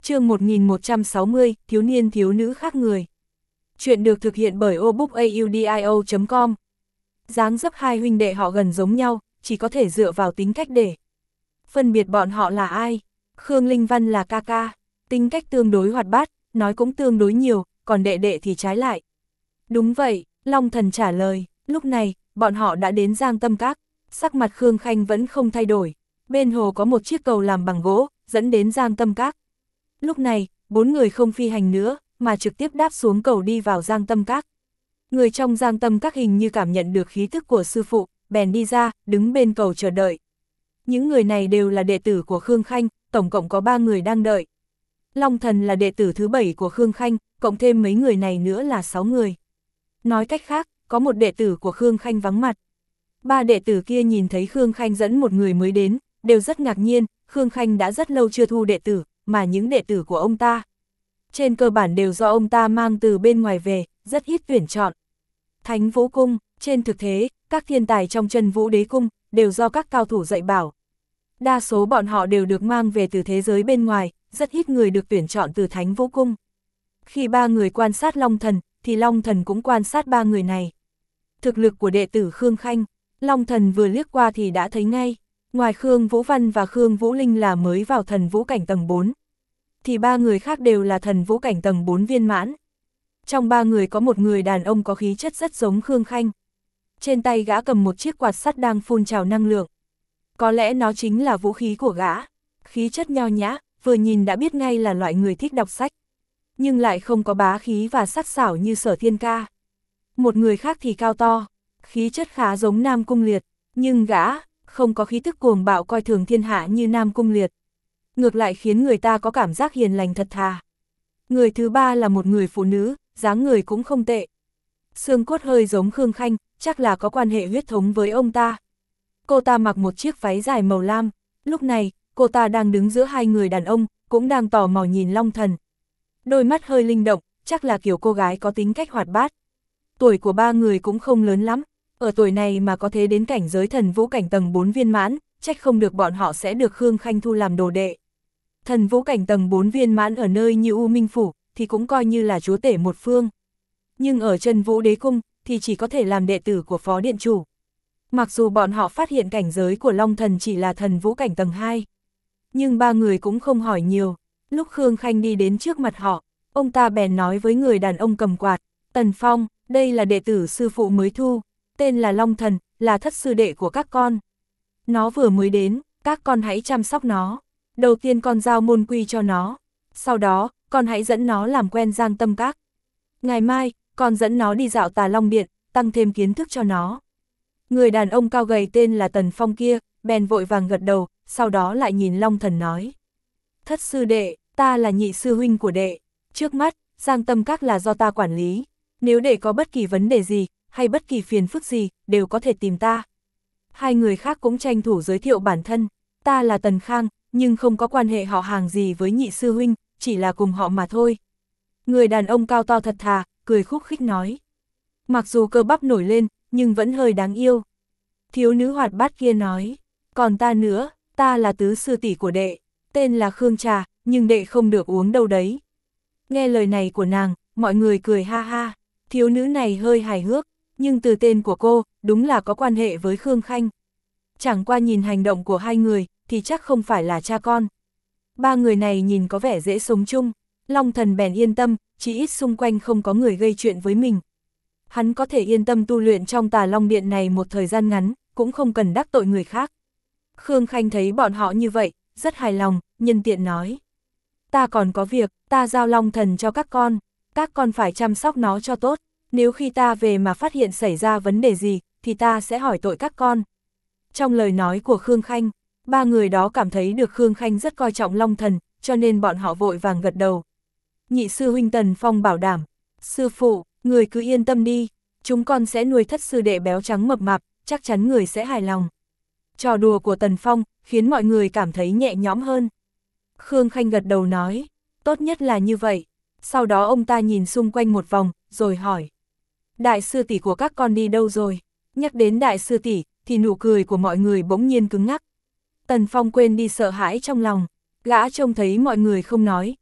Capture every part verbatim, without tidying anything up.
Chương một nghìn một trăm sáu mươi, thiếu niên thiếu nữ khác người. Chuyện được thực hiện bởi obookaudio chấm com. Dáng dấp hai huynh đệ họ gần giống nhau, chỉ có thể dựa vào tính cách để phân biệt bọn họ là ai. Khương Linh Văn là ca ca, tính cách tương đối hoạt bát, nói cũng tương đối nhiều, còn đệ đệ thì trái lại. Đúng vậy, Long Thần trả lời. Lúc này, bọn họ đã đến Giang Tâm Các, sắc mặt Khương Khanh vẫn không thay đổi. Bên hồ có một chiếc cầu làm bằng gỗ, dẫn đến Giang Tâm Các. Lúc này, bốn người không phi hành nữa, mà trực tiếp đáp xuống cầu đi vào Giang Tâm Các. Người trong Giang Tâm Các hình như cảm nhận được khí thức của sư phụ, bèn đi ra, đứng bên cầu chờ đợi. Những người này đều là đệ tử của Khương Khanh, tổng cộng có ba người đang đợi. Long Thần là đệ tử thứ bảy của Khương Khanh, cộng thêm mấy người này nữa là sáu người. Nói cách khác, có một đệ tử của Khương Khanh vắng mặt. Ba đệ tử kia nhìn thấy Khương Khanh dẫn một người mới đến, đều rất ngạc nhiên, Khương Khanh đã rất lâu chưa thu đệ tử, mà những đệ tử của ông ta trên cơ bản đều do ông ta mang từ bên ngoài về, rất ít tuyển chọn. Thánh Vũ Cung, trên thực tế, các thiên tài trong Chân Vũ Đế Cung đều do các cao thủ dạy bảo. Đa số bọn họ đều được mang về từ thế giới bên ngoài, rất ít người được tuyển chọn từ Thánh Vũ Cung. Khi ba người quan sát Long Thần, thì Long Thần cũng quan sát ba người này. Thực lực của đệ tử Khương Khanh, Long Thần vừa liếc qua thì đã thấy ngay. Ngoài Khương Vũ Văn và Khương Vũ Linh là mới vào thần vũ cảnh tầng bốn, thì ba người khác đều là thần vũ cảnh tầng bốn viên mãn. Trong ba người có một người đàn ông có khí chất rất giống Khương Khanh. Trên tay gã cầm một chiếc quạt sắt đang phun trào năng lượng. Có lẽ nó chính là vũ khí của gã. Khí chất nho nhã, vừa nhìn đã biết ngay là loại người thích đọc sách. Nhưng lại không có bá khí và sắc sảo như Sở Thiên Ca. Một người khác thì cao to, khí chất khá giống Nam Cung Liệt, nhưng gã không có khí tức cuồng bạo coi thường thiên hạ như Nam Cung Liệt. Ngược lại khiến người ta có cảm giác hiền lành thật thà. Người thứ ba là một người phụ nữ, dáng người cũng không tệ. Xương cốt hơi giống Khương Khanh, chắc là có quan hệ huyết thống với ông ta. Cô ta mặc một chiếc váy dài màu lam, lúc này, cô ta đang đứng giữa hai người đàn ông, cũng đang tò mò nhìn Long Thần. Đôi mắt hơi linh động, chắc là kiểu cô gái có tính cách hoạt bát. Tuổi của ba người cũng không lớn lắm, ở tuổi này mà có thể đến cảnh giới thần vũ cảnh tầng bốn viên mãn, trách không được bọn họ sẽ được Khương Khanh thu làm đồ đệ. Thần vũ cảnh tầng bốn viên mãn ở nơi như U Minh Phủ, thì cũng coi như là chúa tể một phương. Nhưng ở Chân Vũ Đế Cung, thì chỉ có thể làm đệ tử của Phó Điện Chủ. Mặc dù bọn họ phát hiện cảnh giới của Long Thần chỉ là thần vũ cảnh tầng hai. Nhưng ba người cũng không hỏi nhiều. Lúc Khương Khanh đi đến trước mặt họ, ông ta bèn nói với người đàn ông cầm quạt, Tần Phong, đây là đệ tử sư phụ mới thu, tên là Long Thần, là thất sư đệ của các con. Nó vừa mới đến, các con hãy chăm sóc nó. Đầu tiên con giao môn quy cho nó, sau đó, con hãy dẫn nó làm quen Giang Tâm Các. Ngày mai, con dẫn nó đi dạo Tà Long Điện, tăng thêm kiến thức cho nó. Người đàn ông cao gầy tên là Tần Phong kia, bèn vội vàng gật đầu, sau đó lại nhìn Long Thần nói. Thất sư đệ, ta là nhị sư huynh của đệ. Trước mắt, Giang Tâm Các là do ta quản lý. Nếu đệ có bất kỳ vấn đề gì, hay bất kỳ phiền phức gì, đều có thể tìm ta. Hai người khác cũng tranh thủ giới thiệu bản thân. Ta là Tần Khang, nhưng không có quan hệ họ hàng gì với nhị sư huynh, chỉ là cùng họ mà thôi. Người đàn ông cao to thật thà, cười khúc khích nói. Mặc dù cơ bắp nổi lên, nhưng vẫn hơi đáng yêu. Thiếu nữ hoạt bát kia nói, còn ta nữa, ta là tứ sư tỷ của đệ, tên là Khương Trà, nhưng đệ không được uống đâu đấy. Nghe lời này của nàng, mọi người cười ha ha, thiếu nữ này hơi hài hước, nhưng từ tên của cô, đúng là có quan hệ với Khương Khanh. Chẳng qua nhìn hành động của hai người, thì chắc không phải là cha con. Ba người này nhìn có vẻ dễ sống chung, Long Thần bèn yên tâm, chỉ ít xung quanh không có người gây chuyện với mình. Hắn có thể yên tâm tu luyện trong Tà Long Điện này một thời gian ngắn, cũng không cần đắc tội người khác. Khương Khanh thấy bọn họ như vậy, rất hài lòng, nhân tiện nói. Ta còn có việc, ta giao Long Thần cho các con, các con phải chăm sóc nó cho tốt, nếu khi ta về mà phát hiện xảy ra vấn đề gì, thì ta sẽ hỏi tội các con. Trong lời nói của Khương Khanh, ba người đó cảm thấy được Khương Khanh rất coi trọng Long Thần, cho nên bọn họ vội vàng gật đầu. Nhị sư huynh Tần Phong bảo đảm, sư phụ, người cứ yên tâm đi, chúng con sẽ nuôi thất sư đệ béo trắng mập mạp, chắc chắn người sẽ hài lòng. Trò đùa của Tần Phong khiến mọi người cảm thấy nhẹ nhõm hơn. Khương Khanh gật đầu nói, tốt nhất là như vậy. Sau đó ông ta nhìn xung quanh một vòng, rồi hỏi. Đại sư tỷ của các con đi đâu rồi? Nhắc đến đại sư tỷ, thì nụ cười của mọi người bỗng nhiên cứng ngắc. Tần Phong quên đi sợ hãi trong lòng, gã trông thấy mọi người không nói,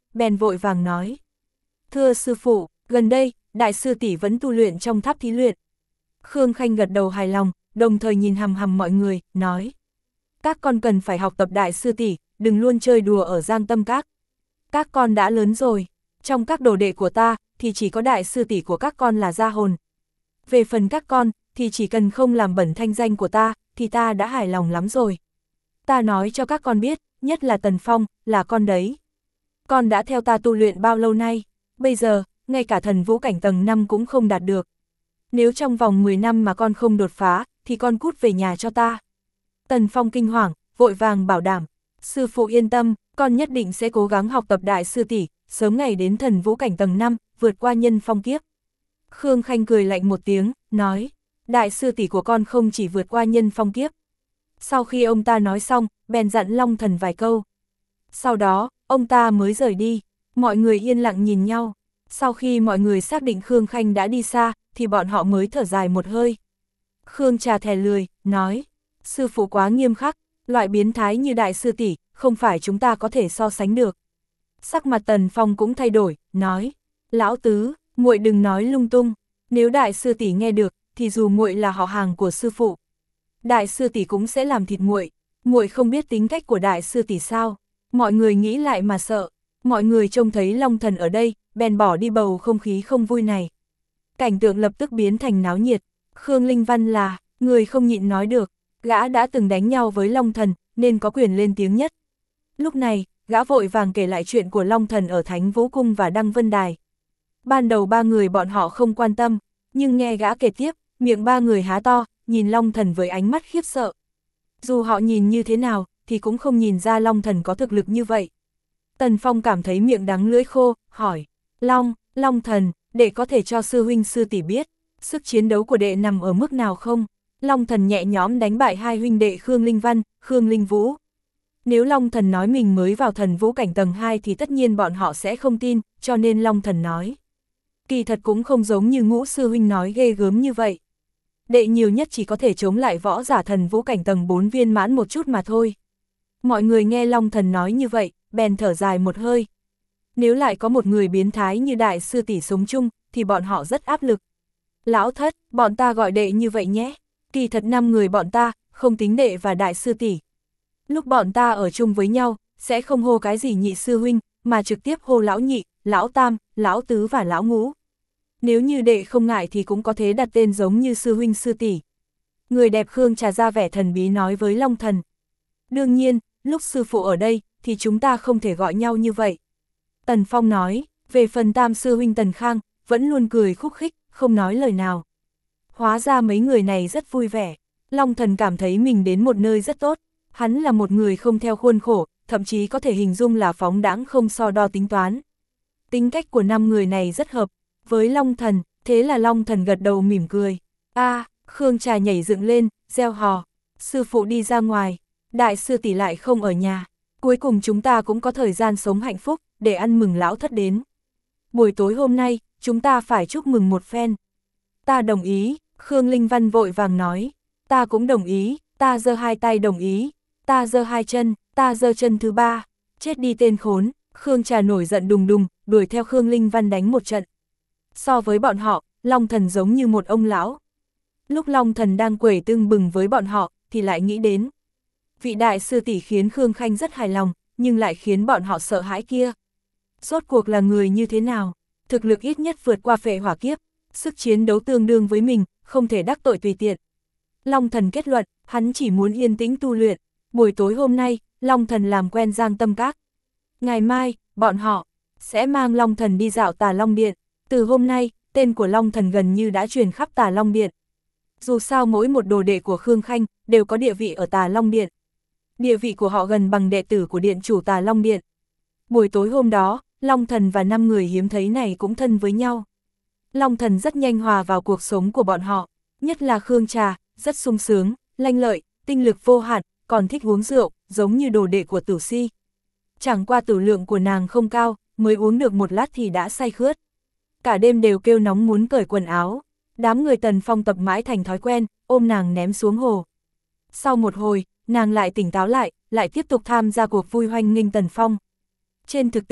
bèn vội vàng nói. Thưa sư phụ, gần đây, đại sư tỷ vẫn tu luyện trong tháp thí luyện. Khương Khanh gật đầu hài lòng, đồng thời nhìn hằm hằm mọi người, nói. Các con cần phải học tập đại sư tỷ, đừng luôn chơi đùa ở Giang Tâm Các. Các con đã lớn rồi, trong các đồ đệ của ta, thì chỉ có đại sư tỷ của các con là gia hồn. Về phần các con, thì chỉ cần không làm bẩn thanh danh của ta, thì ta đã hài lòng lắm rồi. Ta nói cho các con biết, nhất là Tần Phong, là con đấy. Con đã theo ta tu luyện bao lâu nay, bây giờ, ngay cả thần vũ cảnh tầng năm cũng không đạt được. Nếu trong vòng mười năm mà con không đột phá, thì con cút về nhà cho ta. Tần Phong kinh hoàng, vội vàng bảo đảm. Sư phụ yên tâm, con nhất định sẽ cố gắng học tập đại sư tỷ, sớm ngày đến thần vũ cảnh tầng năm, vượt qua nhân phong kiếp. Khương Khanh cười lạnh một tiếng, nói, đại sư tỷ của con không chỉ vượt qua nhân phong kiếp. Sau khi ông ta nói xong, bèn dặn Long Thần vài câu. Sau đó, ông ta mới rời đi, mọi người yên lặng nhìn nhau. Sau khi mọi người xác định Khương Khanh đã đi xa, thì bọn họ mới thở dài một hơi. Khương Trà thè lười, nói, sư phụ quá nghiêm khắc, loại biến thái như đại sư tỷ, không phải chúng ta có thể so sánh được. Sắc mặt Tần Phong cũng thay đổi, nói, lão tứ, muội đừng nói lung tung, nếu đại sư tỷ nghe được, thì dù muội là họ hàng của sư phụ, đại sư tỷ cũng sẽ làm thịt muội. Muội không biết tính cách của đại sư tỷ sao? Mọi người nghĩ lại mà sợ. Mọi người trông thấy Long Thần ở đây, bèn bỏ đi bầu không khí không vui này. Cảnh tượng lập tức biến thành náo nhiệt. Khương Linh Văn là người không nhịn nói được, gã đã từng đánh nhau với Long Thần, nên có quyền lên tiếng nhất. Lúc này, gã vội vàng kể lại chuyện của Long Thần ở Thánh Vũ Cung và Đăng Vân Đài. Ban đầu ba người bọn họ không quan tâm, nhưng nghe gã kể tiếp, miệng ba người há to, nhìn Long Thần với ánh mắt khiếp sợ. Dù họ nhìn như thế nào, thì cũng không nhìn ra Long Thần có thực lực như vậy. Tần Phong cảm thấy miệng đắng lưỡi khô, hỏi, Long, Long Thần, đệ có thể cho sư huynh sư tỷ biết, sức chiến đấu của đệ nằm ở mức nào không? Long Thần nhẹ nhõm đánh bại hai huynh đệ Khương Linh Văn, Khương Linh Vũ. Nếu Long Thần nói mình mới vào thần vũ cảnh tầng hai thì tất nhiên bọn họ sẽ không tin, cho nên Long Thần nói. Kỳ thật cũng không giống như Ngũ sư huynh nói ghê gớm như vậy. Đệ nhiều nhất chỉ có thể chống lại võ giả thần vũ cảnh tầng bốn viên mãn một chút mà thôi. Mọi người nghe Long Thần nói như vậy, bèn thở dài một hơi. Nếu lại có một người biến thái như đại sư tỷ sống chung, thì bọn họ rất áp lực. Lão thất, bọn ta gọi đệ như vậy nhé. Kỳ thật năm người bọn ta, không tính đệ và đại sư tỷ. Lúc bọn ta ở chung với nhau, sẽ không hô cái gì nhị sư huynh, mà trực tiếp hô lão nhị, lão tam, lão tứ và lão ngũ. Nếu như đệ không ngại thì cũng có thể đặt tên giống như sư huynh sư tỷ. Người đẹp Khương Trà ra vẻ thần bí nói với Long Thần. Đương nhiên, lúc sư phụ ở đây, thì chúng ta không thể gọi nhau như vậy. Tần Phong nói, về phần tam sư huynh Tần Khang, vẫn luôn cười khúc khích, không nói lời nào. Hóa ra mấy người này rất vui vẻ. Long Thần cảm thấy mình đến một nơi rất tốt. Hắn là một người không theo khuôn khổ, thậm chí có thể hình dung là phóng đãng không so đo tính toán. Tính cách của năm người này rất hợp với Long Thần, thế là Long Thần gật đầu mỉm cười. A, à, Khương Trà nhảy dựng lên, reo hò. Sư phụ đi ra ngoài, đại sư tỷ lại không ở nhà. Cuối cùng chúng ta cũng có thời gian sống hạnh phúc, để ăn mừng lão thất đến. Buổi tối hôm nay, chúng ta phải chúc mừng một phen. Ta đồng ý, Khương Linh Văn vội vàng nói. Ta cũng đồng ý, ta giơ hai tay đồng ý. Ta giơ hai chân, ta giơ chân thứ ba. Chết đi tên khốn. Khương Trà nổi giận đùng đùng, đuổi theo Khương Linh Văn đánh một trận. So với bọn họ, Long Thần giống như một ông lão. Lúc Long Thần đang quẩy tưng bừng với bọn họ, thì lại nghĩ đến. Vị đại sư tỷ khiến Khương Khanh rất hài lòng, nhưng lại khiến bọn họ sợ hãi kia. Rốt cuộc là người như thế nào? Thực lực ít nhất vượt qua phệ hỏa kiếp, sức chiến đấu tương đương với mình, không thể đắc tội tùy tiện. Long Thần kết luận, hắn chỉ muốn yên tĩnh tu luyện. Buổi tối hôm nay, Long Thần làm quen Giang Tâm Các. Ngày mai, bọn họ sẽ mang Long Thần đi dạo Tà Long Điện. Từ hôm nay, tên của Long Thần gần như đã truyền khắp Tà Long Điện. Dù sao mỗi một đồ đệ của Khương Khanh đều có địa vị ở Tà Long Điện. Địa vị của họ gần bằng đệ tử của điện chủ Tà Long Điện. Buổi tối hôm đó, Long Thần và năm người hiếm thấy này cũng thân với nhau. Long Thần rất nhanh hòa vào cuộc sống của bọn họ, nhất là Khương Trà, rất sung sướng, lanh lợi, tinh lực vô hạn, còn thích uống rượu, giống như đồ đệ của Tử Si. Chẳng qua tử lượng của nàng không cao, mới uống được một lát thì đã say khướt. Cả đêm đều kêu nóng muốn cởi quần áo. Đám người Tần Phong tập mãi thành thói quen, ôm nàng ném xuống hồ. Sau một hồi, nàng lại tỉnh táo lại, lại tiếp tục tham gia cuộc vui hoanh nghênh Tần Phong. Trên thực tế,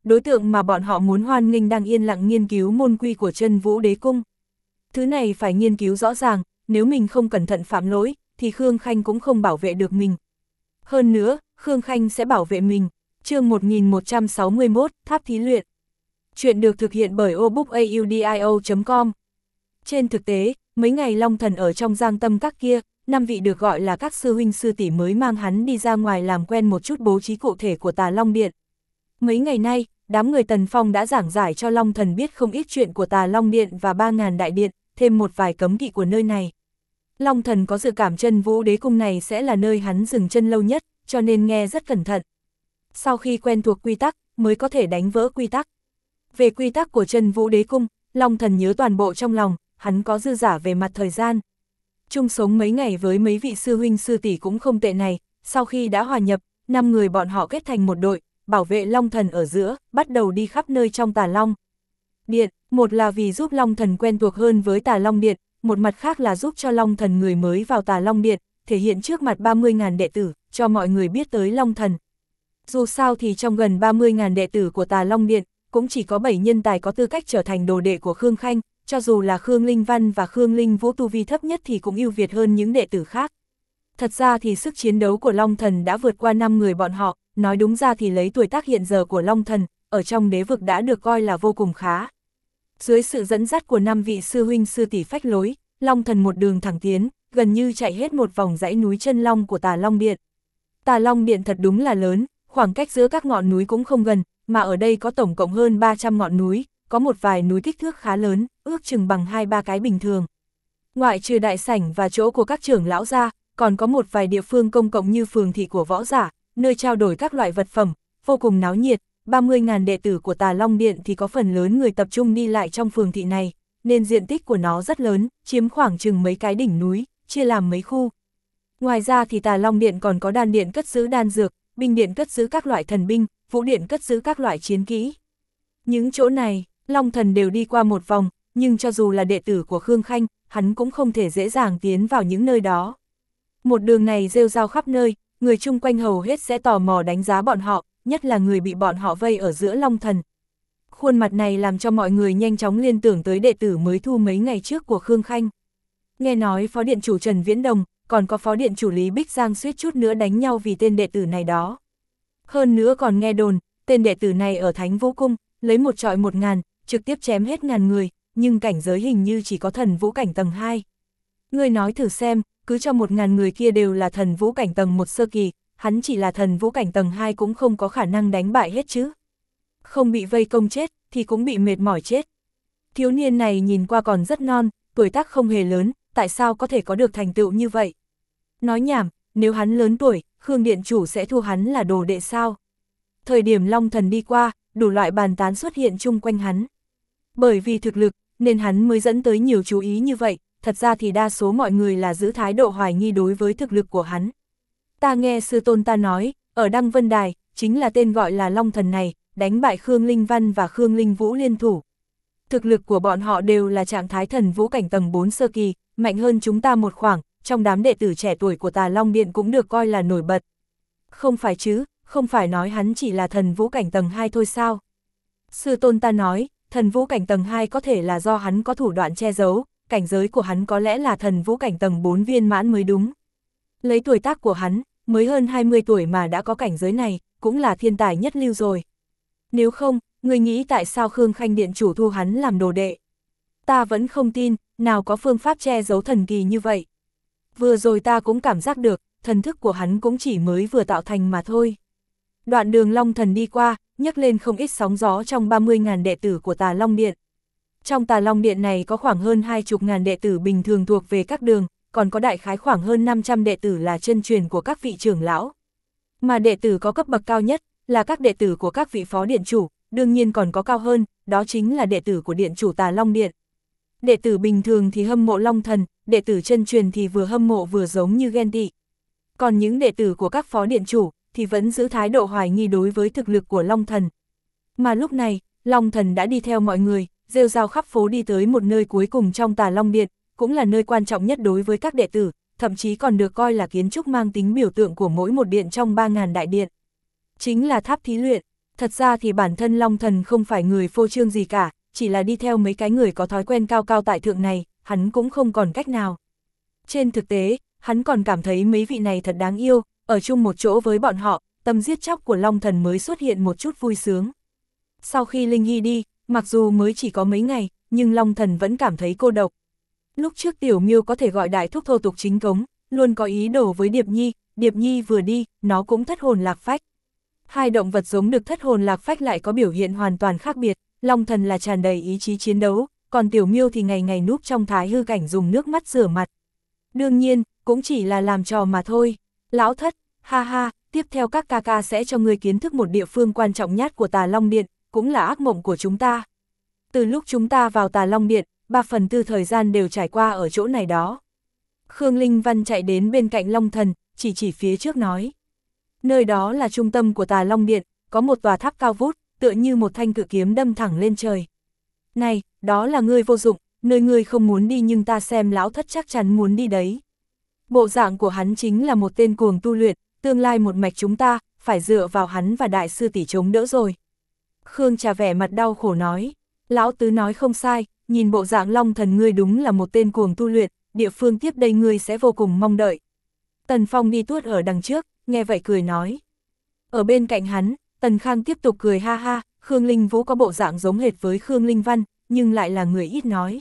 đối tượng mà bọn họ muốn hoan nghênh đang yên lặng nghiên cứu môn quy của Chân Vũ Đế Cung. Thứ này phải nghiên cứu rõ ràng, nếu mình không cẩn thận phạm lỗi, thì Khương Khanh cũng không bảo vệ được mình. Hơn nữa, Khương Khanh sẽ bảo vệ mình. Chương một nghìn một trăm sáu mươi mốt, Tháp Thí Luyện. Chuyện được thực hiện bởi obookaudio chấm com. Trên thực tế, mấy ngày Long Thần ở trong Giang Tâm Các kia, năm vị được gọi là các sư huynh sư tỷ mới mang hắn đi ra ngoài làm quen một chút bố trí cụ thể của Tà Long Điện. Mấy ngày nay, đám người Tần Phong đã giảng giải cho Long Thần biết không ít chuyện của Tà Long Điện và ba ngàn đại điện, thêm một vài cấm kỵ của nơi này. Long Thần có dự cảm Chân Vũ Đế Cung này sẽ là nơi hắn dừng chân lâu nhất, cho nên nghe rất cẩn thận. Sau khi quen thuộc quy tắc, mới có thể đánh vỡ quy tắc. Về quy tắc của Chân Vũ Đế Cung, Long Thần nhớ toàn bộ trong lòng, hắn có dư giả về mặt thời gian. Chung sống mấy ngày với mấy vị sư huynh sư tỷ cũng không tệ này, sau khi đã hòa nhập, năm người bọn họ kết thành một đội, bảo vệ Long Thần ở giữa, bắt đầu đi khắp nơi trong Tà Long Điện, một là vì giúp Long Thần quen thuộc hơn với Tà Long Điện, một mặt khác là giúp cho Long Thần người mới vào Tà Long Điện, thể hiện trước mặt ba mươi nghìn đệ tử, cho mọi người biết tới Long Thần. Dù sao thì trong gần ba mươi nghìn đệ tử của Tà Long Điện, cũng chỉ có bảy nhân tài có tư cách trở thành đồ đệ của Khương Khanh, cho dù là Khương Linh Văn và Khương Linh Vũ tu vi thấp nhất thì cũng ưu việt hơn những đệ tử khác. Thật ra thì sức chiến đấu của Long Thần đã vượt qua năm người bọn họ, nói đúng ra thì lấy tuổi tác hiện giờ của Long Thần, ở trong đế vực đã được coi là vô cùng khá. Dưới sự dẫn dắt của năm vị sư huynh sư tỷ phách lối, Long Thần một đường thẳng tiến, gần như chạy hết một vòng dãy núi chân long của Tà Long Điện. Tà Long Điện thật đúng là lớn, khoảng cách giữa các ngọn núi cũng không gần, mà ở đây có tổng cộng hơn ba trăm ngọn núi, có một vài núi kích thước khá lớn, ước chừng bằng hai ba cái bình thường. Ngoại trừ đại sảnh và chỗ của các trưởng lão ra, còn có một vài địa phương công cộng như phường thị của võ giả, nơi trao đổi các loại vật phẩm, vô cùng náo nhiệt. ba mươi nghìn đệ tử của Tà Long Điện thì có phần lớn người tập trung đi lại trong phường thị này, nên diện tích của nó rất lớn, chiếm khoảng chừng mấy cái đỉnh núi, chia làm mấy khu. Ngoài ra thì Tà Long Điện còn có đan điện cất giữ đan dược, binh điện cất giữ các loại thần binh, vũ điện cất giữ các loại chiến kỹ. Những chỗ này, Long Thần đều đi qua một vòng, nhưng cho dù là đệ tử của Khương Khanh, hắn cũng không thể dễ dàng tiến vào những nơi đó. Một đường này rêu rao khắp nơi, người chung quanh hầu hết sẽ tò mò đánh giá bọn họ, nhất là người bị bọn họ vây ở giữa Long Thần. Khuôn mặt này làm cho mọi người nhanh chóng liên tưởng tới đệ tử mới thu mấy ngày trước của Khương Khanh. Nghe nói phó điện chủ Trần Viễn Đồng, còn có phó điện chủ Lý Bích Giang suýt chút nữa đánh nhau vì tên đệ tử này đó. Hơn nữa còn nghe đồn, tên đệ tử này ở Thánh Vũ Cung, lấy một trọi một ngàn, trực tiếp chém hết ngàn người, nhưng cảnh giới hình như chỉ có thần vũ cảnh tầng hai. Ngươi nói thử xem, cứ cho một ngàn người kia đều là thần vũ cảnh tầng một sơ kỳ, hắn chỉ là thần vũ cảnh tầng hai cũng không có khả năng đánh bại hết chứ. Không bị vây công chết, thì cũng bị mệt mỏi chết. Thiếu niên này nhìn qua còn rất non, tuổi tác không hề lớn, tại sao có thể có được thành tựu như vậy? Nói nhảm, nếu hắn lớn tuổi, Khương Điện Chủ sẽ thu hắn là đồ đệ sao? Thời điểm Long Thần đi qua, đủ loại bàn tán xuất hiện chung quanh hắn. Bởi vì thực lực, nên hắn mới dẫn tới nhiều chú ý như vậy, thật ra thì đa số mọi người là giữ thái độ hoài nghi đối với thực lực của hắn. Ta nghe sư tôn ta nói, ở Đăng Vân Đài, chính là tên gọi là Long Thần này, đánh bại Khương Linh Văn và Khương Linh Vũ liên thủ. Thực lực của bọn họ đều là trạng thái thần vũ cảnh tầng bốn sơ kỳ, mạnh hơn chúng ta một khoảng, trong đám đệ tử trẻ tuổi của Tà Long Điện cũng được coi là nổi bật. Không phải chứ, không phải nói hắn chỉ là thần vũ cảnh tầng hai thôi sao? Sư tôn ta nói, thần vũ cảnh tầng hai có thể là do hắn có thủ đoạn che giấu, cảnh giới của hắn có lẽ là thần vũ cảnh tầng bốn viên mãn mới đúng. Lấy tuổi tác của hắn, mới hơn hai mươi tuổi mà đã có cảnh giới này, cũng là thiên tài nhất lưu rồi. Nếu không, người nghĩ tại sao Khương Khanh Điện Chủ thu hắn làm đồ đệ? Ta vẫn không tin, nào có phương pháp che giấu thần kỳ như vậy. Vừa rồi ta cũng cảm giác được, thần thức của hắn cũng chỉ mới vừa tạo thành mà thôi. Đoạn đường Long Thần đi qua, nhấc lên không ít sóng gió trong ba mươi nghìn đệ tử của Tà Long Điện. Trong Tà Long Điện này có khoảng hơn hai mươi ngàn đệ tử bình thường thuộc về các đường, còn có đại khái khoảng hơn năm trăm đệ tử là chân truyền của các vị trưởng lão. Mà đệ tử có cấp bậc cao nhất, là các đệ tử của các vị phó điện chủ, đương nhiên còn có cao hơn, đó chính là đệ tử của điện chủ Tà Long Điện. Đệ tử bình thường thì hâm mộ Long Thần, đệ tử chân truyền thì vừa hâm mộ vừa giống như ghen tị. Còn những đệ tử của các phó điện chủ thì vẫn giữ thái độ hoài nghi đối với thực lực của Long Thần. Mà lúc này, Long Thần đã đi theo mọi người, rêu rao khắp phố đi tới một nơi cuối cùng trong Tà Long Điện, cũng là nơi quan trọng nhất đối với các đệ tử, thậm chí còn được coi là kiến trúc mang tính biểu tượng của mỗi một điện trong ba ngàn đại điện. Chính là tháp thí luyện. Thật ra thì bản thân Long Thần không phải người phô trương gì cả, chỉ là đi theo mấy cái người có thói quen cao cao tại thượng này, hắn cũng không còn cách nào. Trên thực tế, hắn còn cảm thấy mấy vị này thật đáng yêu, ở chung một chỗ với bọn họ, tâm giết chóc của Long Thần mới xuất hiện một chút vui sướng. Sau khi Linh Hy đi, mặc dù mới chỉ có mấy ngày, nhưng Long Thần vẫn cảm thấy cô độc. Lúc trước Tiểu Miêu có thể gọi đại thúc thô tục chính cống, luôn có ý đồ với Điệp Nhi, Điệp Nhi vừa đi, nó cũng thất hồn lạc phách. Hai động vật giống được thất hồn lạc phách lại có biểu hiện hoàn toàn khác biệt, Long Thần là tràn đầy ý chí chiến đấu, còn Tiểu Miêu thì ngày ngày núp trong thái hư cảnh dùng nước mắt rửa mặt. Đương nhiên, cũng chỉ là làm trò mà thôi. Lão thất, ha ha, tiếp theo các ca ca sẽ cho ngươi kiến thức một địa phương quan trọng nhất của Tà Long Điện, cũng là ác mộng của chúng ta. Từ lúc chúng ta vào Tà Long Điện, ba phần tư thời gian đều trải qua ở chỗ này đó. Khương Linh Văn chạy đến bên cạnh Long Thần, chỉ chỉ phía trước nói. Nơi đó là trung tâm của Tà Long Điện, có một tòa tháp cao vút, tựa như một thanh cự kiếm đâm thẳng lên trời. Này, đó là ngươi vô dụng, nơi ngươi không muốn đi nhưng ta xem lão thất chắc chắn muốn đi đấy. Bộ dạng của hắn chính là một tên cuồng tu luyện, tương lai một mạch chúng ta, phải dựa vào hắn và đại sư tỷ chống đỡ rồi. Khương Trà vẻ mặt đau khổ nói, lão tứ nói không sai, nhìn bộ dạng Long Thần ngươi đúng là một tên cuồng tu luyện, địa phương tiếp đây ngươi sẽ vô cùng mong đợi. Tần Phong đi tuốt ở đằng trước, nghe vậy cười nói. Ở bên cạnh hắn, Tần Khang tiếp tục cười ha ha, Khương Linh Vũ có bộ dạng giống hệt với Khương Linh Văn, nhưng lại là người ít nói.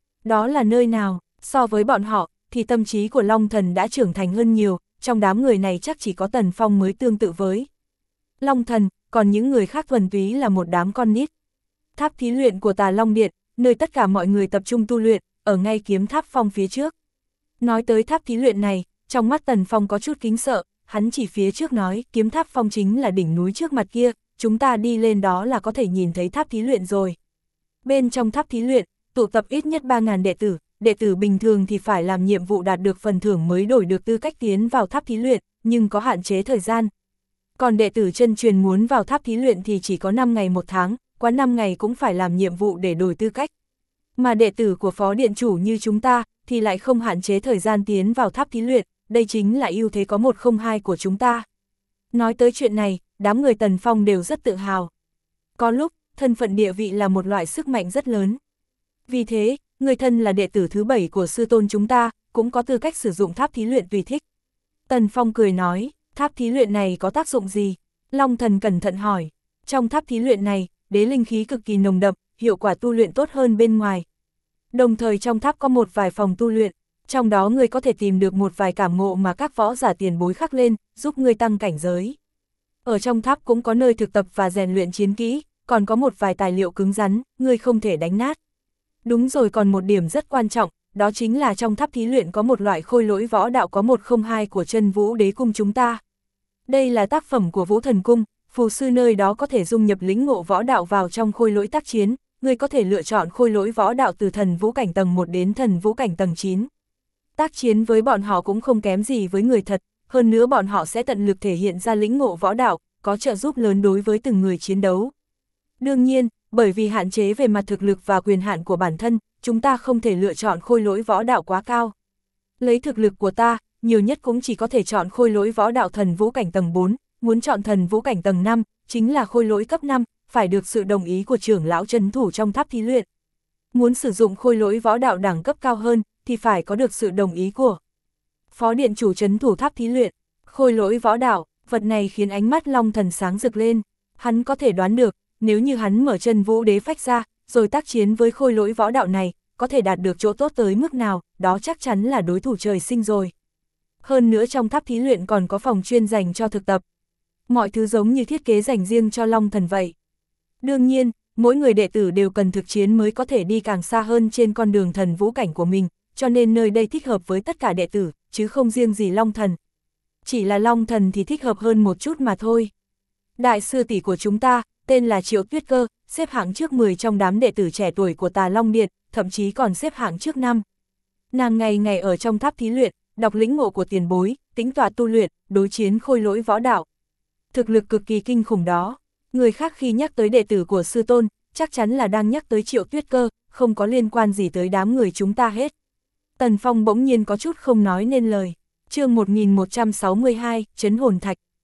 Đó là nơi nào, so với bọn họ, thì tâm trí của Long Thần đã trưởng thành hơn nhiều, trong đám người này chắc chỉ có Tần Phong mới tương tự với Long Thần, còn những người khác thuần túy là một đám con nít. Tháp thí luyện của Tà Long Điện, nơi tất cả mọi người tập trung tu luyện, ở ngay kiếm tháp phong phía trước. Nói tới tháp thí luyện này, trong mắt Tần Phong có chút kính sợ, hắn chỉ phía trước nói, kiếm tháp phong chính là đỉnh núi trước mặt kia, chúng ta đi lên đó là có thể nhìn thấy tháp thí luyện rồi. Bên trong tháp thí luyện, tụ tập ít nhất ba nghìn đệ tử, đệ tử bình thường thì phải làm nhiệm vụ đạt được phần thưởng mới đổi được tư cách tiến vào tháp thí luyện, nhưng có hạn chế thời gian. Còn đệ tử chân truyền muốn vào tháp thí luyện thì chỉ có năm ngày một tháng, quá năm ngày cũng phải làm nhiệm vụ để đổi tư cách. Mà đệ tử của phó điện chủ như chúng ta, thì lại không hạn chế thời gian tiến vào tháp thí luyện, đây chính là ưu thế có một không hai của chúng ta. Nói tới chuyện này, đám người Tần Phong đều rất tự hào. Có lúc, thân phận địa vị là một loại sức mạnh rất lớn. Vì thế, người thân là đệ tử thứ bảy của sư tôn chúng ta, cũng có tư cách sử dụng tháp thí luyện tùy thích. Tần Phong cười nói, tháp thí luyện này có tác dụng gì? Long Thần cẩn thận hỏi, trong tháp thí luyện này, đế linh khí cực kỳ nồng đậm, hiệu quả tu luyện tốt hơn bên ngoài. Đồng thời trong tháp có một vài phòng tu luyện, trong đó người có thể tìm được một vài cảm ngộ mà các võ giả tiền bối khắc lên, giúp người tăng cảnh giới. Ở trong tháp cũng có nơi thực tập và rèn luyện chiến kỹ, còn có một vài tài liệu cứng rắn, người không thể đánh nát. Đúng rồi, còn một điểm rất quan trọng, đó chính là trong tháp thí luyện có một loại khôi lỗi võ đạo có một không hai của chân Vũ Đế Cung chúng ta. Đây là tác phẩm của Vũ Thần Cung, phù sư nơi đó có thể dung nhập lĩnh ngộ võ đạo vào trong khôi lỗi tác chiến, người có thể lựa chọn khôi lỗi võ đạo từ thần vũ cảnh tầng một đến thần vũ cảnh tầng chín. Tác chiến với bọn họ cũng không kém gì với người thật, hơn nữa bọn họ sẽ tận lực thể hiện ra lĩnh ngộ võ đạo, có trợ giúp lớn đối với từng người chiến đấu. Đương nhiên, bởi vì hạn chế về mặt thực lực và quyền hạn của bản thân, chúng ta không thể lựa chọn khôi lỗi võ đạo quá cao. Lấy thực lực của ta, nhiều nhất cũng chỉ có thể chọn khôi lỗi võ đạo thần vũ cảnh tầng bốn, muốn chọn thần vũ cảnh tầng năm, chính là khôi lỗi cấp năm, phải được sự đồng ý của trưởng lão trấn thủ trong tháp thí luyện. Muốn sử dụng khôi lỗi võ đạo đẳng cấp cao hơn, thì phải có được sự đồng ý của phó điện chủ trấn thủ tháp thí luyện. Khôi lỗi võ đạo, vật này khiến ánh mắt Long Thần sáng rực lên, hắn có thể đoán được, nếu như hắn mở chân Vũ Đế phách ra, rồi tác chiến với khôi lỗi võ đạo này, có thể đạt được chỗ tốt tới mức nào, đó chắc chắn là đối thủ trời sinh rồi. Hơn nữa trong tháp thí luyện còn có phòng chuyên dành cho thực tập. Mọi thứ giống như thiết kế dành riêng cho Long Thần vậy. Đương nhiên, mỗi người đệ tử đều cần thực chiến mới có thể đi càng xa hơn trên con đường thần vũ cảnh của mình, cho nên nơi đây thích hợp với tất cả đệ tử, chứ không riêng gì Long Thần. Chỉ là Long Thần thì thích hợp hơn một chút mà thôi. Đại sư tỷ của chúng ta, tên là Triệu Tuyết Cơ, xếp hạng trước mười trong đám đệ tử trẻ tuổi của Tà Long Điện, thậm chí còn xếp hạng trước năm. Nàng ngày ngày ở trong tháp thí luyện, đọc lĩnh ngộ của tiền bối, tính tọa tu luyện, đối chiến khôi lỗi võ đạo. Thực lực cực kỳ kinh khủng đó. Người khác khi nhắc tới đệ tử của sư tôn, chắc chắn là đang nhắc tới Triệu Tuyết Cơ, không có liên quan gì tới đám người chúng ta hết. Tần Phong bỗng nhiên có chút không nói nên lời. Chương một nghìn một trăm sáu mươi hai, Trấn Hồn Thạch.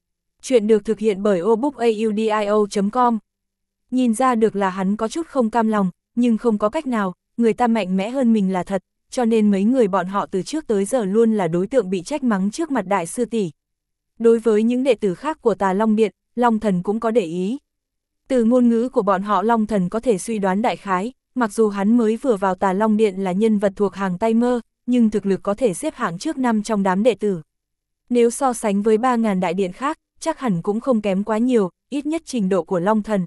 Chuyện được thực hiện bởi obookaudio chấm com. Nhìn ra được là hắn có chút không cam lòng, nhưng không có cách nào, người ta mạnh mẽ hơn mình là thật, cho nên mấy người bọn họ từ trước tới giờ luôn là đối tượng bị trách mắng trước mặt đại sư tỷ. Đối với những đệ tử khác của Tà Long Điện, Long Thần cũng có để ý. Từ ngôn ngữ của bọn họ Long Thần có thể suy đoán đại khái, mặc dù hắn mới vừa vào Tà Long Điện là nhân vật thuộc hàng tay mơ, nhưng thực lực có thể xếp hạng trước năm trong đám đệ tử. Nếu so sánh với ba ngàn đại điện khác, chắc hẳn cũng không kém quá nhiều, ít nhất trình độ của Long Thần.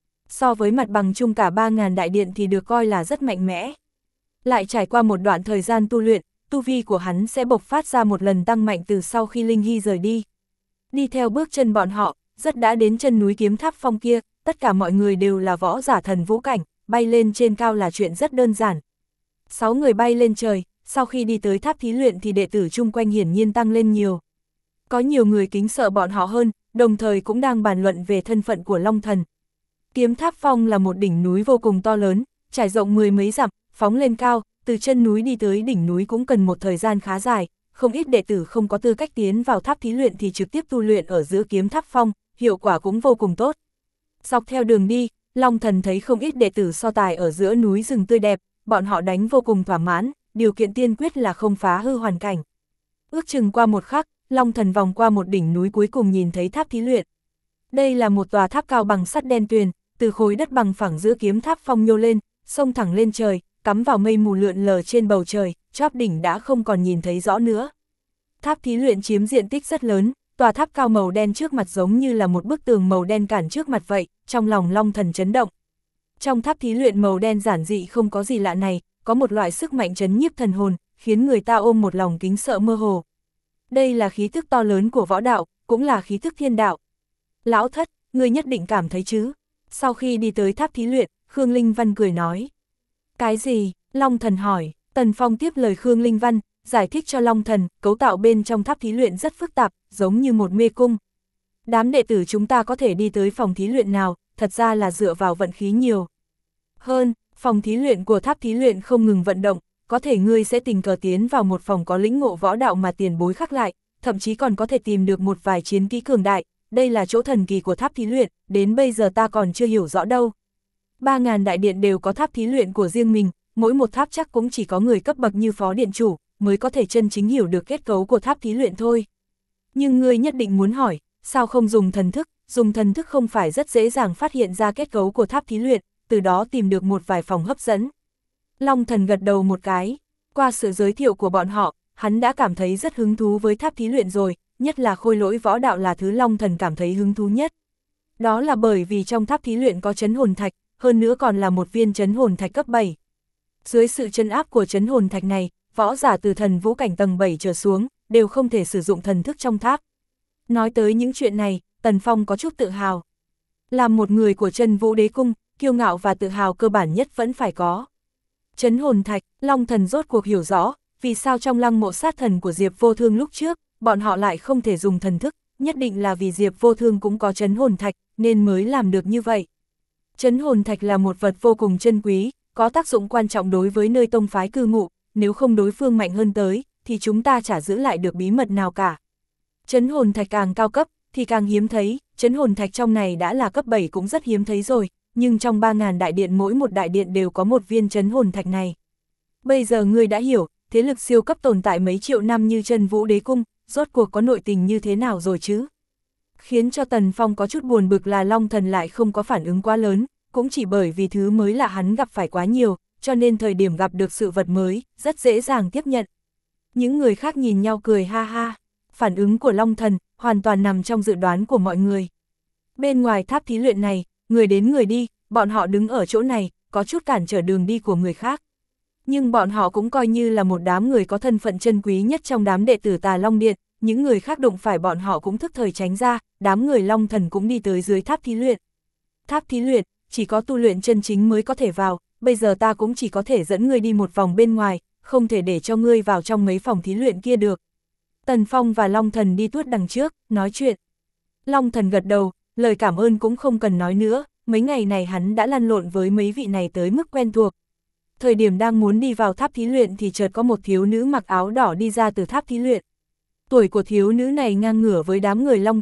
So với mặt bằng chung cả ba ngàn đại điện thì được coi là rất mạnh mẽ. Lại trải qua một đoạn thời gian tu luyện, tu vi của hắn sẽ bộc phát ra một lần tăng mạnh từ sau khi Linh Hy rời đi. Đi theo bước chân bọn họ, rất đã đến chân núi Kiếm Tháp Phong kia, tất cả mọi người đều là võ giả thần vũ cảnh, bay lên trên cao là chuyện rất đơn giản. Sáu người bay lên trời, sau khi đi tới tháp thí luyện thì đệ tử chung quanh hiển nhiên tăng lên nhiều. Có nhiều người kính sợ bọn họ hơn, đồng thời cũng đang bàn luận về thân phận của Long Thần. Kiếm Tháp Phong là một đỉnh núi vô cùng to lớn, trải rộng mười mấy dặm, phóng lên cao, từ chân núi đi tới đỉnh núi cũng cần một thời gian khá dài, không ít đệ tử không có tư cách tiến vào tháp thí luyện thì trực tiếp tu luyện ở giữa Kiếm Tháp Phong, hiệu quả cũng vô cùng tốt. Dọc theo đường đi, Long Thần thấy không ít đệ tử so tài ở giữa núi rừng tươi đẹp, bọn họ đánh vô cùng thỏa mãn, điều kiện tiên quyết là không phá hư hoàn cảnh. Ước chừng qua một khắc, Long Thần vòng qua một đỉnh núi cuối cùng nhìn thấy tháp thí luyện. Đây là một tòa tháp cao bằng sắt đen tuyền, từ khối đất bằng phẳng giữa Kiếm Tháp Phong nhô lên, xông thẳng lên trời, cắm vào mây mù lượn lờ trên bầu trời, chóp đỉnh đã không còn nhìn thấy rõ nữa. Tháp thí luyện chiếm diện tích rất lớn, tòa tháp cao màu đen trước mặt giống như là một bức tường màu đen cản trước mặt vậy, trong lòng Long Thần chấn động. Trong tháp thí luyện màu đen giản dị không có gì lạ này, có một loại sức mạnh trấn nhiếp thần hồn, khiến người ta ôm một lòng kính sợ mơ hồ. Đây là khí thức to lớn của võ đạo, cũng là khí thức thiên đạo. Lão thất, ngươi nhất định cảm thấy chứ? Sau khi đi tới tháp thí luyện, Khương Linh Văn cười nói. Cái gì? Long Thần hỏi. Tần Phong tiếp lời Khương Linh Văn, giải thích cho Long Thần, cấu tạo bên trong tháp thí luyện rất phức tạp, giống như một mê cung. Đám đệ tử chúng ta có thể đi tới phòng thí luyện nào, thật ra là dựa vào vận khí nhiều. Hơn, phòng thí luyện của tháp thí luyện không ngừng vận động, có thể ngươi sẽ tình cờ tiến vào một phòng có lĩnh ngộ võ đạo mà tiền bối khắc lại, thậm chí còn có thể tìm được một vài chiến kỹ cường đại, đây là chỗ thần kỳ của tháp thí luyện, đến bây giờ ta còn chưa hiểu rõ đâu. Ba ngàn đại điện đều có tháp thí luyện của riêng mình, mỗi một tháp chắc cũng chỉ có người cấp bậc như phó điện chủ, mới có thể chân chính hiểu được kết cấu của tháp thí luyện thôi. Nhưng ngươi nhất định muốn hỏi, sao không dùng thần thức, dùng thần thức không phải rất dễ dàng phát hiện ra kết cấu của tháp thí luyện, từ đó tìm được một vài phòng hấp dẫn. Long Thần gật đầu một cái, qua sự giới thiệu của bọn họ, hắn đã cảm thấy rất hứng thú với tháp thí luyện rồi, nhất là khôi lỗi võ đạo là thứ Long Thần cảm thấy hứng thú nhất. Đó là bởi vì trong tháp thí luyện có trấn hồn thạch, hơn nữa còn là một viên trấn hồn thạch cấp bảy. Dưới sự trấn áp của trấn hồn thạch này, võ giả từ thần vũ cảnh tầng bảy trở xuống, đều không thể sử dụng thần thức trong tháp. Nói tới những chuyện này, Tần Phong có chút tự hào. Làm một người của Chân Vũ Đế Cung, kiêu ngạo và tự hào cơ bản nhất vẫn phải có. Trấn hồn thạch, Long Thần rốt cuộc hiểu rõ, vì sao trong lăng mộ sát thần của Diệp Vô Thương lúc trước, bọn họ lại không thể dùng thần thức, nhất định là vì Diệp Vô Thương cũng có trấn hồn thạch, nên mới làm được như vậy. Trấn hồn thạch là một vật vô cùng chân quý, có tác dụng quan trọng đối với nơi tông phái cư ngụ, nếu không đối phương mạnh hơn tới, thì chúng ta chả giữ lại được bí mật nào cả. Trấn hồn thạch càng cao cấp, thì càng hiếm thấy, trấn hồn thạch trong này đã là cấp bảy cũng rất hiếm thấy rồi, nhưng trong ba ngàn đại điện mỗi một đại điện đều có một viên trấn hồn thạch này. Bây giờ ngươi đã hiểu, thế lực siêu cấp tồn tại mấy triệu năm như Chân Vũ Đế Cung, rốt cuộc có nội tình như thế nào rồi chứ? Khiến cho Tần Phong có chút buồn bực là Long Thần lại không có phản ứng quá lớn, cũng chỉ bởi vì thứ mới là hắn gặp phải quá nhiều, cho nên thời điểm gặp được sự vật mới, rất dễ dàng tiếp nhận. Những người khác nhìn nhau cười ha ha, phản ứng của Long Thần hoàn toàn nằm trong dự đoán của mọi người. Bên ngoài tháp thí luyện này, người đến người đi, bọn họ đứng ở chỗ này, có chút cản trở đường đi của người khác. Nhưng bọn họ cũng coi như là một đám người có thân phận chân quý nhất trong đám đệ tử Tà Long Điện, những người khác đụng phải bọn họ cũng thức thời tránh ra, đám người Long Thần cũng đi tới dưới tháp thí luyện. Tháp thí luyện, chỉ có tu luyện chân chính mới có thể vào, bây giờ ta cũng chỉ có thể dẫn ngươi đi một vòng bên ngoài, không thể để cho ngươi vào trong mấy phòng thí luyện kia được. Tần Phong và Long Thần đi tuốt đằng trước, nói chuyện. Long Thần gật đầu, lời cảm ơn cũng không cần nói nữa, mấy ngày này hắn đã lăn lộn với mấy vị này tới mức quen thuộc. Thời điểm đang muốn đi vào tháp thí luyện thì chợt có một thiếu nữ mặc áo đỏ đi ra từ tháp thí luyện. Tuổi của thiếu nữ này ngang ngửa với đám người Long Thần,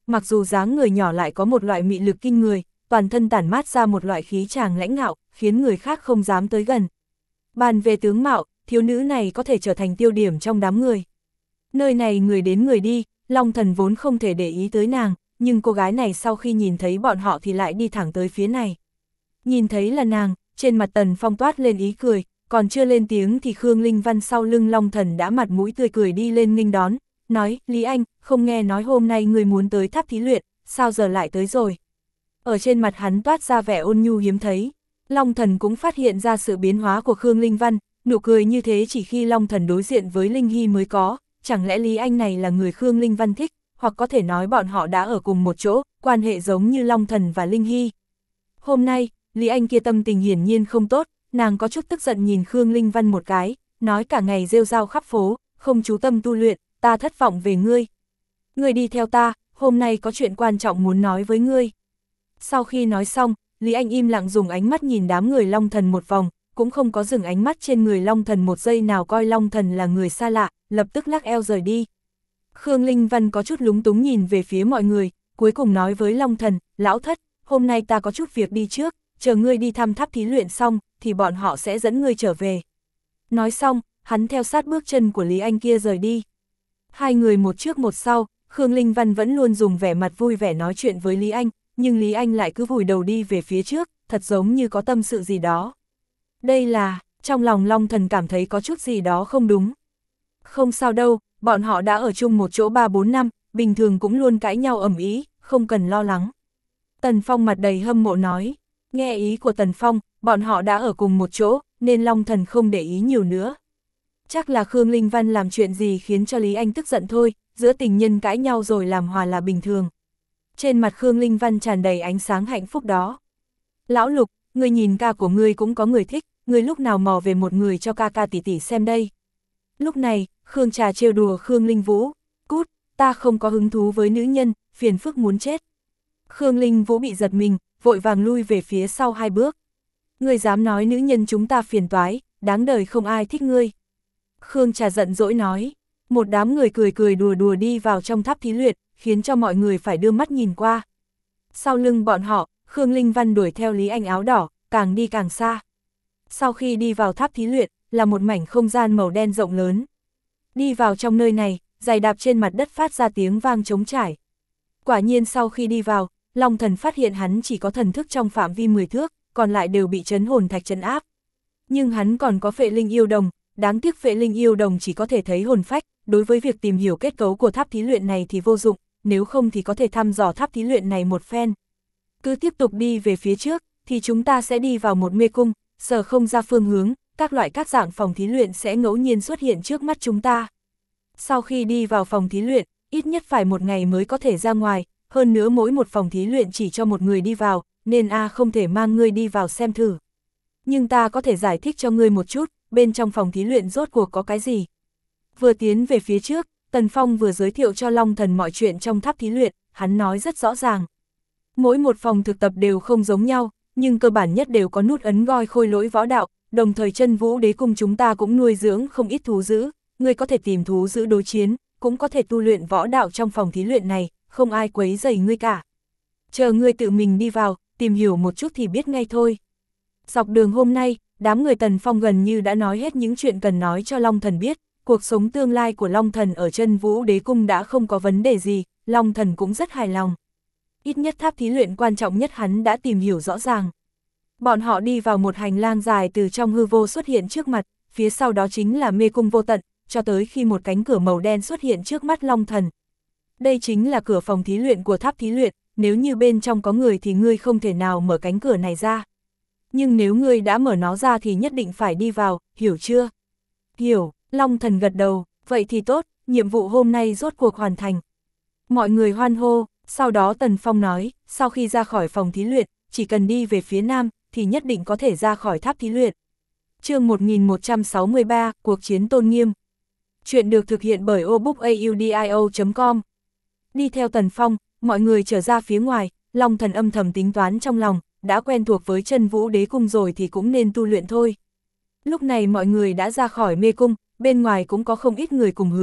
mặc dù dáng người nhỏ lại có một loại mị lực kinh người, toàn thân tản mát ra một loại khí tràng lãnh ngạo, khiến người khác không dám tới gần. Bàn về tướng mạo, thiếu nữ này có thể trở thành tiêu điểm trong đám người. Nơi này người đến người đi, Long Thần vốn không thể để ý tới nàng, nhưng cô gái này sau khi nhìn thấy bọn họ thì lại đi thẳng tới phía này. Nhìn thấy là nàng, trên mặt Tần Phong toát lên ý cười, còn chưa lên tiếng thì Khương Linh Văn sau lưng Long Thần đã mặt mũi tươi cười đi lên nghênh đón, nói, Lý Anh, không nghe nói hôm nay người muốn tới tháp thí luyện, sao giờ lại tới rồi? Ở trên mặt hắn toát ra vẻ ôn nhu hiếm thấy. Long Thần cũng phát hiện ra sự biến hóa của Khương Linh Văn, nụ cười như thế chỉ khi Long Thần đối diện với Linh Hy mới có, chẳng lẽ Lý Anh này là người Khương Linh Văn thích, hoặc có thể nói bọn họ đã ở cùng một chỗ, quan hệ giống như Long Thần và Linh Hy. Hôm nay, Lý Anh kia tâm tình hiển nhiên không tốt, nàng có chút tức giận nhìn Khương Linh Văn một cái, nói cả ngày rêu rao khắp phố, không chú tâm tu luyện, ta thất vọng về ngươi. Ngươi đi theo ta, hôm nay có chuyện quan trọng muốn nói với ngươi. Sau khi nói xong, Lý Anh im lặng dùng ánh mắt nhìn đám người Long Thần một vòng, cũng không có dừng ánh mắt trên người Long Thần một giây nào coi Long Thần là người xa lạ, lập tức lắc eo rời đi. Khương Linh Văn có chút lúng túng nhìn về phía mọi người, cuối cùng nói với Long Thần, lão thất, hôm nay ta có chút việc đi trước, chờ ngươi đi thăm tháp thí luyện xong, thì bọn họ sẽ dẫn ngươi trở về. Nói xong, hắn theo sát bước chân của Lý Anh kia rời đi. Hai người một trước một sau, Khương Linh Văn vẫn luôn dùng vẻ mặt vui vẻ nói chuyện với Lý Anh, nhưng Lý Anh lại cứ vùi đầu đi về phía trước, thật giống như có tâm sự gì đó. Đây là, trong lòng Long Thần cảm thấy có chút gì đó không đúng. Không sao đâu, bọn họ đã ở chung một chỗ ba bốn năm, bình thường cũng luôn cãi nhau ầm ĩ, không cần lo lắng. Tần Phong mặt đầy hâm mộ nói, nghe ý của Tần Phong, bọn họ đã ở cùng một chỗ, nên Long Thần không để ý nhiều nữa. Chắc là Khương Linh Văn làm chuyện gì khiến cho Lý Anh tức giận thôi, giữa tình nhân cãi nhau rồi làm hòa là bình thường. Trên mặt Khương Linh Văn tràn đầy ánh sáng hạnh phúc đó. Lão Lục, ngươi nhìn ca của ngươi cũng có người thích, ngươi lúc nào mò về một người cho ca ca tỷ tỷ xem đây. Lúc này, Khương Trà trêu đùa Khương Linh Vũ, cút, ta không có hứng thú với nữ nhân, phiền phức muốn chết. Khương Linh Vũ bị giật mình, vội vàng lui về phía sau hai bước. Ngươi dám nói nữ nhân chúng ta phiền toái, đáng đời không ai thích ngươi. Khương Trà giận dỗi nói, một đám người cười cười đùa đùa đi vào trong tháp thí luyện, khiến cho mọi người phải đưa mắt nhìn qua. Sau lưng bọn họ, Khương Linh Văn đuổi theo Lý Anh áo đỏ, càng đi càng xa. Sau khi đi vào tháp thí luyện, là một mảnh không gian màu đen rộng lớn. Đi vào trong nơi này, giày đạp trên mặt đất phát ra tiếng vang trống trải. Quả nhiên sau khi đi vào, Long Thần phát hiện hắn chỉ có thần thức trong phạm vi mười thước, còn lại đều bị trấn hồn thạch trấn áp. Nhưng hắn còn có phệ linh yêu đồng, đáng tiếc phệ linh yêu đồng chỉ có thể thấy hồn phách, đối với việc tìm hiểu kết cấu của tháp thí luyện này thì vô dụng, nếu không thì có thể thăm dò tháp thí luyện này một phen. Cứ tiếp tục đi về phía trước, thì chúng ta sẽ đi vào một mê cung, sở không ra phương hướng, các loại các dạng phòng thí luyện sẽ ngẫu nhiên xuất hiện trước mắt chúng ta. Sau khi đi vào phòng thí luyện, ít nhất phải một ngày mới có thể ra ngoài, hơn nữa mỗi một phòng thí luyện chỉ cho một người đi vào, nên A không thể mang ngươi đi vào xem thử. Nhưng ta có thể giải thích cho ngươi một chút, bên trong phòng thí luyện rốt cuộc có cái gì. Vừa tiến về phía trước, Tần Phong vừa giới thiệu cho Long Thần mọi chuyện trong tháp thí luyện, hắn nói rất rõ ràng. Mỗi một phòng thực tập đều không giống nhau, nhưng cơ bản nhất đều có nút ấn goi khôi lỗi võ đạo, đồng thời Chân Vũ Đế Cung chúng ta cũng nuôi dưỡng không ít thú dữ, ngươi có thể tìm thú dữ đối chiến, cũng có thể tu luyện võ đạo trong phòng thí luyện này, không ai quấy rầy ngươi cả. Chờ ngươi tự mình đi vào, tìm hiểu một chút thì biết ngay thôi. Dọc đường hôm nay, đám người Tần Phong gần như đã nói hết những chuyện cần nói cho Long Thần biết, cuộc sống tương lai của Long Thần ở Chân Vũ Đế Cung đã không có vấn đề gì, Long Thần cũng rất hài lòng. Ít nhất tháp thí luyện quan trọng nhất hắn đã tìm hiểu rõ ràng. Bọn họ đi vào một hành lang dài từ trong hư vô xuất hiện trước mặt, phía sau đó chính là mê cung vô tận, cho tới khi một cánh cửa màu đen xuất hiện trước mắt Long Thần. Đây chính là cửa phòng thí luyện của tháp thí luyện, nếu như bên trong có người thì ngươi không thể nào mở cánh cửa này ra. Nhưng nếu ngươi đã mở nó ra thì nhất định phải đi vào, hiểu chưa? Hiểu, Long Thần gật đầu, vậy thì tốt, nhiệm vụ hôm nay rốt cuộc hoàn thành. Mọi người hoan hô, sau đó Tần Phong nói, sau khi ra khỏi phòng thí luyện, chỉ cần đi về phía nam, thì nhất định có thể ra khỏi tháp thí luyện. Chương một nghìn một trăm sáu mươi ba, Cuộc chiến tôn nghiêm. Chuyện được thực hiện bởi obookaudio chấm com. Đi theo Tần Phong, mọi người trở ra phía ngoài, Long Thần âm thầm tính toán trong lòng, đã quen thuộc với Chân Vũ Đế Cung rồi thì cũng nên tu luyện thôi. Lúc này mọi người đã ra khỏi mê cung, bên ngoài cũng có không ít người cùng hướng,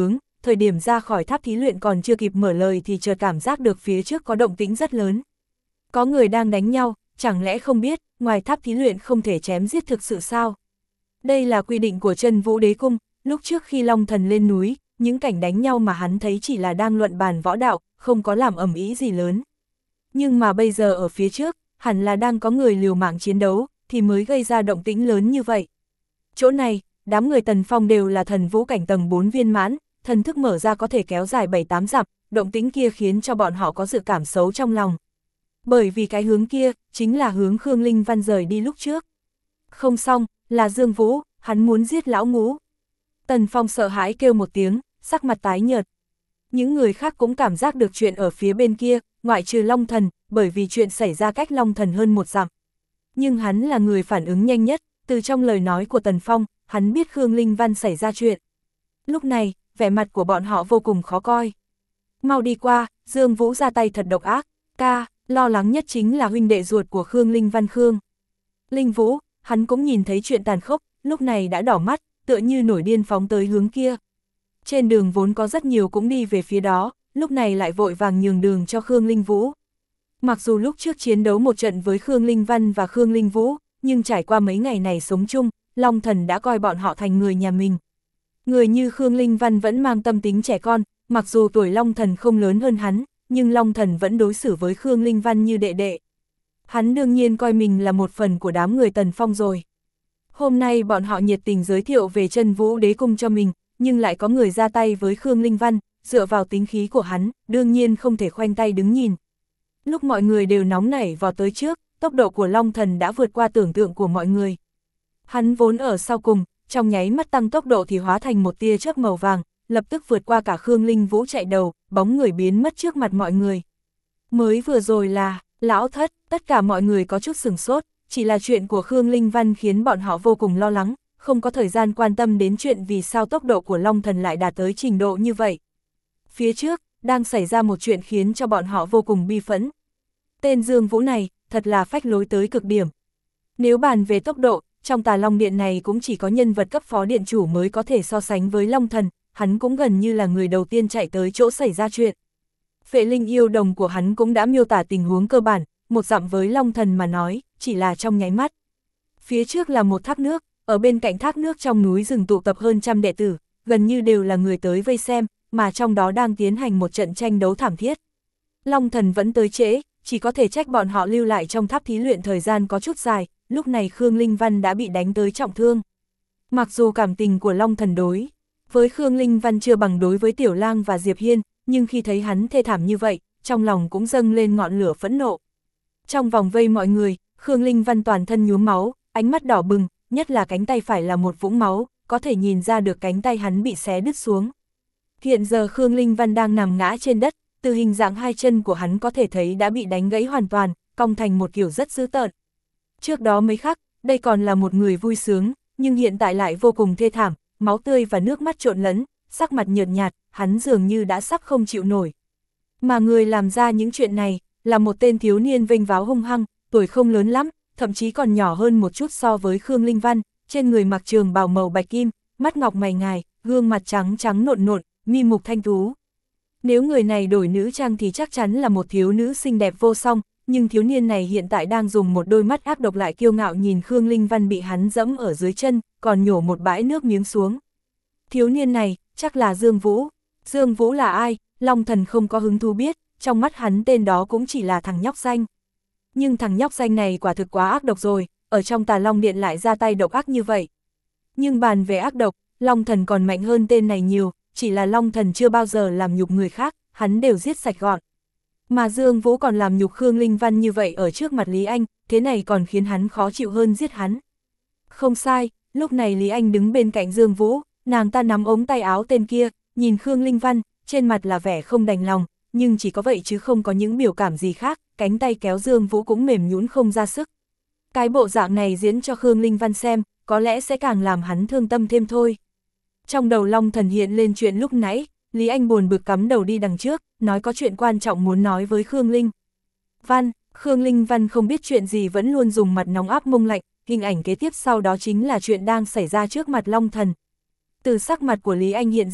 thời điểm ra khỏi tháp thí luyện còn chưa kịp mở lời thì chợt cảm giác được phía trước có động tĩnh rất lớn. Có người đang đánh nhau, chẳng lẽ không biết, ngoài tháp thí luyện không thể chém giết thực sự sao? Đây là quy định của Chân Vũ Đế Cung, lúc trước khi Long Thần lên núi, những cảnh đánh nhau mà hắn thấy chỉ là đang luận bàn võ đạo, không có làm ầm ĩ gì lớn. Nhưng mà bây giờ ở phía trước, hẳn là đang có người liều mạng chiến đấu, thì mới gây ra động tĩnh lớn như vậy. Chỗ này, đám người Tần Phong đều là thần vũ cảnh tầng bốn viên mãn, thần thức mở ra có thể kéo dài bảy tám dặm, động tĩnh kia khiến cho bọn họ có dự cảm xấu trong lòng. Bởi vì cái hướng kia, chính là hướng Khương Linh Văn rời đi lúc trước. Không xong, là Dương Vũ, hắn muốn giết lão Ngũ. Tần Phong sợ hãi kêu một tiếng, sắc mặt tái nhợt. Những người khác cũng cảm giác được chuyện ở phía bên kia, ngoại trừ Long Thần, bởi vì chuyện xảy ra cách Long Thần hơn một dặm. Nhưng hắn là người phản ứng nhanh nhất, từ trong lời nói của Tần Phong, hắn biết Khương Linh Văn xảy ra chuyện. Lúc này, vẻ mặt của bọn họ vô cùng khó coi. Mau đi qua, Dương Vũ ra tay thật độc ác, ca, lo lắng nhất chính là huynh đệ ruột của Khương Linh Văn Khương. Linh Vũ, hắn cũng nhìn thấy chuyện tàn khốc, lúc này đã đỏ mắt, tựa như nổi điên phóng tới hướng kia. Trên đường vốn có rất nhiều cũng đi về phía đó, lúc này lại vội vàng nhường đường cho Khương Linh Vũ. Mặc dù lúc trước chiến đấu một trận với Khương Linh Văn và Khương Linh Vũ, nhưng trải qua mấy ngày này sống chung, Long Thần đã coi bọn họ thành người nhà mình. Người như Khương Linh Văn vẫn mang tâm tính trẻ con, mặc dù tuổi Long Thần không lớn hơn hắn, nhưng Long Thần vẫn đối xử với Khương Linh Văn như đệ đệ. Hắn đương nhiên coi mình là một phần của đám người Tần Phong rồi. Hôm nay bọn họ nhiệt tình giới thiệu về Chân Vũ Đế Cung cho mình, nhưng lại có người ra tay với Khương Linh Văn, dựa vào tính khí của hắn, đương nhiên không thể khoanh tay đứng nhìn. Lúc mọi người đều nóng nảy vào tới trước, tốc độ của Long Thần đã vượt qua tưởng tượng của mọi người. Hắn vốn ở sau cùng, trong nháy mắt tăng tốc độ thì hóa thành một tia chớp màu vàng, lập tức vượt qua cả Khương Linh Vũ chạy đầu, bóng người biến mất trước mặt mọi người. Mới vừa rồi là, lão thất, tất cả mọi người có chút sửng sốt, chỉ là chuyện của Khương Linh Văn khiến bọn họ vô cùng lo lắng, không có thời gian quan tâm đến chuyện vì sao tốc độ của Long Thần lại đạt tới trình độ như vậy. Phía trước, đang xảy ra một chuyện khiến cho bọn họ vô cùng bi phẫn. Tên Dương Vũ này, thật là phách lối tới cực điểm. Nếu bàn về tốc độ, trong Tà Long Điện này cũng chỉ có nhân vật cấp phó điện chủ mới có thể so sánh với Long Thần, hắn cũng gần như là người đầu tiên chạy tới chỗ xảy ra chuyện. Phệ linh yêu đồng của hắn cũng đã miêu tả tình huống cơ bản, một dặm với Long Thần mà nói, chỉ là trong nháy mắt. Phía trước là một thác nước, ở bên cạnh thác nước trong núi rừng tụ tập hơn trăm đệ tử, gần như đều là người tới vây xem, mà trong đó đang tiến hành một trận tranh đấu thảm thiết. Long Thần vẫn tới trễ, chỉ có thể trách bọn họ lưu lại trong tháp thí luyện thời gian có chút dài, lúc này Khương Linh Văn đã bị đánh tới trọng thương. Mặc dù cảm tình của Long Thần đối với Khương Linh Văn chưa bằng đối với Tiểu Lang và Diệp Hiên, nhưng khi thấy hắn thê thảm như vậy, trong lòng cũng dâng lên ngọn lửa phẫn nộ. Trong vòng vây mọi người, Khương Linh Văn toàn thân nhuốm máu, ánh mắt đỏ bừng, nhất là cánh tay phải là một vũng máu, có thể nhìn ra được cánh tay hắn bị xé đứt xuống. Hiện giờ Khương Linh Văn đang nằm ngã trên đất, từ hình dạng hai chân của hắn có thể thấy đã bị đánh gãy hoàn toàn, cong thành một kiểu rất dữ tợn. Trước đó mấy khắc, đây còn là một người vui sướng, nhưng hiện tại lại vô cùng thê thảm, máu tươi và nước mắt trộn lẫn, sắc mặt nhợt nhạt, hắn dường như đã sắp không chịu nổi. Mà người làm ra những chuyện này, là một tên thiếu niên vênh váo hung hăng, tuổi không lớn lắm, thậm chí còn nhỏ hơn một chút so với Khương Linh Văn, trên người mặc trường bào màu bạch kim, mắt ngọc mày ngài, gương mặt trắng trắng nộn nộn, mi mục thanh tú. Nếu người này đổi nữ trang thì chắc chắn là một thiếu nữ xinh đẹp vô song, nhưng thiếu niên này hiện tại đang dùng một đôi mắt ác độc lại kiêu ngạo nhìn Khương Linh Văn bị hắn dẫm ở dưới chân, còn nhổ một bãi nước miếng xuống. Thiếu niên này, chắc là Dương Vũ. Dương Vũ là ai? Long Thần không có hứng thú biết, trong mắt hắn tên đó cũng chỉ là thằng nhóc xanh. Nhưng thằng nhóc xanh này quả thực quá ác độc rồi, ở trong Tà Long Điện lại ra tay độc ác như vậy. Nhưng bàn về ác độc, Long Thần còn mạnh hơn tên này nhiều, chỉ là Long Thần chưa bao giờ làm nhục người khác, hắn đều giết sạch gọn. Mà Dương Vũ còn làm nhục Khương Linh Văn như vậy ở trước mặt Lý Anh, thế này còn khiến hắn khó chịu hơn giết hắn. Không sai, lúc này Lý Anh đứng bên cạnh Dương Vũ, nàng ta nắm ống tay áo tên kia, nhìn Khương Linh Văn, trên mặt là vẻ không đành lòng, nhưng chỉ có vậy chứ không có những biểu cảm gì khác, cánh tay kéo Dương Vũ cũng mềm nhũn không ra sức. Cái bộ dạng này diễn cho Khương Linh Văn xem, có lẽ sẽ càng làm hắn thương tâm thêm thôi. Trong đầu Long Thần hiện lên chuyện lúc nãy, Lý Anh buồn bực cắm đầu đi đằng trước, nói có chuyện quan trọng muốn nói với Khương Linh Văn. Khương Linh Văn không biết chuyện gì vẫn luôn dùng mặt nóng áp mông lạnh, hình ảnh kế tiếp sau đó chính là chuyện đang xảy ra trước mặt Long Thần. Từ sắc mặt của Lý Anh hiện giờ,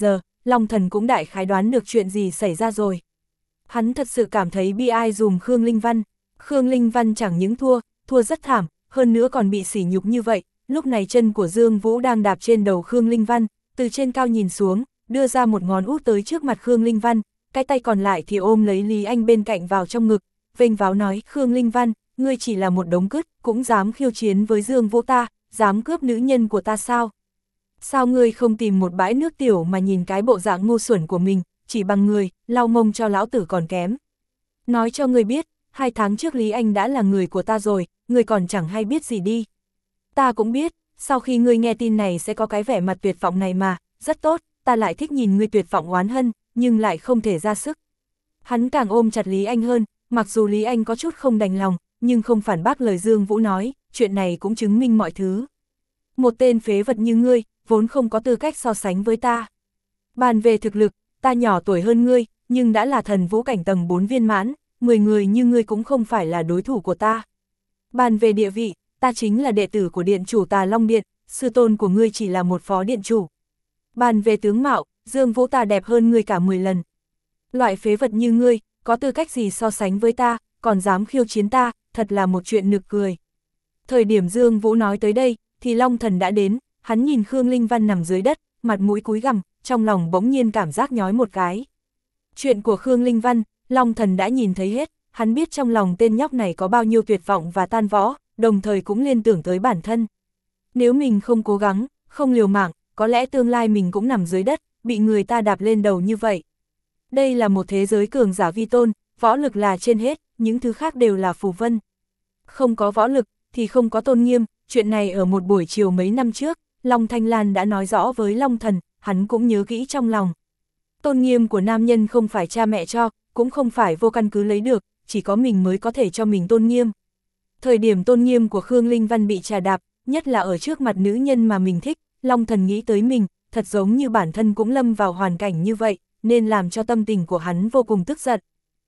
Long Thần cũng đại khái đoán được chuyện gì xảy ra rồi. Hắn thật sự cảm thấy bi ai dùm Khương Linh Văn. Khương Linh Văn chẳng những thua, thua rất thảm, hơn nữa còn bị sỉ nhục như vậy. Lúc này chân của Dương Vũ đang đạp trên đầu Khương Linh Văn, từ trên cao nhìn xuống, đưa ra một ngón út tới trước mặt Khương Linh Văn, cái tay còn lại thì ôm lấy Lý Anh bên cạnh vào trong ngực, vênh váo nói: Khương Linh Văn, ngươi chỉ là một đống cứt, cũng dám khiêu chiến với Dương Vũ ta, dám cướp nữ nhân của ta sao? Sao ngươi không tìm một bãi nước tiểu mà nhìn cái bộ dạng ngu xuẩn của mình, chỉ bằng người, lau mông cho lão tử còn kém. Nói cho ngươi biết, hai tháng trước Lý Anh đã là người của ta rồi, ngươi còn chẳng hay biết gì đi. Ta cũng biết, sau khi ngươi nghe tin này sẽ có cái vẻ mặt tuyệt vọng này mà, rất tốt, ta lại thích nhìn ngươi tuyệt vọng oán hân, nhưng lại không thể ra sức. Hắn càng ôm chặt Lý Anh hơn, mặc dù Lý Anh có chút không đành lòng, nhưng không phản bác lời Dương Vũ nói, chuyện này cũng chứng minh mọi thứ. Một tên phế vật như ngươi, vốn không có tư cách so sánh với ta. Bàn về thực lực, ta nhỏ tuổi hơn ngươi, nhưng đã là thần vũ cảnh tầng bốn viên mãn, mười người như ngươi cũng không phải là đối thủ của ta. Bàn về địa vị, ta chính là đệ tử của điện chủ Tà Long Điện, sư tôn của ngươi chỉ là một phó điện chủ. Bàn về tướng mạo, Dương Vũ ta đẹp hơn ngươi cả mười lần. Loại phế vật như ngươi, có tư cách gì so sánh với ta, còn dám khiêu chiến ta, thật là một chuyện nực cười. Thời điểm Dương Vũ nói tới đây, thì Long Thần đã đến, hắn nhìn Khương Linh Văn nằm dưới đất, mặt mũi cúi gằm, trong lòng bỗng nhiên cảm giác nhói một cái. Chuyện của Khương Linh Văn, Long Thần đã nhìn thấy hết, hắn biết trong lòng tên nhóc này có bao nhiêu tuyệt vọng và tan vỡ, đồng thời cũng liên tưởng tới bản thân. Nếu mình không cố gắng, không liều mạng, có lẽ tương lai mình cũng nằm dưới đất, bị người ta đạp lên đầu như vậy. Đây là một thế giới cường giả vi tôn, võ lực là trên hết, những thứ khác đều là phù vân. Không có võ lực, thì không có tôn nghiêm, chuyện này ở một buổi chiều mấy năm trước, Long Thanh Lan đã nói rõ với Long Thần, hắn cũng nhớ kỹ trong lòng. Tôn nghiêm của nam nhân không phải cha mẹ cho, cũng không phải vô căn cứ lấy được, chỉ có mình mới có thể cho mình tôn nghiêm. Thời điểm tôn nghiêm của Khương Linh Văn bị trà đạp, nhất là ở trước mặt nữ nhân mà mình thích, Long Thần nghĩ tới mình, thật giống như bản thân cũng lâm vào hoàn cảnh như vậy, nên làm cho tâm tình của hắn vô cùng tức giận.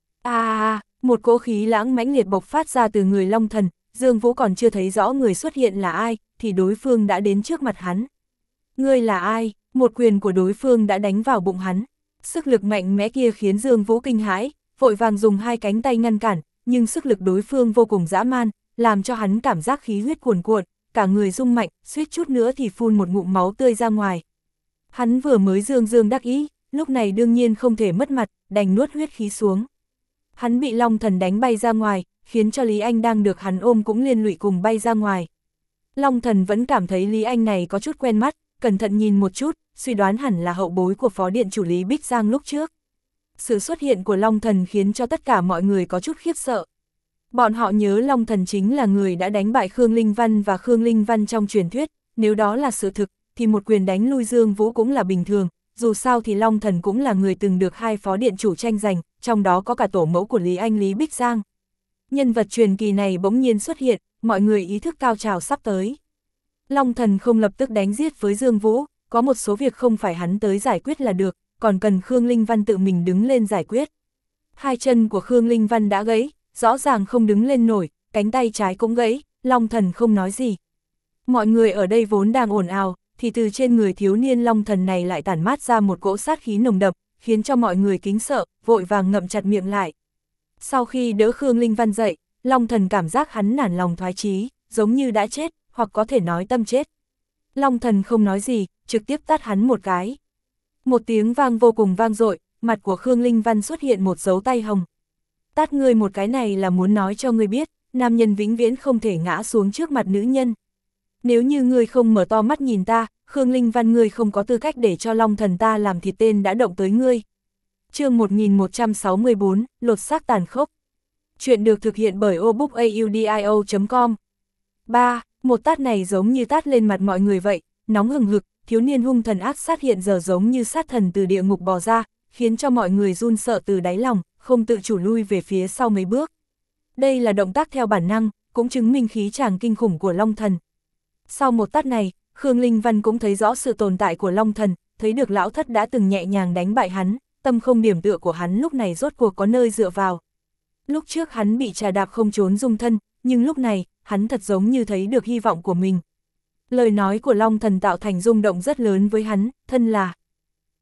À, một cỗ khí lãng mãnh liệt bộc phát ra từ người Long Thần, Dương Vũ còn chưa thấy rõ người xuất hiện là ai, thì đối phương đã đến trước mặt hắn. Ngươi là ai? Một quyền của đối phương đã đánh vào bụng hắn. Sức lực mạnh mẽ kia khiến Dương Vũ kinh hãi, vội vàng dùng hai cánh tay ngăn cản, nhưng sức lực đối phương vô cùng dã man, làm cho hắn cảm giác khí huyết cuồn cuộn, cả người rung mạnh, suýt chút nữa thì phun một ngụm máu tươi ra ngoài. Hắn vừa mới dương dương đắc ý, lúc này đương nhiên không thể mất mặt, đành nuốt huyết khí xuống. Hắn bị Long Thần đánh bay ra ngoài, khiến cho Lý Anh đang được hắn ôm cũng liên lụy cùng bay ra ngoài. Long Thần vẫn cảm thấy Lý Anh này có chút quen mắt, cẩn thận nhìn một chút, suy đoán hẳn là hậu bối của phó điện chủ Lý Bích Giang lúc trước. Sự xuất hiện của Long Thần khiến cho tất cả mọi người có chút khiếp sợ. Bọn họ nhớ Long Thần chính là người đã đánh bại Khương Linh Văn và Khương Linh Văn trong truyền thuyết, nếu đó là sự thực, thì một quyền đánh lui Dương Vũ cũng là bình thường, dù sao thì Long Thần cũng là người từng được hai phó điện chủ tranh giành, trong đó có cả tổ mẫu của Lý Anh Lý Bích Giang. Nhân vật truyền kỳ này bỗng nhiên xuất hiện, mọi người ý thức cao trào sắp tới. Long Thần không lập tức đánh giết với Dương Vũ, có một số việc không phải hắn tới giải quyết là được, còn cần Khương Linh Văn tự mình đứng lên giải quyết. Hai chân của Khương Linh Văn đã gãy, rõ ràng không đứng lên nổi, cánh tay trái cũng gãy, Long Thần không nói gì. Mọi người ở đây vốn đang ồn ào, thì từ trên người thiếu niên Long Thần này lại tản mát ra một cỗ sát khí nồng đậm, khiến cho mọi người kính sợ, vội vàng ngậm chặt miệng lại. Sau khi đỡ Khương Linh Văn dậy, Long Thần cảm giác hắn nản lòng thoái chí, giống như đã chết, hoặc có thể nói tâm chết. Long Thần không nói gì, trực tiếp tát hắn một cái. Một tiếng vang vô cùng vang dội, mặt của Khương Linh Văn xuất hiện một dấu tay hồng. Tát ngươi một cái này là muốn nói cho ngươi biết, nam nhân vĩnh viễn không thể ngã xuống trước mặt nữ nhân. Nếu như ngươi không mở to mắt nhìn ta, Khương Linh Văn ngươi không có tư cách để cho Long Thần ta làm thịt tên đã động tới ngươi. Chương một nghìn một trăm sáu mươi tư, lột xác tàn khốc. Chuyện được thực hiện bởi obookaudio chấm com. ba. Một tát này giống như tát lên mặt mọi người vậy, nóng hừng hực, thiếu niên hung thần ác sát hiện giờ giống như sát thần từ địa ngục bò ra, khiến cho mọi người run sợ từ đáy lòng, không tự chủ lui về phía sau mấy bước. Đây là động tác theo bản năng, cũng chứng minh khí tràng kinh khủng của Long Thần. Sau một tát này, Khương Linh Văn cũng thấy rõ sự tồn tại của Long Thần, thấy được lão thất đã từng nhẹ nhàng đánh bại hắn, tâm không điểm tựa của hắn lúc này rốt cuộc có nơi dựa vào. Lúc trước hắn bị trà đạp không trốn dung thân, nhưng lúc này, hắn thật giống như thấy được hy vọng của mình. Lời nói của Long Thần tạo thành rung động rất lớn với hắn, thân là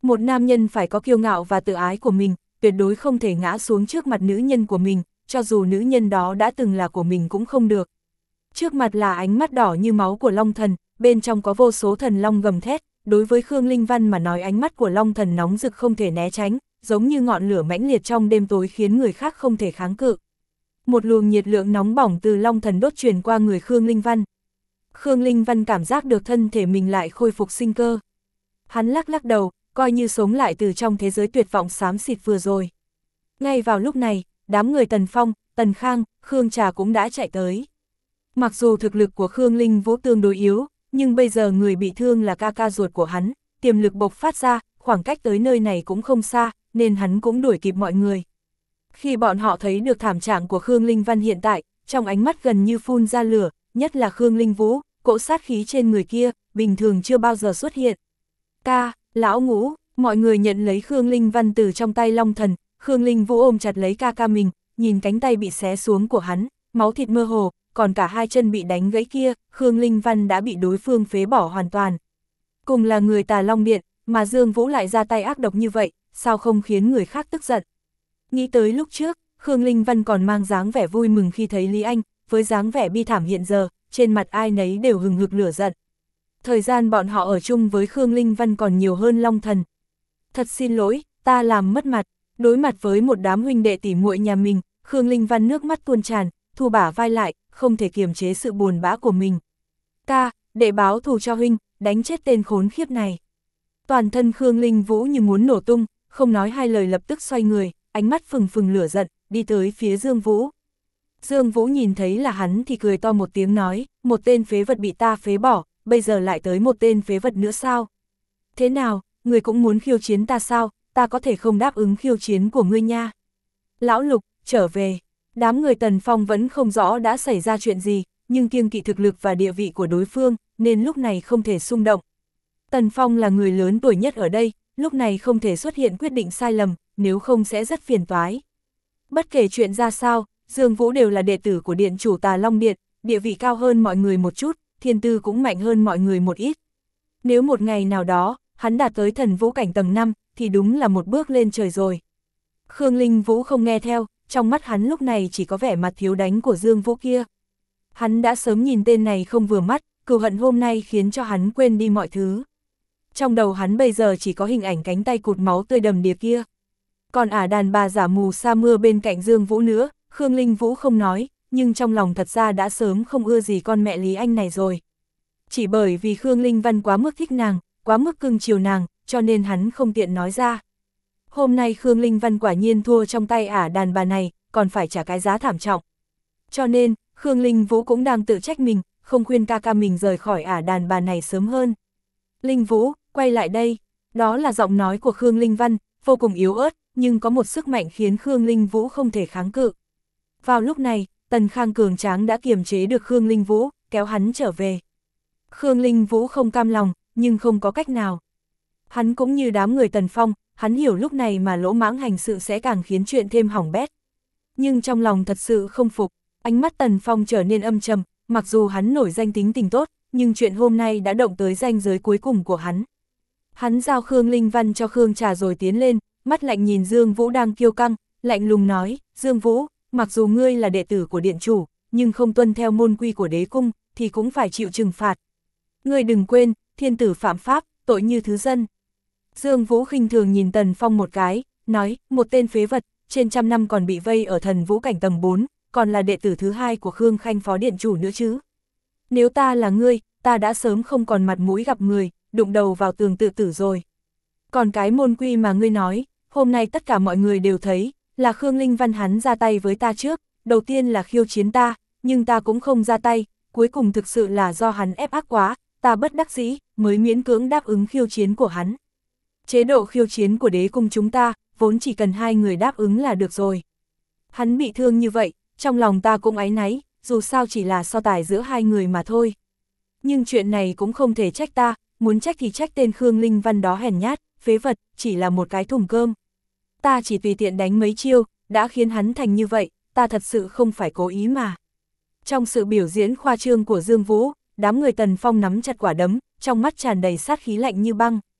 Một nam nhân phải có kiêu ngạo và tự ái của mình, tuyệt đối không thể ngã xuống trước mặt nữ nhân của mình, cho dù nữ nhân đó đã từng là của mình cũng không được. Trước mặt là ánh mắt đỏ như máu của Long Thần, bên trong có vô số thần long gầm thét, đối với Khương Linh Văn mà nói ánh mắt của Long Thần nóng rực không thể né tránh, giống như ngọn lửa mãnh liệt trong đêm tối khiến người khác không thể kháng cự. Một luồng nhiệt lượng nóng bỏng từ Long Thần đốt truyền qua người Khương Linh Văn. Khương Linh Văn cảm giác được thân thể mình lại khôi phục sinh cơ. Hắn lắc lắc đầu, coi như sống lại từ trong thế giới tuyệt vọng xám xịt vừa rồi. Ngay vào lúc này, đám người Tần Phong, Tần Khang, Khương Trà cũng đã chạy tới. Mặc dù thực lực của Khương Linh Vũ tương đối yếu, nhưng bây giờ người bị thương là ca ca ruột của hắn, tiềm lực bộc phát ra, khoảng cách tới nơi này cũng không xa, nên hắn cũng đuổi kịp mọi người. Khi bọn họ thấy được thảm trạng của Khương Linh Văn hiện tại, trong ánh mắt gần như phun ra lửa, nhất là Khương Linh Vũ, cỗ sát khí trên người kia, bình thường chưa bao giờ xuất hiện. Ca, lão Ngũ, mọi người nhận lấy Khương Linh Văn từ trong tay Long Thần, Khương Linh Vũ ôm chặt lấy ca ca mình, nhìn cánh tay bị xé xuống của hắn, máu thịt mơ hồ, còn cả hai chân bị đánh gãy kia, Khương Linh Văn đã bị đối phương phế bỏ hoàn toàn. Cùng là người Tà Long Điện, mà Dương Vũ lại ra tay ác độc như vậy, sao không khiến người khác tức giận. Nghĩ tới lúc trước, Khương Linh Văn còn mang dáng vẻ vui mừng khi thấy Lý Anh, với dáng vẻ bi thảm hiện giờ, trên mặt ai nấy đều hừng hực lửa giận. Thời gian bọn họ ở chung với Khương Linh Văn còn nhiều hơn Long Thần. Thật xin lỗi, ta làm mất mặt. Đối mặt với một đám huynh đệ tỉ muội nhà mình, Khương Linh Văn nước mắt tuôn tràn, thu bả vai lại, không thể kiềm chế sự buồn bã của mình. Ca, để báo thù cho huynh, đánh chết tên khốn khiếp này. Toàn thân Khương Linh Vũ như muốn nổ tung, không nói hai lời lập tức xoay người, ánh mắt phừng phừng lửa giận, đi tới phía Dương Vũ. Dương Vũ nhìn thấy là hắn thì cười to một tiếng nói, một tên phế vật bị ta phế bỏ, bây giờ lại tới một tên phế vật nữa sao? Thế nào, người cũng muốn khiêu chiến ta sao, ta có thể không đáp ứng khiêu chiến của ngươi nha. Lão Lục, trở về. Đám người Tần Phong vẫn không rõ đã xảy ra chuyện gì, nhưng kiêng kỵ thực lực và địa vị của đối phương, nên lúc này không thể xung động. Tần Phong là người lớn tuổi nhất ở đây, lúc này không thể xuất hiện quyết định sai lầm, nếu không sẽ rất phiền toái. Bất kể chuyện ra sao, Dương Vũ đều là đệ tử của Điện chủ Tà Long Điện, địa vị cao hơn mọi người một chút, thiên tư cũng mạnh hơn mọi người một ít. Nếu một ngày nào đó, hắn đạt tới thần vũ cảnh tầng năm, thì đúng là một bước lên trời rồi. Khương Linh Vũ không nghe theo, trong mắt hắn lúc này chỉ có vẻ mặt thiếu đánh của Dương Vũ kia. Hắn đã sớm nhìn tên này không vừa mắt, cừu hận hôm nay khiến cho hắn quên đi mọi thứ. Trong đầu hắn bây giờ chỉ có hình ảnh cánh tay cụt máu tươi đầm đìa kia. Còn ả đàn bà giả mù sa mưa bên cạnh Dương Vũ nữa, Khương Linh Vũ không nói, nhưng trong lòng thật ra đã sớm không ưa gì con mẹ Lý Anh này rồi. Chỉ bởi vì Khương Linh Văn quá mức thích nàng, quá mức cưng chiều nàng, cho nên hắn không tiện nói ra. Hôm nay Khương Linh Văn quả nhiên thua trong tay ả đàn bà này, còn phải trả cái giá thảm trọng. Cho nên, Khương Linh Vũ cũng đang tự trách mình, không khuyên ca ca mình rời khỏi ả đàn bà này sớm hơn. Linh Vũ, quay lại đây. Đó là giọng nói của Khương Linh Văn, vô cùng yếu ớt, nhưng có một sức mạnh khiến Khương Linh Vũ không thể kháng cự. Vào lúc này, Tần Khang cường tráng đã kiềm chế được Khương Linh Vũ, kéo hắn trở về. Khương Linh Vũ không cam lòng, nhưng không có cách nào. Hắn cũng như đám người Tần Phong, hắn hiểu lúc này mà lỗ mãng hành sự sẽ càng khiến chuyện thêm hỏng bét. Nhưng trong lòng thật sự không phục, ánh mắt Tần Phong trở nên âm trầm, mặc dù hắn nổi danh tính tình tốt, nhưng chuyện hôm nay đã động tới ranh giới cuối cùng của hắn. Hắn giao Khương Linh Văn cho Khương Trà rồi tiến lên, mắt lạnh nhìn Dương Vũ đang kiêu căng, lạnh lùng nói, Dương Vũ, mặc dù ngươi là đệ tử của điện chủ, nhưng không tuân theo môn quy của đế cung, thì cũng phải chịu trừng phạt. Ngươi đừng quên, thiên tử phạm pháp, tội như thứ dân. Dương Vũ khinh thường nhìn Tần Phong một cái, nói, một tên phế vật, trên trăm năm còn bị vây ở thần vũ cảnh tầng bốn, còn là đệ tử thứ hai của Khương Khanh phó điện chủ nữa chứ. Nếu ta là ngươi, ta đã sớm không còn mặt mũi gặp người, đụng đầu vào tường tự tử rồi. Còn cái môn quy mà ngươi nói, hôm nay tất cả mọi người đều thấy, là Khương Linh Văn hắn ra tay với ta trước, đầu tiên là khiêu chiến ta, nhưng ta cũng không ra tay, cuối cùng thực sự là do hắn ép ác quá, ta bất đắc dĩ, mới miễn cưỡng đáp ứng khiêu chiến của hắn. Chế độ khiêu chiến của đế cung chúng ta, vốn chỉ cần hai người đáp ứng là được rồi. Hắn bị thương như vậy, trong lòng ta cũng áy náy, dù sao chỉ là so tài giữa hai người mà thôi. Nhưng chuyện này cũng không thể trách ta, muốn trách thì trách tên Khương Linh Văn đó hèn nhát, phế vật, chỉ là một cái thùng cơm. Ta chỉ tùy tiện đánh mấy chiêu, đã khiến hắn thành như vậy, ta thật sự không phải cố ý mà. Trong sự biểu diễn khoa trương của Dương Vũ, đám người Tần Phong nắm chặt quả đấm, trong mắt tràn đầy sát khí lạnh như băng.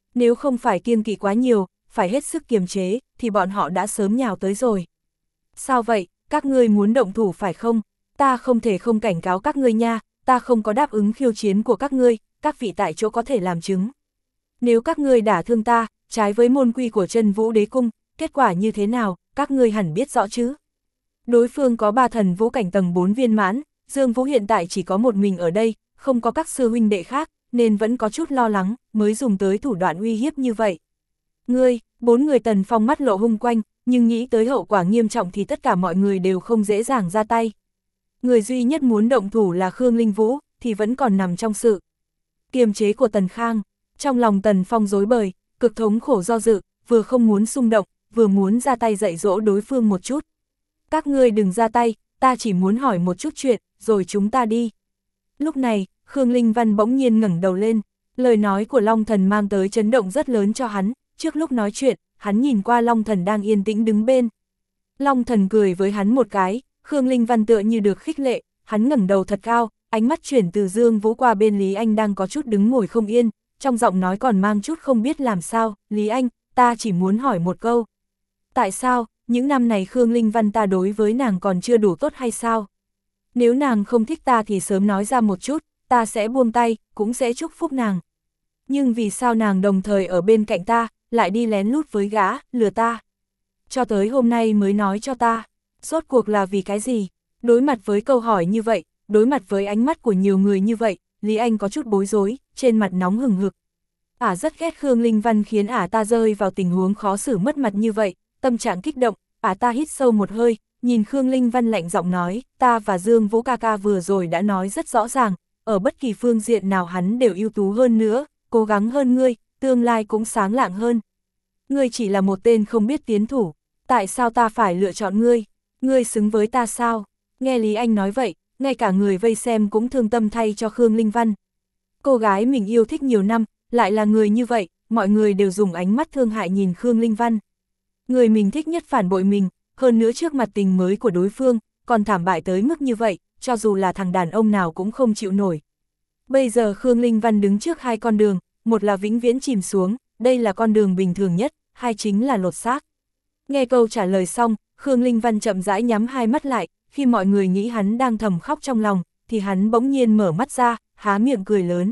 Nếu không phải kiêng kỵ quá nhiều, phải hết sức kiềm chế, thì bọn họ đã sớm nhào tới rồi. Sao vậy, các ngươi muốn động thủ phải không? Ta không thể không cảnh cáo các ngươi nha, ta không có đáp ứng khiêu chiến của các ngươi, các vị tại chỗ có thể làm chứng. Nếu các ngươi đả thương ta, trái với môn quy của Chân Vũ Đế Cung, kết quả như thế nào, các ngươi hẳn biết rõ chứ. Đối phương có ba thần vũ cảnh tầng bốn viên mãn, Dương Vũ hiện tại chỉ có một mình ở đây, không có các sư huynh đệ khác, nên vẫn có chút lo lắng, mới dùng tới thủ đoạn uy hiếp như vậy. Ngươi, bốn người Tần Phong mắt lộ hung quanh, nhưng nghĩ tới hậu quả nghiêm trọng thì tất cả mọi người đều không dễ dàng ra tay. Người duy nhất muốn động thủ là Khương Linh Vũ, thì vẫn còn nằm trong sự kiềm chế của Tần Khang. Trong lòng Tần Phong rối bời, cực thống khổ do dự, vừa không muốn xung động, vừa muốn ra tay dạy dỗ đối phương một chút. Các ngươi đừng ra tay, ta chỉ muốn hỏi một chút chuyện, rồi chúng ta đi. Lúc này, Khương Linh Văn bỗng nhiên ngẩng đầu lên, lời nói của Long Thần mang tới chấn động rất lớn cho hắn, trước lúc nói chuyện, hắn nhìn qua Long Thần đang yên tĩnh đứng bên. Long Thần cười với hắn một cái, Khương Linh Văn tựa như được khích lệ, hắn ngẩng đầu thật cao, ánh mắt chuyển từ Dương Vũ qua bên Lý Anh đang có chút đứng ngồi không yên, trong giọng nói còn mang chút không biết làm sao, Lý Anh, ta chỉ muốn hỏi một câu. Tại sao, những năm này Khương Linh Văn ta đối với nàng còn chưa đủ tốt hay sao? Nếu nàng không thích ta thì sớm nói ra một chút, ta sẽ buông tay, cũng sẽ chúc phúc nàng. Nhưng vì sao nàng đồng thời ở bên cạnh ta, lại đi lén lút với gã, lừa ta? Cho tới hôm nay mới nói cho ta, rốt cuộc là vì cái gì? Đối mặt với câu hỏi như vậy, đối mặt với ánh mắt của nhiều người như vậy, Lý Anh có chút bối rối, trên mặt nóng hừng hực. Ả rất ghét Khương Linh Văn khiến ả ta rơi vào tình huống khó xử mất mặt như vậy, tâm trạng kích động, ả ta hít sâu một hơi, nhìn Khương Linh Văn lạnh giọng nói, ta và Dương Vũ ca ca vừa rồi đã nói rất rõ ràng, ở bất kỳ phương diện nào hắn đều ưu tú hơn nữa, cố gắng hơn ngươi, tương lai cũng sáng lạng hơn. Ngươi chỉ là một tên không biết tiến thủ, tại sao ta phải lựa chọn ngươi? Ngươi xứng với ta sao? Nghe Lý Anh nói vậy, ngay cả người vây xem cũng thương tâm thay cho Khương Linh Văn. Cô gái mình yêu thích nhiều năm, lại là người như vậy, mọi người đều dùng ánh mắt thương hại nhìn Khương Linh Văn. Người mình thích nhất phản bội mình, hơn nữa trước mặt tình mới của đối phương, còn thảm bại tới mức như vậy, cho dù là thằng đàn ông nào cũng không chịu nổi. Bây giờ Khương Linh Văn đứng trước hai con đường, một là vĩnh viễn chìm xuống, đây là con đường bình thường nhất, hai chính là lột xác. Nghe câu trả lời xong, Khương Linh Văn chậm rãi nhắm hai mắt lại, khi mọi người nghĩ hắn đang thầm khóc trong lòng, thì hắn bỗng nhiên mở mắt ra, há miệng cười lớn.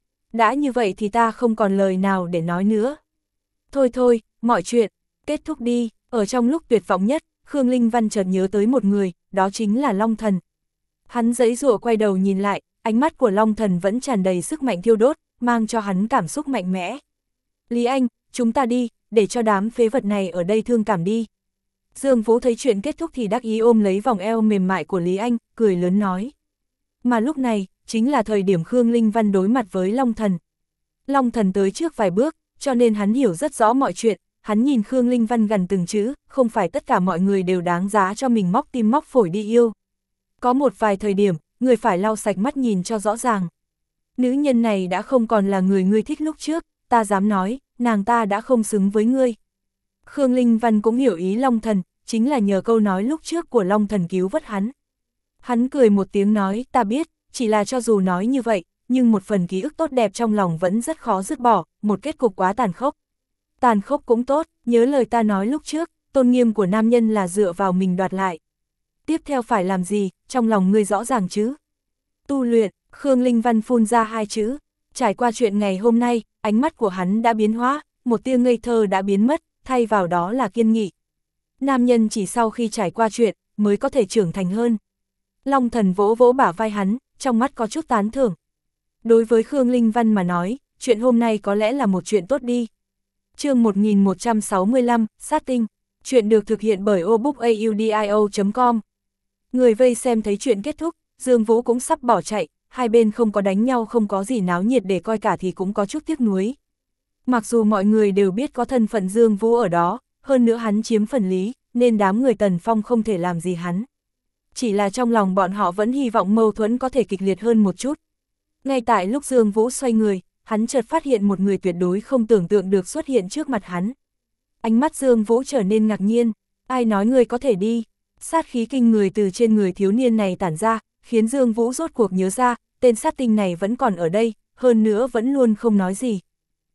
Đã như vậy thì ta không còn lời nào để nói nữa. Thôi thôi, mọi chuyện, kết thúc đi. Ở trong lúc tuyệt vọng nhất, Khương Linh Văn chợt nhớ tới một người, đó chính là Long Thần. Hắn giãy giụa quay đầu nhìn lại, ánh mắt của Long Thần vẫn tràn đầy sức mạnh thiêu đốt, mang cho hắn cảm xúc mạnh mẽ. Lý Anh, chúng ta đi, để cho đám phế vật này ở đây thương cảm đi. Dương Vũ thấy chuyện kết thúc thì đắc ý ôm lấy vòng eo mềm mại của Lý Anh, cười lớn nói. Mà lúc này, chính là thời điểm Khương Linh Văn đối mặt với Long Thần. Long Thần tới trước vài bước, cho nên hắn hiểu rất rõ mọi chuyện, hắn nhìn Khương Linh Văn gần từng chữ, không phải tất cả mọi người đều đáng giá cho mình móc tim móc phổi đi yêu. Có một vài thời điểm, người phải lau sạch mắt nhìn cho rõ ràng. Nữ nhân này đã không còn là người ngươi thích lúc trước, ta dám nói, nàng ta đã không xứng với ngươi. Khương Linh Văn cũng hiểu ý Long Thần, chính là nhờ câu nói lúc trước của Long Thần cứu vớt hắn. Hắn cười một tiếng nói, ta biết, chỉ là cho dù nói như vậy, nhưng một phần ký ức tốt đẹp trong lòng vẫn rất khó dứt bỏ, một kết cục quá tàn khốc. Tàn khốc cũng tốt, nhớ lời ta nói lúc trước, tôn nghiêm của nam nhân là dựa vào mình đoạt lại. Tiếp theo phải làm gì, trong lòng ngươi rõ ràng chứ? Tu luyện, Khương Linh Văn phun ra hai chữ. Trải qua chuyện ngày hôm nay, ánh mắt của hắn đã biến hóa, một tia ngây thơ đã biến mất, thay vào đó là kiên nghị. Nam nhân chỉ sau khi trải qua chuyện, mới có thể trưởng thành hơn. Long Thần vỗ vỗ bả vai hắn, trong mắt có chút tán thưởng. Đối với Khương Linh Văn mà nói, chuyện hôm nay có lẽ là một chuyện tốt đi. Chương một nghìn một trăm sáu mươi lăm, Sát tinh. Chuyện được thực hiện bởi obookaudio chấm com. Người vây xem thấy chuyện kết thúc, Dương Vũ cũng sắp bỏ chạy, hai bên không có đánh nhau, không có gì náo nhiệt để coi cả thì cũng có chút tiếc nuối. Mặc dù mọi người đều biết có thân phận Dương Vũ ở đó, hơn nữa hắn chiếm phần lý, nên đám người Tần Phong không thể làm gì hắn. Chỉ là trong lòng bọn họ vẫn hy vọng mâu thuẫn có thể kịch liệt hơn một chút. Ngay tại lúc Dương Vũ xoay người, hắn chợt phát hiện một người tuyệt đối không tưởng tượng được xuất hiện trước mặt hắn. Ánh mắt Dương Vũ trở nên ngạc nhiên, ai nói người có thể đi? Sát khí kinh người từ trên người thiếu niên này tản ra, khiến Dương Vũ rốt cuộc nhớ ra, tên sát tinh này vẫn còn ở đây, hơn nữa vẫn luôn không nói gì.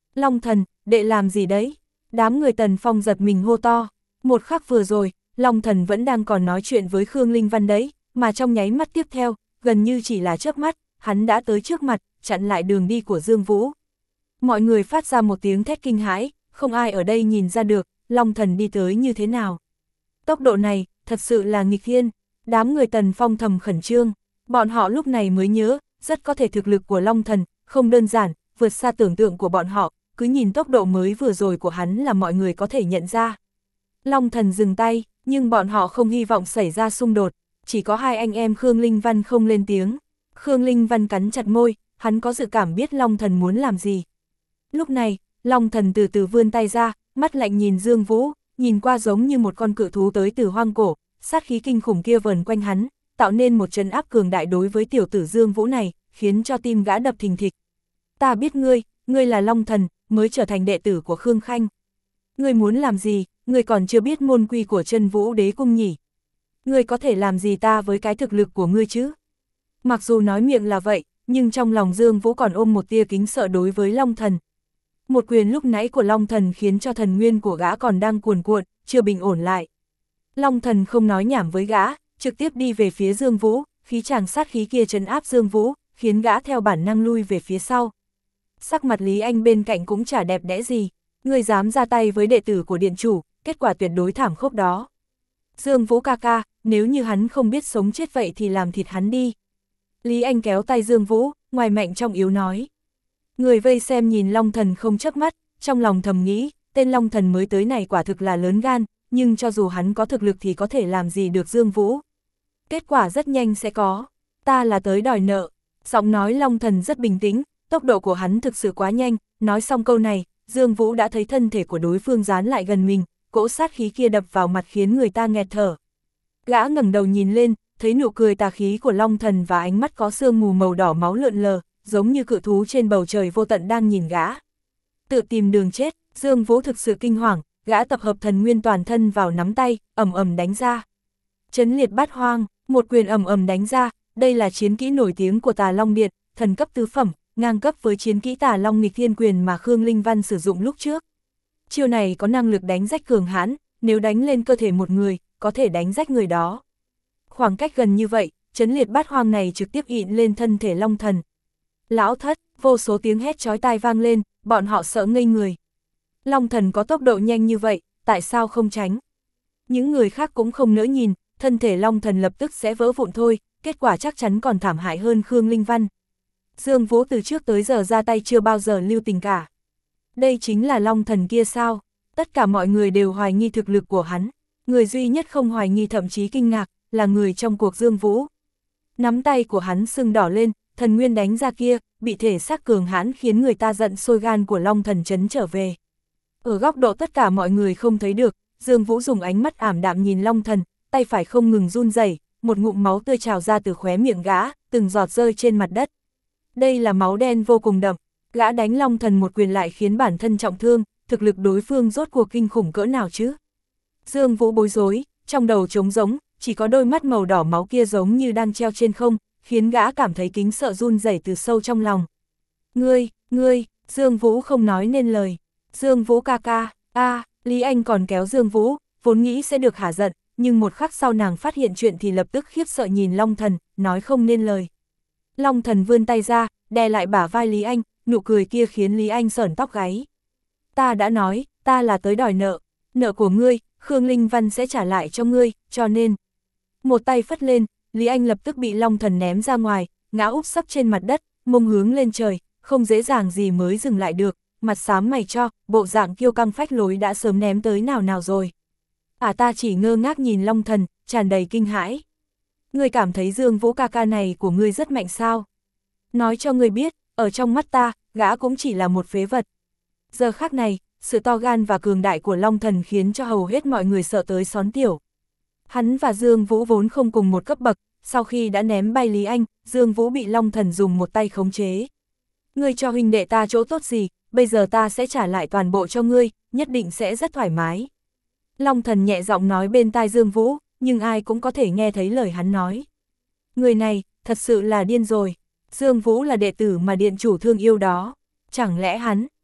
Long Thần, đệ làm gì đấy? Đám người Tần Phong giật mình hô to. Một khắc vừa rồi, Long Thần vẫn đang còn nói chuyện với Khương Linh Văn đấy, mà trong nháy mắt tiếp theo, gần như chỉ là chớp mắt, hắn đã tới trước mặt, chặn lại đường đi của Dương Vũ. Mọi người phát ra một tiếng thét kinh hãi, không ai ở đây nhìn ra được, Long Thần đi tới như thế nào. Tốc độ này, thật sự là nghịch thiên, đám người Tần Phong thầm khẩn trương, bọn họ lúc này mới nhớ, rất có thể thực lực của Long Thần, không đơn giản, vượt xa tưởng tượng của bọn họ, cứ nhìn tốc độ mới vừa rồi của hắn là mọi người có thể nhận ra. Long Thần dừng tay, nhưng bọn họ không hy vọng xảy ra xung đột, chỉ có hai anh em Khương Linh Văn không lên tiếng. Khương Linh Văn cắn chặt môi, hắn có dự cảm biết Long Thần muốn làm gì. Lúc này, Long Thần từ từ vươn tay ra, mắt lạnh nhìn Dương Vũ, nhìn qua giống như một con cự thú tới từ hoang cổ, sát khí kinh khủng kia vờn quanh hắn, tạo nên một trấn áp cường đại đối với tiểu tử Dương Vũ này, khiến cho tim gã đập thình thịch. Ta biết ngươi, ngươi là Long Thần, mới trở thành đệ tử của Khương Khanh. Ngươi muốn làm gì, ngươi còn chưa biết môn quy của Chân Vũ Đế Cung nhỉ? Ngươi có thể làm gì ta với cái thực lực của ngươi chứ? Mặc dù nói miệng là vậy, nhưng trong lòng Dương Vũ còn ôm một tia kính sợ đối với Long Thần. Một quyền lúc nãy của Long Thần khiến cho thần nguyên của gã còn đang cuồn cuộn, chưa bình ổn lại. Long Thần không nói nhảm với gã, trực tiếp đi về phía Dương Vũ, khí tràng sát khí kia trấn áp Dương Vũ, khiến gã theo bản năng lui về phía sau. Sắc mặt Lý Anh bên cạnh cũng chả đẹp đẽ gì, ngươi dám ra tay với đệ tử của điện chủ, kết quả tuyệt đối thảm khốc đó. Dương Vũ ca ca, nếu như hắn không biết sống chết vậy thì làm thịt hắn đi. Lý Anh kéo tay Dương Vũ, ngoài mạnh trong yếu nói. Người vây xem nhìn Long Thần không chớp mắt, trong lòng thầm nghĩ, tên Long Thần mới tới này quả thực là lớn gan, nhưng cho dù hắn có thực lực thì có thể làm gì được Dương Vũ. Kết quả rất nhanh sẽ có, ta là tới đòi nợ. Giọng nói Long Thần rất bình tĩnh, tốc độ của hắn thực sự quá nhanh, nói xong câu này, Dương Vũ đã thấy thân thể của đối phương dán lại gần mình, cỗ sát khí kia đập vào mặt khiến người ta nghẹt thở. Gã ngẩng đầu nhìn lên, thấy nụ cười tà khí của Long Thần và ánh mắt có sương mù màu đỏ máu lượn lờ, giống như cự thú trên bầu trời vô tận đang nhìn gã. Tự tìm đường chết, Dương Vũ thực sự kinh hoàng, gã tập hợp thần nguyên toàn thân vào nắm tay, ầm ầm đánh ra. Chấn liệt bát hoang, một quyền ầm ầm đánh ra, đây là chiến kỹ nổi tiếng của Tà Long Điện, thần cấp tứ phẩm, ngang cấp với chiến kỹ Tà Long nghịch thiên quyền mà Khương Linh Văn sử dụng lúc trước. Chiêu này có năng lực đánh rách cường hãn, nếu đánh lên cơ thể một người, có thể đánh rách người đó. Khoảng cách gần như vậy, chấn liệt bát hoang này trực tiếp ịn lên thân thể Long Thần. Lão thất, vô số tiếng hét chói tai vang lên, bọn họ sợ ngây người. Long Thần có tốc độ nhanh như vậy, tại sao không tránh? Những người khác cũng không nỡ nhìn, thân thể Long Thần lập tức sẽ vỡ vụn thôi, kết quả chắc chắn còn thảm hại hơn Khương Linh Văn. Dương Vũ từ trước tới giờ ra tay chưa bao giờ lưu tình cả. Đây chính là Long Thần kia sao? Tất cả mọi người đều hoài nghi thực lực của hắn. Người duy nhất không hoài nghi thậm chí kinh ngạc, là người trong cuộc Dương Vũ. Nắm tay của hắn sưng đỏ lên, thần nguyên đánh ra kia, bị thể xác cường hãn khiến người ta giận sôi gan của Long Thần chấn trở về. Ở góc độ tất cả mọi người không thấy được, Dương Vũ dùng ánh mắt ảm đạm nhìn Long Thần, tay phải không ngừng run rẩy, một ngụm máu tươi trào ra từ khóe miệng gã, từng giọt rơi trên mặt đất. Đây là máu đen vô cùng đậm, gã đánh Long Thần một quyền lại khiến bản thân trọng thương, thực lực đối phương rốt cuộc kinh khủng cỡ nào chứ? Dương Vũ bối rối, trong đầu trống rỗng, chỉ có đôi mắt màu đỏ máu kia giống như đang treo trên không, khiến gã cảm thấy kính sợ run rẩy từ sâu trong lòng. Ngươi, ngươi, Dương Vũ không nói nên lời. Dương Vũ ca ca, a, Lý Anh còn kéo Dương Vũ, vốn nghĩ sẽ được hả giận, nhưng một khắc sau nàng phát hiện chuyện thì lập tức khiếp sợ nhìn Long Thần, nói không nên lời. Long Thần vươn tay ra, đè lại bả vai Lý Anh, nụ cười kia khiến Lý Anh sởn tóc gáy. Ta đã nói, ta là tới đòi nợ, nợ của ngươi, Khương Linh Văn sẽ trả lại cho ngươi, cho nên. Một tay phất lên, Lý Anh lập tức bị Long Thần ném ra ngoài, ngã úp sấp trên mặt đất, mông hướng lên trời, không dễ dàng gì mới dừng lại được, mặt xám mày cho, bộ dạng kiêu căng phách lối đã sớm ném tới nào nào rồi. À ta chỉ ngơ ngác nhìn Long Thần, tràn đầy kinh hãi. Ngươi cảm thấy Dương Vũ ca ca này của ngươi rất mạnh sao? Nói cho ngươi biết, ở trong mắt ta, gã cũng chỉ là một phế vật. Giờ khắc này, sự to gan và cường đại của Long Thần khiến cho hầu hết mọi người sợ tới xón tiểu. Hắn và Dương Vũ vốn không cùng một cấp bậc, sau khi đã ném bay Lý Anh, Dương Vũ bị Long Thần dùng một tay khống chế. Ngươi cho huynh đệ ta chỗ tốt gì, bây giờ ta sẽ trả lại toàn bộ cho ngươi, nhất định sẽ rất thoải mái. Long Thần nhẹ giọng nói bên tai Dương Vũ, nhưng ai cũng có thể nghe thấy lời hắn nói. Người này, thật sự là điên rồi. Dương Vũ là đệ tử mà điện chủ thương yêu đó. Chẳng lẽ hắn,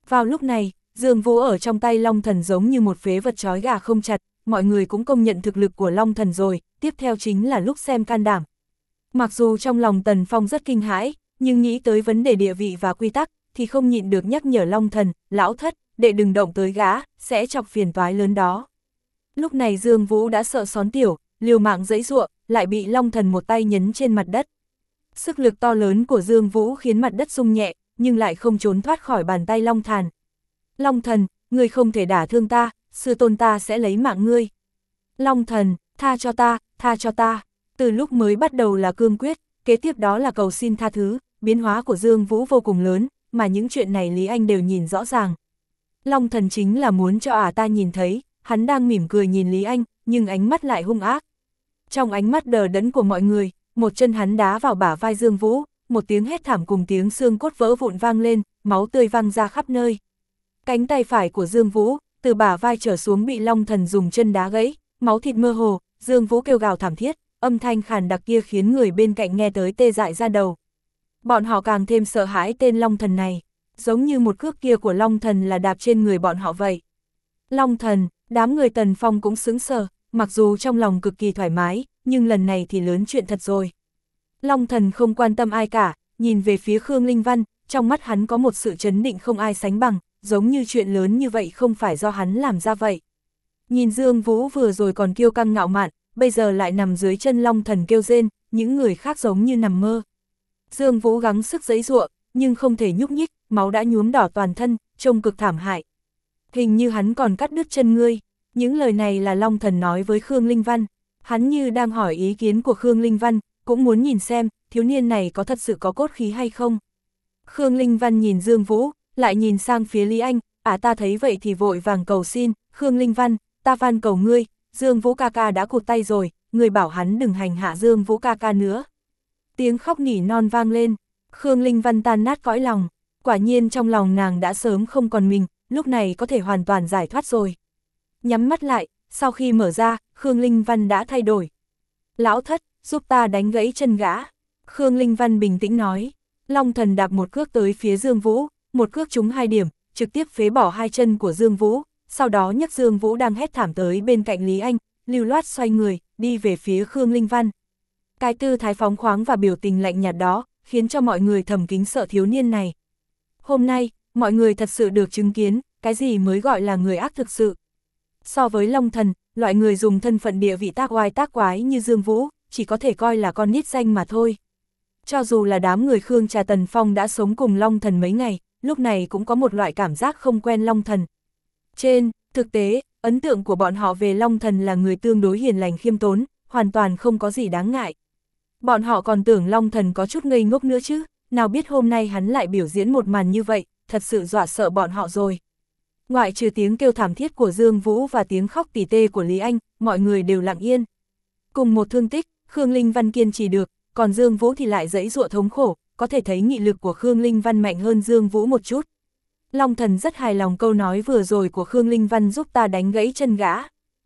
Vào lúc này, Dương Vũ ở trong tay Long Thần giống như một phế vật trói gà không chặt, mọi người cũng công nhận thực lực của Long Thần rồi, tiếp theo chính là lúc xem can đảm. Mặc dù trong lòng Tần Phong rất kinh hãi, nhưng nghĩ tới vấn đề địa vị và quy tắc, thì không nhịn được nhắc nhở Long Thần, lão thất, đệ đừng động tới gã, sẽ chọc phiền toái lớn đó. Lúc này Dương Vũ đã sợ xón tiểu, liều mạng giãy giụa, lại bị Long Thần một tay nhấn trên mặt đất. Sức lực to lớn của Dương Vũ khiến mặt đất rung nhẹ, nhưng lại không trốn thoát khỏi bàn tay Long Thần. Long Thần, ngươi không thể đả thương ta, sư tôn ta sẽ lấy mạng ngươi. Long Thần, tha cho ta, tha cho ta. Từ lúc mới bắt đầu là cương quyết, kế tiếp đó là cầu xin tha thứ, biến hóa của Dương Vũ vô cùng lớn, mà những chuyện này Lý Anh đều nhìn rõ ràng. Long Thần chính là muốn cho ả ta nhìn thấy, hắn đang mỉm cười nhìn Lý Anh, nhưng ánh mắt lại hung ác. Trong ánh mắt đờ đẫn của mọi người, một chân hắn đá vào bả vai Dương Vũ, một tiếng hét thảm cùng tiếng xương cốt vỡ vụn vang lên, máu tươi văng ra khắp nơi. Cánh tay phải của Dương Vũ, từ bả vai trở xuống bị Long Thần dùng chân đá gãy, máu thịt mơ hồ, Dương Vũ kêu gào thảm thiết, âm thanh khàn đặc kia khiến người bên cạnh nghe tới tê dại ra đầu. Bọn họ càng thêm sợ hãi tên Long Thần này, giống như một cước kia của Long Thần là đạp trên người bọn họ vậy. Long Thần, đám người Tần Phong cũng sững sờ, mặc dù trong lòng cực kỳ thoải mái, nhưng lần này thì lớn chuyện thật rồi. Long Thần không quan tâm ai cả, nhìn về phía Khương Linh Văn, trong mắt hắn có một sự chấn định không ai sánh bằng, giống như chuyện lớn như vậy không phải do hắn làm ra vậy. Nhìn Dương Vũ vừa rồi còn kiêu căng ngạo mạn, bây giờ lại nằm dưới chân Long Thần kêu rên, những người khác giống như nằm mơ. Dương Vũ gắng sức giãy giụa, nhưng không thể nhúc nhích, máu đã nhuốm đỏ toàn thân, trông cực thảm hại. Hình như hắn còn cắt đứt chân ngươi. Những lời này là Long Thần nói với Khương Linh Văn. Hắn như đang hỏi ý kiến của Khương Linh Văn, cũng muốn nhìn xem, thiếu niên này có thật sự có cốt khí hay không. Khương Linh Văn nhìn Dương Vũ, lại nhìn sang phía Lý Anh, à ta thấy vậy thì vội vàng cầu xin, Khương Linh Văn, ta van cầu ngươi, Dương Vũ ca ca đã cụt tay rồi, người bảo hắn đừng hành hạ Dương Vũ ca ca nữa. Tiếng khóc nỉ non vang lên, Khương Linh Văn tan nát cõi lòng, quả nhiên trong lòng nàng đã sớm không còn mình, lúc này có thể hoàn toàn giải thoát rồi. Nhắm mắt lại, sau khi mở ra, Khương Linh Văn đã thay đổi. Lão thất, giúp ta đánh gãy chân gã. Khương Linh Văn bình tĩnh nói. Long Thần đạp một cước tới phía Dương Vũ, một cước trúng hai điểm, trực tiếp phế bỏ hai chân của Dương Vũ, sau đó nhấc Dương Vũ đang hét thảm tới bên cạnh Lý Anh, lưu loát xoay người, đi về phía Khương Linh Văn. Cái tư thái phóng khoáng và biểu tình lạnh nhạt đó, khiến cho mọi người thầm kính sợ thiếu niên này. Hôm nay, mọi người thật sự được chứng kiến, cái gì mới gọi là người ác thực sự. So với Long Thần, loại người dùng thân phận địa vị tác oai tác quái như Dương Vũ, chỉ có thể coi là con nít danh mà thôi. Cho dù là đám người Khương Trà Tần Phong đã sống cùng Long Thần mấy ngày, lúc này cũng có một loại cảm giác không quen Long Thần. Trên thực tế, ấn tượng của bọn họ về Long Thần là người tương đối hiền lành khiêm tốn, hoàn toàn không có gì đáng ngại. Bọn họ còn tưởng Long Thần có chút ngây ngốc nữa chứ, nào biết hôm nay hắn lại biểu diễn một màn như vậy, thật sự dọa sợ bọn họ rồi. Ngoại trừ tiếng kêu thảm thiết của Dương Vũ và tiếng khóc tỉ tê của Lý Anh, mọi người đều lặng yên. Cùng một thương tích, Khương Linh Văn kiên trì được, còn Dương Vũ thì lại giãy giụa thống khổ, có thể thấy nghị lực của Khương Linh Văn mạnh hơn Dương Vũ một chút. Long Thần rất hài lòng câu nói vừa rồi của Khương Linh Văn giúp ta đánh gãy chân gã.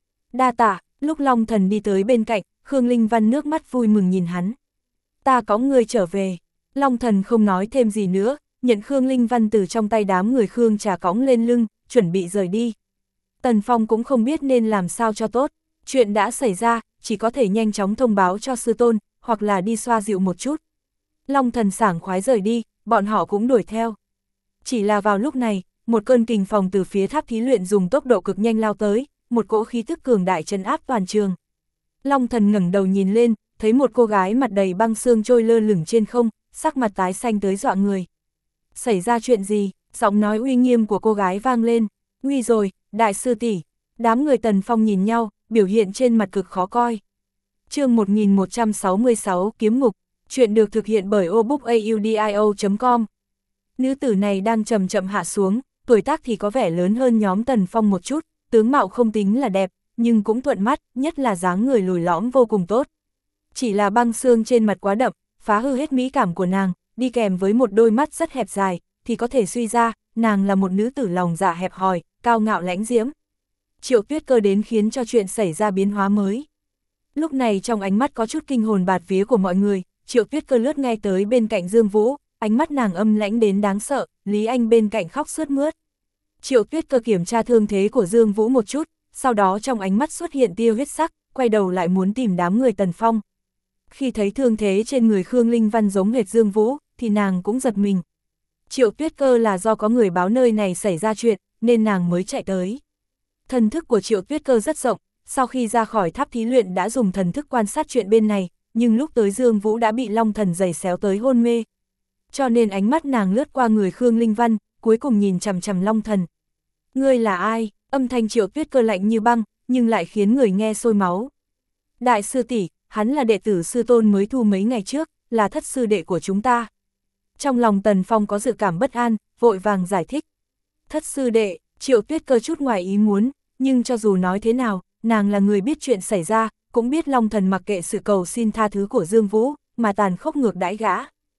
Đa tạ, lúc Long Thần đi tới bên cạnh, Khương Linh Văn nước mắt vui mừng nhìn hắn. Ta có người trở về. Long Thần không nói thêm gì nữa, nhận Khương Linh Văn từ trong tay đám người Khương Trà cõng lên lưng, chuẩn bị rời đi. Tần Phong cũng không biết nên làm sao cho tốt, chuyện đã xảy ra, chỉ có thể nhanh chóng thông báo cho sư tôn, hoặc là đi xoa dịu một chút. Long Thần sảng khoái rời đi, bọn họ cũng đuổi theo. Chỉ là vào lúc này, một cơn kình phong từ phía tháp thí luyện dùng tốc độ cực nhanh lao tới, một cỗ khí thức cường đại trấn áp toàn trường. Long Thần ngẩng đầu nhìn lên, thấy một cô gái mặt đầy băng xương trôi lơ lửng trên không, sắc mặt tái xanh tới dọa người. Xảy ra chuyện gì? Giọng nói uy nghiêm của cô gái vang lên. Nguy rồi, đại sư tỷ. Đám người Tần Phong nhìn nhau, biểu hiện trên mặt cực khó coi. Chương một nghìn một trăm sáu mươi sáu Kiếm Ngục. Chuyện được thực hiện bởi obookaudio chấm com. Nữ tử này đang chậm chậm hạ xuống, tuổi tác thì có vẻ lớn hơn nhóm Tần Phong một chút, tướng mạo không tính là đẹp, nhưng cũng thuận mắt, nhất là dáng người lồi lõm vô cùng tốt. Chỉ là băng xương trên mặt quá đậm, phá hư hết mỹ cảm của nàng, đi kèm với một đôi mắt rất hẹp dài, thì có thể suy ra, nàng là một nữ tử lòng dạ hẹp hòi, cao ngạo lãnh diễm. Triệu Tuyết Cơ đến khiến cho chuyện xảy ra biến hóa mới. Lúc này trong ánh mắt có chút kinh hồn bạt vía của mọi người, Triệu Tuyết Cơ lướt ngay tới bên cạnh Dương Vũ, ánh mắt nàng âm lãnh đến đáng sợ, Lý Anh bên cạnh khóc sướt mướt. Triệu Tuyết Cơ kiểm tra thương thế của Dương Vũ một chút, sau đó trong ánh mắt xuất hiện tia huyết sắc, quay đầu lại muốn tìm đám người Tần Phong. Khi thấy thương thế trên người Khương Linh Văn giống hệt Dương Vũ, thì nàng cũng giật mình. Triệu Tuyết Cơ là do có người báo nơi này xảy ra chuyện, nên nàng mới chạy tới. Thần thức của Triệu Tuyết Cơ rất rộng, sau khi ra khỏi tháp thí luyện đã dùng thần thức quan sát chuyện bên này, nhưng lúc tới Dương Vũ đã bị Long Thần giày xéo tới hôn mê. Cho nên ánh mắt nàng lướt qua người Khương Linh Văn, cuối cùng nhìn chằm chằm Long Thần. Ngươi là ai? Âm thanh Triệu Tuyết Cơ lạnh như băng, nhưng lại khiến người nghe sôi máu. Đại sư tỷ, hắn là đệ tử sư tôn mới thu mấy ngày trước, là thất sư đệ của chúng ta. Trong lòng Tần Phong có dự cảm bất an, vội vàng giải thích. Thất sư đệ, Triệu Tuyết Cơ chút ngoài ý muốn, nhưng cho dù nói thế nào, nàng là người biết chuyện xảy ra, cũng biết Long Thần mặc kệ sự cầu xin tha thứ của Dương Vũ, mà tàn khốc ngược đãi gã.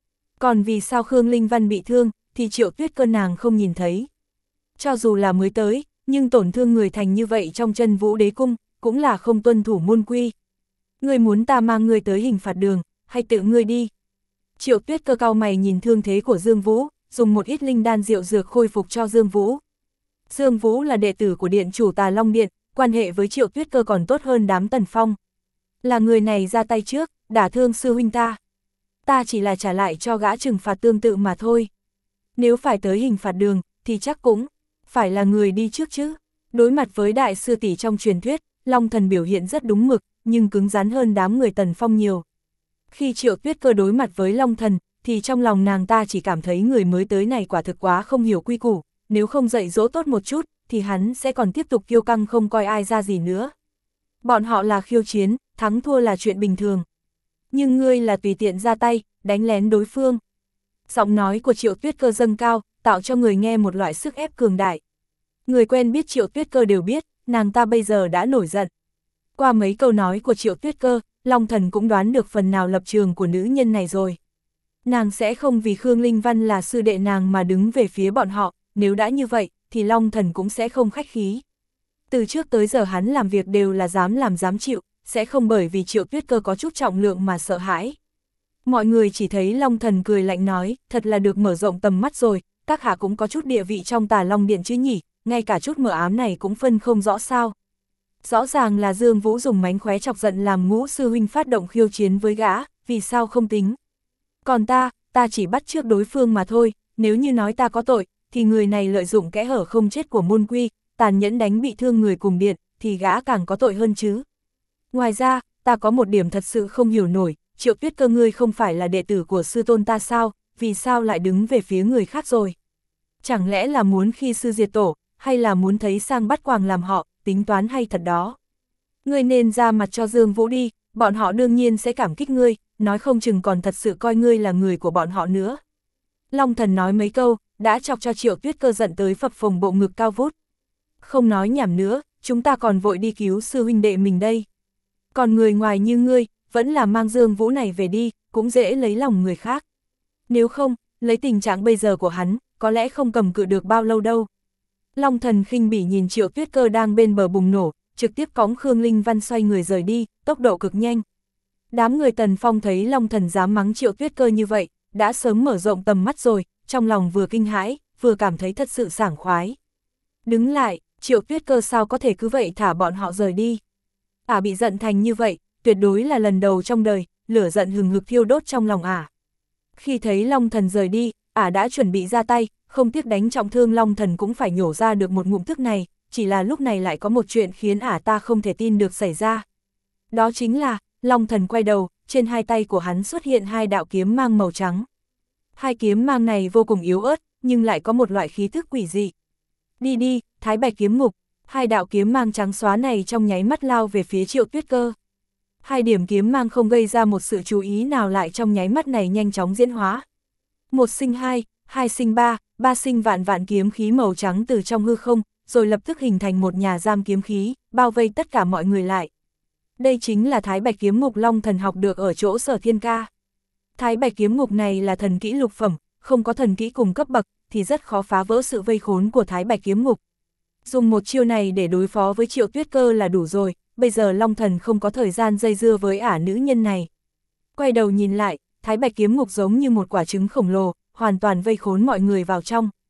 Còn vì sao Khương Linh Văn bị thương, thì Triệu Tuyết Cơ nàng không nhìn thấy. Cho dù là mới tới, nhưng tổn thương người thành như vậy trong chân Vũ Đế Cung, cũng là không tuân thủ môn quy. Ngươi muốn ta mang ngươi tới hình phạt đường, hay tự ngươi đi? Triệu Tuyết Cơ cau mày nhìn thương thế của Dương Vũ, dùng một ít linh đan rượu dược khôi phục cho Dương Vũ. Dương Vũ là đệ tử của điện chủ Tà Long Điện, quan hệ với Triệu Tuyết Cơ còn tốt hơn đám Tần Phong. Là người này ra tay trước, đả thương sư huynh ta. Ta chỉ là trả lại cho gã trừng phạt tương tự mà thôi. Nếu phải tới hình phạt đường, thì chắc cũng phải là người đi trước chứ. Đối mặt với đại sư tỷ trong truyền thuyết, Long Thần biểu hiện rất đúng mực, nhưng cứng rắn hơn đám người Tần Phong nhiều. Khi Triệu Tuyết Cơ đối mặt với Long Thần, thì trong lòng nàng ta chỉ cảm thấy người mới tới này quả thực quá không hiểu quy củ, nếu không dạy dỗ tốt một chút, thì hắn sẽ còn tiếp tục kiêu căng không coi ai ra gì nữa. Bọn họ là khiêu chiến, thắng thua là chuyện bình thường. Nhưng ngươi là tùy tiện ra tay, đánh lén đối phương. Giọng nói của Triệu Tuyết Cơ dâng cao, tạo cho người nghe một loại sức ép cường đại. Người quen biết Triệu Tuyết Cơ đều biết, nàng ta bây giờ đã nổi giận. Qua mấy câu nói của Triệu Tuyết Cơ, Long Thần cũng đoán được phần nào lập trường của nữ nhân này rồi. Nàng sẽ không vì Khương Linh Văn là sư đệ nàng mà đứng về phía bọn họ, nếu đã như vậy, thì Long Thần cũng sẽ không khách khí. Từ trước tới giờ hắn làm việc đều là dám làm dám chịu, sẽ không bởi vì Triệu Tuyết Cơ có chút trọng lượng mà sợ hãi. Mọi người chỉ thấy Long Thần cười lạnh nói, thật là được mở rộng tầm mắt rồi, các hạ cũng có chút địa vị trong Tà Long Điện chứ nhỉ, ngay cả chút mờ ám này cũng phân không rõ sao. Rõ ràng là Dương Vũ dùng mánh khóe chọc giận làm Ngũ sư huynh phát động khiêu chiến với gã, vì sao không tính. Còn ta, ta chỉ bắt trước đối phương mà thôi, nếu như nói ta có tội, thì người này lợi dụng kẽ hở không chết của môn quy, tàn nhẫn đánh bị thương người cùng điện, thì gã càng có tội hơn chứ. Ngoài ra, ta có một điểm thật sự không hiểu nổi, Triệu Tuyết Cơ ngươi không phải là đệ tử của sư tôn ta sao, vì sao lại đứng về phía người khác rồi? Chẳng lẽ là muốn khi sư diệt tổ, hay là muốn thấy sang bắt quàng làm họ, tính toán hay thật đó? Ngươi nên ra mặt cho Dương Vũ đi, bọn họ đương nhiên sẽ cảm kích ngươi, nói không chừng còn thật sự coi ngươi là người của bọn họ nữa. Long Thần nói mấy câu, đã chọc cho Triệu Tuyết Cơ giận tới phập phồng bộ ngực cao vút. Không nói nhảm nữa, chúng ta còn vội đi cứu sư huynh đệ mình đây. Còn người ngoài như ngươi, vẫn là mang Dương Vũ này về đi, cũng dễ lấy lòng người khác. Nếu không, lấy tình trạng bây giờ của hắn, có lẽ không cầm cự được bao lâu đâu. Long Thần khinh bỉ nhìn Triệu Tuyết Cơ đang bên bờ bùng nổ, trực tiếp cõng Khương Linh Văn xoay người rời đi, tốc độ cực nhanh. Đám người Tần Phong thấy Long Thần dám mắng Triệu Tuyết Cơ như vậy, đã sớm mở rộng tầm mắt rồi, trong lòng vừa kinh hãi, vừa cảm thấy thật sự sảng khoái. Đứng lại, Triệu Tuyết Cơ sao có thể cứ vậy thả bọn họ rời đi. Ả à bị giận thành như vậy, tuyệt đối là lần đầu trong đời, lửa giận hừng hực thiêu đốt trong lòng Ả. À. Khi thấy Long Thần rời đi, Ả à đã chuẩn bị ra tay, không tiếc đánh trọng thương Long Thần cũng phải nhổ ra được một ngụm thức này, chỉ là lúc này lại có một chuyện khiến Ả à ta không thể tin được xảy ra. Đó chính là, Long Thần quay đầu, trên hai tay của hắn xuất hiện hai đạo kiếm mang màu trắng. Hai kiếm mang này vô cùng yếu ớt, nhưng lại có một loại khí thức quỷ dị. Đi đi, Thái Bạch kiếm ngục, hai đạo kiếm mang trắng xóa này trong nháy mắt lao về phía Triệu Tuyết Cơ. Hai điểm kiếm mang không gây ra một sự chú ý nào lại trong nháy mắt này nhanh chóng diễn hóa. Một sinh hai, hai sinh ba, ba sinh vạn vạn kiếm khí màu trắng từ trong hư không, rồi lập tức hình thành một nhà giam kiếm khí, bao vây tất cả mọi người lại. Đây chính là Thái Bạch kiếm ngục Long Thần học được ở chỗ Sở Thiên Ca. Thái Bạch kiếm ngục này là thần kỹ lục phẩm, không có thần kỹ cùng cấp bậc, thì rất khó phá vỡ sự vây khốn của Thái Bạch kiếm ngục. Dùng một chiêu này để đối phó với Triệu Tuyết Cơ là đủ rồi, bây giờ Long Thần không có thời gian dây dưa với ả nữ nhân này. Quay đầu nhìn lại, Thái Bạch kiếm ngục giống như một quả trứng khổng lồ, hoàn toàn vây khốn mọi người vào trong.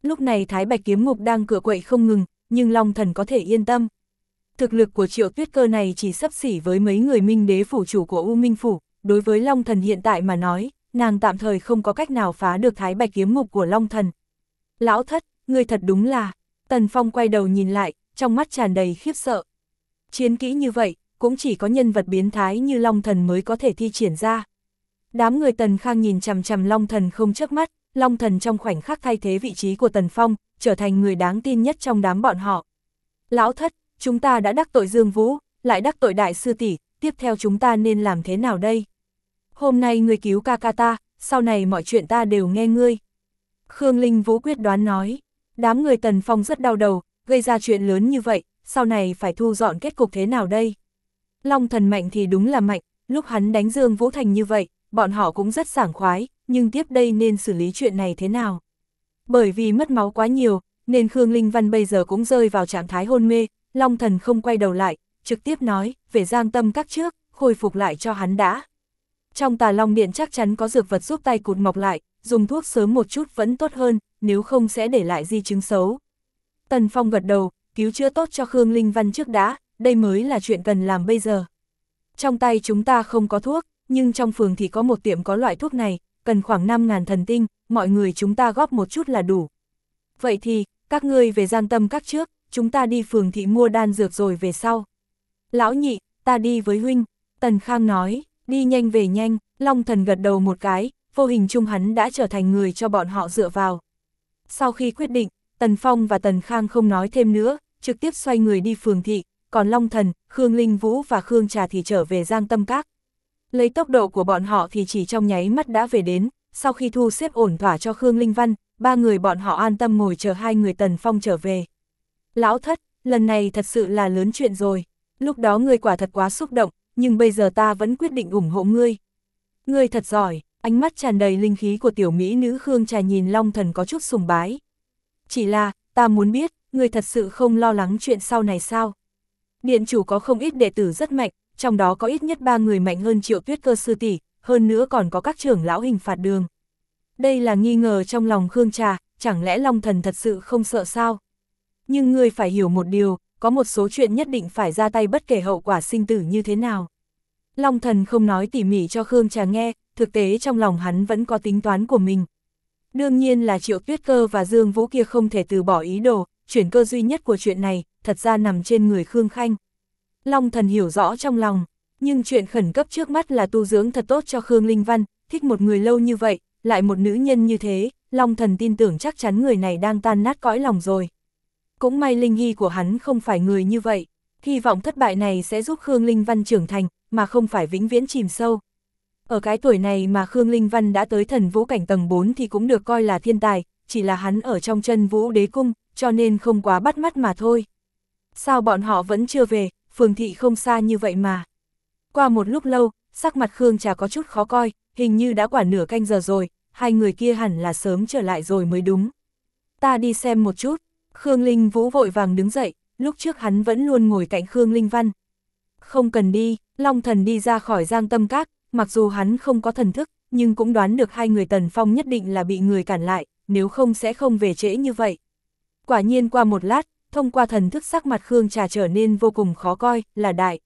Lúc này Thái Bạch kiếm ngục đang cựa quậy không ngừng, nhưng Long Thần có thể yên tâm. Thực lực của Triệu Tuyết Cơ này chỉ xấp xỉ với mấy người Minh Đế phủ chủ của U Minh Phủ, đối với Long Thần hiện tại mà nói, nàng tạm thời không có cách nào phá được Thái Bạch kiếm ngục của Long Thần. Lão thất, ngươi thật đúng là, Tần Phong quay đầu nhìn lại, trong mắt tràn đầy khiếp sợ. Chiến kỹ như vậy, cũng chỉ có nhân vật biến thái như Long Thần mới có thể thi triển ra. Đám người Tần Khang nhìn chằm chằm Long Thần không chớp mắt, Long Thần trong khoảnh khắc thay thế vị trí của Tần Phong, trở thành người đáng tin nhất trong đám bọn họ. Lão thất, chúng ta đã đắc tội Dương Vũ, lại đắc tội đại sư tỷ, tiếp theo chúng ta nên làm thế nào đây? Hôm nay ngươi cứu ca ca ta, sau này mọi chuyện ta đều nghe ngươi. Khương Linh Vũ quyết đoán nói, đám người Tần Phong rất đau đầu, gây ra chuyện lớn như vậy, sau này phải thu dọn kết cục thế nào đây? Long Thần mạnh thì đúng là mạnh, lúc hắn đánh Dương Vũ thành như vậy, bọn họ cũng rất sảng khoái, nhưng tiếp đây nên xử lý chuyện này thế nào? Bởi vì mất máu quá nhiều, nên Khương Linh Văn bây giờ cũng rơi vào trạng thái hôn mê, Long Thần không quay đầu lại, trực tiếp nói, về Giang Tâm Các trước, khôi phục lại cho hắn đã. Trong Tà Long Điện chắc chắn có dược vật giúp tay cụt mọc lại, dùng thuốc sớm một chút vẫn tốt hơn, nếu không sẽ để lại di chứng xấu. Tần Phong gật đầu, cứu chữa tốt cho Khương Linh Văn trước đã, đây mới là chuyện cần làm bây giờ. Trong tay chúng ta không có thuốc, nhưng trong phường thì có một tiệm có loại thuốc này, cần khoảng năm ngàn thần tinh, mọi người chúng ta góp một chút là đủ. Vậy thì, các ngươi về Giang Tâm Các trước, chúng ta đi phường thị mua đan dược rồi về sau. Lão nhị, ta đi với huynh, Tần Khang nói, đi nhanh về nhanh, Long Thần gật đầu một cái, vô hình chung hắn đã trở thành người cho bọn họ dựa vào. Sau khi quyết định, Tần Phong và Tần Khang không nói thêm nữa, trực tiếp xoay người đi phường thị, còn Long Thần, Khương Linh Vũ và Khương Trà thì trở về Giang Tâm Các. Lấy tốc độ của bọn họ thì chỉ trong nháy mắt đã về đến, sau khi thu xếp ổn thỏa cho Khương Linh Văn, ba người bọn họ an tâm ngồi chờ hai người Tần Phong trở về. Lão thất, lần này thật sự là lớn chuyện rồi, lúc đó ngươi quả thật quá xúc động, nhưng bây giờ ta vẫn quyết định ủng hộ ngươi. Ngươi thật giỏi, ánh mắt tràn đầy linh khí của tiểu mỹ nữ Khương Trà nhìn Long Thần có chút sùng bái. Chỉ là, ta muốn biết, ngươi thật sự không lo lắng chuyện sau này sao? Điện chủ có không ít đệ tử rất mạnh, trong đó có ít nhất ba người mạnh hơn Triệu Tuyết Cơ sư tỷ, hơn nữa còn có các trưởng lão Hình Phạt Đường. Đây là nghi ngờ trong lòng Khương Trà, chẳng lẽ Long Thần thật sự không sợ sao? Nhưng ngươi phải hiểu một điều, có một số chuyện nhất định phải ra tay bất kể hậu quả sinh tử như thế nào. Long Thần không nói tỉ mỉ cho Khương Trà nghe, thực tế trong lòng hắn vẫn có tính toán của mình. Đương nhiên là Triệu Tuyết Cơ và Dương Vũ kia không thể từ bỏ ý đồ, chuyển cơ duy nhất của chuyện này, thật ra nằm trên người Khương Khanh. Long Thần hiểu rõ trong lòng, nhưng chuyện khẩn cấp trước mắt là tu dưỡng thật tốt cho Khương Linh Văn, thích một người lâu như vậy, lại một nữ nhân như thế, Long Thần tin tưởng chắc chắn người này đang tan nát cõi lòng rồi. Cũng may Linh Hy của hắn không phải người như vậy, hy vọng thất bại này sẽ giúp Khương Linh Văn trưởng thành, mà không phải vĩnh viễn chìm sâu. Ở cái tuổi này mà Khương Linh Văn đã tới thần vũ cảnh tầng bốn thì cũng được coi là thiên tài, chỉ là hắn ở trong chân vũ đế cung, cho nên không quá bắt mắt mà thôi. Sao bọn họ vẫn chưa về, phường thị không xa như vậy mà. Qua một lúc lâu, sắc mặt Khương Trà có chút khó coi, hình như đã quả nửa canh giờ rồi, hai người kia hẳn là sớm trở lại rồi mới đúng. Ta đi xem một chút, Khương Linh Vũ vội vàng đứng dậy, lúc trước hắn vẫn luôn ngồi cạnh Khương Linh Văn. Không cần đi, Long Thần đi ra khỏi Giang Tâm Các, mặc dù hắn không có thần thức, nhưng cũng đoán được hai người Tần Phong nhất định là bị người cản lại, nếu không sẽ không về trễ như vậy. Quả nhiên qua một lát, thông qua thần thức sắc mặt Khương Trà trở nên vô cùng khó coi, là đại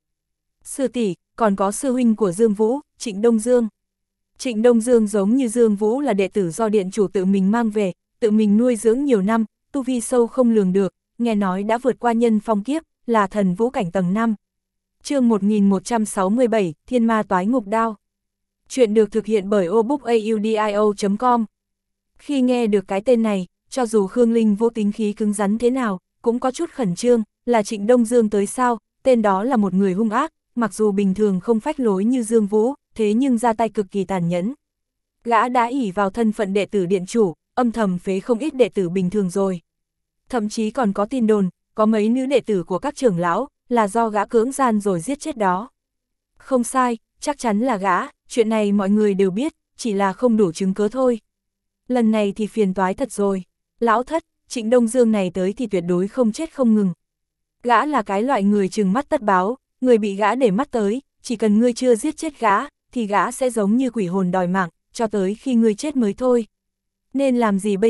sư tỷ, còn có sư huynh của Dương Vũ, Trịnh Đông Dương. Trịnh Đông Dương giống như Dương Vũ là đệ tử do điện chủ tự mình mang về, tự mình nuôi dưỡng nhiều năm, tu vi sâu không lường được, nghe nói đã vượt qua nhân phong kiếp, là thần vũ cảnh tầng năm. Chương một nghìn một trăm sáu mươi bảy, Thiên Ma Toái Ngục Đao. Chuyện được thực hiện bởi obookaudio chấm com. Khi nghe được cái tên này, cho dù Khương Linh Vũ tính khí cứng rắn thế nào, cũng có chút khẩn trương, là Trịnh Đông Dương tới sao, tên đó là một người hung ác, mặc dù bình thường không phách lối như Dương Vũ, thế nhưng ra tay cực kỳ tàn nhẫn. Gã đã ỷ vào thân phận đệ tử điện chủ, âm thầm phế không ít đệ tử bình thường rồi. Thậm chí còn có tin đồn, có mấy nữ đệ tử của các trưởng lão, là do gã cưỡng gian rồi giết chết đó. Không sai, chắc chắn là gã, chuyện này mọi người đều biết, chỉ là không đủ chứng cớ thôi. Lần này thì phiền toái thật rồi, lão thất, Trịnh Đông Dương này tới thì tuyệt đối không chết không ngừng. Gã là cái loại người trừng mắt tất báo, người bị gã để mắt tới, chỉ cần ngươi chưa giết chết gã, thì gã sẽ giống như quỷ hồn đòi mạng, cho tới khi ngươi chết mới thôi. Nên làm gì bây giờ,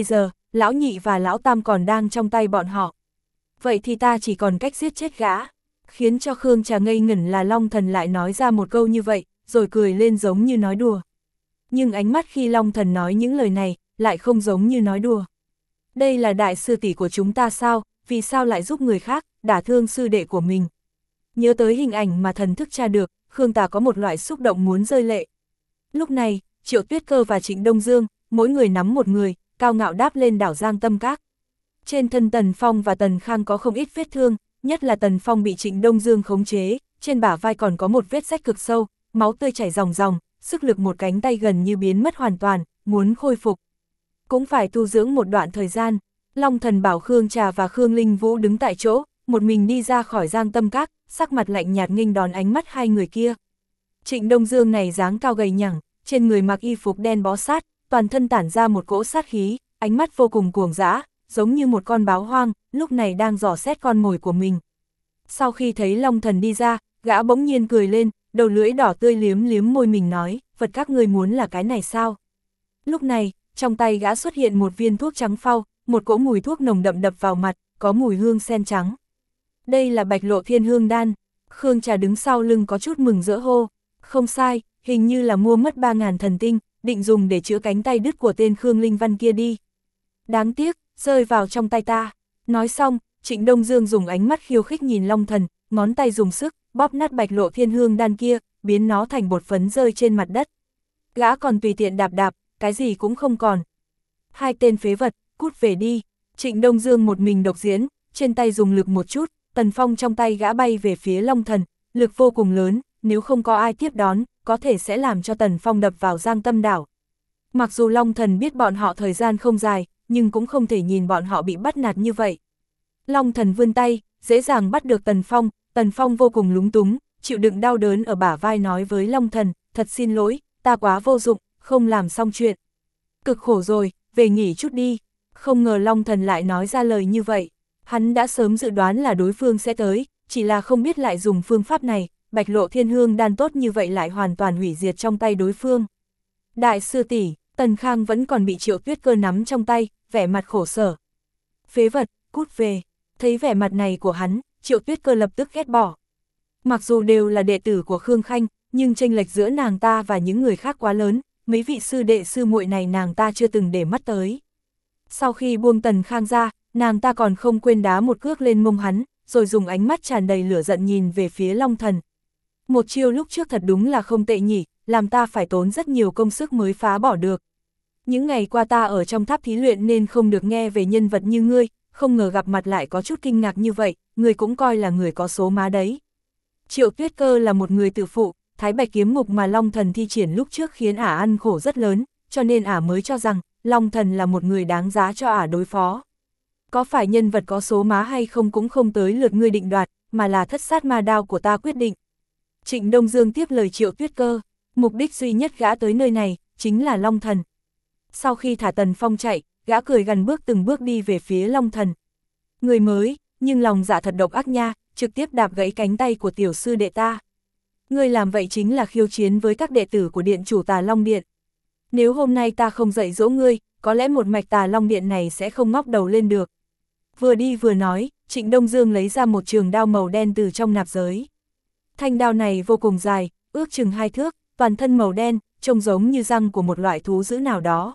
lão nhị và lão tam còn đang trong tay bọn họ. Vậy thì ta chỉ còn cách giết chết gã. Khiến cho Khương Trà ngây ngẩn là Long Thần lại nói ra một câu như vậy, rồi cười lên giống như nói đùa. Nhưng ánh mắt khi Long Thần nói những lời này, lại không giống như nói đùa. Đây là đại sư tỷ của chúng ta sao, vì sao lại giúp người khác, đả thương sư đệ của mình. Nhớ tới hình ảnh mà thần thức tra được, Khương Tà có một loại xúc động muốn rơi lệ. Lúc này, Triệu Tuyết Cơ và Trịnh Đông Dương, mỗi người nắm một người, cao ngạo đáp lên đảo Giang Tâm Các. Trên thân Tần Phong và Tần Khang có không ít vết thương, nhất là Tần Phong bị Trịnh Đông Dương khống chế, trên bả vai còn có một vết rách cực sâu, máu tươi chảy ròng ròng, sức lực một cánh tay gần như biến mất hoàn toàn, muốn khôi phục. Cũng phải tu dưỡng một đoạn thời gian. Long Thần bảo Khương Trà và Khương Linh Vũ đứng tại chỗ, một mình đi ra khỏi Giang Tâm Các, sắc mặt lạnh nhạt nghênh đón ánh mắt hai người kia. Trịnh Đông Dương này dáng cao gầy nhẳng, trên người mặc y phục đen bó sát, toàn thân tản ra một cỗ sát khí, ánh mắt vô cùng cuồng dã, giống như một con báo hoang, lúc này đang dò xét con mồi của mình. Sau khi thấy Long Thần đi ra, gã bỗng nhiên cười lên, đầu lưỡi đỏ tươi liếm liếm môi mình nói, vật các ngươi muốn là cái này sao? Lúc này, trong tay gã xuất hiện một viên thuốc trắng phau, một cỗ mùi thuốc nồng đậm đập vào mặt, có mùi hương sen trắng. Đây là Bạch Lộ Thiên Hương Đan. Khương Trà đứng sau lưng có chút mừng rỡ hô. Không sai, hình như là mua mất ba ngàn thần tinh, định dùng để chữa cánh tay đứt của tên Khương Linh Văn kia đi. Đáng tiếc, rơi vào trong tay ta. Nói xong, Trịnh Đông Dương dùng ánh mắt khiêu khích nhìn Long Thần, ngón tay dùng sức, bóp nát Bạch Lộ Thiên Hương Đan kia, biến nó thành bột phấn rơi trên mặt đất. Gã còn tùy tiện đạp đạp, cái gì cũng không còn. Hai tên phế vật, cút về đi. Trịnh Đông Dương một mình độc diễn, trên tay dùng lực một chút, Tần Phong trong tay gã bay về phía Long Thần, lực vô cùng lớn, nếu không có ai tiếp đón, có thể sẽ làm cho Tần Phong đập vào Giang Tâm đảo. Mặc dù Long Thần biết bọn họ thời gian không dài, nhưng cũng không thể nhìn bọn họ bị bắt nạt như vậy. Long Thần vươn tay, dễ dàng bắt được Tần Phong, Tần Phong vô cùng lúng túng, chịu đựng đau đớn ở bả vai nói với Long Thần, thật xin lỗi, ta quá vô dụng, không làm xong chuyện. Cực khổ rồi, về nghỉ chút đi. Không ngờ Long Thần lại nói ra lời như vậy. Hắn đã sớm dự đoán là đối phương sẽ tới, chỉ là không biết lại dùng phương pháp này, Bạch Lộ Thiên Hương Đan tốt như vậy lại hoàn toàn hủy diệt trong tay đối phương. Đại sư tỷ, Tần Khang vẫn còn bị Triệu Tuyết Cơ nắm trong tay, vẻ mặt khổ sở. Phế vật, cút về. Thấy vẻ mặt này của hắn, Triệu Tuyết Cơ lập tức ghét bỏ. Mặc dù đều là đệ tử của Khương Khanh, nhưng chênh lệch giữa nàng ta và những người khác quá lớn, mấy vị sư đệ sư muội này nàng ta chưa từng để mắt tới. Sau khi buông Tần Khang ra, nàng ta còn không quên đá một cước lên mông hắn, rồi dùng ánh mắt tràn đầy lửa giận nhìn về phía Long Thần. Một chiêu lúc trước thật đúng là không tệ nhỉ, làm ta phải tốn rất nhiều công sức mới phá bỏ được. Những ngày qua ta ở trong tháp thí luyện nên không được nghe về nhân vật như ngươi, không ngờ gặp mặt lại có chút kinh ngạc như vậy, ngươi cũng coi là người có số má đấy. Triệu Tuyết Cơ là một người tự phụ, Thái Bạch kiếm ngục mà Long Thần thi triển lúc trước khiến ả ăn khổ rất lớn, cho nên ả mới cho rằng Long Thần là một người đáng giá cho ả đối phó. Có phải nhân vật có số má hay không cũng không tới lượt ngươi định đoạt, mà là thất sát ma đao của ta quyết định. Trịnh Đông Dương tiếp lời Triệu Tuyết Cơ, mục đích duy nhất gã tới nơi này, chính là Long Thần. Sau khi thả Tần Phong chạy, gã cười gần bước từng bước đi về phía Long Thần. Người mới, nhưng lòng dạ thật độc ác nha, trực tiếp đạp gãy cánh tay của tiểu sư đệ ta. Ngươi làm vậy chính là khiêu chiến với các đệ tử của điện chủ Tà Long Điện. Nếu hôm nay ta không dạy dỗ ngươi, có lẽ một mạch Tà Long Điện này sẽ không ngóc đầu lên được. Vừa đi vừa nói, Trịnh Đông Dương lấy ra một trường đao màu đen từ trong nạp giới. Thanh đao này vô cùng dài, ước chừng hai thước, toàn thân màu đen, trông giống như răng của một loại thú dữ nào đó.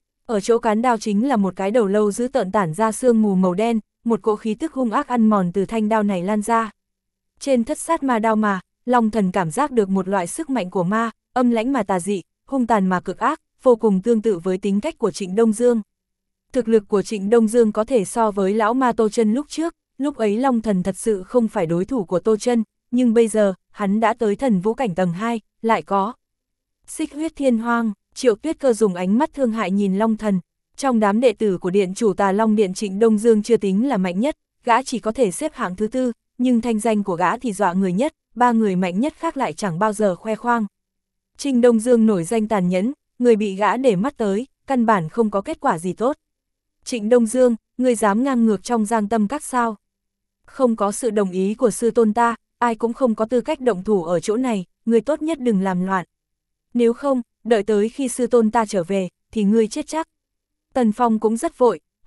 Ở chỗ cán đao chính là một cái đầu lâu dữ tợn tản ra sương mù màu đen, một cỗ khí tức hung ác ăn mòn từ thanh đao này lan ra. Trên thất sát ma đao mà, Long Thần cảm giác được một loại sức mạnh của ma, âm lãnh mà tà dị, hung tàn mà cực ác, vô cùng tương tự với tính cách của Trịnh Đông Dương. Thực lực của Trịnh Đông Dương có thể so với lão ma Tô Chân lúc trước, lúc ấy Long Thần thật sự không phải đối thủ của Tô Chân, nhưng bây giờ, hắn đã tới thần vũ cảnh tầng hai, lại có Xích Huyết Thiên Hoang. Triệu Tuyết Cơ dùng ánh mắt thương hại nhìn Long Thần. Trong đám đệ tử của điện chủ Tà Long Điện, Trịnh Đông Dương chưa tính là mạnh nhất, gã chỉ có thể xếp hạng thứ tư, nhưng thanh danh của gã thì dọa người nhất, ba người mạnh nhất khác lại chẳng bao giờ khoe khoang. Trịnh Đông Dương nổi danh tàn nhẫn, người bị gã để mắt tới, căn bản không có kết quả gì tốt. Trịnh Đông Dương, người dám ngang ngược trong Giang Tâm Các sao? Không có sự đồng ý của sư tôn ta, ai cũng không có tư cách động thủ ở chỗ này, người tốt nhất đừng làm loạn. Nếu không, đợi tới khi sư tôn ta trở về, thì ngươi chết chắc. Tần Phong cũng rất vội,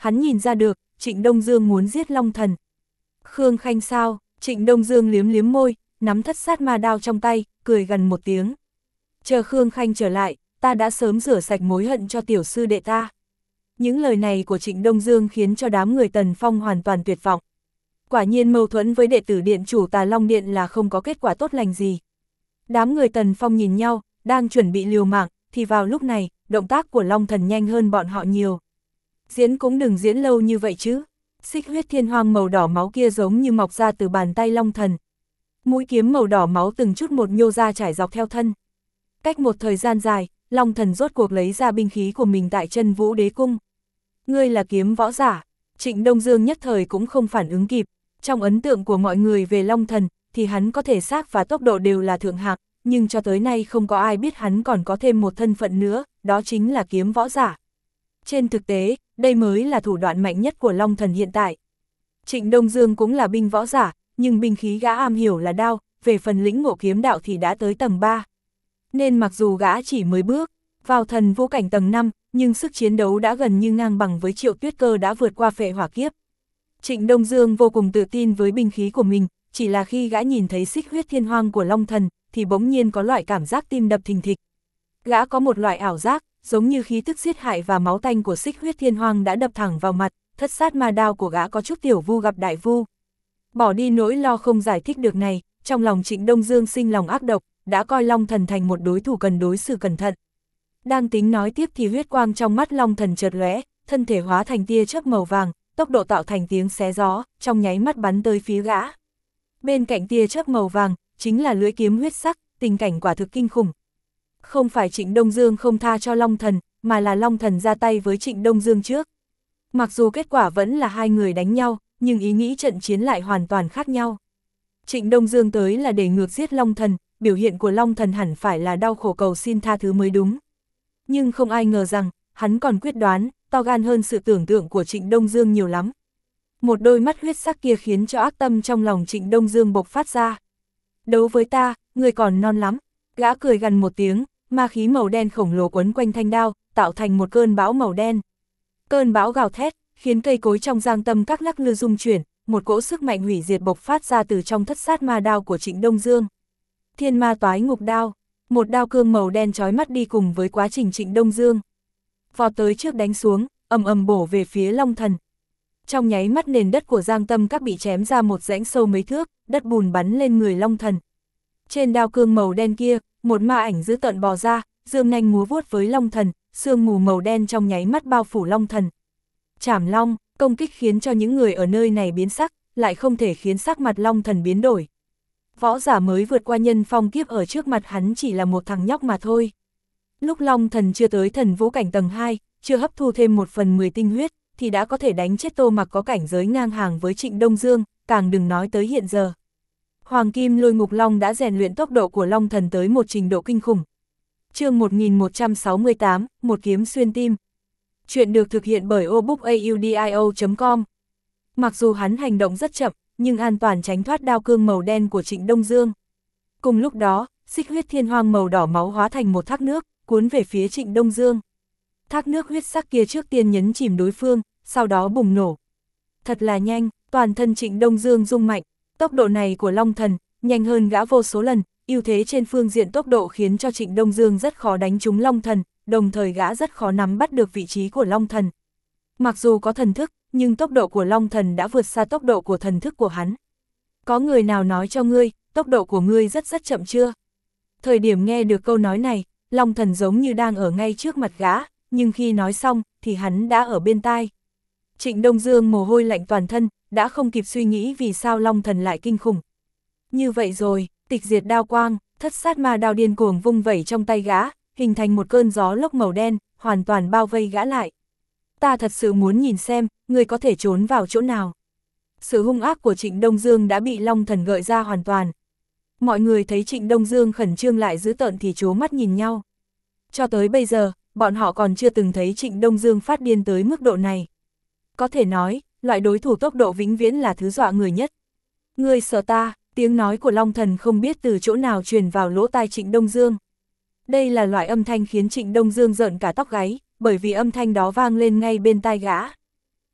hắn nhìn ra được, Trịnh Đông Dương muốn giết Long Thần. Khương Khanh sao? Trịnh Đông Dương liếm liếm môi, nắm thất sát ma đao trong tay, cười gần một tiếng. Chờ Khương Khanh trở lại, ta đã sớm rửa sạch mối hận cho tiểu sư đệ ta. Những lời này của Trịnh Đông Dương khiến cho đám người Tần Phong hoàn toàn tuyệt vọng. Quả nhiên mâu thuẫn với đệ tử điện chủ Tà Long Điện là không có kết quả tốt lành gì. Đám người Tần Phong nhìn nhau, đang chuẩn bị liều mạng, thì vào lúc này, động tác của Long Thần nhanh hơn bọn họ nhiều. Diễn cũng đừng diễn lâu như vậy chứ. Xích huyết thiên hoang màu đỏ máu kia giống như mọc ra từ bàn tay Long Thần. Mũi kiếm màu đỏ máu từng chút một nhô ra trải dọc theo thân. Cách một thời gian dài, Long Thần rốt cuộc lấy ra binh khí của mình tại chân Vũ Đế Cung. Ngươi là kiếm võ giả. Trịnh Đông Dương nhất thời cũng không phản ứng kịp. Trong ấn tượng của mọi người về Long Thần, thì hắn có thể xác và tốc độ đều là thượng hạng, nhưng cho tới nay không có ai biết hắn còn có thêm một thân phận nữa, đó chính là kiếm võ giả. Trên thực tế, đây mới là thủ đoạn mạnh nhất của Long Thần hiện tại. Trịnh Đông Dương cũng là binh võ giả, nhưng binh khí gã am hiểu là đao, về phần lĩnh ngộ kiếm đạo thì đã tới tầng ba. Nên mặc dù gã chỉ mới bước vào thần vũ cảnh tầng năm, nhưng sức chiến đấu đã gần như ngang bằng với Triệu Tuyết Cơ đã vượt qua phệ hỏa kiếp. Trịnh Đông Dương vô cùng tự tin với binh khí của mình, chỉ là khi gã nhìn thấy xích huyết thiên hoang của Long Thần, thì bỗng nhiên có loại cảm giác tim đập thình thịch. Gã có một loại ảo giác, giống như khí tức giết hại và máu tanh của xích huyết thiên hoang đã đập thẳng vào mặt, thất sát ma đao của gã có chút tiểu vu gặp đại vu. Bỏ đi nỗi lo không giải thích được này, trong lòng Trịnh Đông Dương sinh lòng ác độc, đã coi Long Thần thành một đối thủ cần đối xử cẩn thận. Đang tính nói tiếp thì huyết quang trong mắt Long Thần chợt lóe, thân thể hóa thành tia chớp màu vàng, tốc độ tạo thành tiếng xé gió, trong nháy mắt bắn tới phía gã. Bên cạnh tia chớp màu vàng, chính là lưỡi kiếm huyết sắc, tình cảnh quả thực kinh khủng. Không phải Trịnh Đông Dương không tha cho Long Thần, mà là Long Thần ra tay với Trịnh Đông Dương trước. Mặc dù kết quả vẫn là hai người đánh nhau, nhưng ý nghĩ trận chiến lại hoàn toàn khác nhau. Trịnh Đông Dương tới là để ngược giết Long Thần, biểu hiện của Long Thần hẳn phải là đau khổ cầu xin tha thứ mới đúng. Nhưng không ai ngờ rằng, hắn còn quyết đoán, to gan hơn sự tưởng tượng của Trịnh Đông Dương nhiều lắm. Một đôi mắt huyết sắc kia khiến cho ác tâm trong lòng Trịnh Đông Dương bộc phát ra. Đấu với ta, người còn non lắm. Gã cười gằn một tiếng, ma khí màu đen khổng lồ quấn quanh thanh đao, tạo thành một cơn bão màu đen. Cơn bão gào thét, khiến cây cối trong giang tâm các lắc lư rung chuyển, một cỗ sức mạnh hủy diệt bộc phát ra từ trong thất sát ma đao của Trịnh Đông Dương. Thiên ma toái ngục đao, một đao cương màu đen chói mắt đi cùng với quá trình Trịnh Đông Dương. Vọt tới trước đánh xuống, ầm ầm bổ về phía Long Thần. Trong nháy mắt nền đất của giang tâm các bị chém ra một rãnh sâu mấy thước, đất bùn bắn lên người Long Thần. Trên đao cương màu đen kia, một ma ảnh dữ tợn bò ra, dương nanh múa vuốt với Long Thần, sương mù màu đen trong nháy mắt bao phủ Long Thần. Trảm Long, công kích khiến cho những người ở nơi này biến sắc, lại không thể khiến sắc mặt Long Thần biến đổi. Võ giả mới vượt qua nhân phong kiếp ở trước mặt hắn chỉ là một thằng nhóc mà thôi. Lúc Long Thần chưa tới thần vũ cảnh tầng hai, chưa hấp thu thêm một phần mười tinh huyết, thì đã có thể đánh chết Tô Mặc có cảnh giới ngang hàng với Trịnh Đông Dương, càng đừng nói tới hiện giờ. Hoàng Kim Lôi Ngục Long đã rèn luyện tốc độ của Long Thần tới một trình độ kinh khủng. Chương một nghìn một trăm sáu mươi tám, một kiếm xuyên tim. Chuyện được thực hiện bởi obookaudio chấm com. Mặc dù hắn hành động rất chậm, nhưng an toàn tránh thoát đao cương màu đen của Trịnh Đông Dương. Cùng lúc đó, xích huyết thiên hoang màu đỏ máu hóa thành một thác nước, cuốn về phía Trịnh Đông Dương. Thác nước huyết sắc kia trước tiên nhấn chìm đối phương, sau đó bùng nổ. Thật là nhanh, toàn thân Trịnh Đông Dương rung mạnh, tốc độ này của Long Thần, nhanh hơn gã vô số lần, ưu thế trên phương diện tốc độ khiến cho Trịnh Đông Dương rất khó đánh trúng Long Thần, đồng thời gã rất khó nắm bắt được vị trí của Long Thần. Mặc dù có thần thức, nhưng tốc độ của Long Thần đã vượt xa tốc độ của thần thức của hắn. Có người nào nói cho ngươi, tốc độ của ngươi rất rất chậm chưa? Thời điểm nghe được câu nói này, Long Thần giống như đang ở ngay trước mặt gã, nhưng khi nói xong, thì hắn đã ở bên tai. Trịnh Đông Dương mồ hôi lạnh toàn thân, đã không kịp suy nghĩ vì sao Long Thần lại kinh khủng. Như vậy rồi, tịch diệt đao quang, thất sát ma đao điên cuồng vung vẩy trong tay gã, hình thành một cơn gió lốc màu đen, hoàn toàn bao vây gã lại. Ta thật sự muốn nhìn xem, người có thể trốn vào chỗ nào. Sự hung ác của Trịnh Đông Dương đã bị Long Thần gợi ra hoàn toàn. Mọi người thấy Trịnh Đông Dương khẩn trương lại dữ tợn thì trố mắt nhìn nhau. Cho tới bây giờ, bọn họ còn chưa từng thấy Trịnh Đông Dương phát điên tới mức độ này. Có thể nói, loại đối thủ tốc độ vĩnh viễn là thứ dọa người nhất. Ngươi sợ ta, tiếng nói của Long Thần không biết từ chỗ nào truyền vào lỗ tai Trịnh Đông Dương. Đây là loại âm thanh khiến Trịnh Đông Dương rợn cả tóc gáy, bởi vì âm thanh đó vang lên ngay bên tai gã.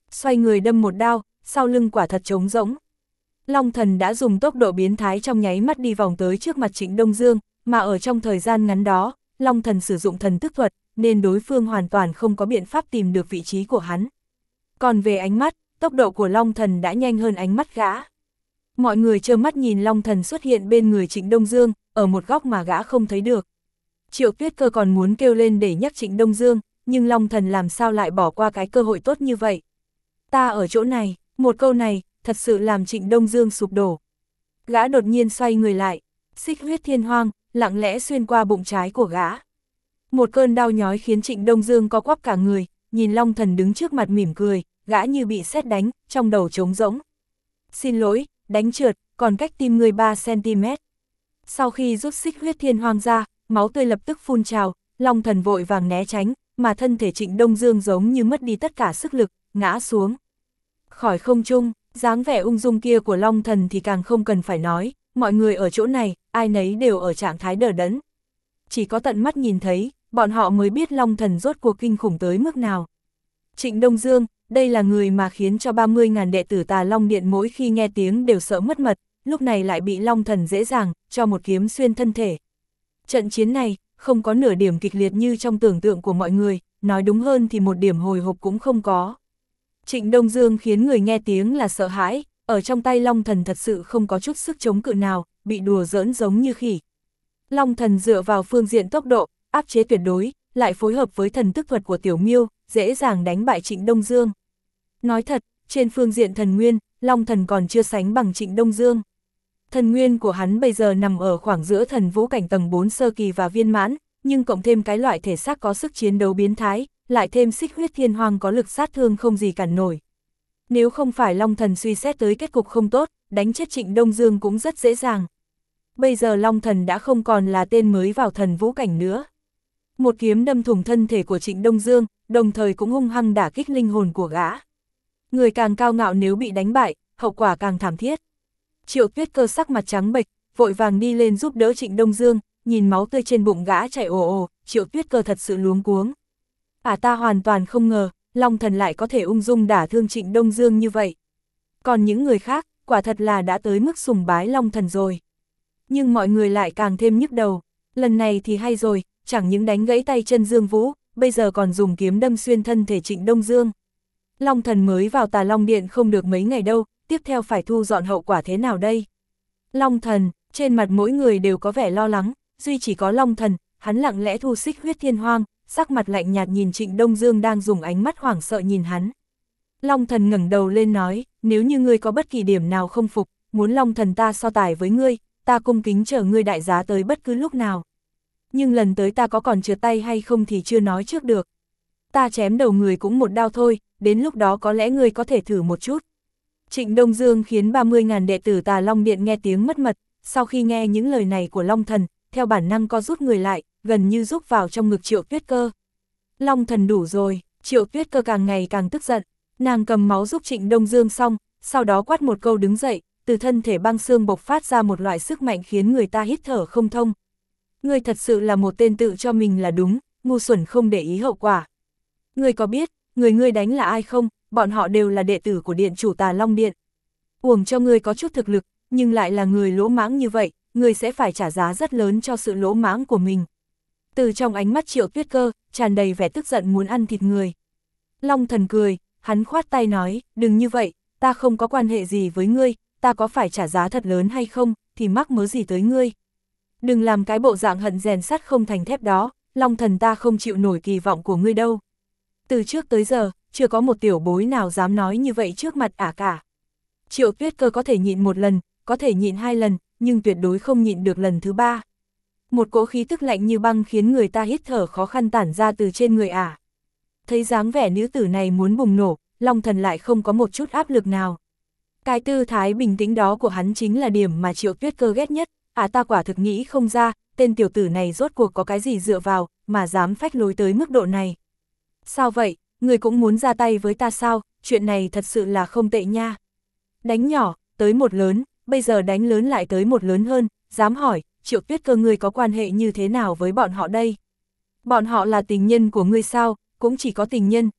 xoay người đâm một đao, sau lưng quả thật trống rỗng. Long Thần đã dùng tốc độ biến thái trong nháy mắt đi vòng tới trước mặt Trịnh Đông Dương, mà ở trong thời gian ngắn đó, Long Thần sử dụng thần thức thuật, nên đối phương hoàn toàn không có biện pháp tìm được vị trí của hắn. Còn về ánh mắt, tốc độ của Long Thần đã nhanh hơn ánh mắt gã. Mọi người trơ mắt nhìn Long Thần xuất hiện bên người Trịnh Đông Dương, ở một góc mà gã không thấy được. Triệu Tuyết Cơ còn muốn kêu lên để nhắc Trịnh Đông Dương, nhưng Long Thần làm sao lại bỏ qua cái cơ hội tốt như vậy. Ta ở chỗ này, một câu này, thật sự làm Trịnh Đông Dương sụp đổ. Gã đột nhiên xoay người lại, xích huyết thiên hoang, lặng lẽ xuyên qua bụng trái của gã. Một cơn đau nhói khiến Trịnh Đông Dương co quắp cả người, nhìn Long Thần đứng trước mặt mỉm cười, gã như bị sét đánh, trong đầu trống rỗng. Xin lỗi, đánh trượt, còn cách tim người ba xăng ti mét. Sau khi rút xích huyết thiên hoang ra, máu tươi lập tức phun trào, Long Thần vội vàng né tránh, mà thân thể Trịnh Đông Dương giống như mất đi tất cả sức lực, ngã xuống. Khỏi không trung, dáng vẻ ung dung kia của Long Thần thì càng không cần phải nói, mọi người ở chỗ này, ai nấy đều ở trạng thái đờ đẫn. Chỉ có tận mắt nhìn thấy, bọn họ mới biết Long Thần rốt cuộc kinh khủng tới mức nào. Trịnh Đông Dương, đây là người mà khiến cho ba mươi nghìn đệ tử Tà Long Điện mỗi khi nghe tiếng đều sợ mất mật, lúc này lại bị Long Thần dễ dàng, cho một kiếm xuyên thân thể. Trận chiến này, không có nửa điểm kịch liệt như trong tưởng tượng của mọi người, nói đúng hơn thì một điểm hồi hộp cũng không có. Trịnh Đông Dương khiến người nghe tiếng là sợ hãi, ở trong tay Long Thần thật sự không có chút sức chống cự nào, bị đùa giỡn giống như khỉ. Long Thần dựa vào phương diện tốc độ, áp chế tuyệt đối, lại phối hợp với thần tức thuật của Tiểu Miêu, dễ dàng đánh bại Trịnh Đông Dương. Nói thật, trên phương diện thần nguyên, Long Thần còn chưa sánh bằng Trịnh Đông Dương. Thần nguyên của hắn bây giờ nằm ở khoảng giữa thần vũ cảnh tầng bốn sơ kỳ và viên mãn, nhưng cộng thêm cái loại thể xác có sức chiến đấu biến thái, lại thêm xích huyết thiên hoang có lực sát thương không gì cản nổi. Nếu không phải Long Thần suy xét tới kết cục không tốt, đánh chết Trịnh Đông Dương cũng rất dễ dàng. Bây giờ Long Thần đã không còn là tên mới vào thần vũ cảnh nữa. Một kiếm đâm thủng thân thể của Trịnh Đông Dương, đồng thời cũng hung hăng đả kích linh hồn của gã. Người càng cao ngạo nếu bị đánh bại, hậu quả càng thảm thiết. Triệu Tuyết Cơ sắc mặt trắng bệch, vội vàng đi lên giúp đỡ Trịnh Đông Dương, nhìn máu tươi trên bụng gã chảy ồ ồ, Triệu Tuyết Cơ thật sự luống cuống. À ta hoàn toàn không ngờ, Long Thần lại có thể ung dung đả thương Trịnh Đông Dương như vậy. Còn những người khác, quả thật là đã tới mức sùng bái Long Thần rồi. Nhưng mọi người lại càng thêm nhức đầu, lần này thì hay rồi, chẳng những đánh gãy tay chân Dương Vũ, bây giờ còn dùng kiếm đâm xuyên thân thể Trịnh Đông Dương. Long Thần mới vào Tà Long Điện không được mấy ngày đâu, tiếp theo phải thu dọn hậu quả thế nào đây? Long Thần, trên mặt mỗi người đều có vẻ lo lắng, duy chỉ có Long Thần, hắn lặng lẽ thu xích huyết thiên hoang, sắc mặt lạnh nhạt nhìn Trịnh Đông Dương đang dùng ánh mắt hoảng sợ nhìn hắn. Long Thần ngẩng đầu lên nói, nếu như ngươi có bất kỳ điểm nào không phục, muốn Long Thần ta so tài với ngươi, ta cung kính chờ ngươi đại giá tới bất cứ lúc nào. Nhưng lần tới ta có còn trượt tay hay không thì chưa nói trước được. Ta chém đầu người cũng một đao thôi, đến lúc đó có lẽ ngươi có thể thử một chút. Trịnh Đông Dương khiến ba mươi nghìn đệ tử Tà Long Điện nghe tiếng mất mật, sau khi nghe những lời này của Long Thần, theo bản năng co rút người lại, gần như rúc vào trong ngực Triệu Tuyết Cơ. Long Thần đủ rồi, Triệu Tuyết Cơ càng ngày càng tức giận, nàng cầm máu giúp Trịnh Đông Dương xong, sau đó quát một câu đứng dậy, từ thân thể băng xương bộc phát ra một loại sức mạnh khiến người ta hít thở không thông. Ngươi thật sự là một tên tự cho mình là đúng, ngu xuẩn không để ý hậu quả. Ngươi có biết, người ngươi đánh là ai không? Bọn họ đều là đệ tử của điện chủ Tà Long Điện. Uổng cho ngươi có chút thực lực, nhưng lại là người lỗ mãng như vậy, ngươi sẽ phải trả giá rất lớn cho sự lỗ mãng của mình. Từ trong ánh mắt Triệu Tuyết Cơ, tràn đầy vẻ tức giận muốn ăn thịt người. Long Thần cười, hắn khoát tay nói, đừng như vậy, ta không có quan hệ gì với ngươi, ta có phải trả giá thật lớn hay không, thì mắc mớ gì tới ngươi. Đừng làm cái bộ dạng hận rèn sắt không thành thép đó, Long Thần ta không chịu nổi kỳ vọng của ngươi đâu. Từ trước tới giờ, chưa có một tiểu bối nào dám nói như vậy trước mặt ả cả. Triệu Tuyết Cơ có thể nhịn một lần, có thể nhịn hai lần, nhưng tuyệt đối không nhịn được lần thứ ba. Một cỗ khí tức lạnh như băng khiến người ta hít thở khó khăn tản ra từ trên người ả. Thấy dáng vẻ nữ tử này muốn bùng nổ, Long Thần lại không có một chút áp lực nào. Cái tư thái bình tĩnh đó của hắn chính là điểm mà Triệu Tuyết Cơ ghét nhất. À ta quả thực nghĩ không ra, tên tiểu tử này rốt cuộc có cái gì dựa vào, mà dám phách lối tới mức độ này. Sao vậy, người cũng muốn ra tay với ta sao, chuyện này thật sự là không tệ nha. Đánh nhỏ, tới một lớn, bây giờ đánh lớn lại tới một lớn hơn, dám hỏi, Triệu Tuyết Cơ ngươi có quan hệ như thế nào với bọn họ đây? Bọn họ là tình nhân của ngươi sao, cũng chỉ có tình nhân,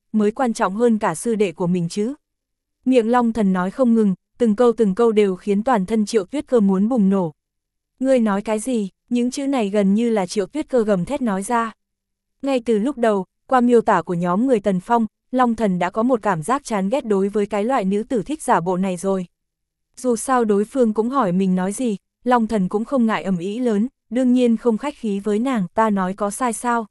mới quan trọng hơn cả sư đệ của mình chứ. Miệng Long Thần nói không ngừng, từng câu từng câu đều khiến toàn thân Triệu Tuyết Cơ muốn bùng nổ. Ngươi nói cái gì? Những chữ này gần như là Triệu Tuyết Cơ gầm thét nói ra. Ngay từ lúc đầu, qua miêu tả của nhóm người Tần Phong, Long Thần đã có một cảm giác chán ghét đối với cái loại nữ tử thích giả bộ này rồi. Dù sao đối phương cũng hỏi mình nói gì, Long Thần cũng không ngại ầm ĩ lớn, đương nhiên không khách khí với nàng, ta nói có sai sao.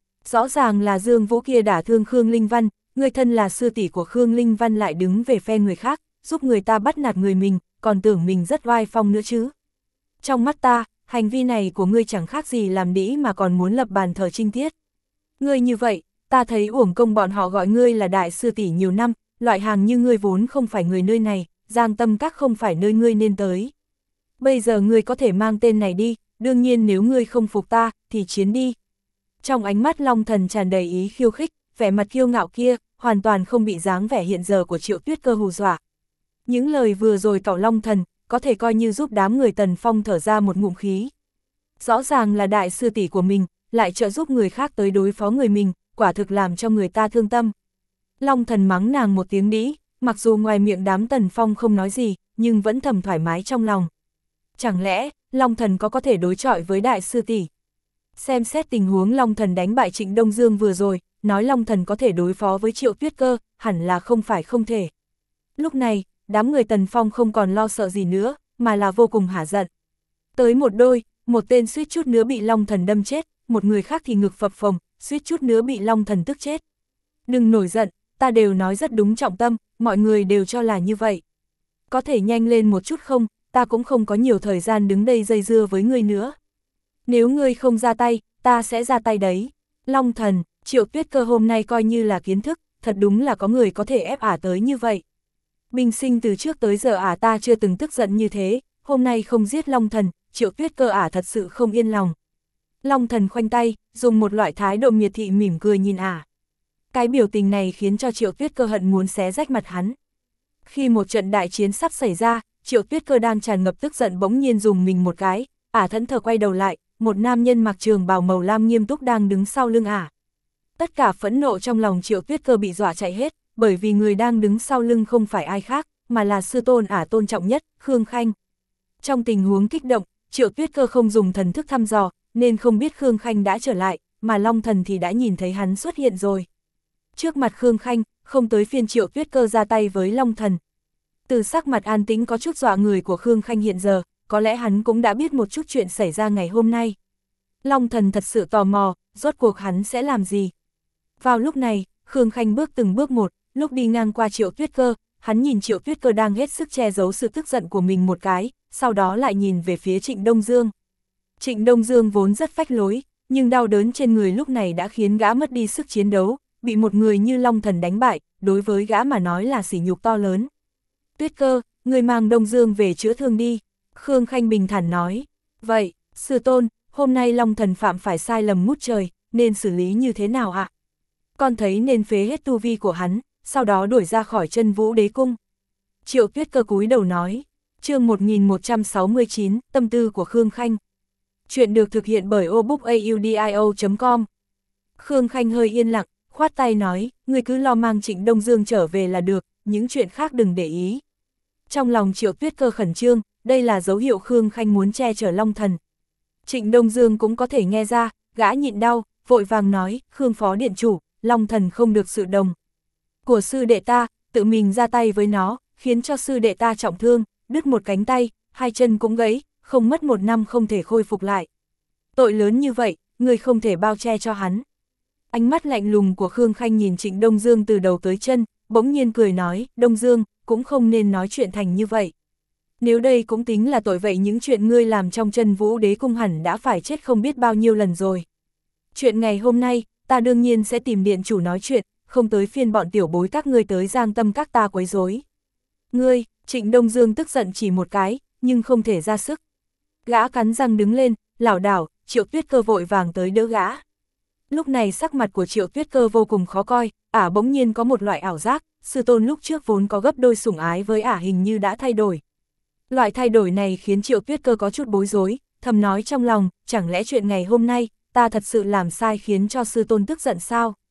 Rõ ràng là Dương Vũ kia đả thương Khương Linh Văn, người thân là sư tỷ của Khương Linh Văn lại đứng về phe người khác, giúp người ta bắt nạt người mình, còn tưởng mình rất oai phong nữa chứ. Trong mắt ta, hành vi này của ngươi chẳng khác gì làm đĩ mà còn muốn lập bàn thờ trinh tiết. Ngươi như vậy, ta thấy uổng công bọn họ gọi ngươi là đại sư tỷ nhiều năm, loại hàng như ngươi vốn không phải người nơi này, Giang Tâm Các không phải nơi ngươi nên tới. Bây giờ ngươi có thể mang tên này đi, đương nhiên nếu ngươi không phục ta, thì chiến đi. Trong ánh mắt Long Thần tràn đầy ý khiêu khích, vẻ mặt kiêu ngạo kia, hoàn toàn không bị dáng vẻ hiện giờ của Triệu Tuyết Cơ hù dọa. Những lời vừa rồi cậu Long Thần, có thể coi như giúp đám người Tần Phong thở ra một ngụm khí. Rõ ràng là đại sư tỷ của mình, lại trợ giúp người khác tới đối phó người mình, quả thực làm cho người ta thương tâm. Long Thần mắng nàng một tiếng đĩ, mặc dù ngoài miệng đám Tần Phong không nói gì, nhưng vẫn thầm thoải mái trong lòng. Chẳng lẽ, Long Thần có có thể đối chọi với đại sư tỷ? Xem xét tình huống Long Thần đánh bại Trịnh Đông Dương vừa rồi, nói Long Thần có thể đối phó với Triệu Tuyết Cơ, hẳn là không phải không thể. Lúc này, đám người Tần Phong không còn lo sợ gì nữa, mà là vô cùng hả giận. Tới một đôi, một tên suýt chút nữa bị Long Thần đâm chết, một người khác thì ngực phập phồng, suýt chút nữa bị Long Thần tức chết. Đừng nổi giận, ta đều nói rất đúng trọng tâm, mọi người đều cho là như vậy. Có thể nhanh lên một chút không, ta cũng không có nhiều thời gian đứng đây dây dưa với ngươi nữa. Nếu ngươi không ra tay, ta sẽ ra tay đấy. Long Thần, Triệu Tuyết Cơ hôm nay coi như là kiến thức, thật đúng là có người có thể ép ả tới như vậy. Bình sinh từ trước tới giờ ả ta chưa từng tức giận như thế, hôm nay không giết Long Thần, Triệu Tuyết Cơ ả thật sự không yên lòng. Long Thần khoanh tay, dùng một loại thái độ miệt thị mỉm cười nhìn ả. Cái biểu tình này khiến cho Triệu Tuyết Cơ hận muốn xé rách mặt hắn. Khi một trận đại chiến sắp xảy ra, Triệu Tuyết Cơ đang tràn ngập tức giận bỗng nhiên dùng mình một cái, ả thẫn thờ quay đầu lại, một nam nhân mặc trường bào màu lam nghiêm túc đang đứng sau lưng ả. Tất cả phẫn nộ trong lòng Triệu Tuyết Cơ bị dọa chạy hết, bởi vì người đang đứng sau lưng không phải ai khác, mà là sư tôn ả tôn trọng nhất, Khương Khanh. Trong tình huống kích động, Triệu Tuyết Cơ không dùng thần thức thăm dò, nên không biết Khương Khanh đã trở lại, mà Long Thần thì đã nhìn thấy hắn xuất hiện rồi. Trước mặt Khương Khanh, không tới phiên Triệu Tuyết Cơ ra tay với Long Thần. Từ sắc mặt an tĩnh có chút dọa người của Khương Khanh hiện giờ, có lẽ hắn cũng đã biết một chút chuyện xảy ra ngày hôm nay. Long Thần thật sự tò mò, rốt cuộc hắn sẽ làm gì? Vào lúc này, Khương Khanh bước từng bước một, lúc đi ngang qua Triệu Tuyết Cơ, hắn nhìn Triệu Tuyết Cơ đang hết sức che giấu sự tức giận của mình một cái, sau đó lại nhìn về phía Trịnh Đông Dương. Trịnh Đông Dương vốn rất phách lối, nhưng đau đớn trên người lúc này đã khiến gã mất đi sức chiến đấu, bị một người như Long Thần đánh bại, đối với gã mà nói là sỉ nhục to lớn. Tuyết Cơ, người mang Đông Dương về chữa thương đi, Khương Khanh bình thản nói. Vậy, sư tôn, hôm nay Long Thần phạm phải sai lầm ngút trời, nên xử lý như thế nào ạ? Con thấy nên phế hết tu vi của hắn, sau đó đuổi ra khỏi Chân Vũ Đế Cung. Triệu Tuyết Cơ cúi đầu nói. Chương một nghìn một trăm sáu mươi chín, tâm tư của Khương Khanh. Chuyện được thực hiện bởi obookaudio chấm com. Khương Khanh hơi yên lặng, khoát tay nói, người cứ lo mang Trịnh Đông Dương trở về là được, những chuyện khác đừng để ý. Trong lòng Triệu Tuyết Cơ khẩn trương, đây là dấu hiệu Khương Khanh muốn che chở Long Thần. Trịnh Đông Dương cũng có thể nghe ra, gã nhịn đau, vội vàng nói, Khương Phó Điện Chủ, Long Thần không được sự đồng của sư đệ ta, tự mình ra tay với nó, khiến cho sư đệ ta trọng thương, đứt một cánh tay, hai chân cũng gãy, không mất một năm không thể khôi phục lại. Tội lớn như vậy, người không thể bao che cho hắn. Ánh mắt lạnh lùng của Khương Khanh nhìn Trịnh Đông Dương từ đầu tới chân, bỗng nhiên cười nói, Đông Dương, cũng không nên nói chuyện thành như vậy. Nếu đây cũng tính là tội vậy những chuyện ngươi làm trong Chân Vũ Đế Cung hẳn đã phải chết không biết bao nhiêu lần rồi. Chuyện ngày hôm nay, ta đương nhiên sẽ tìm điện chủ nói chuyện, không tới phiên bọn tiểu bối các ngươi tới Giang Tâm Các ta quấy rối. Ngươi, Trịnh Đông Dương tức giận chỉ một cái, nhưng không thể ra sức. Gã cắn răng đứng lên, lảo đảo, Triệu Tuyết Cơ vội vàng tới đỡ gã. Lúc này sắc mặt của Triệu Tuyết Cơ vô cùng khó coi, ả bỗng nhiên có một loại ảo giác, sư tôn lúc trước vốn có gấp đôi sủng ái với ả hình như đã thay đổi. Loại thay đổi này khiến Triệu Tuyết Cơ có chút bối rối, thầm nói trong lòng, chẳng lẽ chuyện ngày hôm nay, ta thật sự làm sai khiến cho sư tôn tức giận sao?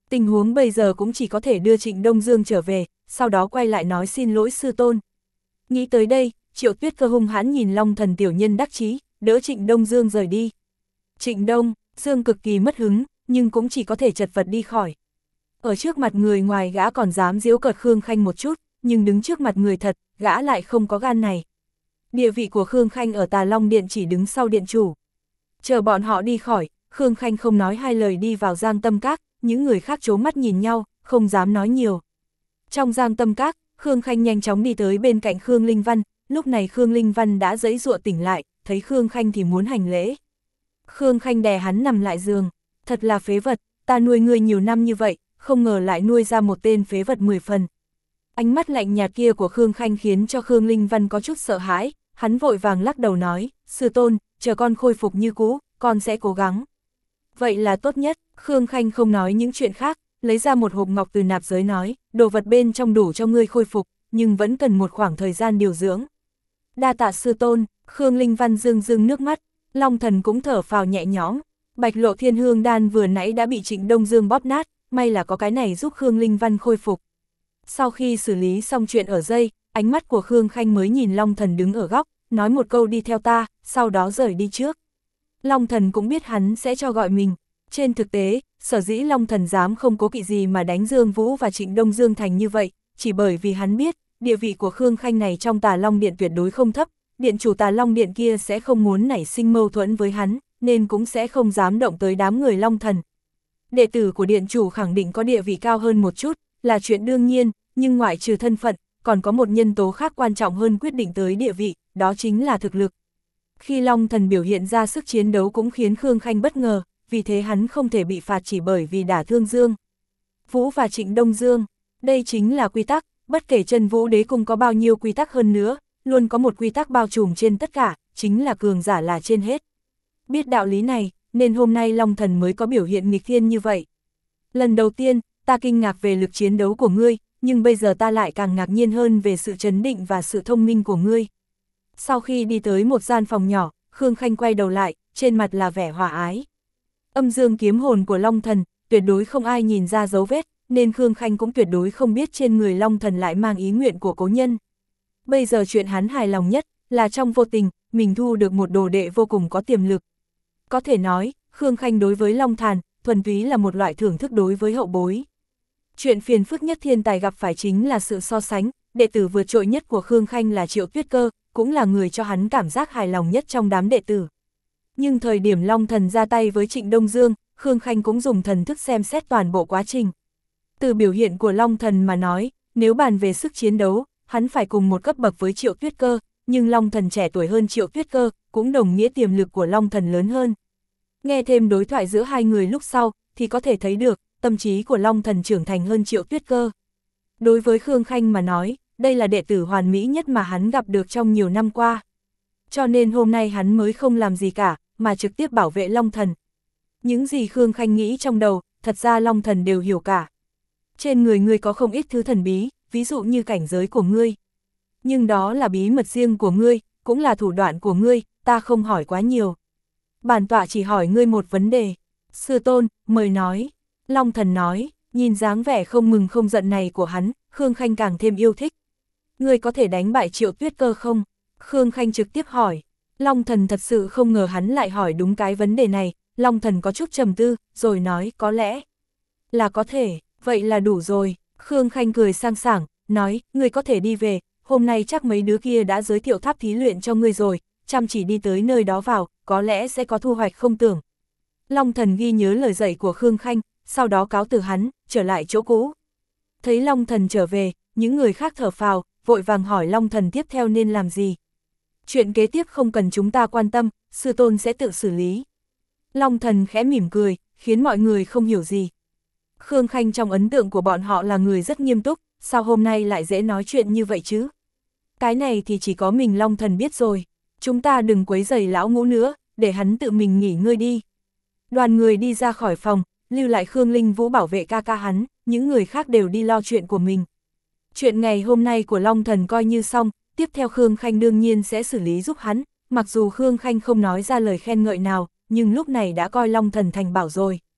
Tình huống bây giờ cũng chỉ có thể đưa Trịnh Đông Dương trở về, sau đó quay lại nói xin lỗi sư tôn. Nghĩ tới đây, Triệu Tuyết Cơ hung hãn nhìn Long Thần tiểu nhân đắc chí, đỡ Trịnh Đông Dương rời đi. Trịnh Đông Dương cực kỳ mất hứng, nhưng cũng chỉ có thể chật vật đi khỏi. Ở trước mặt người ngoài gã còn dám giễu cợt Khương Khanh một chút, nhưng đứng trước mặt người thật, gã lại không có gan này. Địa vị của Khương Khanh ở Tà Long Điện chỉ đứng sau điện chủ. Chờ bọn họ đi khỏi, Khương Khanh không nói hai lời đi vào Giang Tâm Các, những người khác trố mắt nhìn nhau, không dám nói nhiều. Trong Giang Tâm Các, Khương Khanh nhanh chóng đi tới bên cạnh Khương Linh Văn, lúc này Khương Linh Văn đã giãy giụa tỉnh lại, thấy Khương Khanh thì muốn hành lễ. Khương Khanh đè hắn nằm lại giường, thật là phế vật, ta nuôi ngươi nhiều năm như vậy, không ngờ lại nuôi ra một tên phế vật mười phần. Ánh mắt lạnh nhạt kia của Khương Khanh khiến cho Khương Linh Văn có chút sợ hãi, hắn vội vàng lắc đầu nói, sư tôn, chờ con khôi phục như cũ, con sẽ cố gắng. Vậy là tốt nhất, Khương Khanh không nói những chuyện khác, lấy ra một hộp ngọc từ nạp giới nói, đồ vật bên trong đủ cho ngươi khôi phục, nhưng vẫn cần một khoảng thời gian điều dưỡng. Đa tạ sư tôn, Khương Linh Văn rưng rưng nước mắt, Long Thần cũng thở phào nhẹ nhõm. Bạch Lộ Thiên Hương Đan vừa nãy đã bị Trịnh Đông Dương bóp nát, may là có cái này giúp Khương Linh Văn khôi phục. Sau khi xử lý xong chuyện ở dây, ánh mắt của Khương Khanh mới nhìn Long Thần đứng ở góc, nói một câu đi theo ta, sau đó rời đi trước. Long Thần cũng biết hắn sẽ cho gọi mình. Trên thực tế, sở dĩ Long Thần dám không cố kỵ gì mà đánh Dương Vũ và Trịnh Đông Dương thành như vậy, chỉ bởi vì hắn biết, địa vị của Khương Khanh này trong Tà Long Điện tuyệt đối không thấp, điện chủ Tà Long Điện kia sẽ không muốn nảy sinh mâu thuẫn với hắn, nên cũng sẽ không dám động tới đám người Long Thần. Đệ tử của điện chủ khẳng định có địa vị cao hơn một chút, là chuyện đương nhiên, nhưng ngoại trừ thân phận, còn có một nhân tố khác quan trọng hơn quyết định tới địa vị, đó chính là thực lực. Khi Long Thần biểu hiện ra sức chiến đấu cũng khiến Khương Khanh bất ngờ, vì thế hắn không thể bị phạt chỉ bởi vì đả thương Dương Vũ và Trịnh Đông Dương. Đây chính là quy tắc, bất kể Chân Vũ Đế Cung có bao nhiêu quy tắc hơn nữa, luôn có một quy tắc bao trùm trên tất cả, chính là cường giả là trên hết. Biết đạo lý này, nên hôm nay Long Thần mới có biểu hiện nghịch thiên như vậy. Lần đầu tiên, ta kinh ngạc về lực chiến đấu của ngươi, nhưng bây giờ ta lại càng ngạc nhiên hơn về sự trấn định và sự thông minh của ngươi. Sau khi đi tới một gian phòng nhỏ, Khương Khanh quay đầu lại, trên mặt là vẻ hòa ái. Âm dương kiếm hồn của Long Thần, tuyệt đối không ai nhìn ra dấu vết, nên Khương Khanh cũng tuyệt đối không biết trên người Long Thần lại mang ý nguyện của cố nhân. Bây giờ chuyện hắn hài lòng nhất, là trong vô tình, mình thu được một đồ đệ vô cùng có tiềm lực. Có thể nói, Khương Khanh đối với Long Thần, thuần túy là một loại thưởng thức đối với hậu bối. Chuyện phiền phức nhất thiên tài gặp phải chính là sự so sánh, đệ tử vượt trội nhất của Khương Khanh là Triệu Tuyết Cơ, cũng là người cho hắn cảm giác hài lòng nhất trong đám đệ tử. Nhưng thời điểm Long Thần ra tay với Trịnh Đông Dương, Khương Khanh cũng dùng thần thức xem xét toàn bộ quá trình. Từ biểu hiện của Long Thần mà nói, nếu bàn về sức chiến đấu, hắn phải cùng một cấp bậc với Triệu Tuyết Cơ, nhưng Long Thần trẻ tuổi hơn Triệu Tuyết Cơ, cũng đồng nghĩa tiềm lực của Long Thần lớn hơn. Nghe thêm đối thoại giữa hai người lúc sau, thì có thể thấy được, tâm trí của Long Thần trưởng thành hơn Triệu Tuyết Cơ. Đối với Khương Khanh mà nói, đây là đệ tử hoàn mỹ nhất mà hắn gặp được trong nhiều năm qua. Cho nên hôm nay hắn mới không làm gì cả, mà trực tiếp bảo vệ Long Thần. Những gì Khương Khanh nghĩ trong đầu, thật ra Long Thần đều hiểu cả. Trên người ngươi có không ít thứ thần bí, ví dụ như cảnh giới của ngươi. Nhưng đó là bí mật riêng của ngươi, cũng là thủ đoạn của ngươi, ta không hỏi quá nhiều. Bản tọa chỉ hỏi ngươi một vấn đề. Sư tôn, mời nói. Long Thần nói, nhìn dáng vẻ không mừng không giận này của hắn, Khương Khanh càng thêm yêu thích. Ngươi có thể đánh bại Triệu Tuyết Cơ không? Khương Khanh trực tiếp hỏi. Long Thần thật sự không ngờ hắn lại hỏi đúng cái vấn đề này, Long Thần có chút trầm tư, rồi nói có lẽ là có thể, vậy là đủ rồi. Khương Khanh cười sang sảng, nói, ngươi có thể đi về, hôm nay chắc mấy đứa kia đã giới thiệu tháp thí luyện cho ngươi rồi, chăm chỉ đi tới nơi đó vào, có lẽ sẽ có thu hoạch không tưởng. Long Thần ghi nhớ lời dạy của Khương Khanh, sau đó cáo từ hắn, trở lại chỗ cũ. Thấy Long Thần trở về, những người khác thở phào, vội vàng hỏi Long Thần tiếp theo nên làm gì. Chuyện kế tiếp không cần chúng ta quan tâm, sư tôn sẽ tự xử lý. Long Thần khẽ mỉm cười, khiến mọi người không hiểu gì. Khương Khanh trong ấn tượng của bọn họ là người rất nghiêm túc, sao hôm nay lại dễ nói chuyện như vậy chứ? Cái này thì chỉ có mình Long Thần biết rồi. Chúng ta đừng quấy rầy lão ngũ nữa, để hắn tự mình nghỉ ngơi đi. Đoàn người đi ra khỏi phòng, lưu lại Khương Linh Vũ bảo vệ ca ca hắn, những người khác đều đi lo chuyện của mình. Chuyện ngày hôm nay của Long Thần coi như xong, tiếp theo Khương Khanh đương nhiên sẽ xử lý giúp hắn, mặc dù Khương Khanh không nói ra lời khen ngợi nào, nhưng lúc này đã coi Long Thần thành bảo rồi.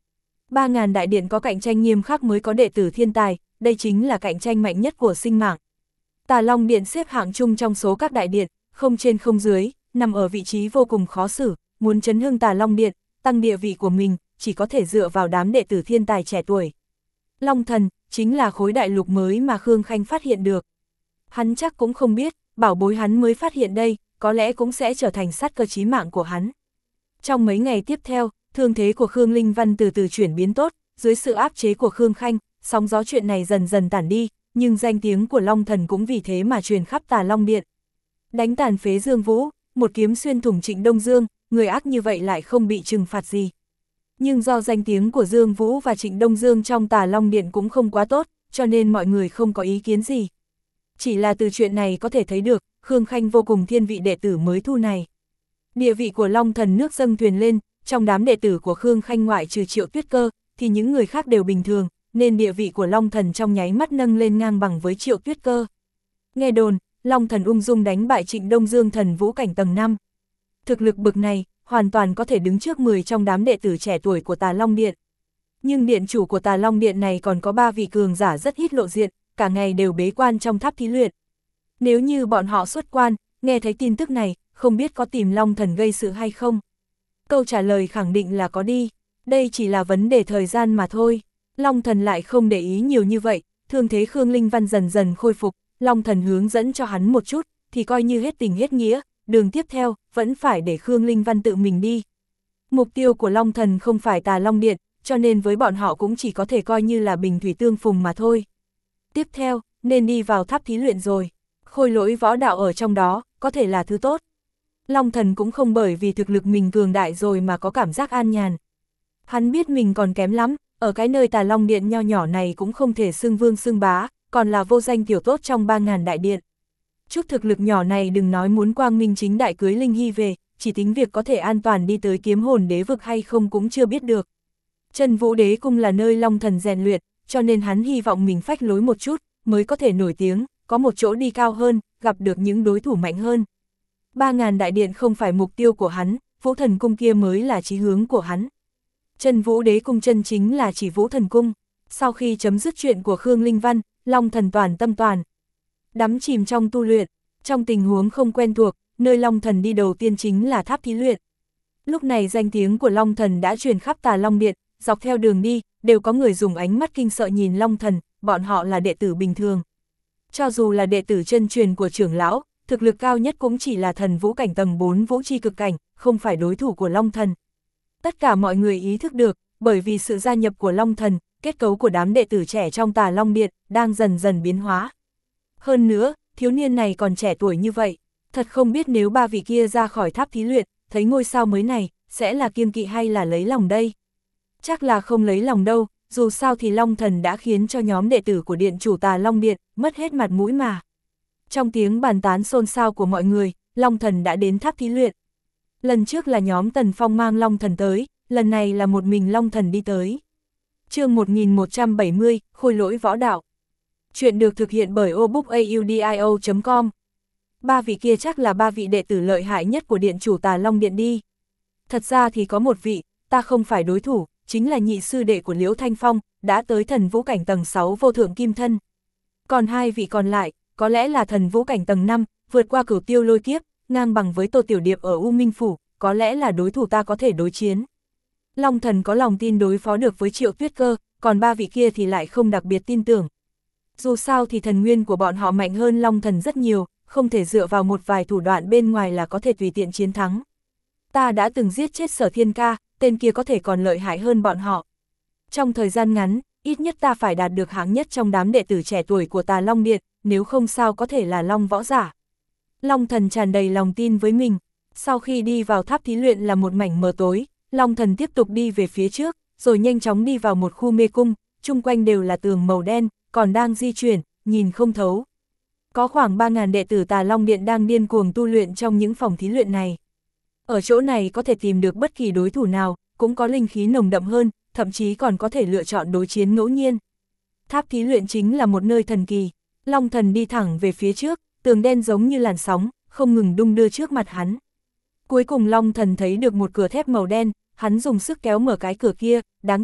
ba ngàn đại điện có cạnh tranh nghiêm khắc mới có đệ tử thiên tài, đây chính là cạnh tranh mạnh nhất của sinh mạng. Tà Long Điện xếp hạng chung trong số các đại điện, không trên không dưới, nằm ở vị trí vô cùng khó xử, muốn chấn hưng Tà Long Điện, tăng địa vị của mình, chỉ có thể dựa vào đám đệ tử thiên tài trẻ tuổi. Long Thần, chính là khối đại lục mới mà Khương Khanh phát hiện được. Hắn chắc cũng không biết, bảo bối hắn mới phát hiện đây, có lẽ cũng sẽ trở thành sát cơ chí mạng của hắn. Trong mấy ngày tiếp theo, thương thế của Khương Linh Văn từ từ chuyển biến tốt, dưới sự áp chế của Khương Khanh, sóng gió chuyện này dần dần tản đi, nhưng danh tiếng của Long Thần cũng vì thế mà truyền khắp Tà Long Điện. Đánh tàn phế Dương Vũ, một kiếm xuyên thủng Trịnh Đông Dương, người ác như vậy lại không bị trừng phạt gì. Nhưng do danh tiếng của Dương Vũ và Trịnh Đông Dương trong Tà Long Điện cũng không quá tốt, cho nên mọi người không có ý kiến gì. Chỉ là từ chuyện này có thể thấy được, Khương Khanh vô cùng thiên vị đệ tử mới thu này. Địa vị của Long Thần nước dâng thuyền lên, trong đám đệ tử của Khương Khanh ngoại trừ Triệu Tuyết Cơ, thì những người khác đều bình thường, nên địa vị của Long Thần trong nháy mắt nâng lên ngang bằng với Triệu Tuyết Cơ. Nghe đồn, Long Thần ung dung đánh bại Trịnh Đông Dương thần vũ cảnh tầng năm. Thực lực bực này, hoàn toàn có thể đứng trước mười trong đám đệ tử trẻ tuổi của Tà Long Điện. Nhưng điện chủ của Tà Long Điện này còn có ba vị cường giả rất ít lộ diện, cả ngày đều bế quan trong tháp thí luyện. Nếu như bọn họ xuất quan, nghe thấy tin tức này, không biết có tìm Long Thần gây sự hay không? Câu trả lời khẳng định là có đi, đây chỉ là vấn đề thời gian mà thôi. Long Thần lại không để ý nhiều như vậy, thương thế Khương Linh Văn dần dần khôi phục, Long Thần hướng dẫn cho hắn một chút, thì coi như hết tình hết nghĩa, đường tiếp theo, vẫn phải để Khương Linh Văn tự mình đi. Mục tiêu của Long Thần không phải Tà Long Điện, cho nên với bọn họ cũng chỉ có thể coi như là bình thủy tương phùng mà thôi. Tiếp theo, nên đi vào tháp thí luyện rồi. Khôi lỗi võ đạo ở trong đó, có thể là thứ tốt. Long Thần cũng không bởi vì thực lực mình cường đại rồi mà có cảm giác an nhàn. Hắn biết mình còn kém lắm, ở cái nơi Tà Long Điện nho nhỏ này cũng không thể xưng vương xưng bá, còn là vô danh tiểu tốt trong ba ngàn đại điện. Chút thực lực nhỏ này đừng nói muốn quang minh chính đại cưới Linh Hy về, chỉ tính việc có thể an toàn đi tới Kiếm Hồn Đế vực hay không cũng chưa biết được. Chân Vũ Đế cung là nơi Long Thần rèn luyện, cho nên hắn hy vọng mình phách lối một chút, mới có thể nổi tiếng, có một chỗ đi cao hơn, gặp được những đối thủ mạnh hơn. Ba ngàn đại điện không phải mục tiêu của hắn, Vũ Thần cung kia mới là chí hướng của hắn. Chân Vũ Đế cung chân chính là chỉ Vũ Thần cung. Sau khi chấm dứt chuyện của Khương Linh Văn, Long Thần toàn tâm toàn đắm chìm trong tu luyện, trong tình huống không quen thuộc, nơi Long Thần đi đầu tiên chính là tháp thí luyện. Lúc này danh tiếng của Long Thần đã truyền khắp Tà Long Điện, dọc theo đường đi, đều có người dùng ánh mắt kinh sợ nhìn Long Thần, bọn họ là đệ tử bình thường. Cho dù là đệ tử chân truyền của trưởng lão, thực lực cao nhất cũng chỉ là thần vũ cảnh tầng bốn vũ chi cực cảnh, không phải đối thủ của Long Thần. Tất cả mọi người ý thức được, bởi vì sự gia nhập của Long Thần, kết cấu của đám đệ tử trẻ trong Tà Long Điện đang dần dần biến hóa. Hơn nữa, thiếu niên này còn trẻ tuổi như vậy, thật không biết nếu ba vị kia ra khỏi tháp thí luyện, thấy ngôi sao mới này, sẽ là kiêng kỵ hay là lấy lòng đây? Chắc là không lấy lòng đâu, dù sao thì Long Thần đã khiến cho nhóm đệ tử của điện chủ Tà Long Điện mất hết mặt mũi mà. Trong tiếng bàn tán xôn xao của mọi người, Long Thần đã đến tháp thí luyện. Lần trước là nhóm Tần Phong mang Long Thần tới, lần này là một mình Long Thần đi tới. Chương một nghìn một trăm bảy mươi, Khôi lỗi võ đạo. Chuyện được thực hiện bởi obookaudio chấm com. Ba vị kia chắc là ba vị đệ tử lợi hại nhất của điện chủ Tà Long Điện đi. Thật ra thì có một vị, ta không phải đối thủ, chính là nhị sư đệ của Liễu Thanh Phong, đã tới thần vũ cảnh tầng sáu vô thượng kim thân. Còn hai vị còn lại, có lẽ là thần vũ cảnh tầng năm, vượt qua cửu tiêu lôi kiếp, ngang bằng với Tô Tiểu Điệp ở U Minh Phủ, có lẽ là đối thủ ta có thể đối chiến. Long Thần có lòng tin đối phó được với Triệu Tuyết Cơ, còn ba vị kia thì lại không đặc biệt tin tưởng. Dù sao thì thần nguyên của bọn họ mạnh hơn Long Thần rất nhiều, không thể dựa vào một vài thủ đoạn bên ngoài là có thể tùy tiện chiến thắng. Ta đã từng giết chết Sở Thiên Ca, tên kia có thể còn lợi hại hơn bọn họ. Trong thời gian ngắn, ít nhất ta phải đạt được hạng nhất trong đám đệ tử trẻ tuổi của Tà Long Điện, nếu không sao có thể là Long võ giả. Long Thần tràn đầy lòng tin với mình. Sau khi đi vào tháp thí luyện là một mảnh mờ tối, Long Thần tiếp tục đi về phía trước, rồi nhanh chóng đi vào một khu mê cung, chung quanh đều là tường màu đen, còn đang di chuyển, nhìn không thấu. Có khoảng ba ngàn đệ tử Tà Long Điện đang điên cuồng tu luyện trong những phòng thí luyện này. Ở chỗ này có thể tìm được bất kỳ đối thủ nào, cũng có linh khí nồng đậm hơn, thậm chí còn có thể lựa chọn đối chiến ngẫu nhiên. Tháp thí luyện chính là một nơi thần kỳ. Long Thần đi thẳng về phía trước, tường đen giống như làn sóng, không ngừng đung đưa trước mặt hắn. Cuối cùng Long Thần thấy được một cửa thép màu đen, hắn dùng sức kéo mở cái cửa kia, đáng tiếc,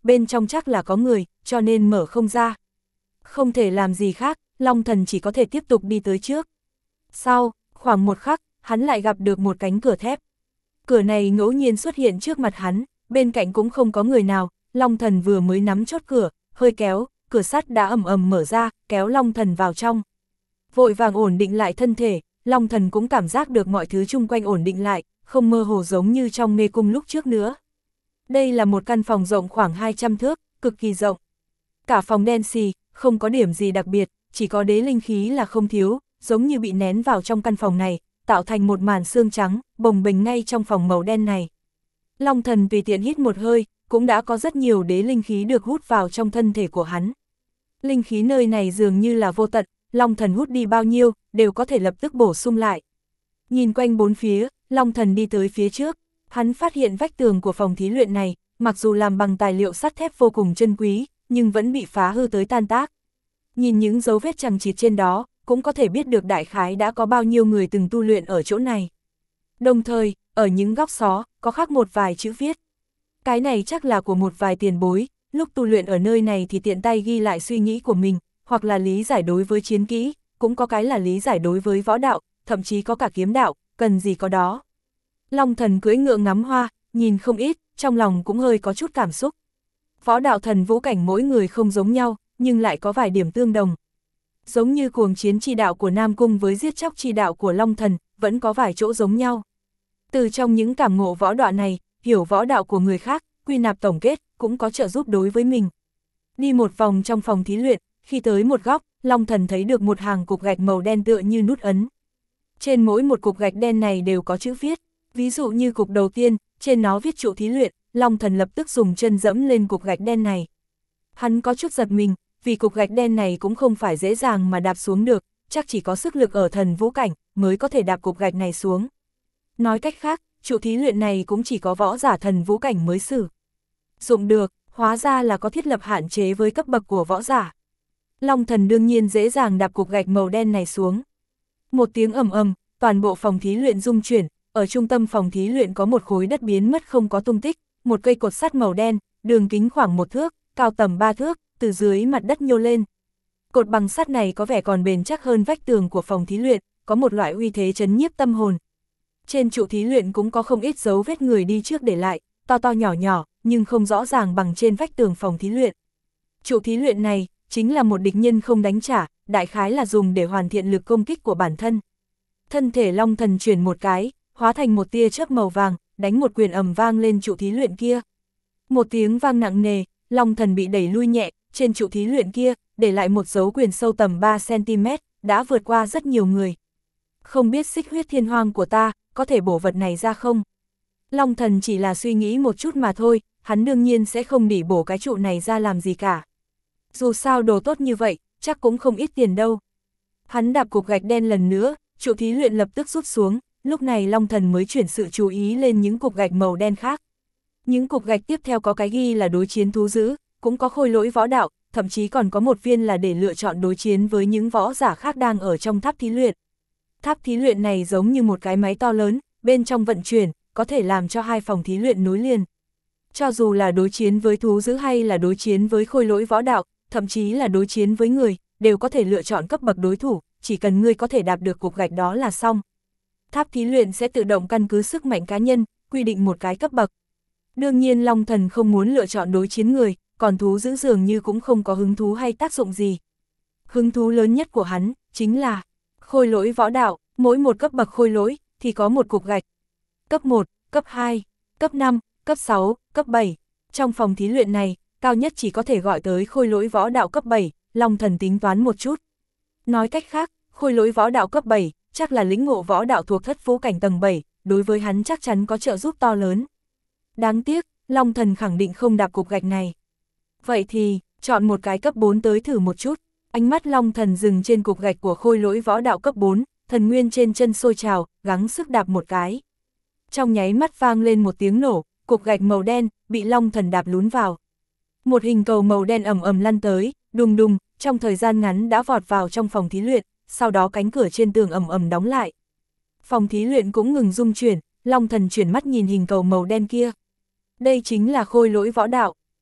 bên trong chắc là có người, cho nên mở không ra. Không thể làm gì khác, Long Thần chỉ có thể tiếp tục đi tới trước. Sau, khoảng một khắc, hắn lại gặp được một cánh cửa thép. Cửa này ngẫu nhiên xuất hiện trước mặt hắn, bên cạnh cũng không có người nào, Long Thần vừa mới nắm chốt cửa, hơi kéo, cửa sắt đã ầm ầm mở ra, kéo Long Thần vào trong. Vội vàng ổn định lại thân thể, Long Thần cũng cảm giác được mọi thứ chung quanh ổn định lại, không mơ hồ giống như trong mê cung lúc trước nữa. Đây là một căn phòng rộng khoảng hai trăm thước, cực kỳ rộng. Cả phòng đen xì, không có điểm gì đặc biệt, chỉ có đế linh khí là không thiếu, giống như bị nén vào trong căn phòng này, tạo thành một màn xương trắng, bồng bềnh ngay trong phòng màu đen này. Long Thần tùy tiện hít một hơi, cũng đã có rất nhiều đế linh khí được hút vào trong thân thể của hắn. Linh khí nơi này dường như là vô tận, Long Thần hút đi bao nhiêu, đều có thể lập tức bổ sung lại. Nhìn quanh bốn phía, Long Thần đi tới phía trước, hắn phát hiện vách tường của phòng thí luyện này, mặc dù làm bằng tài liệu sắt thép vô cùng chân quý, nhưng vẫn bị phá hư tới tan tác. Nhìn những dấu vết chằng chịt trên đó, cũng có thể biết được đại khái đã có bao nhiêu người từng tu luyện ở chỗ này. Đồng thời, ở những góc xó, có khắc một vài chữ viết. Cái này chắc là của một vài tiền bối, lúc tu luyện ở nơi này thì tiện tay ghi lại suy nghĩ của mình, hoặc là lý giải đối với chiến kỹ, cũng có cái là lý giải đối với võ đạo, thậm chí có cả kiếm đạo, cần gì có đó. Long Thần cưỡi ngựa ngắm hoa, nhìn không ít, trong lòng cũng hơi có chút cảm xúc. Võ đạo thần vũ cảnh mỗi người không giống nhau, nhưng lại có vài điểm tương đồng. Giống như cuồng chiến chi đạo của Nam Cung với giết chóc chi đạo của Long Thần, vẫn có vài chỗ giống nhau. Từ trong những cảm ngộ võ đạo này, hiểu võ đạo của người khác, quy nạp tổng kết, cũng có trợ giúp đối với mình. Đi một vòng trong phòng thí luyện, khi tới một góc, Long Thần thấy được một hàng cục gạch màu đen tựa như nút ấn. Trên mỗi một cục gạch đen này đều có chữ viết, ví dụ như cục đầu tiên, trên nó viết trụ thí luyện, Long Thần lập tức dùng chân dẫm lên cục gạch đen này. Hắn có chút giật mình, vì cục gạch đen này cũng không phải dễ dàng mà đạp xuống được, chắc chỉ có sức lực ở thần vũ cảnh mới có thể đạp cục gạch này xuống. Nói cách khác, trụ thí luyện này cũng chỉ có võ giả thần vũ cảnh mới sử dụng được, hóa ra là có thiết lập hạn chế với cấp bậc của võ giả. Long Thần đương nhiên dễ dàng đạp cục gạch màu đen này xuống. Một tiếng ầm ầm, toàn bộ phòng thí luyện rung chuyển, ở trung tâm phòng thí luyện có một khối đất biến mất không có tung tích, một cây cột sắt màu đen, đường kính khoảng một thước, cao tầm ba thước, từ dưới mặt đất nhô lên. Cột bằng sắt này có vẻ còn bền chắc hơn vách tường của phòng thí luyện, có một loại uy thế chấn nhiếp tâm hồn. Trên trụ thí luyện cũng có không ít dấu vết người đi trước để lại, to to nhỏ nhỏ, nhưng không rõ ràng bằng trên vách tường phòng thí luyện. Trụ thí luyện này, chính là một địch nhân không đánh trả, đại khái là dùng để hoàn thiện lực công kích của bản thân. Thân thể Long Thần chuyển một cái, hóa thành một tia chớp màu vàng, đánh một quyền ầm vang lên trụ thí luyện kia. Một tiếng vang nặng nề, Long Thần bị đẩy lui nhẹ, trên trụ thí luyện kia, để lại một dấu quyền sâu tầm ba xăng ti mét, đã vượt qua rất nhiều người. Không biết xích huyết thiên hoang của ta, có thể bổ vật này ra không? Long Thần chỉ là suy nghĩ một chút mà thôi, hắn đương nhiên sẽ không đỉ bổ cái trụ này ra làm gì cả. Dù sao đồ tốt như vậy, chắc cũng không ít tiền đâu. Hắn đạp cục gạch đen lần nữa, trụ thí luyện lập tức rút xuống, lúc này Long Thần mới chuyển sự chú ý lên những cục gạch màu đen khác. Những cục gạch tiếp theo có cái ghi là đối chiến thú dữ, cũng có khôi lỗi võ đạo, thậm chí còn có một viên là để lựa chọn đối chiến với những võ giả khác đang ở trong tháp thí luyện. Tháp thí luyện này giống như một cái máy to lớn, bên trong vận chuyển, có thể làm cho hai phòng thí luyện nối liền. Cho dù là đối chiến với thú dữ hay là đối chiến với khôi lỗi võ đạo, thậm chí là đối chiến với người, đều có thể lựa chọn cấp bậc đối thủ, chỉ cần ngươi có thể đạp được cục gạch đó là xong. Tháp thí luyện sẽ tự động căn cứ sức mạnh cá nhân, quy định một cái cấp bậc. Đương nhiên Long Thần không muốn lựa chọn đối chiến người, còn thú dữ dường như cũng không có hứng thú hay tác dụng gì. Hứng thú lớn nhất của hắn, chính là khôi lỗi võ đạo, mỗi một cấp bậc khôi lỗi, thì có một cục gạch. Cấp một, cấp hai, cấp năm, cấp sáu, cấp bảy. Trong phòng thí luyện này, cao nhất chỉ có thể gọi tới khôi lỗi võ đạo cấp bảy, Long Thần tính toán một chút. Nói cách khác, khôi lỗi võ đạo cấp bảy, chắc là lĩnh ngộ võ đạo thuộc thất vũ cảnh tầng bảy, đối với hắn chắc chắn có trợ giúp to lớn. Đáng tiếc, Long Thần khẳng định không đạp cục gạch này. Vậy thì, chọn một cái cấp bốn tới thử một chút. Ánh mắt Long Thần dừng trên cục gạch của khôi lỗi võ đạo cấp bốn, thần nguyên trên chân sôi trào, gắng sức đạp một cái. Trong nháy mắt vang lên một tiếng nổ, cục gạch màu đen, bị Long Thần đạp lún vào. Một hình cầu màu đen ầm ầm lăn tới, đùng đùng, trong thời gian ngắn đã vọt vào trong phòng thí luyện, sau đó cánh cửa trên tường ầm ầm đóng lại. Phòng thí luyện cũng ngừng rung chuyển, Long Thần chuyển mắt nhìn hình cầu màu đen kia. Đây chính là khôi lỗi võ đạo.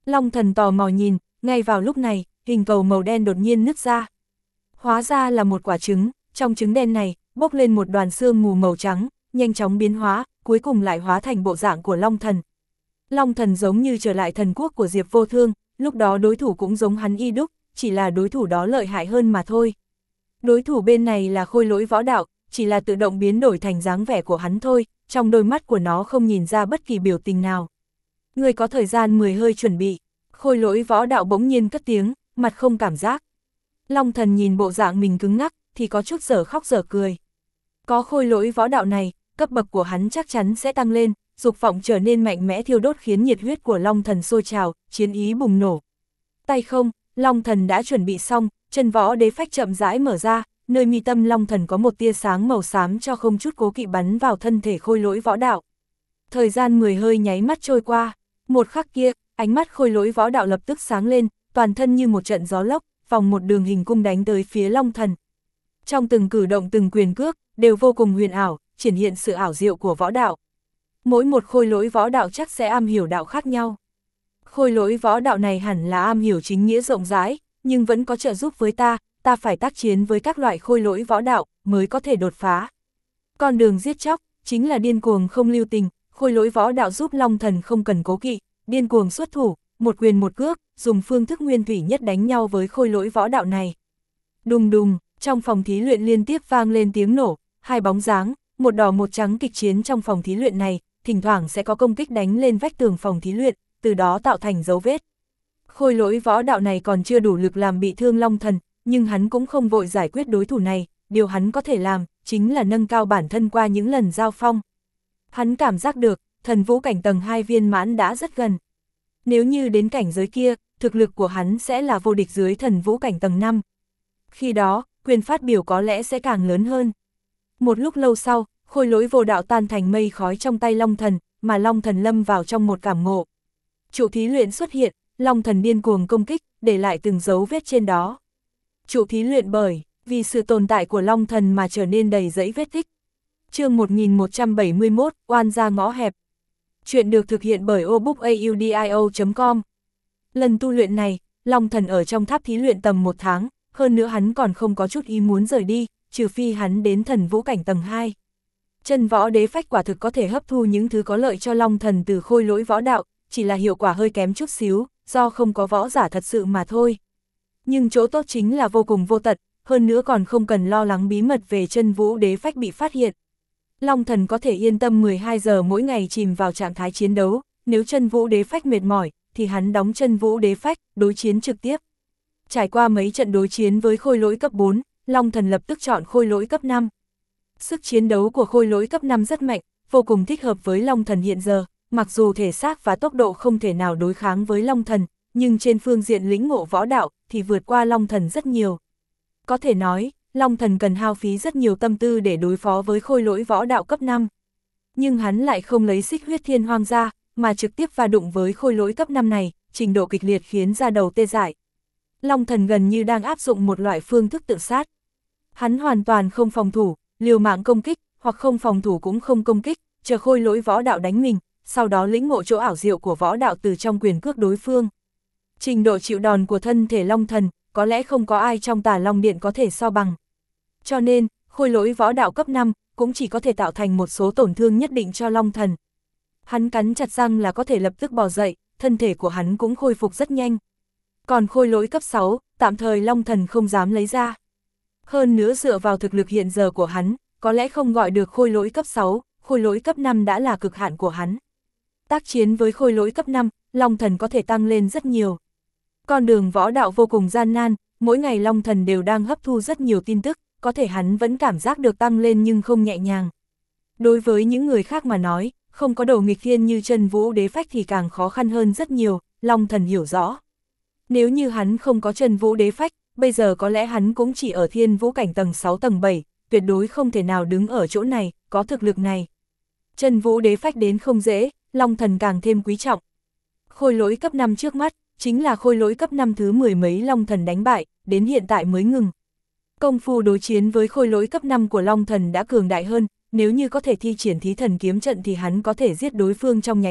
Long Thần tò mò nhìn, ngay vào lúc này, hình cầu màu đen đột nhiên nứt ra. Hóa ra là một quả trứng, trong trứng đen này, bốc lên một đoàn sương mù màu trắng, nhanh chóng biến hóa, cuối cùng lại hóa thành bộ dạng của Long Thần. Long Thần giống như trở lại thần quốc của Diệp Vô Thương, lúc đó đối thủ cũng giống hắn y đúc, chỉ là đối thủ đó lợi hại hơn mà thôi. Đối thủ bên này là Khôi Lỗi Võ Đạo, chỉ là tự động biến đổi thành dáng vẻ của hắn thôi, trong đôi mắt của nó không nhìn ra bất kỳ biểu tình nào. Người có thời gian mười hơi chuẩn bị, Khôi Lỗi Võ Đạo bỗng nhiên cất tiếng, mặt không cảm giác. Long Thần nhìn bộ dạng mình cứng ngắc, thì có chút dở khóc dở cười. Có Khôi Lỗi Võ Đạo này, cấp bậc của hắn chắc chắn sẽ tăng lên, dục vọng trở nên mạnh mẽ thiêu đốt khiến nhiệt huyết của Long Thần sôi trào, chiến ý bùng nổ. Tay không, Long Thần đã chuẩn bị xong, chân võ đế phách chậm rãi mở ra, nơi mi tâm Long Thần có một tia sáng màu xám cho không chút cố kỵ bắn vào thân thể Khôi Lỗi Võ Đạo. Thời gian mười hơi nháy mắt trôi qua, một khắc kia, ánh mắt Khôi Lỗi Võ Đạo lập tức sáng lên, toàn thân như một trận gió lốc, vòng một đường hình cung đánh tới phía Long Thần. Trong từng cử động từng quyền cước, đều vô cùng huyền ảo, triển hiện sự ảo diệu của võ đạo. Mỗi một Khôi Lỗi Võ Đạo chắc sẽ am hiểu đạo khác nhau. Khôi Lỗi Võ Đạo này hẳn là am hiểu chính nghĩa rộng rãi, nhưng vẫn có trợ giúp với ta, ta phải tác chiến với các loại Khôi Lỗi Võ Đạo, mới có thể đột phá. Con đường giết chóc, chính là điên cuồng không lưu tình, Khôi Lỗi Võ Đạo giúp Long Thần không cần cố kỵ, điên cuồng xuất thủ, một quyền một cước, dùng phương thức nguyên thủy nhất đánh nhau với Khôi Lỗi Võ Đạo này. Đùng đùng, trong phòng thí luyện liên tiếp vang lên tiếng nổ, hai bóng dáng, một đỏ một trắng kịch chiến trong phòng thí luyện này, thỉnh thoảng sẽ có công kích đánh lên vách tường phòng thí luyện, từ đó tạo thành dấu vết. Khôi Lỗi Võ Đạo này còn chưa đủ lực làm bị thương Long Thần, nhưng hắn cũng không vội giải quyết đối thủ này, điều hắn có thể làm, chính là nâng cao bản thân qua những lần giao phong. Hắn cảm giác được, thần vũ cảnh tầng hai viên mãn đã rất gần. Nếu như đến cảnh giới kia, thực lực của hắn sẽ là vô địch dưới thần vũ cảnh tầng năm. Khi đó, quyền phát biểu có lẽ sẽ càng lớn hơn. Một lúc lâu sau, Khôi Lỗi Vô Đạo tan thành mây khói trong tay Long Thần, mà Long Thần lâm vào trong một cảm ngộ. Trụ thí luyện xuất hiện, Long Thần điên cuồng công kích, để lại từng dấu vết trên đó. Trụ thí luyện bởi, vì sự tồn tại của Long Thần mà trở nên đầy dẫy vết tích. Chương một nghìn một trăm bảy mươi mốt, oan ra ngõ hẹp. Chuyện được thực hiện bởi obookaudio chấm com. Lần tu luyện này, Long Thần ở trong tháp thí luyện tầm một tháng, hơn nữa hắn còn không có chút ý muốn rời đi, trừ phi hắn đến thần vũ cảnh tầng hai. Chân võ đế phách quả thực có thể hấp thu những thứ có lợi cho Long Thần từ Khôi Lỗi Võ Đạo, chỉ là hiệu quả hơi kém chút xíu, do không có võ giả thật sự mà thôi. Nhưng chỗ tốt chính là vô cùng vô tật, hơn nữa còn không cần lo lắng bí mật về chân vũ đế phách bị phát hiện. Long Thần có thể yên tâm mười hai giờ mỗi ngày chìm vào trạng thái chiến đấu, nếu chân vũ đế phách mệt mỏi, thì hắn đóng chân vũ đế phách, đối chiến trực tiếp. Trải qua mấy trận đối chiến với Khôi Lỗi cấp bốn, Long Thần lập tức chọn Khôi Lỗi cấp năm. Sức chiến đấu của Khôi Lỗi cấp năm rất mạnh, vô cùng thích hợp với Long Thần hiện giờ, mặc dù thể xác và tốc độ không thể nào đối kháng với Long Thần, nhưng trên phương diện lĩnh ngộ võ đạo thì vượt qua Long Thần rất nhiều. Có thể nói, Long Thần cần hao phí rất nhiều tâm tư để đối phó với Khôi Lỗi Võ Đạo cấp năm. Nhưng hắn lại không lấy Xích Huyết Thiên Hoang ra, mà trực tiếp va đụng với Khôi Lỗi cấp năm này, trình độ kịch liệt khiến da đầu tê dại. Long Thần gần như đang áp dụng một loại phương thức tự sát. Hắn hoàn toàn không phòng thủ, liều mạng công kích, hoặc không phòng thủ cũng không công kích, chờ Khôi Lỗi Võ Đạo đánh mình, sau đó lĩnh ngộ chỗ ảo diệu của võ đạo từ trong quyền cước đối phương. Trình độ chịu đòn của thân thể Long Thần, có lẽ không có ai trong Tà Long Điện có thể so bằng. Cho nên, Khôi Lỗi Võ Đạo cấp năm cũng chỉ có thể tạo thành một số tổn thương nhất định cho Long Thần. Hắn cắn chặt răng là có thể lập tức bò dậy, thân thể của hắn cũng khôi phục rất nhanh. Còn Khôi Lỗi cấp sáu, tạm thời Long Thần không dám lấy ra. Hơn nữa dựa vào thực lực hiện giờ của hắn, có lẽ không gọi được Khôi Lỗi cấp sáu, Khôi Lỗi cấp năm đã là cực hạn của hắn. Tác chiến với Khôi Lỗi cấp năm, Long Thần có thể tăng lên rất nhiều. Con đường võ đạo vô cùng gian nan, mỗi ngày Long Thần đều đang hấp thu rất nhiều tin tức, có thể hắn vẫn cảm giác được tăng lên nhưng không nhẹ nhàng. Đối với những người khác mà nói, không có đầu nghịch thiên như chân vũ đế phách thì càng khó khăn hơn rất nhiều, Long Thần hiểu rõ. Nếu như hắn không có chân vũ đế phách, bây giờ có lẽ hắn cũng chỉ ở thiên vũ cảnh tầng sáu tầng bảy, tuyệt đối không thể nào đứng ở chỗ này, có thực lực này. Chân vũ đế phách đến không dễ, Long Thần càng thêm quý trọng. Khôi Lỗi cấp năm trước mắt, chính là Khôi Lỗi cấp năm thứ mười mấy Long Thần đánh bại, đến hiện tại mới ngừng. Công phu đối chiến với Khôi Lỗi cấp năm của Long Thần đã cường đại hơn, nếu như có thể thi triển thí thần kiếm trận thì hắn có thể giết đối phương trong nháy mắt,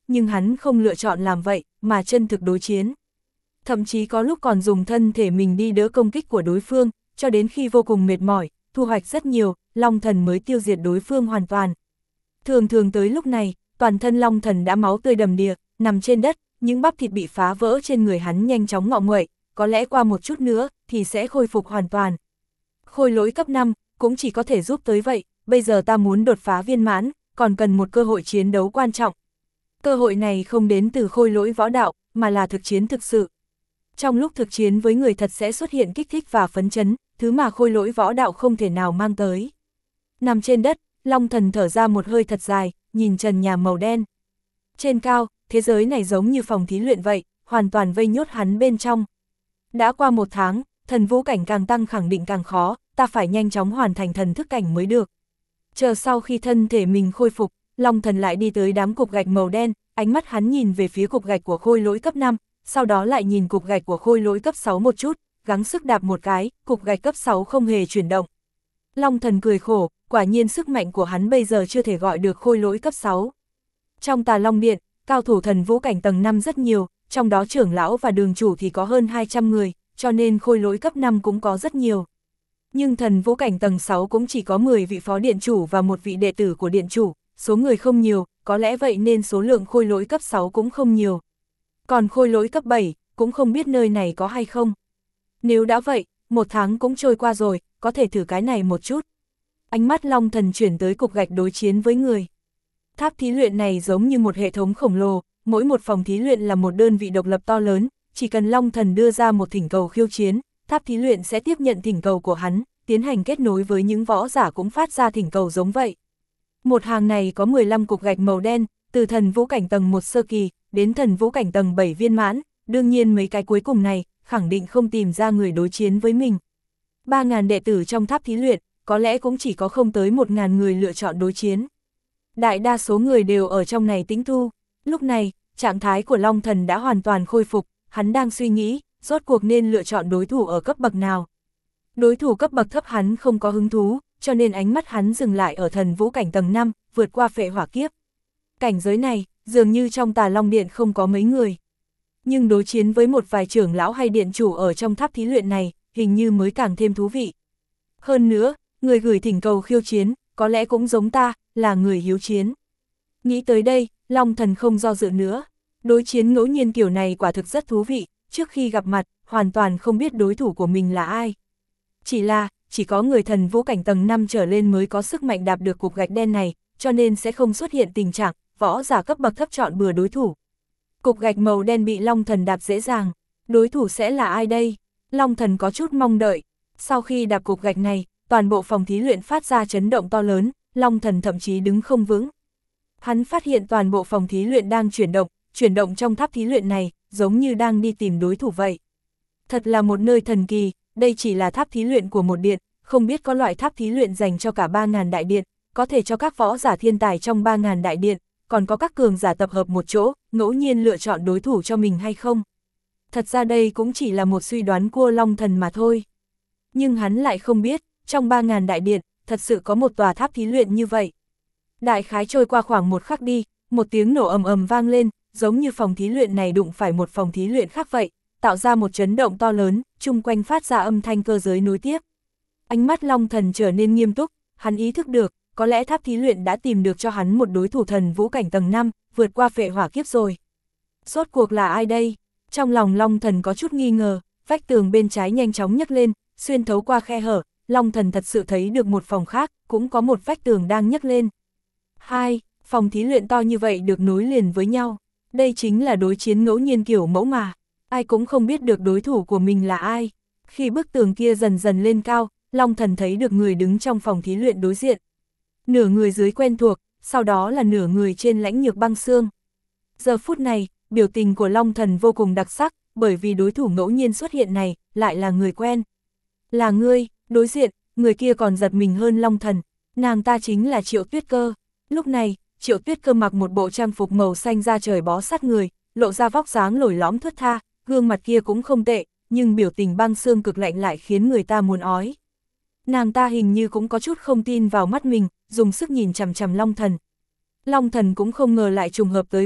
nhưng hắn không lựa chọn làm vậy, mà chân thực đối chiến. Thậm chí có lúc còn dùng thân thể mình đi đỡ công kích của đối phương, cho đến khi vô cùng mệt mỏi, thu hoạch rất nhiều, Long Thần mới tiêu diệt đối phương hoàn toàn. Thường thường tới lúc này, toàn thân Long Thần đã máu tươi đầm đìa, nằm trên đất, những bắp thịt bị phá vỡ trên người hắn nhanh chóng ngọ nguậy, có lẽ qua một chút nữa thì sẽ khôi phục hoàn toàn. Khôi lỗi cấp năm cũng chỉ có thể giúp tới vậy, bây giờ ta muốn đột phá viên mãn, còn cần một cơ hội chiến đấu quan trọng. Cơ hội này không đến từ khôi lỗi võ đạo, mà là thực chiến thực sự. Trong lúc thực chiến với người thật sẽ xuất hiện kích thích và phấn chấn, thứ mà khôi lỗi võ đạo không thể nào mang tới. Nằm trên đất, Long Thần thở ra một hơi thật dài, nhìn trần nhà màu đen. Trên cao, thế giới này giống như phòng thí luyện vậy, hoàn toàn vây nhốt hắn bên trong. Đã qua một tháng, thần vũ cảnh càng tăng khẳng định càng khó, ta phải nhanh chóng hoàn thành thần thức cảnh mới được. Chờ sau khi thân thể mình khôi phục, Long Thần lại đi tới đám cục gạch màu đen, ánh mắt hắn nhìn về phía cục gạch của khôi lỗi cấp năm, sau đó lại nhìn cục gạch của khôi lỗi cấp sáu một chút, gắng sức đạp một cái, cục gạch cấp sáu không hề chuyển động. Long Thần cười khổ, quả nhiên sức mạnh của hắn bây giờ chưa thể gọi được khôi lỗi cấp sáu. Trong Tà Long Điện, cao thủ thần vũ cảnh tầng năm rất nhiều, trong đó trưởng lão và đường chủ thì có hơn hai trăm người, cho nên khôi lỗi cấp năm cũng có rất nhiều. Nhưng thần vũ cảnh tầng sáu cũng chỉ có mười vị phó điện chủ và một vị đệ tử của điện chủ, số người không nhiều, có lẽ vậy nên số lượng khôi lỗi cấp sáu cũng không nhiều. Còn khôi lỗi cấp bảy, cũng không biết nơi này có hay không. Nếu đã vậy, một tháng cũng trôi qua rồi, có thể thử cái này một chút. Ánh mắt Long Thần chuyển tới cục gạch đối chiến với người. Tháp thí luyện này giống như một hệ thống khổng lồ, mỗi một phòng thí luyện là một đơn vị độc lập to lớn, chỉ cần Long Thần đưa ra một thỉnh cầu khiêu chiến, tháp thí luyện sẽ tiếp nhận thỉnh cầu của hắn, tiến hành kết nối với những võ giả cũng phát ra thỉnh cầu giống vậy. Một hàng này có mười lăm cục gạch màu đen, từ thần vũ cảnh tầng một sơ kỳ, đến thần vũ cảnh tầng bảy viên mãn, đương nhiên mấy cái cuối cùng này, khẳng định không tìm ra người đối chiến với mình. ba nghìn đệ tử trong tháp thí luyện, có lẽ cũng chỉ có không tới một nghìn người lựa chọn đối chiến. Đại đa số người đều ở trong này tĩnh thu. Lúc này, trạng thái của Long Thần đã hoàn toàn khôi phục, hắn đang suy nghĩ, rốt cuộc nên lựa chọn đối thủ ở cấp bậc nào. Đối thủ cấp bậc thấp hắn không có hứng thú, cho nên ánh mắt hắn dừng lại ở thần vũ cảnh tầng năm, vượt qua phệ hỏa kiếp. Cảnh giới này, dường như trong Tà Long Điện không có mấy người. Nhưng đối chiến với một vài trưởng lão hay điện chủ ở trong tháp thí luyện này, hình như mới càng thêm thú vị. Hơn nữa, người gửi thỉnh cầu khiêu chiến, có lẽ cũng giống ta, là người hiếu chiến. Nghĩ tới đây, Long Thần không do dự nữa. Đối chiến ngẫu nhiên kiểu này quả thực rất thú vị, trước khi gặp mặt, hoàn toàn không biết đối thủ của mình là ai. Chỉ là, chỉ có người thần vũ cảnh tầng năm trở lên mới có sức mạnh đạp được cục gạch đen này, cho nên sẽ không xuất hiện tình trạng võ giả cấp bậc thấp chọn bừa đối thủ. Cục gạch màu đen bị Long Thần đạp dễ dàng, đối thủ sẽ là ai đây? Long Thần có chút mong đợi. Sau khi đạp cục gạch này, toàn bộ phòng thí luyện phát ra chấn động to lớn, Long Thần thậm chí đứng không vững. Hắn phát hiện toàn bộ phòng thí luyện đang chuyển động, chuyển động trong tháp thí luyện này, giống như đang đi tìm đối thủ vậy. Thật là một nơi thần kỳ, đây chỉ là tháp thí luyện của một điện, không biết có loại tháp thí luyện dành cho cả ba nghìn đại điện, có thể cho các võ giả thiên tài trong ba nghìn đại điện, còn có các cường giả tập hợp một chỗ, ngẫu nhiên lựa chọn đối thủ cho mình hay không. Thật ra đây cũng chỉ là một suy đoán của Long Thần mà thôi. Nhưng hắn lại không biết, trong ba nghìn đại điện, thật sự có một tòa tháp thí luyện như vậy. Đại khái trôi qua khoảng một khắc đi, một tiếng nổ ầm ầm vang lên, giống như phòng thí luyện này đụng phải một phòng thí luyện khác vậy, tạo ra một chấn động to lớn, chung quanh phát ra âm thanh cơ giới nối tiếp. Ánh mắt Long Thần trở nên nghiêm túc, hắn ý thức được, có lẽ tháp thí luyện đã tìm được cho hắn một đối thủ thần vũ cảnh tầng năm, vượt qua phệ hỏa kiếp rồi. Rốt cuộc là ai đây? Trong lòng Long Thần có chút nghi ngờ, vách tường bên trái nhanh chóng nhấc lên, xuyên thấu qua khe hở, Long Thần thật sự thấy được một phòng khác, cũng có một vách tường đang nhấc lên. Hai, phòng thí luyện to như vậy được nối liền với nhau. Đây chính là đối chiến ngẫu nhiên kiểu mẫu mà. Ai cũng không biết được đối thủ của mình là ai. Khi bức tường kia dần dần lên cao, Long Thần thấy được người đứng trong phòng thí luyện đối diện. Nửa người dưới quen thuộc, sau đó là nửa người trên lãnh nhược băng xương. Giờ phút này, biểu tình của Long Thần vô cùng đặc sắc, bởi vì đối thủ ngẫu nhiên xuất hiện này, lại là người quen. Là ngươi, đối diện, người kia còn giật mình hơn Long Thần, nàng ta chính là Triệu Tuyết Cơ. Lúc này, Triệu Tuyết Cơ mặc một bộ trang phục màu xanh da trời bó sát người, lộ ra vóc dáng lồi lõm thướt tha, gương mặt kia cũng không tệ, nhưng biểu tình băng xương cực lạnh lại khiến người ta muốn ói. Nàng ta hình như cũng có chút không tin vào mắt mình, dùng sức nhìn chằm chằm Long Thần. Long Thần cũng không ngờ lại trùng hợp tới vậy,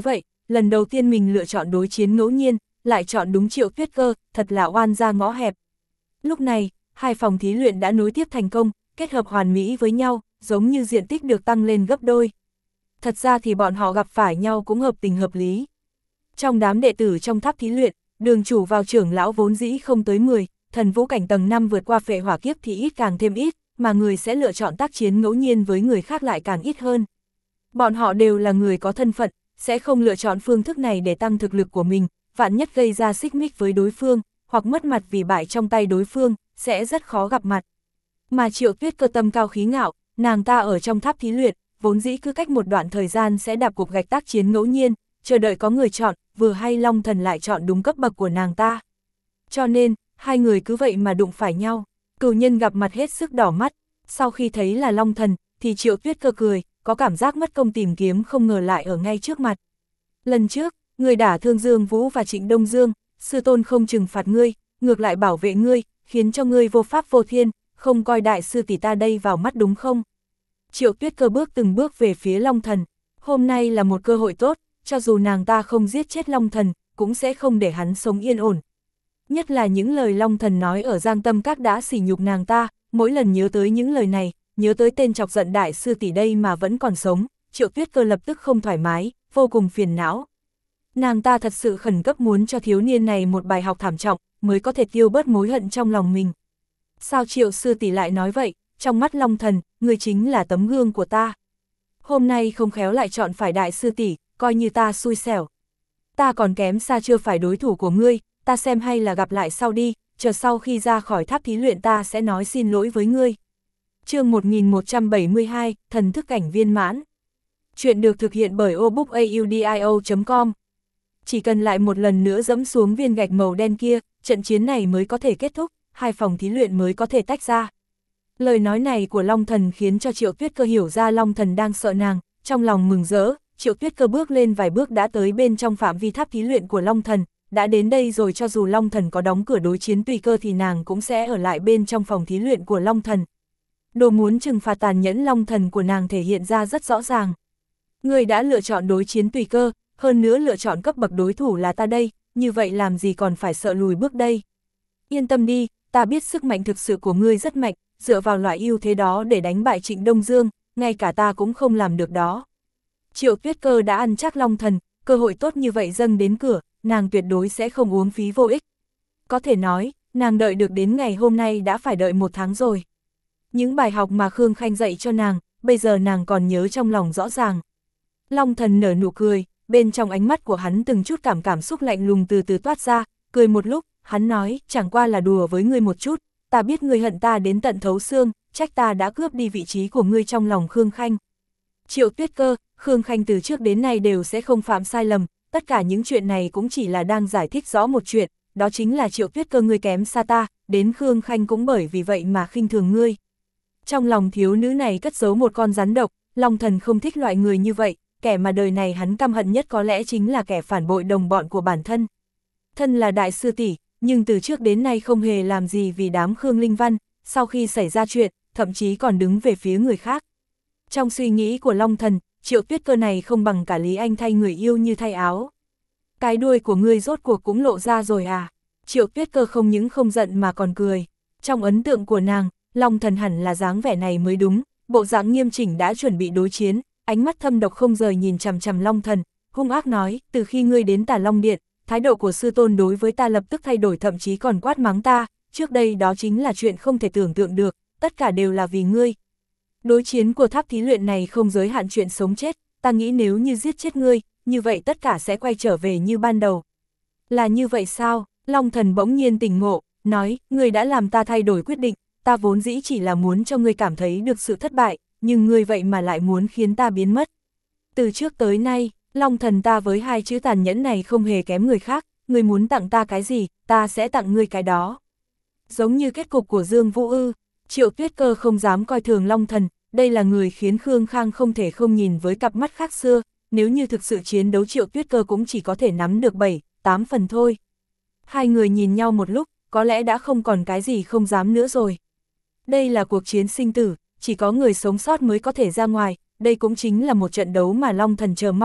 lần đầu tiên mình lựa chọn đối chiến ngẫu nhiên, lại chọn đúng Triệu Tuyết Cơ, thật là oan ra ngõ hẹp. Lúc này, hai phòng thí luyện đã nối tiếp thành công, kết hợp hoàn mỹ với nhau, giống như diện tích được tăng lên gấp đôi. Thật ra thì bọn họ gặp phải nhau cũng hợp tình hợp lý. Trong đám đệ tử trong tháp thí luyện, đường chủ vào trưởng lão vốn dĩ không tới mười, thần vũ cảnh tầng năm vượt qua phệ hỏa kiếp thì ít càng thêm ít, mà người sẽ lựa chọn tác chiến ngẫu nhiên với người khác lại càng ít hơn. Bọn họ đều là người có thân phận, sẽ không lựa chọn phương thức này để tăng thực lực của mình, vạn nhất gây ra xích mích với đối phương, hoặc mất mặt vì bại trong tay đối phương, sẽ rất khó gặp mặt. Mà Triệu Tuyết Cơ tâm cao khí ngạo, nàng ta ở trong tháp thí luyện, vốn dĩ cứ cách một đoạn thời gian sẽ đạp cục gạch tác chiến ngẫu nhiên, chờ đợi có người chọn, vừa hay Long Thần lại chọn đúng cấp bậc của nàng ta. Cho nên, hai người cứ vậy mà đụng phải nhau, cửu nhân gặp mặt hết sức đỏ mắt, sau khi thấy là Long Thần, thì Triệu Tuyết Cơ cười, có cảm giác mất công tìm kiếm không ngờ lại ở ngay trước mặt. Lần trước, người đả thương Dương Vũ và Trịnh Đông Dương, sư tôn không trừng phạt ngươi, ngược lại bảo vệ ngươi, khiến cho ngươi vô pháp vô thiên, không coi đại sư tỷ ta đây vào mắt đúng không? Triệu Tuyết Cơ bước từng bước về phía Long Thần, hôm nay là một cơ hội tốt, cho dù nàng ta không giết chết Long Thần, cũng sẽ không để hắn sống yên ổn. Nhất là những lời Long Thần nói ở Giang Tâm Các đã sỉ nhục nàng ta, mỗi lần nhớ tới những lời này, nhớ tới tên chọc giận đại sư tỷ đây mà vẫn còn sống, Triệu Tuyết Cơ lập tức không thoải mái, vô cùng phiền não. Nàng ta thật sự khẩn cấp muốn cho thiếu niên này một bài học thảm trọng, mới có thể tiêu bớt mối hận trong lòng mình. Sao Triệu sư tỷ lại nói vậy, trong mắt Long Thần, người chính là tấm gương của ta. Hôm nay không khéo lại chọn phải đại sư tỷ, coi như ta xui xẻo. Ta còn kém xa chưa phải đối thủ của ngươi, ta xem hay là gặp lại sau đi, chờ sau khi ra khỏi tháp thí luyện ta sẽ nói xin lỗi với ngươi. Chương một nghìn một trăm bảy mươi hai, thần thức cảnh viên mãn. Chuyện được thực hiện bởi obookaudio chấm com. Chỉ cần lại một lần nữa dẫm xuống viên gạch màu đen kia, trận chiến này mới có thể kết thúc, hai phòng thí luyện mới có thể tách ra. Lời nói này của Long Thần khiến cho Triệu Tuyết Cơ hiểu ra Long Thần đang sợ nàng, trong lòng mừng rỡ, Triệu Tuyết Cơ bước lên vài bước đã tới bên trong phạm vi tháp thí luyện của Long Thần, đã đến đây rồi, cho dù Long Thần có đóng cửa đối chiến tùy cơ thì nàng cũng sẽ ở lại bên trong phòng thí luyện của Long Thần. Đồ muốn trừng phạt tàn nhẫn Long Thần của nàng thể hiện ra rất rõ ràng. Người đã lựa chọn đối chiến tùy cơ, hơn nữa lựa chọn cấp bậc đối thủ là ta đây, như vậy làm gì còn phải sợ lùi bước đây. Yên tâm đi, ta biết sức mạnh thực sự của ngươi rất mạnh, dựa vào loại ưu thế đó để đánh bại Trịnh Đông Dương, ngay cả ta cũng không làm được đó. Triệu Tuyết Cơ đã ăn chắc Long Thần, cơ hội tốt như vậy dâng đến cửa, nàng tuyệt đối sẽ không uống phí vô ích. Có thể nói, nàng đợi được đến ngày hôm nay đã phải đợi một tháng rồi. Những bài học mà Khương Khanh dạy cho nàng, bây giờ nàng còn nhớ trong lòng rõ ràng. Long Thần nở nụ cười, bên trong ánh mắt của hắn từng chút cảm cảm xúc lạnh lùng từ từ toát ra, cười một lúc, hắn nói, chẳng qua là đùa với ngươi một chút, ta biết ngươi hận ta đến tận thấu xương, trách ta đã cướp đi vị trí của ngươi trong lòng Khương Khanh. Triệu Tuyết Cơ, Khương Khanh từ trước đến nay đều sẽ không phạm sai lầm, tất cả những chuyện này cũng chỉ là đang giải thích rõ một chuyện, đó chính là Triệu Tuyết Cơ ngươi kém xa ta, đến Khương Khanh cũng bởi vì vậy mà khinh thường ngươi. Trong lòng thiếu nữ này cất giấu một con rắn độc, Long Thần không thích loại người như vậy, kẻ mà đời này hắn căm hận nhất có lẽ chính là kẻ phản bội đồng bọn của bản thân. Thân là đại sư tỷ, nhưng từ trước đến nay không hề làm gì vì đám Khương Linh Văn, sau khi xảy ra chuyện, thậm chí còn đứng về phía người khác. Trong suy nghĩ của Long Thần, Triệu Tuyết Cơ này không bằng cả Lý Anh thay người yêu như thay áo. Cái đuôi của ngươi rốt cuộc cũng lộ ra rồi à? Triệu Tuyết Cơ không những không giận mà còn cười. Trong ấn tượng của nàng, Long Thần hẳn là dáng vẻ này mới đúng, bộ dạng nghiêm chỉnh đã chuẩn bị đối chiến, ánh mắt thâm độc không rời nhìn chằm chằm Long Thần, hung ác nói, từ khi ngươi đến Tả Long Điện, thái độ của sư tôn đối với ta lập tức thay đổi, thậm chí còn quát mắng ta, trước đây đó chính là chuyện không thể tưởng tượng được, tất cả đều là vì ngươi. Đối chiến của tháp thí luyện này không giới hạn chuyện sống chết, ta nghĩ nếu như giết chết ngươi, như vậy tất cả sẽ quay trở về như ban đầu. Là như vậy sao? Long Thần bỗng nhiên tỉnh ngộ, nói, ngươi đã làm ta thay đổi quyết định, ta vốn dĩ chỉ là muốn cho ngươi cảm thấy được sự thất bại, nhưng ngươi vậy mà lại muốn khiến ta biến mất. Từ trước tới nay, Long Thần ta với hai chữ tàn nhẫn này không hề kém người khác, ngươi muốn tặng ta cái gì, ta sẽ tặng ngươi cái đó. Giống như kết cục của Dương Vũ ư, Triệu Tuyết Cơ không dám coi thường Long Thần, đây là người khiến Khương Khang không thể không nhìn với cặp mắt khác xưa, nếu như thực sự chiến đấu Triệu Tuyết Cơ cũng chỉ có thể nắm được bảy, tám phần thôi. Hai người nhìn nhau một lúc, có lẽ đã không còn cái gì không dám nữa rồi. Đây là cuộc chiến sinh tử, chỉ có người sống sót mới có thể ra ngoài, đây cũng chính là một trận đấu mà Long Thần chờ mong,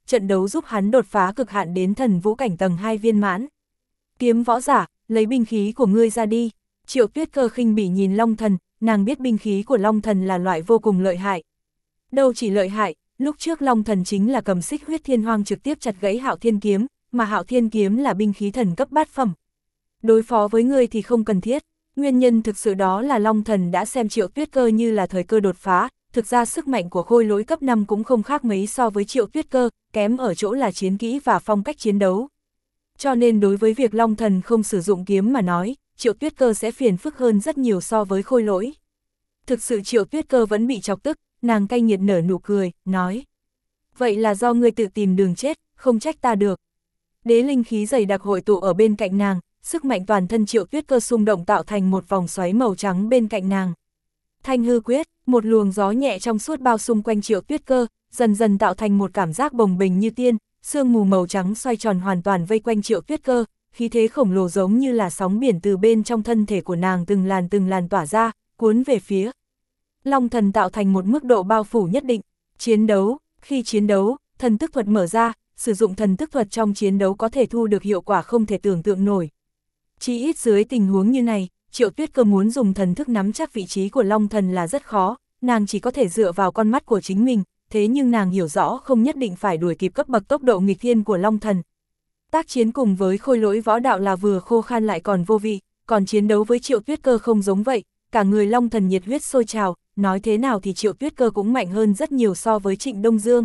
trận đấu giúp hắn đột phá cực hạn đến thần vũ cảnh tầng hai viên mãn. Kiếm võ giả, lấy binh khí của ngươi ra đi. Triệu Tuyết Cơ khinh bỉ nhìn Long Thần, nàng biết binh khí của Long Thần là loại vô cùng lợi hại. Đâu chỉ lợi hại, lúc trước Long Thần chính là cầm xích huyết thiên hoang trực tiếp chặt gãy Hạo Thiên kiếm, mà Hạo Thiên kiếm là binh khí thần cấp bát phẩm. Đối phó với ngươi thì không cần thiết, nguyên nhân thực sự đó là Long Thần đã xem Triệu Tuyết Cơ như là thời cơ đột phá, thực ra sức mạnh của khôi lỗi cấp năm cũng không khác mấy so với Triệu Tuyết Cơ, kém ở chỗ là chiến kỹ và phong cách chiến đấu. Cho nên đối với việc Long Thần không sử dụng kiếm mà nói, Triệu Tuyết Cơ sẽ phiền phức hơn rất nhiều so với khôi lỗi. Thực sự Triệu Tuyết Cơ vẫn bị chọc tức, nàng cay nghiệt nở nụ cười, nói. Vậy là do ngươi tự tìm đường chết, không trách ta được. Đế linh khí dày đặc hội tụ ở bên cạnh nàng, sức mạnh toàn thân Triệu Tuyết Cơ xung động tạo thành một vòng xoáy màu trắng bên cạnh nàng. Thanh hư quyết, một luồng gió nhẹ trong suốt bao xung quanh Triệu Tuyết Cơ, dần dần tạo thành một cảm giác bồng bềnh như tiên, sương mù màu trắng xoay tròn hoàn toàn vây quanh Triệu Tuyết Cơ, khí thế khổng lồ giống như là sóng biển từ bên trong thân thể của nàng từng làn từng làn tỏa ra, cuốn về phía Long Thần, tạo thành một mức độ bao phủ nhất định. Chiến đấu, khi chiến đấu, thần thức thuật mở ra, sử dụng thần thức thuật trong chiến đấu có thể thu được hiệu quả không thể tưởng tượng nổi. Chỉ ít dưới tình huống như này, Triệu Tuyết Cơ muốn dùng thần thức nắm chắc vị trí của Long Thần là rất khó, nàng chỉ có thể dựa vào con mắt của chính mình, thế nhưng nàng hiểu rõ không nhất định phải đuổi kịp cấp bậc tốc độ nghịch thiên của Long Thần. Tác chiến cùng với khôi lỗi võ đạo là vừa khô khan lại còn vô vị, còn chiến đấu với Triệu Tuyết Cơ không giống vậy, cả người Long Thần nhiệt huyết sôi trào, nói thế nào thì Triệu Tuyết Cơ cũng mạnh hơn rất nhiều so với Trịnh Đông Dương.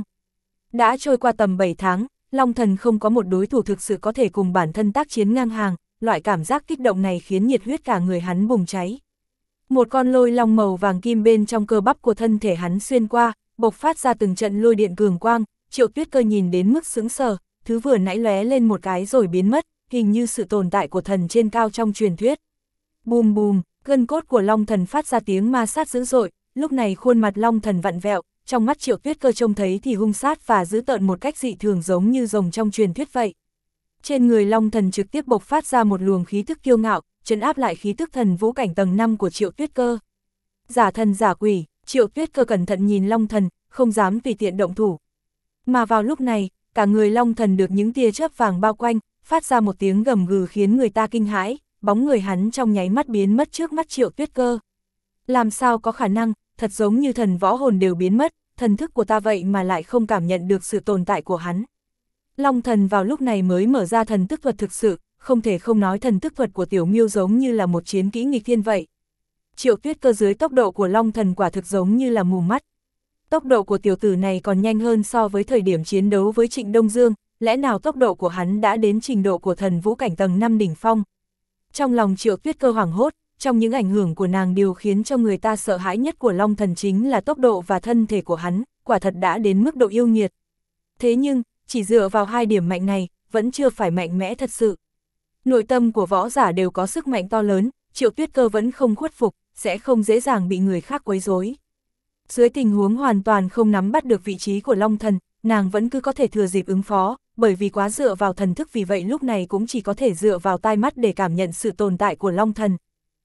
Đã trôi qua tầm bảy tháng, Long Thần không có một đối thủ thực sự có thể cùng bản thân tác chiến ngang hàng, loại cảm giác kích động này khiến nhiệt huyết cả người hắn bùng cháy. Một con lôi long màu vàng kim bên trong cơ bắp của thân thể hắn xuyên qua, bộc phát ra từng trận lôi điện cường quang, Triệu Tuyết Cơ nhìn đến mức sững sờ, thứ vừa nãy lóe lên một cái rồi biến mất, hình như sự tồn tại của thần trên cao trong truyền thuyết. Bùm bùm, gân cốt của Long Thần phát ra tiếng ma sát dữ dội, lúc này khuôn mặt Long Thần vặn vẹo, trong mắt Triệu Tuyết Cơ trông thấy thì hung sát và dữ tợn một cách dị thường giống như rồng trong truyền thuyết vậy. Trên người Long Thần trực tiếp bộc phát ra một luồng khí tức kiêu ngạo, trấn áp lại khí tức thần vũ cảnh tầng năm của Triệu Tuyết Cơ. Giả thần giả quỷ, Triệu Tuyết Cơ cẩn thận nhìn Long Thần, không dám tùy tiện động thủ. Mà vào lúc này, cả người Long Thần được những tia chớp vàng bao quanh, phát ra một tiếng gầm gừ khiến người ta kinh hãi, bóng người hắn trong nháy mắt biến mất trước mắt Triệu Tuyết Cơ. Làm sao có khả năng, thật giống như thần võ hồn đều biến mất, thần thức của ta vậy mà lại không cảm nhận được sự tồn tại của hắn. Long Thần vào lúc này mới mở ra thần thức thuật thực sự, không thể không nói thần thức thuật của Tiểu Miêu giống như là một chiến kỹ nghịch thiên vậy. Triệu Tuyết Cơ dưới tốc độ của Long Thần quả thực giống như là mù mắt. Tốc độ của tiểu tử này còn nhanh hơn so với thời điểm chiến đấu với Trịnh Đông Dương, lẽ nào tốc độ của hắn đã đến trình độ của thần vũ cảnh tầng năm đỉnh phong. Trong lòng Triệu Tuyết Cơ hoảng hốt, trong những ảnh hưởng của nàng điều khiến cho người ta sợ hãi nhất của Long Thần chính là tốc độ và thân thể của hắn, quả thật đã đến mức độ yêu nghiệt. Thế nhưng, chỉ dựa vào hai điểm mạnh này, vẫn chưa phải mạnh mẽ thật sự. Nội tâm của võ giả đều có sức mạnh to lớn, Triệu Tuyết Cơ vẫn không khuất phục, sẽ không dễ dàng bị người khác quấy rối. Dưới tình huống hoàn toàn không nắm bắt được vị trí của Long Thần, nàng vẫn cứ có thể thừa dịp ứng phó, bởi vì quá dựa vào thần thức, vì vậy lúc này cũng chỉ có thể dựa vào tai mắt để cảm nhận sự tồn tại của Long Thần.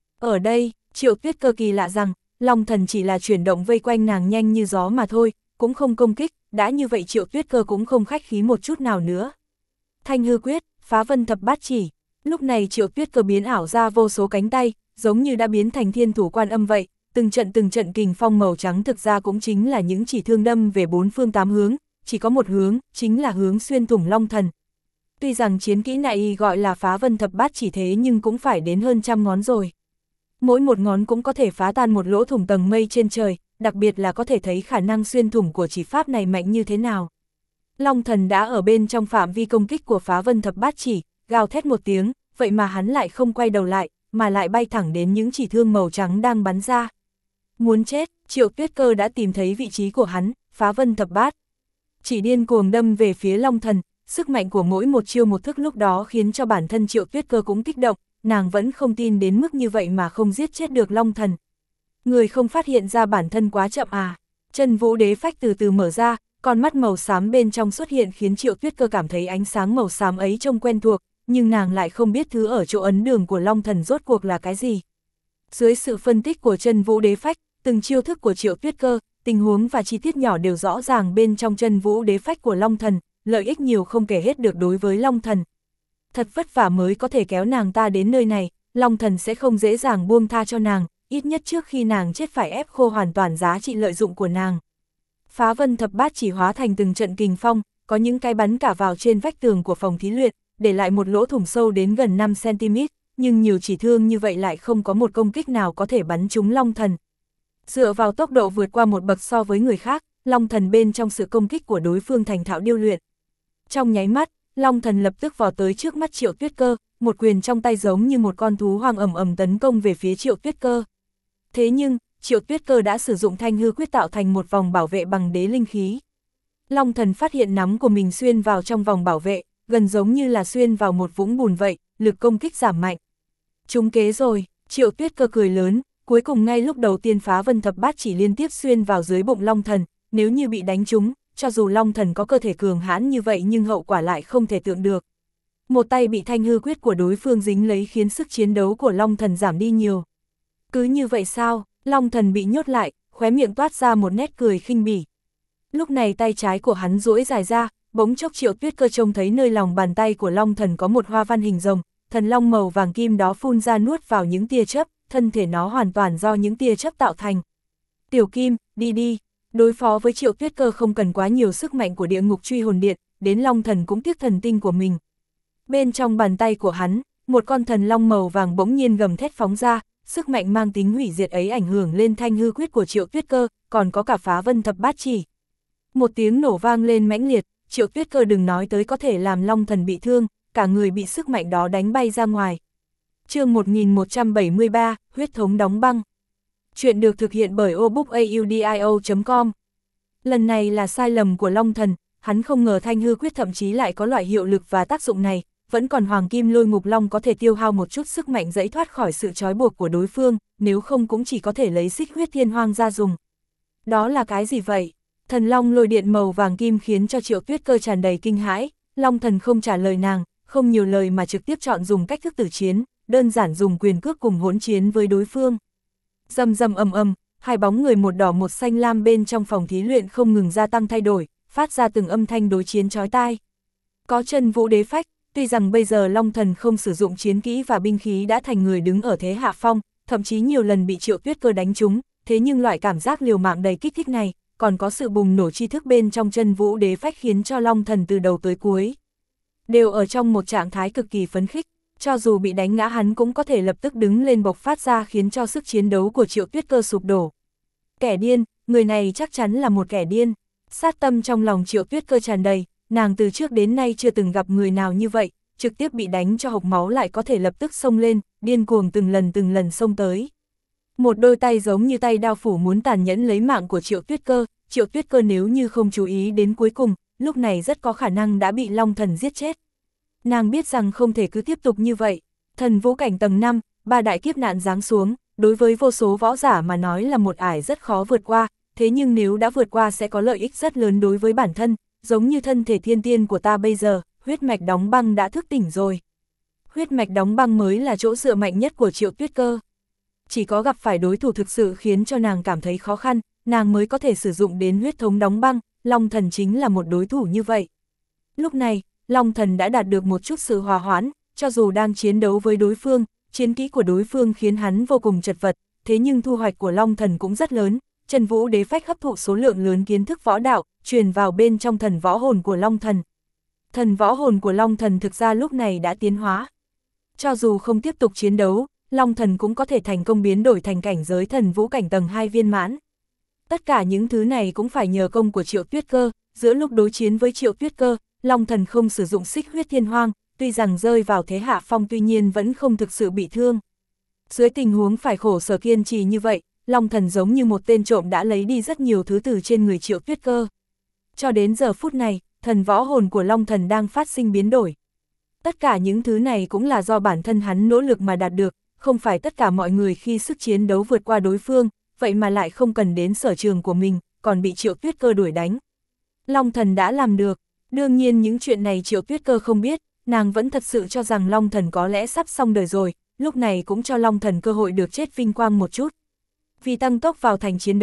Ở đây, Triệu Tuyết Cơ kỳ lạ rằng, Long Thần chỉ là chuyển động vây quanh nàng nhanh như gió mà thôi, cũng không công kích, đã như vậy Triệu Tuyết Cơ cũng không khách khí một chút nào nữa. Thanh hư quyết, phá vân thập bát chỉ, lúc này Triệu Tuyết Cơ biến ảo ra vô số cánh tay, giống như đã biến thành thiên thủ Quan Âm vậy, từng trận từng trận kình phong màu trắng thực ra cũng chính là những chỉ thương đâm về bốn phương tám hướng, chỉ có một hướng, chính là hướng xuyên thủng Long Thần. Tuy rằng chiến kỹ này gọi là phá vân thập bát chỉ thế nhưng cũng phải đến hơn trăm ngón rồi. Mỗi một ngón cũng có thể phá tan một lỗ thủng tầng mây trên trời, đặc biệt là có thể thấy khả năng xuyên thủng của chỉ pháp này mạnh như thế nào. Long Thần đã ở bên trong phạm vi công kích của phá vân thập bát chỉ, gào thét một tiếng, vậy mà hắn lại không quay đầu lại, mà lại bay thẳng đến những chỉ thương màu trắng đang bắn ra. Muốn chết, Triệu Tuyết Cơ đã tìm thấy vị trí của hắn, phá vân thập bát. Chỉ điên cuồng đâm về phía Long Thần, sức mạnh của mỗi một chiêu một thức lúc đó khiến cho bản thân Triệu Tuyết Cơ cũng kích động, nàng vẫn không tin đến mức như vậy mà không giết chết được Long Thần. Người không phát hiện ra bản thân quá chậm à? Chân vũ đế phách từ từ mở ra, con mắt màu xám bên trong xuất hiện khiến Triệu Tuyết Cơ cảm thấy ánh sáng màu xám ấy trông quen thuộc, nhưng nàng lại không biết thứ ở chỗ ấn đường của Long Thần rốt cuộc là cái gì. Dưới sự phân tích của chân vũ đế phách, từng chiêu thức của Triệu Tuyết Cơ, tình huống và chi tiết nhỏ đều rõ ràng bên trong chân vũ đế phách của Long Thần, lợi ích nhiều không kể hết được đối với Long Thần. Thật vất vả mới có thể kéo nàng ta đến nơi này, Long Thần sẽ không dễ dàng buông tha cho nàng, ít nhất trước khi nàng chết phải ép khô hoàn toàn giá trị lợi dụng của nàng. Phá vân thập bát chỉ hóa thành từng trận kình phong, có những cái bắn cả vào trên vách tường của phòng thí luyện, để lại một lỗ thủng sâu đến gần năm xăng ti mét, nhưng nhiều chỉ thương như vậy lại không có một công kích nào có thể bắn trúng Long Thần. Dựa vào tốc độ vượt qua một bậc so với người khác, Long Thần bên trong sự công kích của đối phương thành thạo điêu luyện. Trong nháy mắt, Long Thần lập tức vò tới trước mắt Triệu Tuyết Cơ, một quyền trong tay giống như một con thú hoang ầm ầm tấn công về phía Triệu Tuyết Cơ. Thế nhưng, Triệu Tuyết Cơ đã sử dụng thanh hư quyết tạo thành một vòng bảo vệ bằng đế linh khí. Long Thần phát hiện nắm của mình xuyên vào trong vòng bảo vệ, gần giống như là xuyên vào một vũng bùn vậy, lực công kích giảm mạnh. Trúng kế rồi, Triệu Tuyết Cơ cười lớn, cuối cùng ngay lúc đầu tiên phá vân thập bát chỉ liên tiếp xuyên vào dưới bụng Long Thần, nếu như bị đánh trúng, cho dù Long Thần có cơ thể cường hãn như vậy nhưng hậu quả lại không thể tưởng được. Một tay bị thanh hư quyết của đối phương dính lấy khiến sức chiến đấu của Long Thần giảm đi nhiều. Cứ như vậy sao, Long Thần bị nhốt lại, khóe miệng toát ra một nét cười khinh bỉ. Lúc này tay trái của hắn duỗi dài ra, bỗng chốc Triệu Tuyết Cơ trông thấy nơi lòng bàn tay của Long Thần có một hoa văn hình rồng, thần long màu vàng kim đó phun ra nuốt vào những tia chớp, thân thể nó hoàn toàn do những tia chớp tạo thành. Tiểu Kim, đi đi, đối phó với Triệu Tuyết Cơ không cần quá nhiều sức mạnh của địa ngục truy hồn điện, đến Long Thần cũng tiếc thần tinh của mình. Bên trong bàn tay của hắn, một con thần long màu vàng bỗng nhiên gầm thét phóng ra, sức mạnh mang tính hủy diệt ấy ảnh hưởng lên thanh hư quyết của Triệu Tuyết Cơ, còn có cả phá vân thập bát chỉ. Một tiếng nổ vang lên mãnh liệt, Triệu Tuyết Cơ đừng nói tới có thể làm Long Thần bị thương, cả người bị sức mạnh đó đánh bay ra ngoài. Chương một nghìn một trăm bảy mươi ba, huyết thống đóng băng. Chuyện được thực hiện bởi obookaudio chấm com. Lần này là sai lầm của Long Thần, hắn không ngờ thanh hư quyết thậm chí lại có loại hiệu lực và tác dụng này, vẫn còn hoàng kim lôi ngục long có thể tiêu hao một chút sức mạnh dẫy thoát khỏi sự trói buộc của đối phương, nếu không cũng chỉ có thể lấy xích huyết thiên hoang ra dùng. Đó là cái gì vậy? Thần long lôi điện màu vàng kim khiến cho Triệu Tuyết Cơ tràn đầy kinh hãi, Long Thần không trả lời nàng, không nhiều lời mà trực tiếp chọn dùng cách thức tử chiến, đơn giản dùng quyền cước cùng hỗn chiến với đối phương. Rầm rầm ầm ầm, hai bóng người một đỏ một xanh lam bên trong phòng thí luyện không ngừng gia tăng thay đổi, phát ra từng âm thanh đối chiến chói tai. Có chân vũ đế phách, tuy rằng bây giờ Long Thần không sử dụng chiến kỹ và binh khí đã thành người đứng ở thế hạ phong, thậm chí nhiều lần bị Triệu Tuyết Cơ đánh trúng, thế nhưng loại cảm giác liều mạng đầy kích thích này, còn có sự bùng nổ tri thức bên trong chân vũ đế phách khiến cho Long Thần từ đầu tới cuối đều ở trong một trạng thái cực kỳ phấn khích, cho dù bị đánh ngã hắn cũng có thể lập tức đứng lên bộc phát ra khiến cho sức chiến đấu của Triệu Tuyết Cơ sụp đổ. Kẻ điên, người này chắc chắn là một kẻ điên. Sát tâm trong lòng Triệu Tuyết Cơ tràn đầy, nàng từ trước đến nay chưa từng gặp người nào như vậy, trực tiếp bị đánh cho hộc máu lại có thể lập tức xông lên, điên cuồng từng lần từng lần xông tới. Một đôi tay giống như tay đao phủ muốn tàn nhẫn lấy mạng của Triệu Tuyết Cơ, Triệu Tuyết Cơ nếu như không chú ý đến cuối cùng, lúc này rất có khả năng đã bị Long Thần giết chết. Nàng biết rằng không thể cứ tiếp tục như vậy, thần vũ cảnh tầng năm, ba đại kiếp nạn giáng xuống, đối với vô số võ giả mà nói là một ải rất khó vượt qua, thế nhưng nếu đã vượt qua sẽ có lợi ích rất lớn đối với bản thân, giống như thân thể thiên tiên của ta bây giờ, huyết mạch đóng băng đã thức tỉnh rồi. Huyết mạch đóng băng mới là chỗ dựa mạnh nhất của Triệu Tuyết Cơ. Chỉ có gặp phải đối thủ thực sự khiến cho nàng cảm thấy khó khăn, nàng mới có thể sử dụng đến huyết thống đóng băng, Long Thần chính là một đối thủ như vậy. Lúc này, Long Thần đã đạt được một chút sự hòa hoãn, cho dù đang chiến đấu với đối phương, chiến kỹ của đối phương khiến hắn vô cùng chật vật, thế nhưng thu hoạch của Long Thần cũng rất lớn, chân vũ đế phách hấp thụ số lượng lớn kiến thức võ đạo, truyền vào bên trong thần võ hồn của Long Thần. Thần võ hồn của Long Thần thực ra lúc này đã tiến hóa. Cho dù không tiếp tục chiến đấu, Long Thần cũng có thể thành công biến đổi thành cảnh giới thần vũ cảnh tầng hai viên mãn. Tất cả những thứ này cũng phải nhờ công của Triệu Tuyết Cơ, giữa lúc đối chiến với Triệu Tuyết Cơ, Long Thần không sử dụng xích huyết thiên hoang, tuy rằng rơi vào thế hạ phong tuy nhiên vẫn không thực sự bị thương. Dưới tình huống phải khổ sở kiên trì như vậy, Long Thần giống như một tên trộm đã lấy đi rất nhiều thứ từ trên người Triệu Tuyết Cơ. Cho đến giờ phút này, thần võ hồn của Long Thần đang phát sinh biến đổi. Tất cả những thứ này cũng là do bản thân hắn nỗ lực mà đạt được, không phải tất cả mọi người khi sức chiến đấu vượt qua đối phương, vậy mà lại không cần đến sở trường của mình, còn bị Triệu Tuyết Cơ đuổi đánh. Long Thần đã làm được, đương nhiên những chuyện này Triệu Tuyết Cơ không biết, nàng vẫn thật sự cho rằng Long Thần có lẽ sắp xong đời rồi, lúc này cũng cho Long Thần cơ hội được chết vinh quang một chút. Vì tăng tốc vào thành chiến đấu,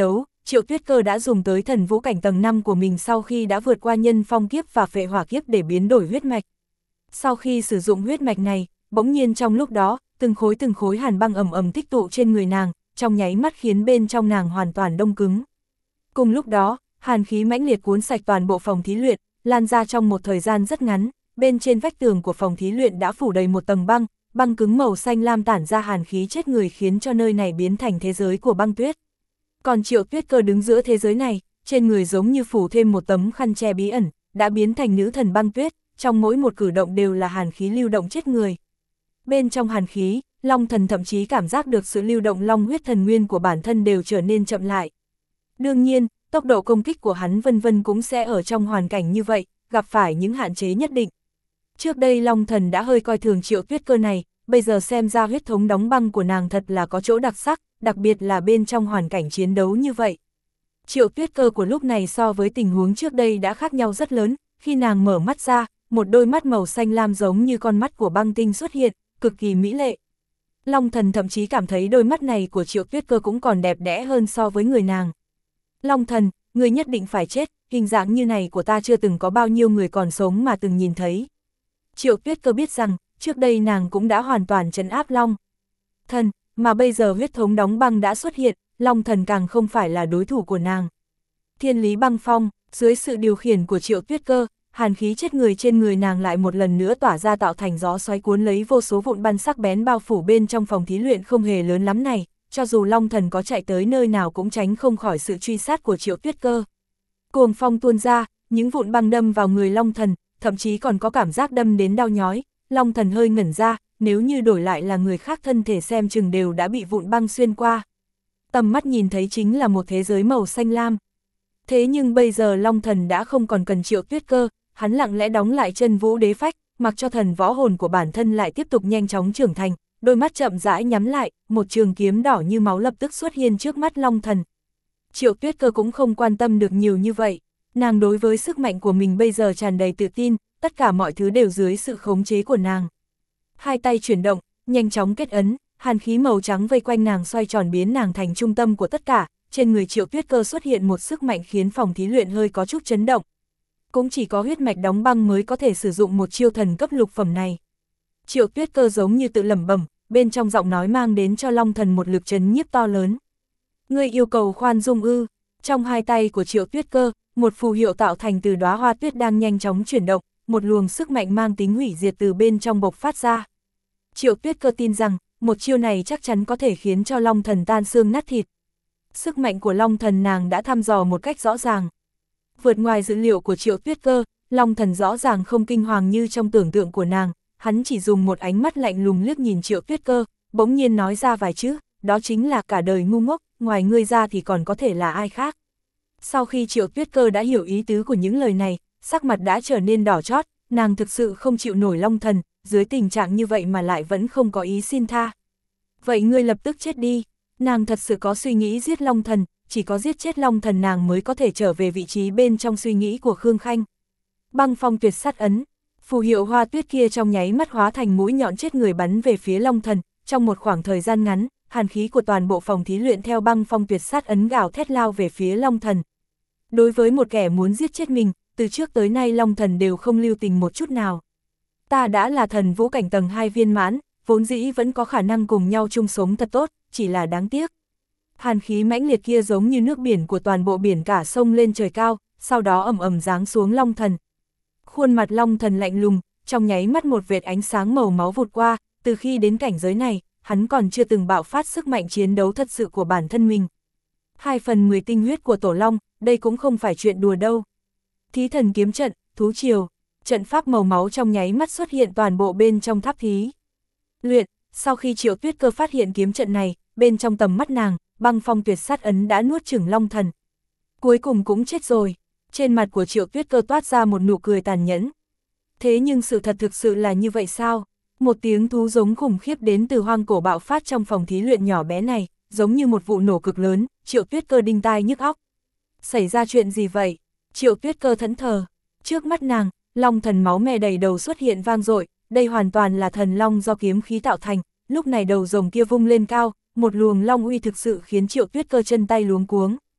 Triệu Tuyết Cơ đã dùng tới thần vũ cảnh tầng năm của mình sau khi đã vượt qua nhân phong kiếp và phệ hỏa kiếp để biến đổi huyết mạch. Sau khi sử dụng huyết mạch này, bỗng nhiên trong lúc đó, từng khối từng khối hàn băng ầm ầm tích tụ trên người nàng, trong nháy mắt khiến bên trong nàng hoàn toàn đông cứng. Cùng lúc đó, hàn khí mãnh liệt cuốn sạch toàn bộ phòng thí luyện, lan ra trong một thời gian rất ngắn, bên trên vách tường của phòng thí luyện đã phủ đầy một tầng băng, băng cứng màu xanh lam tản ra hàn khí chết người khiến cho nơi này biến thành thế giới của băng tuyết. Còn Triệu Tuyết Cơ đứng giữa thế giới này, trên người giống như phủ thêm một tấm khăn che bí ẩn, đã biến thành nữ thần băng tuyết, trong mỗi một cử động đều là hàn khí lưu động chết người. Bên trong hàn khí, Long Thần thậm chí cảm giác được sự lưu động long huyết thần nguyên của bản thân đều trở nên chậm lại. Đương nhiên, tốc độ công kích của hắn vân vân cũng sẽ ở trong hoàn cảnh như vậy, gặp phải những hạn chế nhất định. Trước đây Long Thần đã hơi coi thường Triệu Tuyết Cơ này, bây giờ xem ra huyết thống đóng băng của nàng thật là có chỗ đặc sắc, đặc biệt là bên trong hoàn cảnh chiến đấu như vậy. Triệu Tuyết Cơ của lúc này so với tình huống trước đây đã khác nhau rất lớn, khi nàng mở mắt ra, một đôi mắt màu xanh lam giống như con mắt của băng tinh xuất hiện, cực kỳ mỹ lệ. Long Thần thậm chí cảm thấy đôi mắt này của Triệu Tuyết Cơ cũng còn đẹp đẽ hơn so với người nàng. Long Thần, người nhất định phải chết, hình dạng như này của ta chưa từng có bao nhiêu người còn sống mà từng nhìn thấy. Triệu Tuyết Cơ biết rằng, trước đây nàng cũng đã hoàn toàn trấn áp Long Thần, mà bây giờ huyết thống đóng băng đã xuất hiện, Long Thần càng không phải là đối thủ của nàng. Thiên lý băng phong, dưới sự điều khiển của Triệu Tuyết Cơ, hàn khí chết người trên người nàng lại một lần nữa tỏa ra tạo thành gió xoáy cuốn lấy vô số vụn băng sắc bén bao phủ bên trong phòng thí luyện không hề lớn lắm này, cho dù Long Thần có chạy tới nơi nào cũng tránh không khỏi sự truy sát của Triệu Tuyết Cơ. Cuồng phong tuôn ra, những vụn băng đâm vào người Long Thần, thậm chí còn có cảm giác đâm đến đau nhói. Long Thần hơi ngẩn ra, nếu như đổi lại là người khác thân thể xem chừng đều đã bị vụn băng xuyên qua. Tầm mắt nhìn thấy chính là một thế giới màu xanh lam. Thế nhưng bây giờ Long Thần đã không còn cần Triệu Tuyết Cơ, hắn lặng lẽ đóng lại chân vũ đế phách, mặc cho thần võ hồn của bản thân lại tiếp tục nhanh chóng trưởng thành, đôi mắt chậm rãi nhắm lại, một trường kiếm đỏ như máu lập tức xuất hiện trước mắt Long Thần. Triệu Tuyết Cơ cũng không quan tâm được nhiều như vậy, nàng đối với sức mạnh của mình bây giờ tràn đầy tự tin, tất cả mọi thứ đều dưới sự khống chế của nàng. Hai tay chuyển động, nhanh chóng kết ấn, hàn khí màu trắng vây quanh nàng xoay tròn biến nàng thành trung tâm của tất cả, trên người Triệu Tuyết Cơ xuất hiện một sức mạnh khiến phòng thí luyện hơi có chút chấn động. Cũng chỉ có huyết mạch đóng băng mới có thể sử dụng một chiêu thần cấp lục phẩm này. Triệu Tuyết Cơ giống như tự lẩm bẩm, bên trong giọng nói mang đến cho Long Thần một lực chấn nhiếp to lớn. Ngươi yêu cầu khoan dung ư? Trong hai tay của Triệu Tuyết Cơ, một phù hiệu tạo thành từ đóa hoa tuyết đang nhanh chóng chuyển động, một luồng sức mạnh mang tính hủy diệt từ bên trong bộc phát ra. Triệu Tuyết Cơ tin rằng, một chiêu này chắc chắn có thể khiến cho Long Thần tan xương nát thịt. Sức mạnh của Long Thần nàng đã thăm dò một cách rõ ràng. Vượt ngoài dữ liệu của Triệu Tuyết Cơ, Long Thần rõ ràng không kinh hoàng như trong tưởng tượng của nàng, hắn chỉ dùng một ánh mắt lạnh lùng liếc nhìn Triệu Tuyết Cơ, bỗng nhiên nói ra vài chữ, đó chính là cả đời ngu ngốc, ngoài ngươi ra thì còn có thể là ai khác. Sau khi Triệu Tuyết Cơ đã hiểu ý tứ của những lời này, sắc mặt đã trở nên đỏ chót, nàng thực sự không chịu nổi Long Thần, dưới tình trạng như vậy mà lại vẫn không có ý xin tha. Vậy ngươi lập tức chết đi, nàng thật sự có suy nghĩ giết Long Thần, chỉ có giết chết Long Thần nàng mới có thể trở về vị trí bên trong suy nghĩ của Khương Khanh. Băng phong tuyệt sát ấn, phù hiệu hoa tuyết kia trong nháy mắt hóa thành mũi nhọn chết người bắn về phía Long Thần, trong một khoảng thời gian ngắn, hàn khí của toàn bộ phòng thí luyện theo băng phong tuyệt sát ấn gào thét lao về phía Long Thần. Đối với một kẻ muốn giết chết mình, từ trước tới nay Long Thần đều không lưu tình một chút nào. Ta đã là thần vũ cảnh tầng hai viên mãn, vốn dĩ vẫn có khả năng cùng nhau chung sống thật tốt, chỉ là đáng tiếc. Hàn khí mãnh liệt kia giống như nước biển của toàn bộ biển cả sông lên trời cao, sau đó ầm ầm giáng xuống Long Thần. Khuôn mặt Long Thần lạnh lùng, trong nháy mắt một vệt ánh sáng màu máu vụt qua, từ khi đến cảnh giới này, hắn còn chưa từng bạo phát sức mạnh chiến đấu thật sự của bản thân mình. Hai phần mười tinh huyết của Tổ Long, đây cũng không phải chuyện đùa đâu. Thí thần kiếm trận, thú triều, trận pháp màu máu trong nháy mắt xuất hiện toàn bộ bên trong tháp thí luyện. Sau khi Triệu Tuyết Cơ phát hiện kiếm trận này, bên trong tầm mắt nàng, băng phong tuyệt sát ấn đã nuốt chửng Long Thần. Cuối cùng cũng chết rồi. Trên mặt của Triệu Tuyết Cơ toát ra một nụ cười tàn nhẫn. Thế nhưng sự thật thực sự là như vậy sao? Một tiếng thú giống khủng khiếp đến từ hoang cổ bạo phát trong phòng thí luyện nhỏ bé này, giống như một vụ nổ cực lớn, Triệu Tuyết Cơ đinh tai nhức óc. Xảy ra chuyện gì vậy? Triệu Tuyết Cơ thẫn thờ. Trước mắt nàng, Long Thần máu me đầy đầu xuất hiện vang dội, đây hoàn toàn là thần long do kiếm khí tạo thành, lúc này đầu rồng kia vung lên cao, một luồng long uy thực sự khiến Triệu Tuyết Cơ chân tay luống cuống.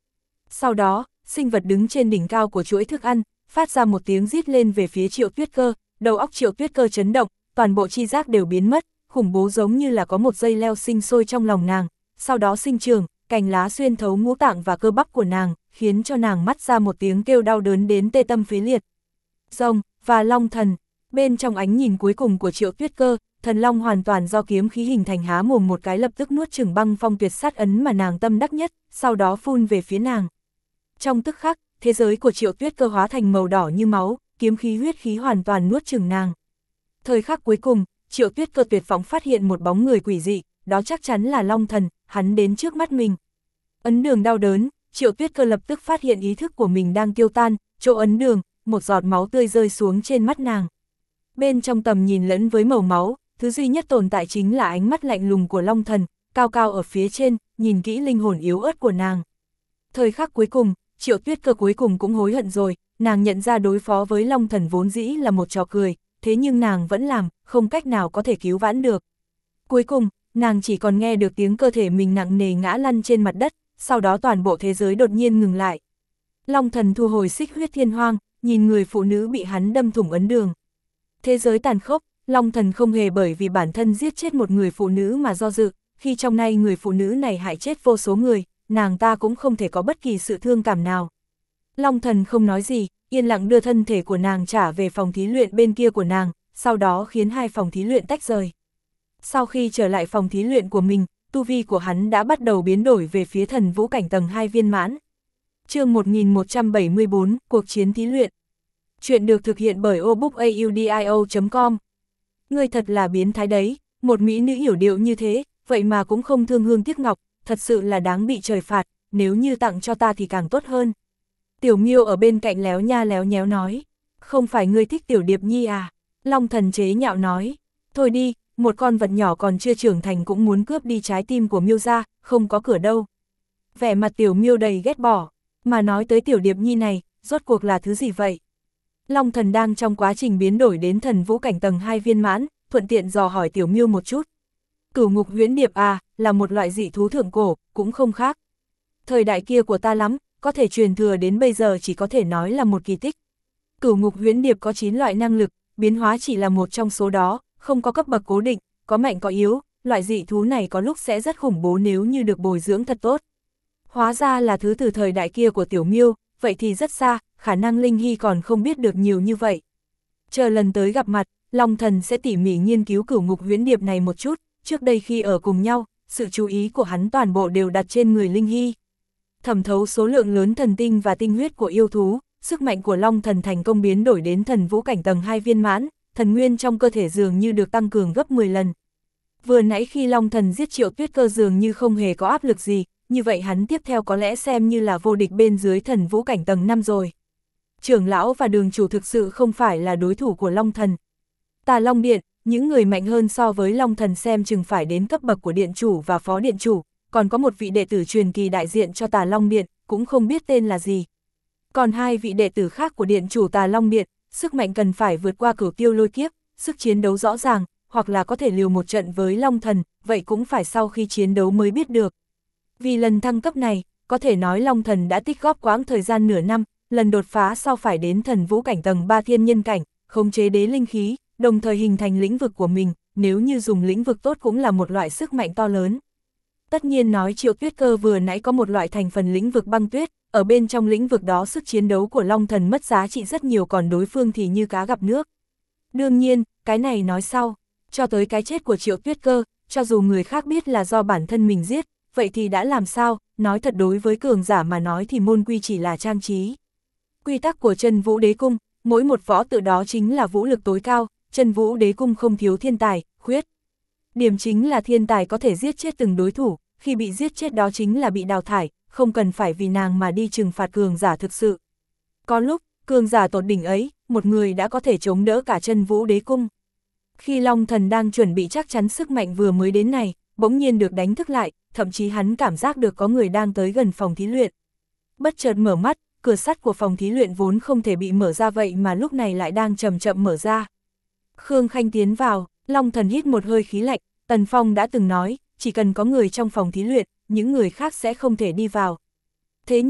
Sau đó, sinh vật đứng trên đỉnh cao của chuỗi thức ăn, phát ra một tiếng rít lên về phía Triệu Tuyết Cơ, đầu óc Triệu Tuyết Cơ chấn động, toàn bộ chi giác đều biến mất, khủng bố giống như là có một dây leo sinh sôi trong lòng nàng, sau đó sinh trưởng, cành lá xuyên thấu ngũ tạng và cơ bắp của nàng, khiến cho nàng mắt ra một tiếng kêu đau đớn đến tê tâm phế liệt. Rồng và Long Thần, bên trong ánh nhìn cuối cùng của Triệu Tuyết Cơ, thần long hoàn toàn do kiếm khí hình thành há mồm một cái lập tức nuốt chửng băng phong tuyệt sát ấn mà nàng tâm đắc nhất, sau đó phun về phía nàng. Trong tức khắc, thế giới của Triệu Tuyết Cơ hóa thành màu đỏ như máu, kiếm khí huyết khí hoàn toàn nuốt chửng nàng. Thời khắc cuối cùng, Triệu Tuyết Cơ tuyệt vọng phát hiện một bóng người quỷ dị, đó chắc chắn là Long Thần, hắn đến trước mắt mình. Ấn đường đau đớn, Triệu Tuyết Cơ lập tức phát hiện ý thức của mình đang tiêu tan, chỗ ấn đường, một giọt máu tươi rơi xuống trên mắt nàng. Bên trong tầm nhìn lẫn với màu máu, thứ duy nhất tồn tại chính là ánh mắt lạnh lùng của Long Thần, cao cao ở phía trên, nhìn kỹ linh hồn yếu ớt của nàng. Thời khắc cuối cùng, Triệu Tuyết Cơ cuối cùng cũng hối hận rồi, nàng nhận ra đối phó với Long Thần vốn dĩ là một trò cười, thế nhưng nàng vẫn làm, không cách nào có thể cứu vãn được. Cuối cùng, nàng chỉ còn nghe được tiếng cơ thể mình nặng nề ngã lăn trên mặt đất, sau đó toàn bộ thế giới đột nhiên ngừng lại. Long Thần thu hồi xích huyết thiên hoang, nhìn người phụ nữ bị hắn đâm thủng ấn đường. Thế giới tàn khốc, Long Thần không hề bởi vì bản thân giết chết một người phụ nữ mà do dự, khi trong nay người phụ nữ này hại chết vô số người, nàng ta cũng không thể có bất kỳ sự thương cảm nào. Long Thần không nói gì, yên lặng đưa thân thể của nàng trả về phòng thí luyện bên kia của nàng, sau đó khiến hai phòng thí luyện tách rời. Sau khi trở lại phòng thí luyện của mình, tu vi của hắn đã bắt đầu biến đổi về phía thần vũ cảnh tầng hai viên mãn. Chương một nghìn một trăm bảy mươi bốn, cuộc chiến thí luyện. Chuyện được thực hiện bởi obookaudio chấm com. Ngươi thật là biến thái đấy, một mỹ nữ hiểu điệu như thế, vậy mà cũng không thương hương tiếc ngọc, thật sự là đáng bị trời phạt, nếu như tặng cho ta thì càng tốt hơn. Tiểu Miêu ở bên cạnh léo nha léo nhéo nói, không phải ngươi thích Tiểu Điệp Nhi à? Long Thần chế nhạo nói, thôi đi, một con vật nhỏ còn chưa trưởng thành cũng muốn cướp đi trái tim của Miêu gia, không có cửa đâu. Vẻ mặt Tiểu Miêu đầy ghét bỏ, mà nói tới Tiểu Điệp Nhi này, rốt cuộc là thứ gì vậy? Long Thần đang trong quá trình biến đổi đến thần vũ cảnh tầng hai viên mãn, thuận tiện dò hỏi Tiểu Miêu một chút. Cửu ngục huyễn điệp à, là một loại dị thú thượng cổ, cũng không khác. Thời đại kia của ta lắm, có thể truyền thừa đến bây giờ chỉ có thể nói là một kỳ tích. Cửu ngục huyễn điệp có chín loại năng lực, biến hóa chỉ là một trong số đó, không có cấp bậc cố định, có mạnh có yếu, loại dị thú này có lúc sẽ rất khủng bố nếu như được bồi dưỡng thật tốt. Hóa ra là thứ từ thời đại kia của Tiểu Miêu, vậy thì rất xa, khả năng Linh Hy còn không biết được nhiều như vậy. Chờ lần tới gặp mặt, Long Thần sẽ tỉ mỉ nghiên cứu cửu ngục huyễn điệp này một chút, trước đây khi ở cùng nhau, sự chú ý của hắn toàn bộ đều đặt trên người Linh Hy. Thẩm thấu số lượng lớn thần tinh và tinh huyết của yêu thú, sức mạnh của Long Thần thành công biến đổi đến thần vũ cảnh tầng hai viên mãn, thần nguyên trong cơ thể dường như được tăng cường gấp mười lần. Vừa nãy khi Long Thần giết Triệu Tuyết Cơ dường như không hề có áp lực gì, như vậy hắn tiếp theo có lẽ xem như là vô địch bên dưới thần vũ cảnh tầng năm rồi. Trưởng lão và đường chủ thực sự không phải là đối thủ của Long Thần. Tà Long Điện, những người mạnh hơn so với Long Thần xem chừng phải đến cấp bậc của điện chủ và phó điện chủ, còn có một vị đệ tử truyền kỳ đại diện cho Tà Long Điện, cũng không biết tên là gì. Còn hai vị đệ tử khác của điện chủ Tà Long Điện, sức mạnh cần phải vượt qua cửu tiêu lôi kiếp, sức chiến đấu rõ ràng, hoặc là có thể liều một trận với Long Thần, vậy cũng phải sau khi chiến đấu mới biết được. Vì lần thăng cấp này, có thể nói Long Thần đã tích góp quãng thời gian nửa năm, lần đột phá sau phải đến thần vũ cảnh tầng ba thiên nhân cảnh, khống chế đế linh khí, đồng thời hình thành lĩnh vực của mình, nếu như dùng lĩnh vực tốt cũng là một loại sức mạnh to lớn. Tất nhiên nói Triệu Tuyết Cơ vừa nãy có một loại thành phần lĩnh vực băng tuyết, ở bên trong lĩnh vực đó sức chiến đấu của Long Thần mất giá trị rất nhiều, còn đối phương thì như cá gặp nước. Đương nhiên, cái này nói sau, cho tới cái chết của Triệu Tuyết Cơ, cho dù người khác biết là do bản thân mình giết, vậy thì đã làm sao, nói thật đối với cường giả mà nói thì môn quy chỉ là trang trí. Quy tắc của Chân Vũ Đế Cung, mỗi một võ tự đó chính là vũ lực tối cao, Chân Vũ Đế Cung không thiếu thiên tài, khuyết. Điểm chính là thiên tài có thể giết chết từng đối thủ, khi bị giết chết đó chính là bị đào thải, không cần phải vì nàng mà đi trừng phạt cường giả thực sự. Có lúc, cường giả tột đỉnh ấy, một người đã có thể chống đỡ cả Chân Vũ Đế Cung. Khi Long Thần đang chuẩn bị chắc chắn sức mạnh vừa mới đến này, bỗng nhiên được đánh thức lại, thậm chí hắn cảm giác được có người đang tới gần phòng thí luyện. Bất chợt mở mắt, cửa sắt của phòng thí luyện vốn không thể bị mở ra vậy mà lúc này lại đang chậm chậm mở ra. Khương Khanh tiến vào, Long Thần hít một hơi khí lạnh, Tần Phong đã từng nói, chỉ cần có người trong phòng thí luyện, những người khác sẽ không thể đi vào. Thế nhưng,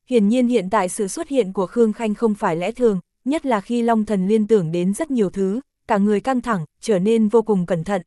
hiển nhiên hiện tại sự xuất hiện của Khương Khanh không phải lẽ thường, nhất là khi Long Thần liên tưởng đến rất nhiều thứ, cả người căng thẳng, trở nên vô cùng cẩn thận.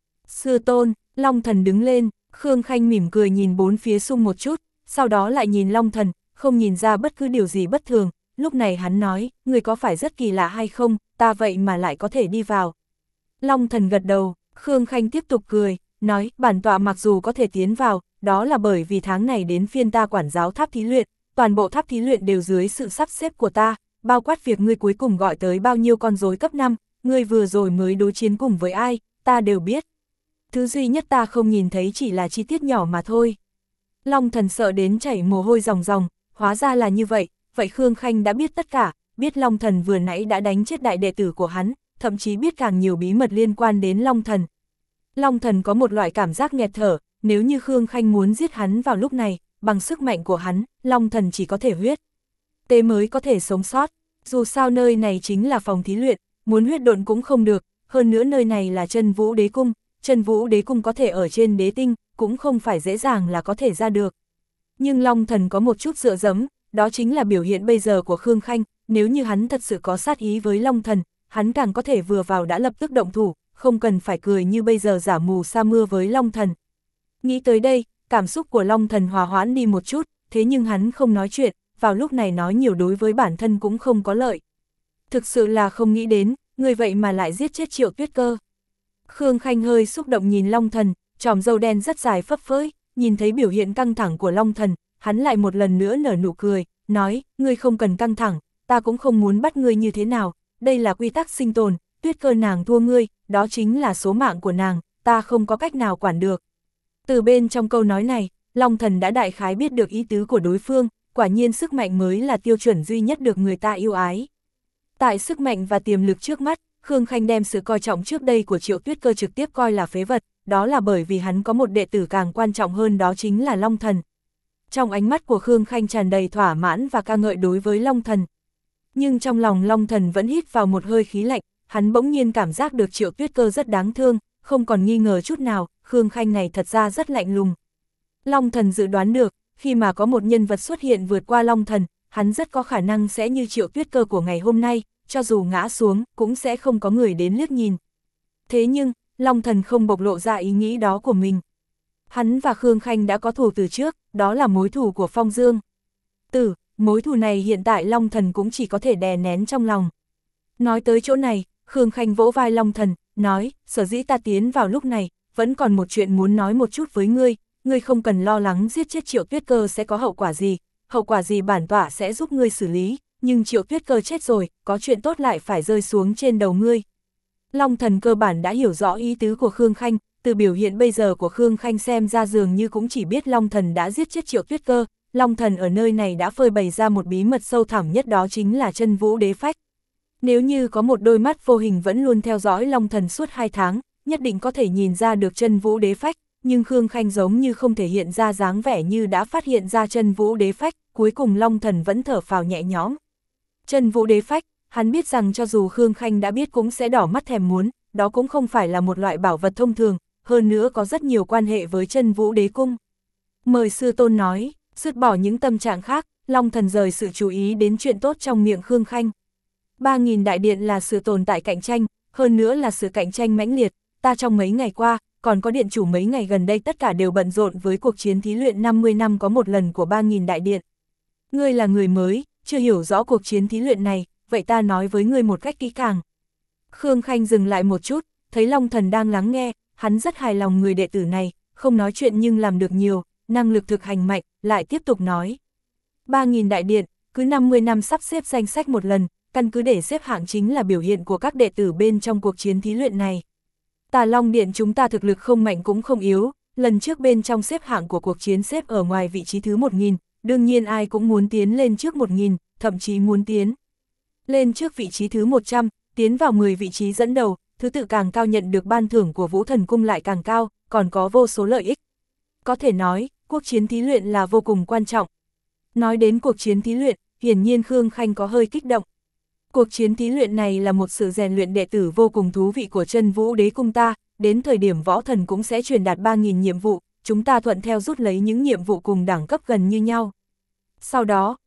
Sư tôn, Long Thần đứng lên, Khương Khanh mỉm cười nhìn bốn phía xung một chút, sau đó lại nhìn Long Thần, không nhìn ra bất cứ điều gì bất thường, lúc này hắn nói, người có phải rất kỳ lạ hay không, ta vậy mà lại có thể đi vào. Long Thần gật đầu, Khương Khanh tiếp tục cười, nói, bản tọa mặc dù có thể tiến vào, đó là bởi vì tháng này đến phiên ta quản giáo tháp thí luyện, toàn bộ tháp thí luyện đều dưới sự sắp xếp của ta, bao quát việc ngươi cuối cùng gọi tới bao nhiêu con rối cấp năm, ngươi vừa rồi mới đối chiến cùng với ai, ta đều biết. Thứ duy nhất ta không nhìn thấy chỉ là chi tiết nhỏ mà thôi. Long Thần sợ đến chảy mồ hôi ròng ròng, hóa ra là như vậy, vậy Khương Khanh đã biết tất cả, biết Long Thần vừa nãy đã đánh chết đại đệ tử của hắn, thậm chí biết càng nhiều bí mật liên quan đến Long Thần. Long Thần có một loại cảm giác nghẹt thở, nếu như Khương Khanh muốn giết hắn vào lúc này, bằng sức mạnh của hắn, Long Thần chỉ có thể huyết tế mới có thể sống sót, dù sao nơi này chính là phòng thí luyện, muốn huyết độn cũng không được, hơn nữa nơi này là Chân Vũ Đế Cung, Chân Vũ Đế Cung có thể ở trên đế tinh, cũng không phải dễ dàng là có thể ra được. Nhưng Long Thần có một chút dựa dẫm, đó chính là biểu hiện bây giờ của Khương Khanh, nếu như hắn thật sự có sát ý với Long Thần, hắn càng có thể vừa vào đã lập tức động thủ, không cần phải cười như bây giờ giả mù sa mưa với Long Thần. Nghĩ tới đây, cảm xúc của Long Thần hòa hoãn đi một chút, thế nhưng hắn không nói chuyện, vào lúc này nói nhiều đối với bản thân cũng không có lợi. Thực sự là không nghĩ đến, người vậy mà lại giết chết Triệu Tuyết Cơ. Khương Khanh hơi xúc động nhìn Long Thần, tròm râu đen rất dài phấp phới, nhìn thấy biểu hiện căng thẳng của Long Thần, hắn lại một lần nữa nở nụ cười, nói, ngươi không cần căng thẳng, ta cũng không muốn bắt ngươi như thế nào, đây là quy tắc sinh tồn, Tuyết Cơ nàng thua ngươi, đó chính là số mạng của nàng, ta không có cách nào quản được. Từ bên trong câu nói này, Long Thần đã đại khái biết được ý tứ của đối phương, quả nhiên sức mạnh mới là tiêu chuẩn duy nhất được người ta yêu ái. Tại sức mạnh và tiềm lực trước mắt, Khương Khanh đem sự coi trọng trước đây của Triệu Tuyết Cơ trực tiếp coi là phế vật, đó là bởi vì hắn có một đệ tử càng quan trọng hơn, đó chính là Long Thần. Trong ánh mắt của Khương Khanh tràn đầy thỏa mãn và ca ngợi đối với Long Thần. Nhưng trong lòng Long Thần vẫn hít vào một hơi khí lạnh, hắn bỗng nhiên cảm giác được Triệu Tuyết Cơ rất đáng thương, không còn nghi ngờ chút nào, Khương Khanh này thật ra rất lạnh lùng. Long Thần dự đoán được, khi mà có một nhân vật xuất hiện vượt qua Long Thần, hắn rất có khả năng sẽ như Triệu Tuyết Cơ của ngày hôm nay, cho dù ngã xuống, cũng sẽ không có người đến liếc nhìn. Thế nhưng, Long Thần không bộc lộ ra ý nghĩ đó của mình. Hắn và Khương Khanh đã có thù từ trước, đó là mối thù của Phong Dương. Tử, mối thù này hiện tại Long Thần cũng chỉ có thể đè nén trong lòng. Nói tới chỗ này, Khương Khanh vỗ vai Long Thần, nói, sở dĩ ta tiến vào lúc này, vẫn còn một chuyện muốn nói một chút với ngươi, ngươi không cần lo lắng giết chết Triệu Tuyết Cơ sẽ có hậu quả gì, hậu quả gì bản tọa sẽ giúp ngươi xử lý, nhưng Triệu Tuyết Cơ chết rồi, có chuyện tốt lại phải rơi xuống trên đầu ngươi. Long Thần cơ bản đã hiểu rõ ý tứ của Khương Khanh, từ biểu hiện bây giờ của Khương Khanh xem ra dường như cũng chỉ biết Long Thần đã giết chết Triệu Tuyết Cơ, Long Thần ở nơi này đã phơi bày ra một bí mật sâu thẳm nhất, đó chính là Chân Vũ Đế Phách. Nếu như có một đôi mắt vô hình vẫn luôn theo dõi Long Thần suốt hai tháng, nhất định có thể nhìn ra được Chân Vũ Đế Phách, nhưng Khương Khanh giống như không thể hiện ra dáng vẻ như đã phát hiện ra Chân Vũ Đế Phách, cuối cùng Long Thần vẫn thở phào nhẹ nhõm. Chân Vũ Đế Phách, hắn biết rằng cho dù Khương Khanh đã biết cũng sẽ đỏ mắt thèm muốn, đó cũng không phải là một loại bảo vật thông thường, hơn nữa có rất nhiều quan hệ với Chân Vũ Đế Cung. Mời sư tôn nói, dứt bỏ những tâm trạng khác, Long Thần rời sự chú ý đến chuyện tốt trong miệng Khương Khanh. ba nghìn đại điện là sự tồn tại cạnh tranh, hơn nữa là sự cạnh tranh mãnh liệt, ta trong mấy ngày qua, còn có điện chủ mấy ngày gần đây tất cả đều bận rộn với cuộc chiến thí luyện năm mươi năm có một lần của ba nghìn đại điện. Ngươi là người mới, chưa hiểu rõ cuộc chiến thí luyện này, vậy ta nói với ngươi một cách kỹ càng. Khương Khanh dừng lại một chút, thấy Long Thần đang lắng nghe, hắn rất hài lòng người đệ tử này, không nói chuyện nhưng làm được nhiều, năng lực thực hành mạnh, lại tiếp tục nói. ba nghìn đại điện, cứ năm mươi năm sắp xếp danh sách một lần, căn cứ để xếp hạng chính là biểu hiện của các đệ tử bên trong cuộc chiến thí luyện này. Tà Long Điện chúng ta thực lực không mạnh cũng không yếu, lần trước bên trong xếp hạng của cuộc chiến xếp ở ngoài vị trí thứ một nghìn, đương nhiên ai cũng muốn tiến lên trước một nghìn, thậm chí muốn tiến lên trước vị trí thứ một trăm, tiến vào mười vị trí dẫn đầu, thứ tự càng cao nhận được ban thưởng của Vũ Thần Cung lại càng cao, còn có vô số lợi ích. Có thể nói, cuộc chiến thí luyện là vô cùng quan trọng. Nói đến cuộc chiến thí luyện, hiển nhiên Khương Khanh có hơi kích động. Cuộc chiến thí luyện này là một sự rèn luyện đệ tử vô cùng thú vị của Chân Vũ Đế Cung ta, đến thời điểm võ thần cũng sẽ truyền đạt ba nghìn nhiệm vụ, chúng ta thuận theo rút lấy những nhiệm vụ cùng đẳng cấp gần như nhau. Sau đó,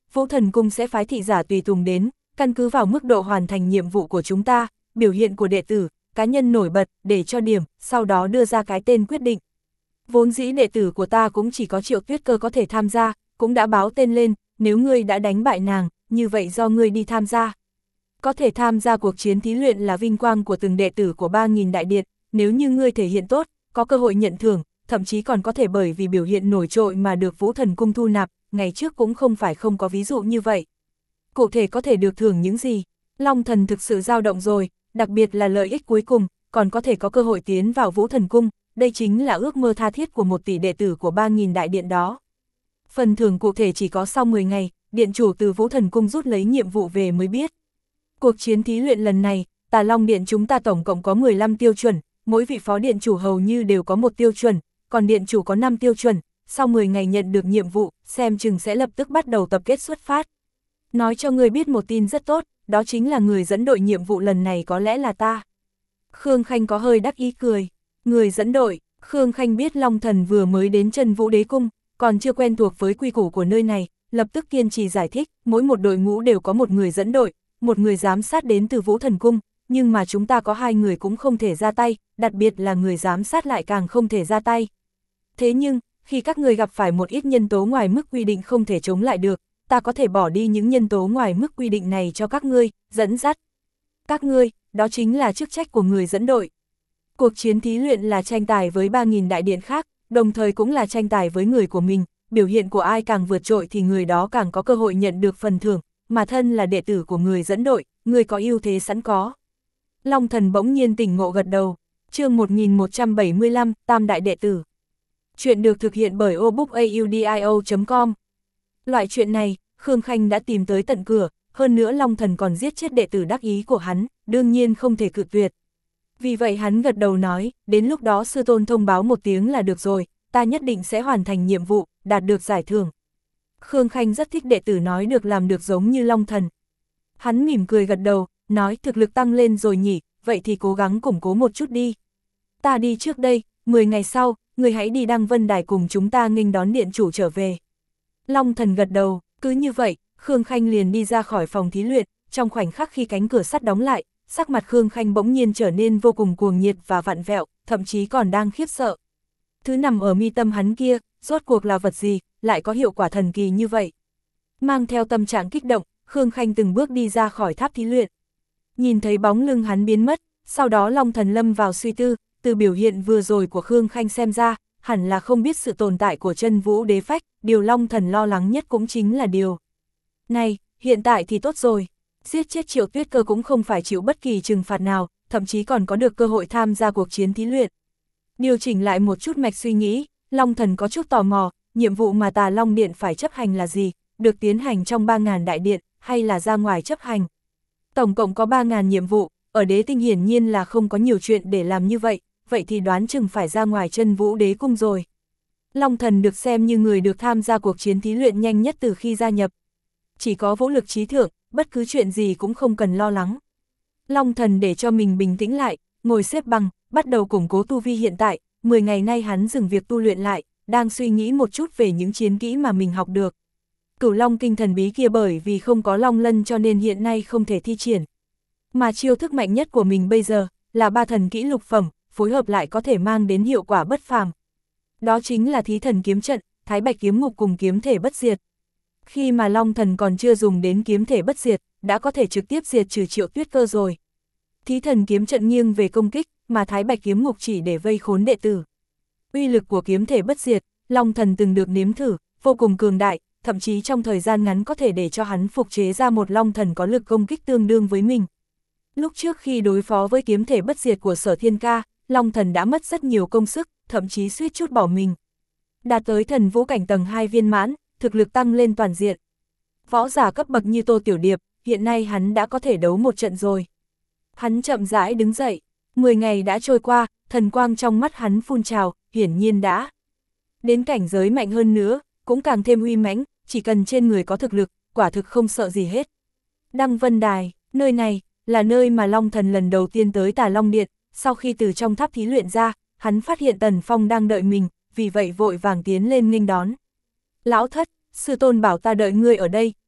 Vũ Thần Cung sẽ phái thị giả tùy tùng đến, căn cứ vào mức độ hoàn thành nhiệm vụ của chúng ta, biểu hiện của đệ tử, cá nhân nổi bật, để cho điểm, sau đó đưa ra cái tên quyết định. Vốn dĩ đệ tử của ta cũng chỉ có Triệu Tuyết Cơ có thể tham gia, cũng đã báo tên lên, nếu ngươi đã đánh bại nàng, như vậy do ngươi đi tham gia. Có thể tham gia cuộc chiến thí luyện là vinh quang của từng đệ tử của ba nghìn đại điện, nếu như ngươi thể hiện tốt, có cơ hội nhận thưởng, thậm chí còn có thể bởi vì biểu hiện nổi trội mà được Vũ Thần Cung thu nạp, ngày trước cũng không phải không có ví dụ như vậy. Cụ thể có thể được thưởng những gì? Long Thần thực sự dao động rồi, đặc biệt là lợi ích cuối cùng, còn có thể có cơ hội tiến vào Vũ Thần Cung, đây chính là ước mơ tha thiết của một tỷ đệ tử của ba nghìn đại điện đó. Phần thưởng cụ thể chỉ có sau mười ngày, điện chủ từ Vũ Thần Cung rút lấy nhiệm vụ về mới biết. Cuộc chiến thí luyện lần này, Tà Long Điện chúng ta tổng cộng có mười lăm tiêu chuẩn, mỗi vị phó điện chủ hầu như đều có một tiêu chuẩn, còn điện chủ có năm tiêu chuẩn, sau mười ngày nhận được nhiệm vụ, xem chừng sẽ lập tức bắt đầu tập kết xuất phát. Nói cho người biết một tin rất tốt, đó chính là người dẫn đội nhiệm vụ lần này có lẽ là ta. Khương Khanh có hơi đắc ý cười. Người dẫn đội, Khương Khanh biết Long Thần vừa mới đến Chân Vũ Đế Cung, còn chưa quen thuộc với quy củ của nơi này, lập tức kiên trì giải thích, mỗi một đội ngũ đều có một người dẫn đội, một người giám sát đến từ Vũ Thần Cung, nhưng mà chúng ta có hai người cũng không thể ra tay, đặc biệt là người giám sát lại càng không thể ra tay. Thế nhưng, khi các người gặp phải một ít nhân tố ngoài mức quy định không thể chống lại được, ta có thể bỏ đi những nhân tố ngoài mức quy định này cho các ngươi, dẫn dắt. Các ngươi, đó chính là chức trách của người dẫn đội. Cuộc chiến thí luyện là tranh tài với ba nghìn đại điện khác, đồng thời cũng là tranh tài với người của mình, biểu hiện của ai càng vượt trội thì người đó càng có cơ hội nhận được phần thưởng, mà thân là đệ tử của người dẫn đội, người có ưu thế sẵn có. Long Thần bỗng nhiên tỉnh ngộ gật đầu, chương một nghìn một trăm bảy mươi lăm, Tam Đại Đệ Tử. Chuyện được thực hiện bởi obookaudio chấm com. Loại chuyện này, Khương Khanh đã tìm tới tận cửa, hơn nữa Long Thần còn giết chết đệ tử đắc ý của hắn, đương nhiên không thể cự tuyệt. Vì vậy hắn gật đầu nói, đến lúc đó sư tôn thông báo một tiếng là được rồi, ta nhất định sẽ hoàn thành nhiệm vụ, đạt được giải thưởng. Khương Khanh rất thích đệ tử nói được làm được giống như Long Thần. Hắn mỉm cười gật đầu, nói thực lực tăng lên rồi nhỉ, vậy thì cố gắng củng cố một chút đi. Ta đi trước đây, mười ngày sau, người hãy đi Đăng Vân Đài cùng chúng ta nghênh đón điện chủ trở về. Long Thần gật đầu, cứ như vậy, Khương Khanh liền đi ra khỏi phòng thí luyện, trong khoảnh khắc khi cánh cửa sắt đóng lại, sắc mặt Khương Khanh bỗng nhiên trở nên vô cùng cuồng nhiệt và vặn vẹo, thậm chí còn đang khiếp sợ. Thứ nằm ở mi tâm hắn kia, rốt cuộc là vật gì, lại có hiệu quả thần kỳ như vậy. Mang theo tâm trạng kích động, Khương Khanh từng bước đi ra khỏi tháp thí luyện. Nhìn thấy bóng lưng hắn biến mất, sau đó Long Thần lâm vào suy tư, từ biểu hiện vừa rồi của Khương Khanh xem ra, hẳn là không biết sự tồn tại của Chân Vũ Đế Phách, điều Long Thần lo lắng nhất cũng chính là điều này, hiện tại thì tốt rồi, giết chết Triệu Tuyết Cơ cũng không phải chịu bất kỳ trừng phạt nào, thậm chí còn có được cơ hội tham gia cuộc chiến thí luyện. Điều chỉnh lại một chút mạch suy nghĩ, Long Thần có chút tò mò, nhiệm vụ mà Tà Long Điện phải chấp hành là gì, được tiến hành trong ba nghìn đại điện, hay là ra ngoài chấp hành. Tổng cộng có ba nghìn nhiệm vụ, ở Đế Tinh hiển nhiên là không có nhiều chuyện để làm như vậy, vậy thì đoán chừng phải ra ngoài Chân Vũ Đế Cung rồi. Long Thần được xem như người được tham gia cuộc chiến thí luyện nhanh nhất từ khi gia nhập. Chỉ có vũ lực trí thượng, bất cứ chuyện gì cũng không cần lo lắng. Long Thần để cho mình bình tĩnh lại, ngồi xếp bằng, bắt đầu củng cố tu vi hiện tại, mười ngày nay hắn dừng việc tu luyện lại, đang suy nghĩ một chút về những chiến kỹ mà mình học được. Cửu Long Kinh thần bí kia bởi vì không có Long Lân cho nên hiện nay không thể thi triển. Mà chiêu thức mạnh nhất của mình bây giờ, là ba thần kỹ lục phẩm, phối hợp lại có thể mang đến hiệu quả bất phàm. Đó chính là Thí Thần Kiếm Trận, Thái Bạch Kiếm Ngục cùng Kiếm Thể Bất Diệt. Khi mà Long Thần còn chưa dùng đến Kiếm Thể Bất Diệt, đã có thể trực tiếp diệt trừ Triệu Tuyết Cơ rồi. Thí Thần Kiếm Trận nghiêng về công kích, mà Thái Bạch Kiếm Ngục chỉ để vây khốn đệ tử. Uy lực của Kiếm Thể Bất Diệt, Long Thần từng được nếm thử, vô cùng cường đại, thậm chí trong thời gian ngắn có thể để cho hắn phục chế ra một Long Thần có lực công kích tương đương với mình. Lúc trước khi đối phó với Kiếm Thể Bất Diệt của Sở Thiên Ca, Long Thần đã mất rất nhiều công sức, thậm chí suýt chút bỏ mình. Đạt tới thần vũ cảnh tầng hai viên mãn, thực lực tăng lên toàn diện. Võ giả cấp bậc như Tô Tiểu Điệp, hiện nay hắn đã có thể đấu một trận rồi. Hắn chậm rãi đứng dậy, mười ngày đã trôi qua, thần quang trong mắt hắn phun trào, hiển nhiên đã đến cảnh giới mạnh hơn nữa, cũng càng thêm uy mãnh, chỉ cần trên người có thực lực, quả thực không sợ gì hết. Đăng Vân Đài, nơi này, là nơi mà Long Thần lần đầu tiên tới Tà Long Điện, sau khi từ trong tháp thí luyện ra, hắn phát hiện Tần Phong đang đợi mình, vì vậy vội vàng tiến lên nghênh đón. Lão thất, sư tôn bảo ta đợi ngươi ở đây,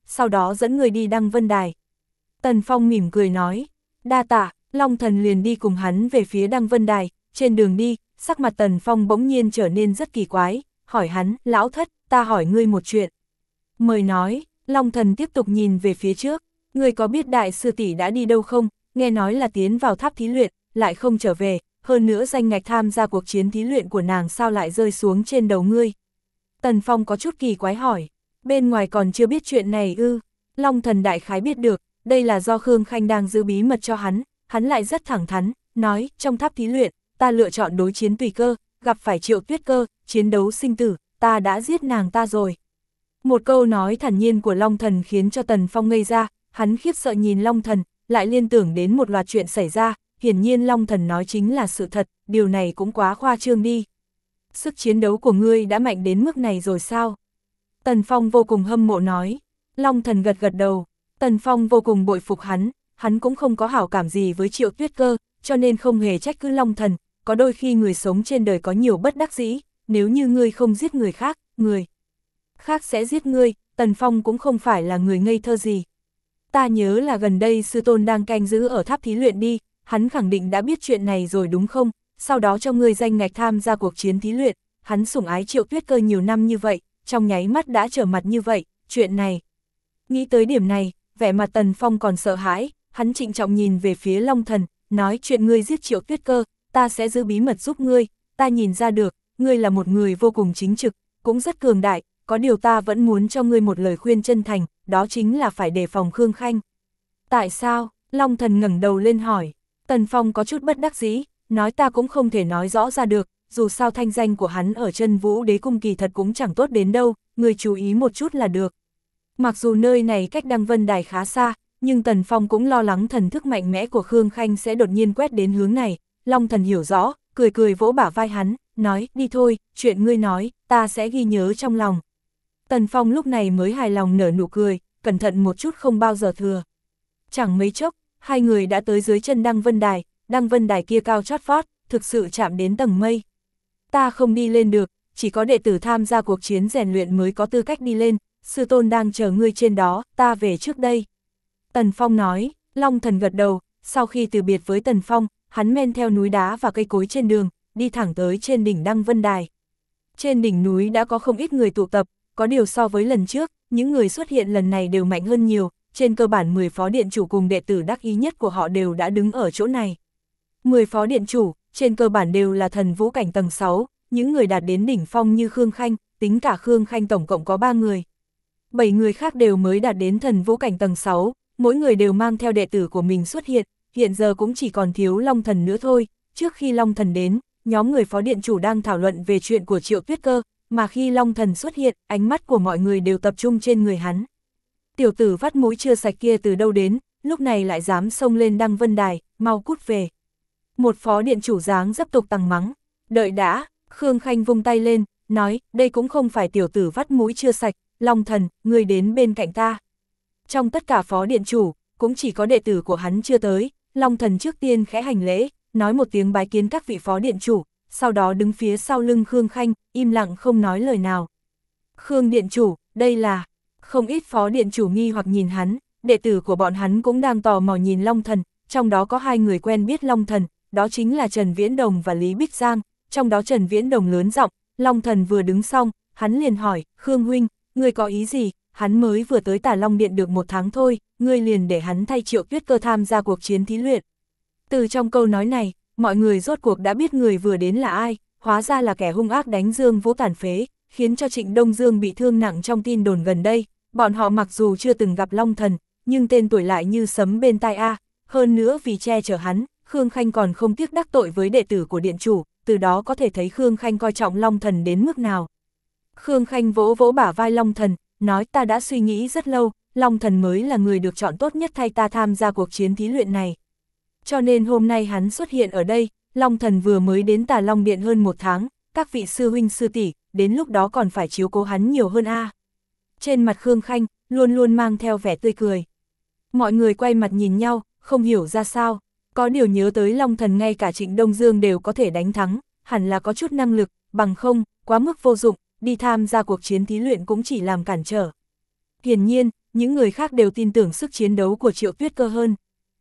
sau đó dẫn người đi Đăng Vân Đài. Tần Phong mỉm cười nói, đa tạ, Long Thần liền đi cùng hắn về phía Đăng Vân Đài, trên đường đi, sắc mặt Tần Phong bỗng nhiên trở nên rất kỳ quái, hỏi hắn, lão thất, ta hỏi ngươi một chuyện. Mời nói, Long Thần tiếp tục nhìn về phía trước, ngươi có biết đại sư tỷ đã đi đâu không, nghe nói là tiến vào tháp thí luyện, lại không trở về, hơn nữa danh ngạch tham gia cuộc chiến thí luyện của nàng sao lại rơi xuống trên đầu ngươi. Tần Phong có chút kỳ quái hỏi, bên ngoài còn chưa biết chuyện này ư? Long Thần đại khái biết được, đây là do Khương Khanh đang giữ bí mật cho hắn, hắn lại rất thẳng thắn, nói, trong tháp thí luyện, ta lựa chọn đối chiến tùy cơ, gặp phải Triệu Tuyết Cơ, chiến đấu sinh tử, ta đã giết nàng ta rồi. Một câu nói thản nhiên của Long Thần khiến cho Tần Phong ngây ra, hắn khiếp sợ nhìn Long Thần, lại liên tưởng đến một loạt chuyện xảy ra, hiển nhiên Long Thần nói chính là sự thật, điều này cũng quá khoa trương đi. Sức chiến đấu của ngươi đã mạnh đến mức này rồi sao? Tần Phong vô cùng hâm mộ nói. Long Thần gật gật đầu, Tần Phong vô cùng bội phục hắn, hắn cũng không có hảo cảm gì với Triệu Tuyết Cơ, cho nên không hề trách cứ Long Thần, có đôi khi người sống trên đời có nhiều bất đắc dĩ, nếu như ngươi không giết người khác, người khác sẽ giết ngươi, Tần Phong cũng không phải là người ngây thơ gì. Ta nhớ là gần đây sư tôn đang canh giữ ở tháp thí luyện đi, hắn khẳng định đã biết chuyện này rồi đúng không, sau đó cho ngươi danh ngạch tham gia cuộc chiến thí luyện, hắn sủng ái Triệu Tuyết Cơ nhiều năm như vậy, trong nháy mắt đã trở mặt như vậy, chuyện này. Nghĩ tới điểm này, vẻ mặt Tần Phong còn sợ hãi, hắn trịnh trọng nhìn về phía Long Thần, nói chuyện ngươi giết Triệu Tuyết Cơ, ta sẽ giữ bí mật giúp ngươi, ta nhìn ra được, ngươi là một người vô cùng chính trực, cũng rất cường đại, có điều ta vẫn muốn cho ngươi một lời khuyên chân thành, đó chính là phải đề phòng Khương Khanh. Tại sao? Long Thần ngẩng đầu lên hỏi. Tần Phong có chút bất đắc dĩ, nói ta cũng không thể nói rõ ra được, dù sao thanh danh của hắn ở Chân Vũ Đế Cung kỳ thật cũng chẳng tốt đến đâu, ngươi chú ý một chút là được. Mặc dù nơi này cách Đăng Vân Đài khá xa, nhưng Tần Phong cũng lo lắng thần thức mạnh mẽ của Khương Khanh sẽ đột nhiên quét đến hướng này. Long Thần hiểu rõ, cười cười vỗ bả vai hắn, nói, đi thôi, chuyện ngươi nói, ta sẽ ghi nhớ trong lòng. Tần Phong lúc này mới hài lòng nở nụ cười, cẩn thận một chút không bao giờ thừa. Chẳng mấy chốc, hai người đã tới dưới chân Đăng Vân Đài, Đăng Vân Đài kia cao chót vót, thực sự chạm đến tầng mây. Ta không đi lên được, chỉ có đệ tử tham gia cuộc chiến rèn luyện mới có tư cách đi lên, sư tôn đang chờ ngươi trên đó, ta về trước đây. Tần Phong nói, Long Thần gật đầu, sau khi từ biệt với Tần Phong, hắn men theo núi đá và cây cối trên đường, đi thẳng tới trên đỉnh Đăng Vân Đài. Trên đỉnh núi đã có không ít người tụ tập, có điều so với lần trước, những người xuất hiện lần này đều mạnh hơn nhiều, trên cơ bản mười phó điện chủ cùng đệ tử đắc ý nhất của họ đều đã đứng ở chỗ này. mười phó điện chủ, trên cơ bản đều là thần vũ cảnh tầng sáu, những người đạt đến đỉnh phong như Khương Khanh, tính cả Khương Khanh tổng cộng có ba người. bảy người khác đều mới đạt đến thần vũ cảnh tầng sáu, mỗi người đều mang theo đệ tử của mình xuất hiện, hiện giờ cũng chỉ còn thiếu Long Thần nữa thôi. Trước khi Long Thần đến, nhóm người phó điện chủ đang thảo luận về chuyện của Triệu Tuyết Cơ, mà khi Long Thần xuất hiện, ánh mắt của mọi người đều tập trung trên người hắn. Tiểu tử vắt mũi chưa sạch kia từ đâu đến, lúc này lại dám xông lên Đăng Vân Đài, mau cút về. Một phó điện chủ dáng dấp tục tằng mắng, đợi đã, Khương Khanh vung tay lên, nói, đây cũng không phải tiểu tử vắt mũi chưa sạch, Long Thần, ngươi đến bên cạnh ta. Trong tất cả phó điện chủ, cũng chỉ có đệ tử của hắn chưa tới, Long Thần trước tiên khẽ hành lễ, nói một tiếng bái kiến các vị phó điện chủ, sau đó đứng phía sau lưng Khương Khanh, im lặng không nói lời nào. Khương điện chủ, đây là, không ít phó điện chủ nghi hoặc nhìn hắn, đệ tử của bọn hắn cũng đang tò mò nhìn Long Thần, trong đó có hai người quen biết Long Thần, đó chính là Trần Viễn Đồng và Lý Bích Giang, trong đó Trần Viễn Đồng lớn giọng, Long Thần vừa đứng xong, hắn liền hỏi, Khương huynh, ngươi có ý gì, hắn mới vừa tới Tà Long Điện được một tháng thôi, ngươi liền để hắn thay Triệu Tuyết Cơ tham gia cuộc chiến thí luyện. Từ trong câu nói này, mọi người rốt cuộc đã biết người vừa đến là ai, hóa ra là kẻ hung ác đánh Dương Vũ tàn phế, khiến cho Trịnh Đông Dương bị thương nặng trong tin đồn gần đây. Bọn họ mặc dù chưa từng gặp Long Thần, nhưng tên tuổi lại như sấm bên tai a. Hơn nữa vì che chở hắn, Khương Khanh còn không tiếc đắc tội với đệ tử của điện chủ, từ đó có thể thấy Khương Khanh coi trọng Long Thần đến mức nào. Khương Khanh vỗ vỗ bả vai Long Thần, nói ta đã suy nghĩ rất lâu, Long Thần mới là người được chọn tốt nhất thay ta tham gia cuộc chiến thí luyện này. Cho nên hôm nay hắn xuất hiện ở đây, Long Thần vừa mới đến Tà Long Điện hơn một tháng, các vị sư huynh sư tỷ, đến lúc đó còn phải chiếu cố hắn nhiều hơn a. Trên mặt Khương Khanh, luôn luôn mang theo vẻ tươi cười. Mọi người quay mặt nhìn nhau, không hiểu ra sao, có điều nhớ tới Long Thần ngay cả Trịnh Đông Dương đều có thể đánh thắng, hẳn là có chút năng lực, bằng không, quá mức vô dụng, đi tham gia cuộc chiến thí luyện cũng chỉ làm cản trở. Hiển nhiên, những người khác đều tin tưởng sức chiến đấu của Triệu Tuyết Cơ hơn.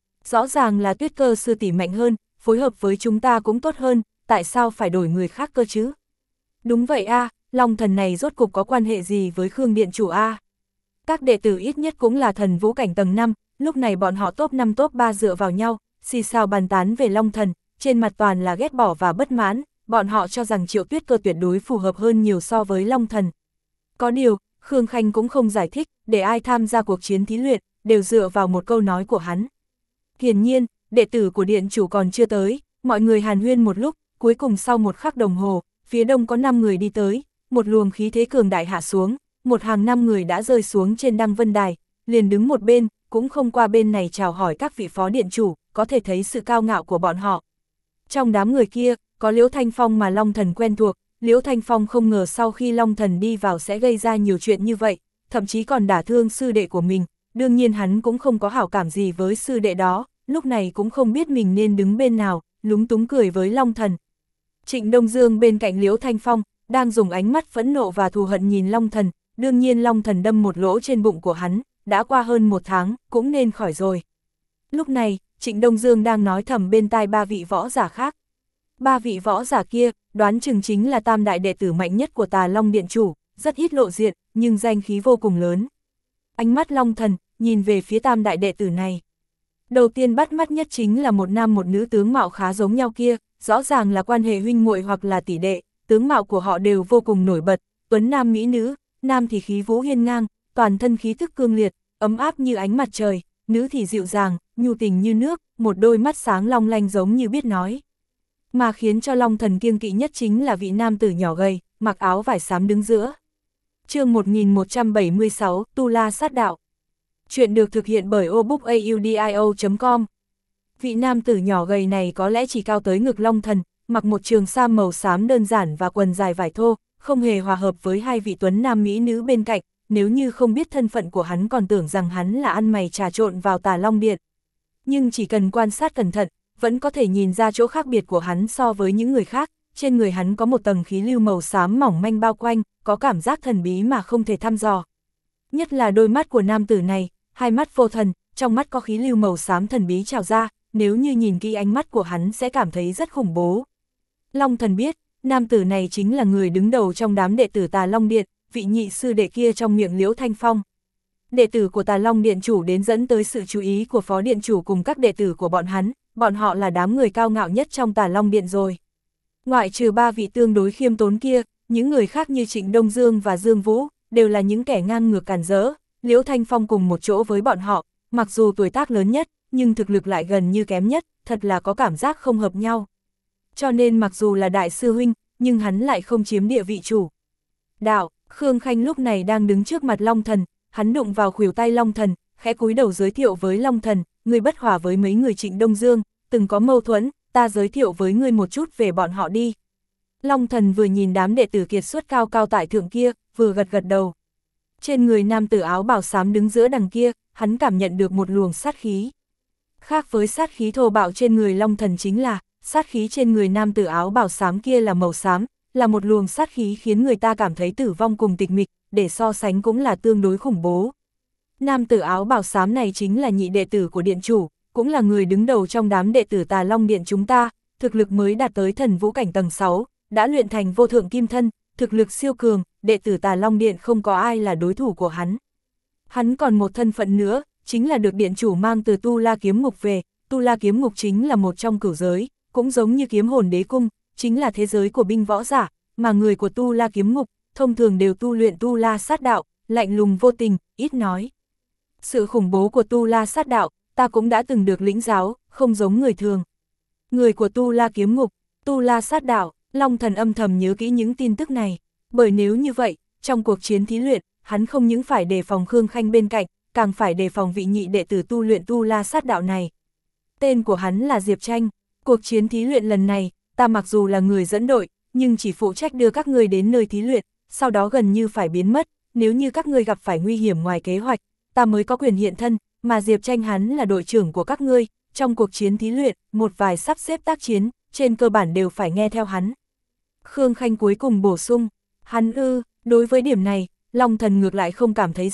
Rõ ràng là Tuyết Cơ sư tỷ mạnh hơn, phối hợp với chúng ta cũng tốt hơn, tại sao phải đổi người khác cơ chứ? Đúng vậy a, Long thần này rốt cục có quan hệ gì với Khương Điện Chủ a? Các đệ tử ít nhất cũng là thần vũ cảnh tầng năm, lúc này bọn họ top năm top ba dựa vào nhau, xì xào bàn tán về Long thần, trên mặt toàn là ghét bỏ và bất mãn, bọn họ cho rằng Triệu Tuyết Cơ tuyệt đối phù hợp hơn nhiều so với Long thần. Có điều, Khương Khanh cũng không giải thích, để ai tham gia cuộc chiến thí luyện, đều dựa vào một câu nói của hắn. Hiển nhiên, đệ tử của Điện Chủ còn chưa tới, mọi người hàn huyên một lúc, cuối cùng sau một khắc đồng hồ, phía đông có năm người đi tới, một luồng khí thế cường đại hạ xuống, một hàng năm người đã rơi xuống trên Đăng Vân Đài, liền đứng một bên, cũng không qua bên này chào hỏi các vị phó điện chủ, có thể thấy sự cao ngạo của bọn họ. Trong đám người kia, có Liễu Thanh Phong mà Long thần quen thuộc, Liễu Thanh Phong không ngờ sau khi Long thần đi vào sẽ gây ra nhiều chuyện như vậy, thậm chí còn đả thương sư đệ của mình, đương nhiên hắn cũng không có hảo cảm gì với sư đệ đó, lúc này cũng không biết mình nên đứng bên nào, lúng túng cười với Long thần. Trịnh Đông Dương bên cạnh Liễu Thanh Phong, đang dùng ánh mắt phẫn nộ và thù hận nhìn Long thần, đương nhiên Long thần đâm một lỗ trên bụng của hắn, đã qua hơn một tháng, cũng nên khỏi rồi. Lúc này, Trịnh Đông Dương đang nói thầm bên tai ba vị võ giả khác. Ba vị võ giả kia, đoán chừng chính là tam đại đệ tử mạnh nhất của Tà Long Điện Chủ, rất ít lộ diện, nhưng danh khí vô cùng lớn. Ánh mắt Long thần, nhìn về phía tam đại đệ tử này. Đầu tiên bắt mắt nhất chính là một nam một nữ tướng mạo khá giống nhau kia, rõ ràng là quan hệ huynh muội hoặc là tỷ đệ, tướng mạo của họ đều vô cùng nổi bật, tuấn nam mỹ nữ, nam thì khí vũ hiên ngang, toàn thân khí thức cương liệt, ấm áp như ánh mặt trời, nữ thì dịu dàng, nhu tình như nước, một đôi mắt sáng long lanh giống như biết nói. Mà khiến cho Long thần kiêng kỵ nhất chính là vị nam tử nhỏ gầy, mặc áo vải xám đứng giữa. Chương một nghìn một trăm bảy mươi sáu, Tu La Sát Đạo. Chuyện được thực hiện bởi obookaudio chấm com. Vị nam tử nhỏ gầy này có lẽ chỉ cao tới ngực Long thần, mặc một trường sam màu xám đơn giản và quần dài vải thô, không hề hòa hợp với hai vị tuấn nam mỹ nữ bên cạnh, nếu như không biết thân phận của hắn còn tưởng rằng hắn là ăn mày trà trộn vào Tà Long Điện. Nhưng chỉ cần quan sát cẩn thận, vẫn có thể nhìn ra chỗ khác biệt của hắn so với những người khác, trên người hắn có một tầng khí lưu màu xám mỏng manh bao quanh, có cảm giác thần bí mà không thể thăm dò. Nhất là đôi mắt của nam tử này, hai mắt vô thần, trong mắt có khí lưu màu xám thần bí trào ra, nếu như nhìn kỹ ánh mắt của hắn sẽ cảm thấy rất khủng bố. Long thần biết, nam tử này chính là người đứng đầu trong đám đệ tử Tà Long Điện, vị nhị sư đệ kia trong miệng Liễu Thanh Phong. Đệ tử của Tà Long Điện Chủ đến dẫn tới sự chú ý của phó điện chủ cùng các đệ tử của bọn hắn, bọn họ là đám người cao ngạo nhất trong Tà Long Điện rồi. Ngoại trừ ba vị tương đối khiêm tốn kia, những người khác như Trịnh Đông Dương và Dương Vũ, đều là những kẻ ngang ngược càn rỡ. Liễu Thanh Phong cùng một chỗ với bọn họ, mặc dù tuổi tác lớn nhất, nhưng thực lực lại gần như kém nhất, thật là có cảm giác không hợp nhau. Cho nên mặc dù là đại sư huynh, nhưng hắn lại không chiếm địa vị chủ đạo. Khương Khanh lúc này đang đứng trước mặt Long thần, hắn đụng vào khuỷu tay Long thần, khẽ cúi đầu giới thiệu với Long thần, người bất hòa với mấy người Trịnh Đông Dương, từng có mâu thuẫn, ta giới thiệu với ngươi một chút về bọn họ đi. Long thần vừa nhìn đám đệ tử kiệt xuất cao cao tại thượng kia, vừa gật gật đầu. Trên người nam tử áo bào xám đứng giữa đằng kia, hắn cảm nhận được một luồng sát khí. Khác với sát khí thô bạo trên người Long thần chính là, sát khí trên người nam tử áo bào xám kia là màu xám, là một luồng sát khí khiến người ta cảm thấy tử vong cùng tịch mịch, để so sánh cũng là tương đối khủng bố. Nam tử áo bào xám này chính là nhị đệ tử của điện chủ, cũng là người đứng đầu trong đám đệ tử Tà Long Điện chúng ta, thực lực mới đạt tới thần vũ cảnh tầng sáu, đã luyện thành vô thượng kim thân, thực lực siêu cường, đệ tử Tà Long Điện không có ai là đối thủ của hắn. Hắn còn một thân phận nữa, chính là được điện chủ mang từ Tu La Kiếm Ngục về, Tu La Kiếm Ngục chính là một trong cửu giới, cũng giống như Kiếm Hồn Đế Cung, chính là thế giới của binh võ giả, mà người của Tu La Kiếm Ngục, thông thường đều tu luyện Tu La Sát Đạo, lạnh lùng vô tình, ít nói. Sự khủng bố của Tu La Sát Đạo, ta cũng đã từng được lĩnh giáo, không giống người thường. Người của Tu La Kiếm Ngục, Tu La Sát Đạo, Long thần âm thầm nhớ kỹ những tin tức này, bởi nếu như vậy, trong cuộc chiến thí luyện, hắn không những phải đề phòng Khương Khanh bên cạnh, càng phải đề phòng vị nhị đệ tử tu luyện Tu La Sát Đạo này. Tên của hắn là Diệp Tranh, cuộc chiến thí luyện lần này, ta mặc dù là người dẫn đội, nhưng chỉ phụ trách đưa các ngươi đến nơi thí luyện, sau đó gần như phải biến mất, nếu như các ngươi gặp phải nguy hiểm ngoài kế hoạch, ta mới có quyền hiện thân, mà Diệp Tranh hắn là đội trưởng của các ngươi, trong cuộc chiến thí luyện, một vài sắp xếp tác chiến, trên cơ bản đều phải nghe theo hắn. Khương Khanh cuối cùng bổ sung, hắn ư, đối với điểm này, Long thần ngược lại không cảm thấy gì,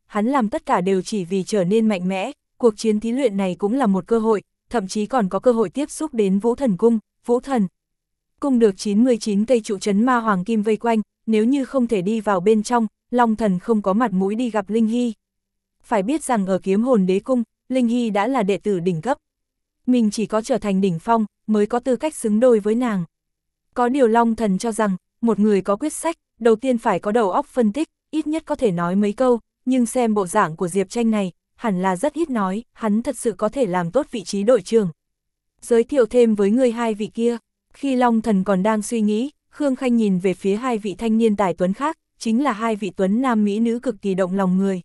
hắn làm tất cả đều chỉ vì trở nên mạnh mẽ, cuộc chiến thí luyện này cũng là một cơ hội, thậm chí còn có cơ hội tiếp xúc đến Vũ Thần Cung, Vũ Thần Cung được chín mươi chín cây trụ trấn ma hoàng kim vây quanh, nếu như không thể đi vào bên trong, Long Thần không có mặt mũi đi gặp Linh Hy. Phải biết rằng ở Kiếm Hồn Đế Cung, Linh Hy đã là đệ tử đỉnh cấp. Mình chỉ có trở thành đỉnh phong, mới có tư cách xứng đôi với nàng. Có điều Long Thần cho rằng, một người có quyết sách, đầu tiên phải có đầu óc phân tích, ít nhất có thể nói mấy câu, nhưng xem bộ dạng của Diệp Tranh này, hẳn là rất ít nói, hắn thật sự có thể làm tốt vị trí đội trưởng. Giới thiệu thêm với người hai vị kia, khi Long Thần còn đang suy nghĩ, Khương Khanh nhìn về phía hai vị thanh niên tài tuấn khác, chính là hai vị tuấn nam mỹ nữ cực kỳ động lòng người.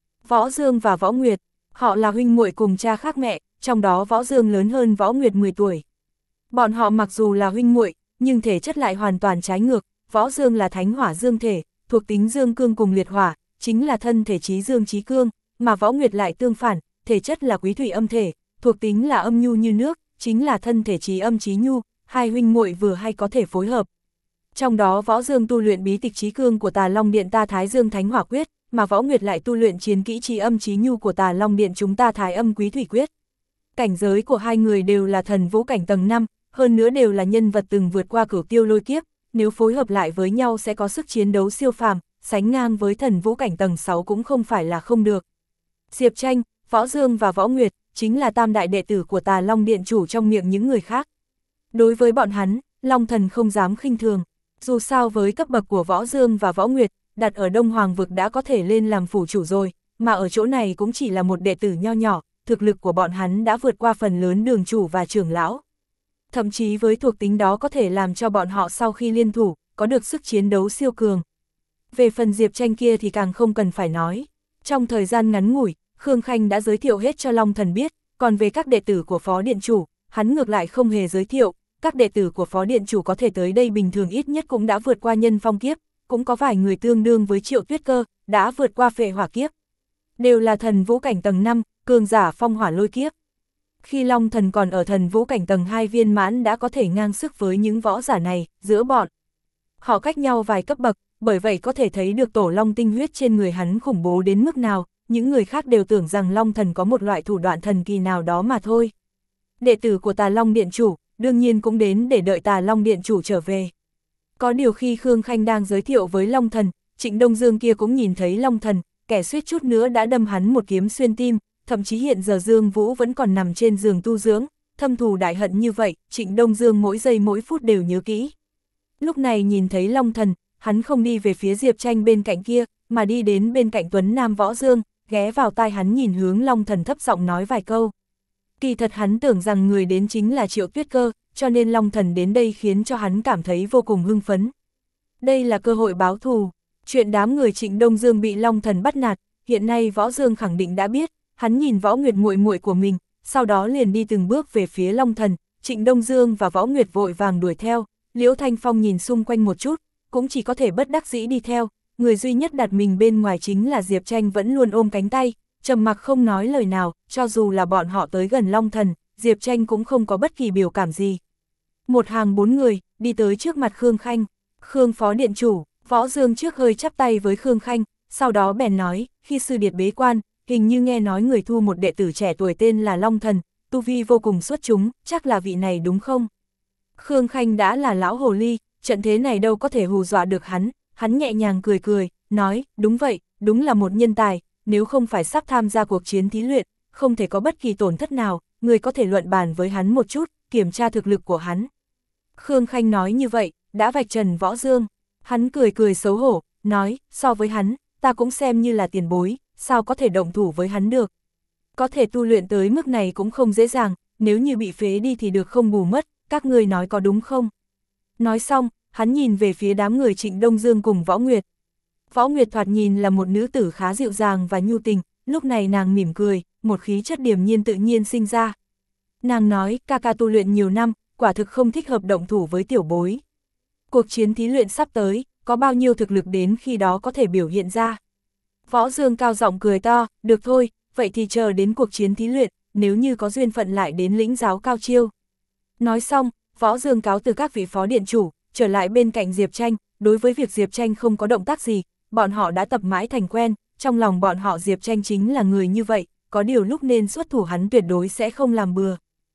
Võ Dương và Võ Nguyệt, họ là huynh muội cùng cha khác mẹ, trong đó Võ Dương lớn hơn Võ Nguyệt mười tuổi. Bọn họ mặc dù là huynh muội, nhưng thể chất lại hoàn toàn trái ngược, Võ Dương là thánh hỏa dương thể, thuộc tính dương cương cùng liệt hỏa, chính là thân thể trí dương trí cương, mà Võ Nguyệt lại tương phản, thể chất là quý thủy âm thể, thuộc tính là âm nhu như nước, chính là thân thể trí âm trí nhu, hai huynh muội vừa hay có thể phối hợp. Trong đó Võ Dương tu luyện bí tịch trí cương của Tà Long Điện ta Thái Dương Thánh Hỏa Quyết, mà Võ Nguyệt lại tu luyện chiến kỹ trí âm trí nhu của Tà Long Điện chúng ta Thái Âm Quý Thủy Quyết. Cảnh giới của hai người đều là thần vũ cảnh tầng năm, hơn nữa đều là nhân vật từng vượt qua cửu tiêu lôi kiếp, nếu phối hợp lại với nhau sẽ có sức chiến đấu siêu phàm, sánh ngang với thần vũ cảnh tầng sáu cũng không phải là không được. Diệp Tranh, Võ Dương và Võ Nguyệt chính là tam đại đệ tử của Tà Long Điện chủ trong miệng những người khác. Đối với bọn hắn, Long Thần không dám khinh thường, dù sao với cấp bậc của Võ Dương và Võ Nguyệt, đặt ở Đông Hoàng vực đã có thể lên làm phủ chủ rồi, mà ở chỗ này cũng chỉ là một đệ tử nho nhỏ, thực lực của bọn hắn đã vượt qua phần lớn đường chủ và trưởng lão. Thậm chí với thuộc tính đó có thể làm cho bọn họ sau khi liên thủ, có được sức chiến đấu siêu cường. Về phần Diệp Tranh kia thì càng không cần phải nói. Trong thời gian ngắn ngủi, Khương Khanh đã giới thiệu hết cho Long Thần biết, còn về các đệ tử của Phó Điện Chủ, hắn ngược lại không hề giới thiệu, các đệ tử của Phó Điện Chủ có thể tới đây bình thường ít nhất cũng đã vượt qua nhân phong kiếp, cũng có vài người tương đương với Triệu Tuyết Cơ, đã vượt qua phệ hỏa kiếp. Đều là thần vũ cảnh tầng năm, cường giả phong hỏa lôi kiếp. Khi Long Thần còn ở thần vũ cảnh tầng hai viên mãn đã có thể ngang sức với những võ giả này, giữa bọn họ cách nhau vài cấp bậc, bởi vậy có thể thấy được tổ long tinh huyết trên người hắn khủng bố đến mức nào, những người khác đều tưởng rằng Long Thần có một loại thủ đoạn thần kỳ nào đó mà thôi. Đệ tử của Tà Long Điện Chủ, đương nhiên cũng đến để đợi Tà Long Điện Chủ trở về. Có điều khi Khương Khanh đang giới thiệu với Long Thần, Trịnh Đông Dương kia cũng nhìn thấy Long Thần, kẻ suýt chút nữa đã đâm hắn một kiếm xuyên tim, thậm chí hiện giờ Dương Vũ vẫn còn nằm trên giường tu dưỡng, thâm thù đại hận như vậy, Trịnh Đông Dương mỗi giây mỗi phút đều nhớ kỹ. Lúc này nhìn thấy Long Thần, hắn không đi về phía Diệp Tranh bên cạnh kia, mà đi đến bên cạnh Tuấn Nam Võ Dương, ghé vào tai hắn nhìn hướng Long Thần thấp giọng nói vài câu. Kỳ thật hắn tưởng rằng người đến chính là Triệu Tuyết Cơ, cho nên Long Thần đến đây khiến cho hắn cảm thấy vô cùng hưng phấn. Đây là cơ hội báo thù. Chuyện đám người Trịnh Đông Dương bị Long Thần bắt nạt, hiện nay Võ Dương khẳng định đã biết, hắn nhìn Võ Nguyệt muội muội của mình, sau đó liền đi từng bước về phía Long Thần, Trịnh Đông Dương và Võ Nguyệt vội vàng đuổi theo, Liễu Thanh Phong nhìn xung quanh một chút, cũng chỉ có thể bất đắc dĩ đi theo, người duy nhất đặt mình bên ngoài chính là Diệp Tranh vẫn luôn ôm cánh tay, trầm mặc không nói lời nào, cho dù là bọn họ tới gần Long Thần, Diệp Tranh cũng không có bất kỳ biểu cảm gì. Một hàng bốn người, đi tới trước mặt Khương Khanh, Khương Phó Điện Chủ, Võ Dương trước hơi chắp tay với Khương Khanh, sau đó bèn nói, khi sư điệt bế quan, hình như nghe nói người thu một đệ tử trẻ tuổi tên là Long Thần, tu vi vô cùng xuất chúng, chắc là vị này đúng không? Khương Khanh đã là lão hồ ly, trận thế này đâu có thể hù dọa được hắn, hắn nhẹ nhàng cười cười, nói, đúng vậy, đúng là một nhân tài, nếu không phải sắp tham gia cuộc chiến thí luyện, không thể có bất kỳ tổn thất nào, người có thể luận bàn với hắn một chút, kiểm tra thực lực của hắn. Khương Khanh nói như vậy, đã vạch trần Võ Dương, hắn cười cười xấu hổ, nói, so với hắn, ta cũng xem như là tiền bối, sao có thể động thủ với hắn được. Có thể tu luyện tới mức này cũng không dễ dàng, nếu như bị phế đi thì được không bù mất, các người nói có đúng không? Nói xong, hắn nhìn về phía đám người Trịnh Đông Dương cùng Võ Nguyệt. Võ Nguyệt thoạt nhìn là một nữ tử khá dịu dàng và nhu tình, lúc này nàng mỉm cười, một khí chất điềm nhiên tự nhiên sinh ra. Nàng nói, ca ca tu luyện nhiều năm, quả thực không thích hợp động thủ với tiểu bối. Cuộc chiến thí luyện sắp tới, có bao nhiêu thực lực đến khi đó có thể biểu hiện ra. Võ Dương cao giọng cười to, được thôi, vậy thì chờ đến cuộc chiến thí luyện, nếu như có duyên phận lại đến lĩnh giáo cao chiêu. Nói xong, Võ Dương cáo từ các vị phó điện chủ, trở lại bên cạnh Diệp Tranh, đối với việc Diệp Tranh không có động tác gì, bọn họ đã tập mãi thành quen, trong lòng bọn họ Diệp Tranh chính là người như vậy, có điều lúc nên xuất thủ hắn tuyệt đối sẽ không làm bừa.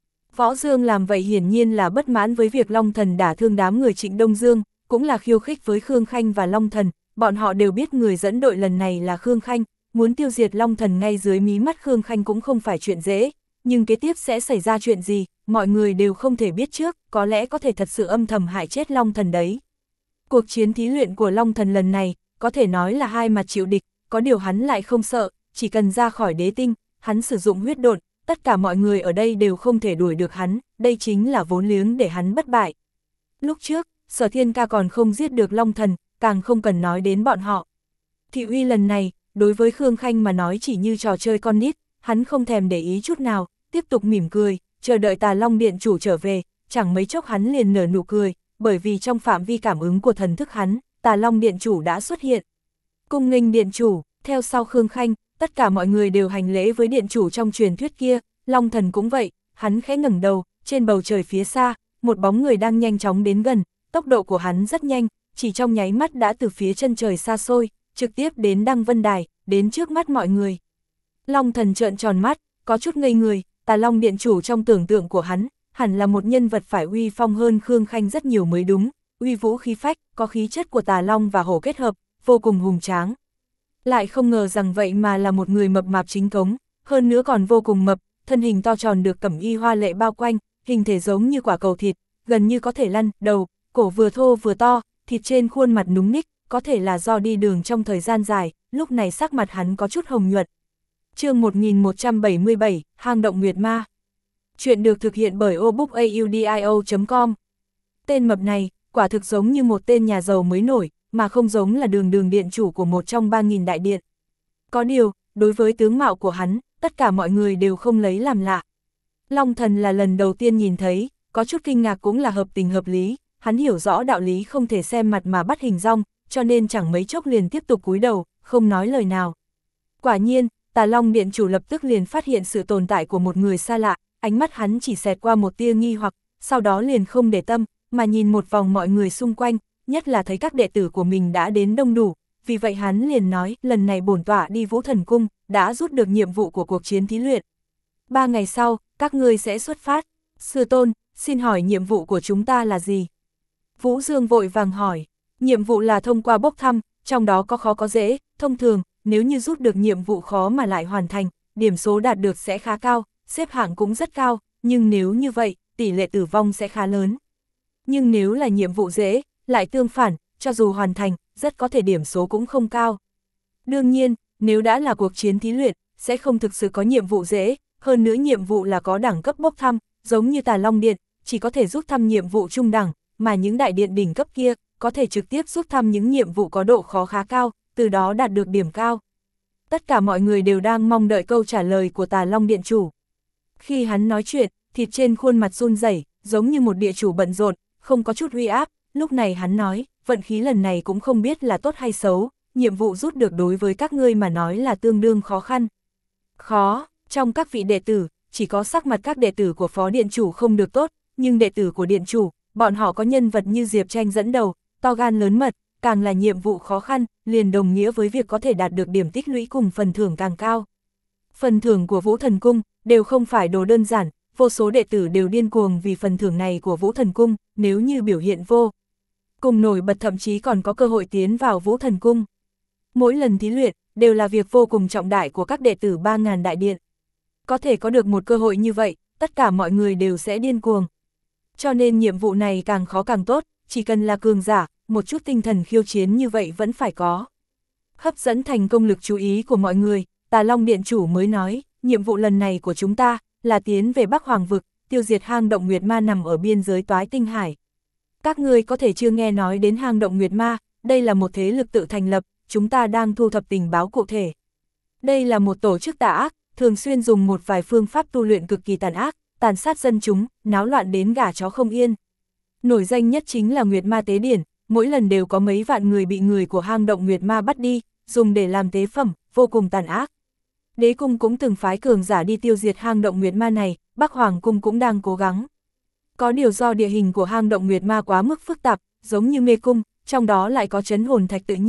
Võ Dương làm vậy hiển nhiên là bất mãn với việc Long Thần đả thương đám người Trịnh Đông Dương, cũng là khiêu khích với Khương Khanh và Long Thần, bọn họ đều biết người dẫn đội lần này là Khương Khanh, muốn tiêu diệt Long Thần ngay dưới mí mắt Khương Khanh cũng không phải chuyện dễ, nhưng kế tiếp sẽ xảy ra chuyện gì, mọi người đều không thể biết trước, có lẽ có thể thật sự âm thầm hại chết Long Thần đấy. Cuộc chiến thí luyện của Long Thần lần này, có thể nói là hai mặt chịu địch, có điều hắn lại không sợ, chỉ cần ra khỏi đế tinh, hắn sử dụng huyết độn, tất cả mọi người ở đây đều không thể đuổi được hắn, đây chính là vốn liếng để hắn bất bại. Lúc trước, Sở Thiên Ca còn không giết được Long Thần, càng không cần nói đến bọn họ. Thị uy lần này, đối với Khương Khanh mà nói chỉ như trò chơi con nít, hắn không thèm để ý chút nào, tiếp tục mỉm cười, chờ đợi Tà Long Điện chủ trở về, chẳng mấy chốc hắn liền nở nụ cười, bởi vì trong phạm vi cảm ứng của thần thức hắn, Tà Long Điện chủ đã xuất hiện. Cung nghênh Điện chủ, theo sau Khương Khanh, tất cả mọi người đều hành lễ với Điện chủ trong truyền thuyết kia, Long Thần cũng vậy, hắn khẽ ngẩng đầu, trên bầu trời phía xa, một bóng người đang nhanh chóng đến gần, tốc độ của hắn rất nhanh, chỉ trong nháy mắt đã từ phía chân trời xa xôi, trực tiếp đến Đăng Vân Đài, đến trước mắt mọi người. Long Thần trợn tròn mắt, có chút ngây người, Tà Long Điện chủ trong tưởng tượng của hắn, hẳn là một nhân vật phải uy phong hơn Khương Khanh rất nhiều mới đúng, uy vũ khí phách, có khí chất của Tà Long và hổ kết hợp, vô cùng hùng tráng. Lại không ngờ rằng vậy mà là một người mập mạp chính cống, hơn nữa còn vô cùng mập, thân hình to tròn được cẩm y hoa lệ bao quanh, hình thể giống như quả cầu thịt, gần như có thể lăn, đầu, cổ vừa thô vừa to, thịt trên khuôn mặt núng ních, có thể là do đi đường trong thời gian dài, lúc này sắc mặt hắn có chút hồng nhuận. Chương một nghìn một trăm bảy mươi bảy, Hang động Nguyệt Ma. Chuyện được thực hiện bởi obookaudio chấm com. Tên mập này, quả thực giống như một tên nhà giàu mới nổi, mà không giống là đường đường điện chủ của một trong ba nghìn đại điện. Có điều, đối với tướng mạo của hắn, tất cả mọi người đều không lấy làm lạ. Long Thần là lần đầu tiên nhìn thấy, có chút kinh ngạc cũng là hợp tình hợp lý, hắn hiểu rõ đạo lý không thể xem mặt mà bắt hình dong, cho nên chẳng mấy chốc liền tiếp tục cúi đầu, không nói lời nào. Quả nhiên, Tà Long Điện chủ lập tức liền phát hiện sự tồn tại của một người xa lạ, ánh mắt hắn chỉ xẹt qua một tia nghi hoặc, sau đó liền không để tâm, mà nhìn một vòng mọi người xung quanh, nhất là thấy các đệ tử của mình đã đến đông đủ, vì vậy hắn liền nói, lần này bổn tọa đi Vũ Thần Cung, đã rút được nhiệm vụ của cuộc chiến thí luyện. Ba ngày sau, các ngươi sẽ xuất phát. Sư tôn, xin hỏi nhiệm vụ của chúng ta là gì? Vũ Dương vội vàng hỏi, nhiệm vụ là thông qua bốc thăm, trong đó có khó có dễ, thông thường, nếu như rút được nhiệm vụ khó mà lại hoàn thành, điểm số đạt được sẽ khá cao, xếp hạng cũng rất cao, nhưng nếu như vậy, tỷ lệ tử vong sẽ khá lớn. Nhưng nếu là nhiệm vụ dễ, lại tương phản, cho dù hoàn thành, rất có thể điểm số cũng không cao. Đương nhiên, nếu đã là cuộc chiến thí luyện, sẽ không thực sự có nhiệm vụ dễ, hơn nữa nhiệm vụ là có đẳng cấp bốc thăm, giống như Tà Long Điện, chỉ có thể rút thăm nhiệm vụ trung đẳng, mà những đại điện đỉnh cấp kia, có thể trực tiếp rút thăm những nhiệm vụ có độ khó khá cao, từ đó đạt được điểm cao. Tất cả mọi người đều đang mong đợi câu trả lời của Tà Long Điện chủ. Khi hắn nói chuyện, thịt trên khuôn mặt run rẩy, giống như một địa chủ bận rộn, không có chút uy áp, lúc này hắn nói, vận khí lần này cũng không biết là tốt hay xấu, nhiệm vụ rút được đối với các ngươi mà nói là tương đương khó khăn. Khó, trong các vị đệ tử, chỉ có sắc mặt các đệ tử của phó điện chủ không được tốt, nhưng đệ tử của điện chủ, bọn họ có nhân vật như Diệp Tranh dẫn đầu, to gan lớn mật, càng là nhiệm vụ khó khăn, liền đồng nghĩa với việc có thể đạt được điểm tích lũy cùng phần thưởng càng cao. Phần thưởng của Vũ Thần Cung đều không phải đồ đơn giản, vô số đệ tử đều điên cuồng vì phần thưởng này của Vũ Thần Cung, nếu như biểu hiện vô cùng nổi bật thậm chí còn có cơ hội tiến vào Vũ Thần Cung. Mỗi lần thí luyện, đều là việc vô cùng trọng đại của các đệ tử ba nghìn đại điện. Có thể có được một cơ hội như vậy, tất cả mọi người đều sẽ điên cuồng. Cho nên nhiệm vụ này càng khó càng tốt, chỉ cần là cường giả, một chút tinh thần khiêu chiến như vậy vẫn phải có. Hấp dẫn thành công lực chú ý của mọi người, Tà Long Điện chủ mới nói, nhiệm vụ lần này của chúng ta, là tiến về Bắc Hoàng Vực, tiêu diệt hang động Nguyệt Ma nằm ở biên giới Toái Tinh Hải. Các ngươi có thể chưa nghe nói đến hang động Nguyệt Ma, đây là một thế lực tự thành lập, chúng ta đang thu thập tình báo cụ thể. Đây là một tổ chức tà ác, thường xuyên dùng một vài phương pháp tu luyện cực kỳ tàn ác, tàn sát dân chúng, náo loạn đến gà chó không yên. Nổi danh nhất chính là Nguyệt Ma tế điển, mỗi lần đều có mấy vạn người bị người của hang động Nguyệt Ma bắt đi, dùng để làm tế phẩm, vô cùng tàn ác. Đế cung cũng từng phái cường giả đi tiêu diệt hang động Nguyệt Ma này, Bắc Hoàng cung cũng đang cố gắng. Có điều do địa hình của hang động Nguyệt Ma quá mức phức tạp, giống như mê cung, trong đó lại có trấn hồn thạch tự nhiên,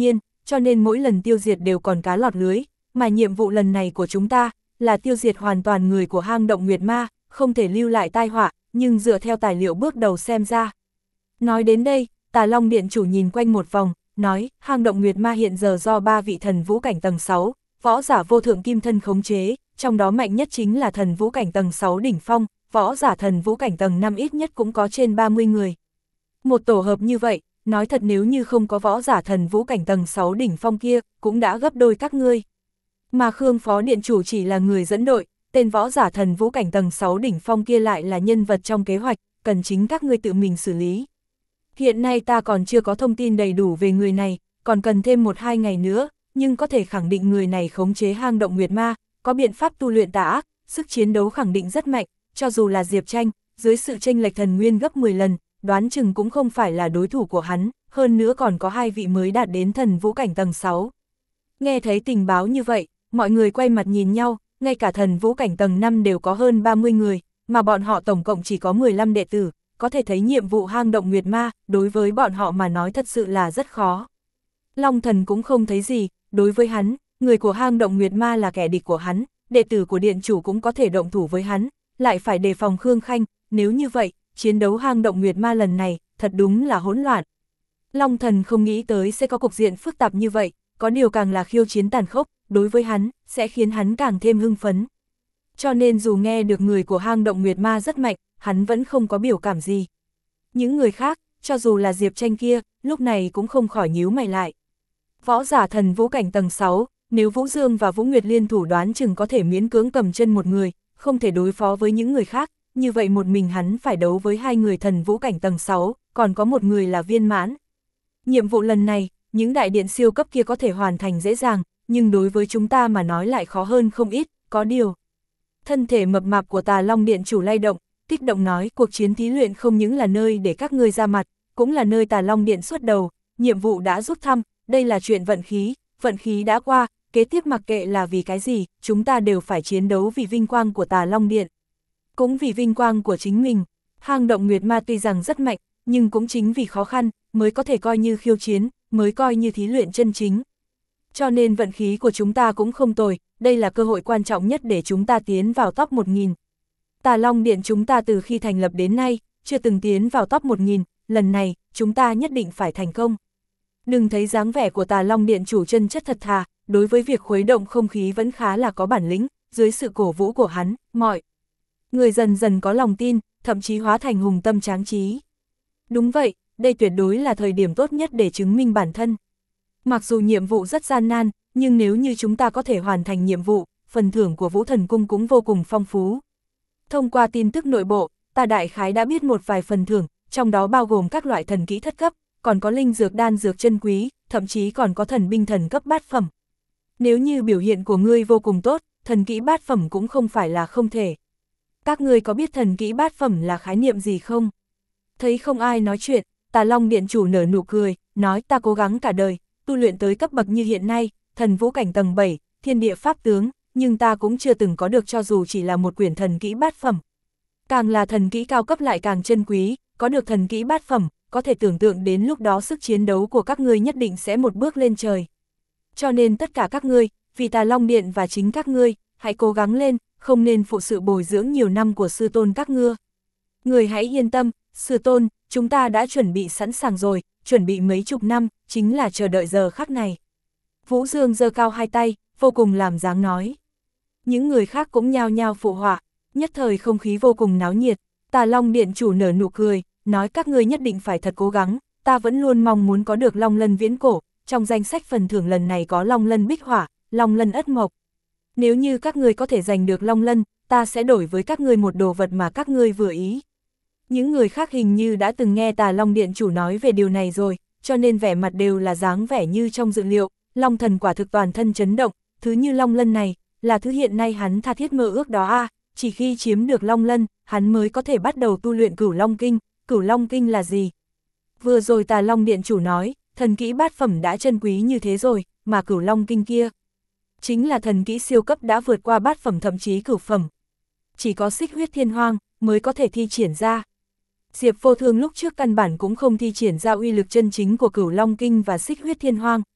cho nên mỗi lần tiêu diệt đều còn cá lọt lưới, mà nhiệm vụ lần này của chúng ta là tiêu diệt hoàn toàn người của hang động Nguyệt Ma, không thể lưu lại tai họa, nhưng dựa theo tài liệu bước đầu xem ra. Nói đến đây, Tà Long Điện chủ nhìn quanh một vòng, nói, hang động Nguyệt Ma hiện giờ do ba vị thần vũ cảnh tầng sáu, võ giả vô thượng kim thân khống chế, trong đó mạnh nhất chính là thần vũ cảnh tầng sáu đỉnh phong, võ giả thần vũ cảnh tầng năm ít nhất cũng có trên ba mươi người. Một tổ hợp như vậy, nói thật nếu như không có võ giả thần vũ cảnh tầng sáu đỉnh phong kia, cũng đã gấp đôi các ngươi. Mà Khương Phó Điện chủ chỉ là người dẫn đội, tên võ giả thần vũ cảnh tầng sáu đỉnh phong kia lại là nhân vật trong kế hoạch, cần chính các ngươi tự mình xử lý. Hiện nay ta còn chưa có thông tin đầy đủ về người này, còn cần thêm một hai ngày nữa, nhưng có thể khẳng định người này khống chế hang động Nguyệt Ma, có biện pháp tu luyện tà ác, sức chiến đấu khẳng định rất mạnh, cho dù là Diệp Tranh, dưới sự chênh lệch thần nguyên gấp mười lần, đoán chừng cũng không phải là đối thủ của hắn, hơn nữa còn có hai vị mới đạt đến thần vũ cảnh tầng sáu. Nghe thấy tình báo như vậy, mọi người quay mặt nhìn nhau, ngay cả thần vũ cảnh tầng năm đều có hơn ba mươi người, mà bọn họ tổng cộng chỉ có mười lăm đệ tử, có thể thấy nhiệm vụ hang động Nguyệt Ma, đối với bọn họ mà nói thật sự là rất khó. Long Thần cũng không thấy gì, đối với hắn, người của hang động Nguyệt Ma là kẻ địch của hắn, đệ tử của điện chủ cũng có thể động thủ với hắn, lại phải đề phòng Khương Khanh, nếu như vậy, chiến đấu hang động Nguyệt Ma lần này, thật đúng là hỗn loạn. Long Thần không nghĩ tới sẽ có cục diện phức tạp như vậy, có điều càng là khiêu chiến tàn khốc, đối với hắn, sẽ khiến hắn càng thêm hưng phấn. Cho nên dù nghe được người của hang động Nguyệt Ma rất mạnh, hắn vẫn không có biểu cảm gì. Những người khác, cho dù là Diệp Tranh kia, lúc này cũng không khỏi nhíu mày lại. Võ giả thần vũ cảnh tầng sáu, nếu Vũ Dương và Vũ Nguyệt liên thủ đoán chừng có thể miễn cưỡng cầm chân một người, không thể đối phó với những người khác, như vậy một mình hắn phải đấu với hai người thần vũ cảnh tầng sáu, còn có một người là viên mãn. Nhiệm vụ lần này, những đại điện siêu cấp kia có thể hoàn thành dễ dàng, nhưng đối với chúng ta mà nói lại khó hơn không ít, có điều. Thân thể mập mạp của Tà Long Điện chủ lay động, kích động nói cuộc chiến thí luyện không những là nơi để các ngươi ra mặt, cũng là nơi Tà Long Điện xuất đầu, nhiệm vụ đã rút thăm, đây là chuyện vận khí, vận khí đã qua, kế tiếp mặc kệ là vì cái gì, chúng ta đều phải chiến đấu vì vinh quang của Tà Long Điện. Cũng vì vinh quang của chính mình, hang động Nguyệt Ma tuy rằng rất mạnh, nhưng cũng chính vì khó khăn, mới có thể coi như khiêu chiến, mới coi như thí luyện chân chính. Cho nên vận khí của chúng ta cũng không tồi, đây là cơ hội quan trọng nhất để chúng ta tiến vào top một nghìn. Tà Long Điện chúng ta từ khi thành lập đến nay, chưa từng tiến vào top một nghìn, lần này, chúng ta nhất định phải thành công. Đừng thấy dáng vẻ của Tà Long Điện chủ chân chất thật thà, đối với việc khuấy động không khí vẫn khá là có bản lĩnh, dưới sự cổ vũ của hắn, mọi người dần dần có lòng tin, thậm chí hóa thành hùng tâm tráng trí. Đúng vậy, đây tuyệt đối là thời điểm tốt nhất để chứng minh bản thân. Mặc dù nhiệm vụ rất gian nan, nhưng nếu như chúng ta có thể hoàn thành nhiệm vụ, phần thưởng của Vũ Thần Cung cũng vô cùng phong phú. Thông qua tin tức nội bộ, ta đại khái đã biết một vài phần thưởng, trong đó bao gồm các loại thần kỹ thất cấp, còn có linh dược đan dược chân quý, thậm chí còn có thần binh thần cấp bát phẩm. Nếu như biểu hiện của ngươi vô cùng tốt, thần kỹ bát phẩm cũng không phải là không thể. Các ngươi có biết thần kỹ bát phẩm là khái niệm gì không? Thấy không ai nói chuyện, Tà Long Điện chủ nở nụ cười, nói ta cố gắng cả đời, tu luyện tới cấp bậc như hiện nay, thần vũ cảnh tầng bảy, thiên địa pháp tướng, nhưng ta cũng chưa từng có được cho dù chỉ là một quyển thần kỹ bát phẩm. Càng là thần kỹ cao cấp lại càng chân quý, có được thần kỹ bát phẩm, có thể tưởng tượng đến lúc đó sức chiến đấu của các ngươi nhất định sẽ một bước lên trời. Cho nên tất cả các ngươi, vì Tà Long Điện và chính các ngươi, hãy cố gắng lên, không nên phụ sự bồi dưỡng nhiều năm của sư tôn các ngươi. Người hãy yên tâm, sư tôn, chúng ta đã chuẩn bị sẵn sàng rồi, chuẩn bị mấy chục năm, chính là chờ đợi giờ khắc này. Vũ Dương giơ cao hai tay, vô cùng làm dáng nói. Những người khác cũng nhao nhao phụ họa, nhất thời không khí vô cùng náo nhiệt. Tà Long Điện chủ nở nụ cười, nói các ngươi nhất định phải thật cố gắng, ta vẫn luôn mong muốn có được Long Lân viễn cổ, trong danh sách phần thưởng lần này có Long Lân bích hỏa, Long Lân ất mộc. Nếu như các ngươi có thể giành được Long Lân, ta sẽ đổi với các ngươi một đồ vật mà các ngươi vừa ý. Những người khác hình như đã từng nghe Tà Long Điện chủ nói về điều này rồi, cho nên vẻ mặt đều là dáng vẻ như trong dự liệu, Long Thần quả thực toàn thân chấn động, thứ như Long Lân này, là thứ hiện nay hắn tha thiết mơ ước đó a, à, chỉ khi chiếm được Long Lân, hắn mới có thể bắt đầu tu luyện Cửu Long Kinh, Cửu Long Kinh là gì? Vừa rồi Tà Long Điện chủ nói, thần kỹ bát phẩm đã chân quý như thế rồi, mà Cửu Long Kinh kia chính là thần kỹ siêu cấp đã vượt qua bát phẩm thậm chí cửu phẩm. Chỉ có Xích Huyết Thiên Hoang mới có thể thi triển ra. Diệp Vô Thương lúc trước căn bản cũng không thi triển ra uy lực chân chính của Cửu Long Kinh và Xích Huyết Thiên Hoang,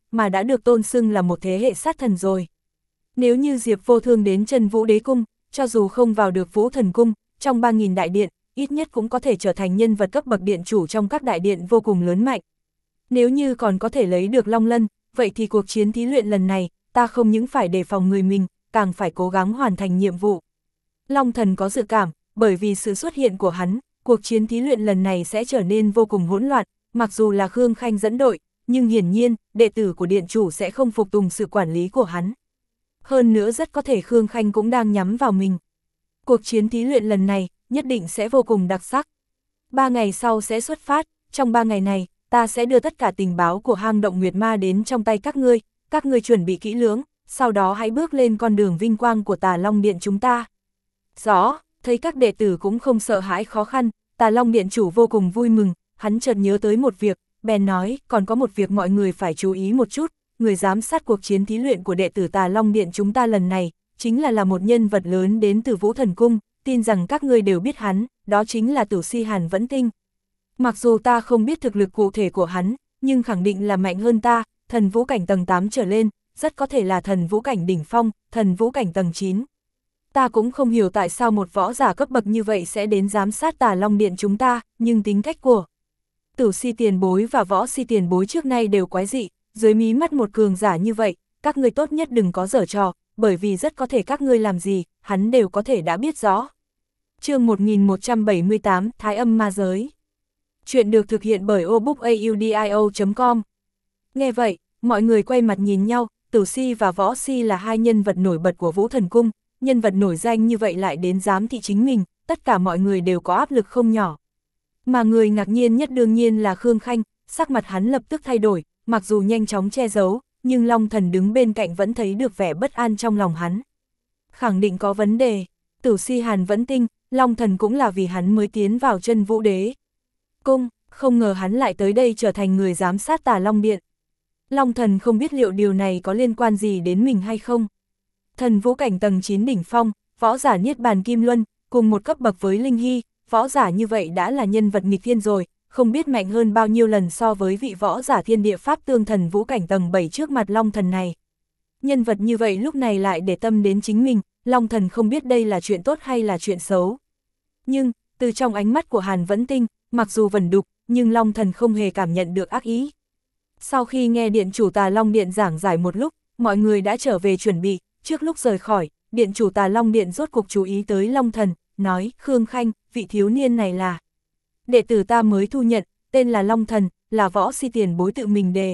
mà đã được tôn xưng là một thế hệ sát thần rồi. Nếu như Diệp Vô Thương đến Chân Vũ Đế Cung, cho dù không vào được Vũ Thần Cung, trong ba nghìn đại điện, ít nhất cũng có thể trở thành nhân vật cấp bậc điện chủ trong các đại điện vô cùng lớn mạnh. Nếu như còn có thể lấy được Long Lân, vậy thì cuộc chiến thí luyện lần này, ta không những phải đề phòng người mình, càng phải cố gắng hoàn thành nhiệm vụ. Long Thần có dự cảm, bởi vì sự xuất hiện của hắn, cuộc chiến thí luyện lần này sẽ trở nên vô cùng hỗn loạn, mặc dù là Khương Khanh dẫn đội, nhưng hiển nhiên, đệ tử của điện chủ sẽ không phục tùng sự quản lý của hắn. Hơn nữa rất có thể Khương Khanh cũng đang nhắm vào mình. Cuộc chiến thí luyện lần này, nhất định sẽ vô cùng đặc sắc. Ba ngày sau sẽ xuất phát, trong ba ngày này, ta sẽ đưa tất cả tình báo của hang động Nguyệt Ma đến trong tay các ngươi, các ngươi chuẩn bị kỹ lưỡng, sau đó hãy bước lên con đường vinh quang của Tà Long Điện chúng ta. Rõ, thấy các đệ tử cũng không sợ hãi khó khăn, Tà Long Điện chủ vô cùng vui mừng, hắn chợt nhớ tới một việc, bèn nói, còn có một việc mọi người phải chú ý một chút, người giám sát cuộc chiến thí luyện của đệ tử Tà Long Điện chúng ta lần này, chính là là một nhân vật lớn đến từ Vũ Thần Cung, tin rằng các ngươi đều biết hắn, đó chính là Tử Si Hàn Vẫn Tinh. Mặc dù ta không biết thực lực cụ thể của hắn, nhưng khẳng định là mạnh hơn ta, thần vũ cảnh tầng tám trở lên, rất có thể là thần vũ cảnh đỉnh phong, thần vũ cảnh tầng chín. Ta cũng không hiểu tại sao một võ giả cấp bậc như vậy sẽ đến giám sát Tà Long Điện chúng ta, nhưng tính cách của Tử Si tiền bối và Võ Si tiền bối trước nay đều quái dị, dưới mí mắt một cường giả như vậy, các ngươi tốt nhất đừng có giở trò, bởi vì rất có thể các ngươi làm gì, hắn đều có thể đã biết rõ. Chương một nghìn một trăm bảy mươi tám, Thái Âm Ma Giới. Chuyện được thực hiện bởi obookaudio chấm com. Nghe vậy, mọi người quay mặt nhìn nhau, Tử Si và Võ Si là hai nhân vật nổi bật của Vũ Thần Cung, nhân vật nổi danh như vậy lại đến giám thị chính mình, tất cả mọi người đều có áp lực không nhỏ. Mà người ngạc nhiên nhất đương nhiên là Khương Khanh, sắc mặt hắn lập tức thay đổi, mặc dù nhanh chóng che giấu, nhưng Long Thần đứng bên cạnh vẫn thấy được vẻ bất an trong lòng hắn. Khẳng định có vấn đề, Tử Si Hàn Vẫn Tinh, Long Thần cũng là vì hắn mới tiến vào Chân Vũ Đế Cung, không ngờ hắn lại tới đây trở thành người giám sát Tà Long Điện. Long Thần không biết liệu điều này có liên quan gì đến mình hay không. Thần vũ cảnh tầng chín đỉnh phong, võ giả Niết Bàn Kim Luân, cùng một cấp bậc với Linh Hy, võ giả như vậy đã là nhân vật nghịch thiên rồi, không biết mạnh hơn bao nhiêu lần so với vị võ giả Thiên Địa Pháp Tương Thần vũ cảnh tầng bảy trước mặt Long Thần này. Nhân vật như vậy lúc này lại để tâm đến chính mình, Long Thần không biết đây là chuyện tốt hay là chuyện xấu. Nhưng, từ trong ánh mắt của Hàn Vẫn Tinh, mặc dù vẩn đục, nhưng Long Thần không hề cảm nhận được ác ý. Sau khi nghe Điện chủ Tà Long Điện giảng giải một lúc, mọi người đã trở về chuẩn bị, trước lúc rời khỏi, Điện chủ Tà Long Điện rốt cuộc chú ý tới Long Thần, nói, Khương Khanh, vị thiếu niên này là đệ tử ta mới thu nhận, tên là Long Thần, là Võ Si tiền bối tự mình đề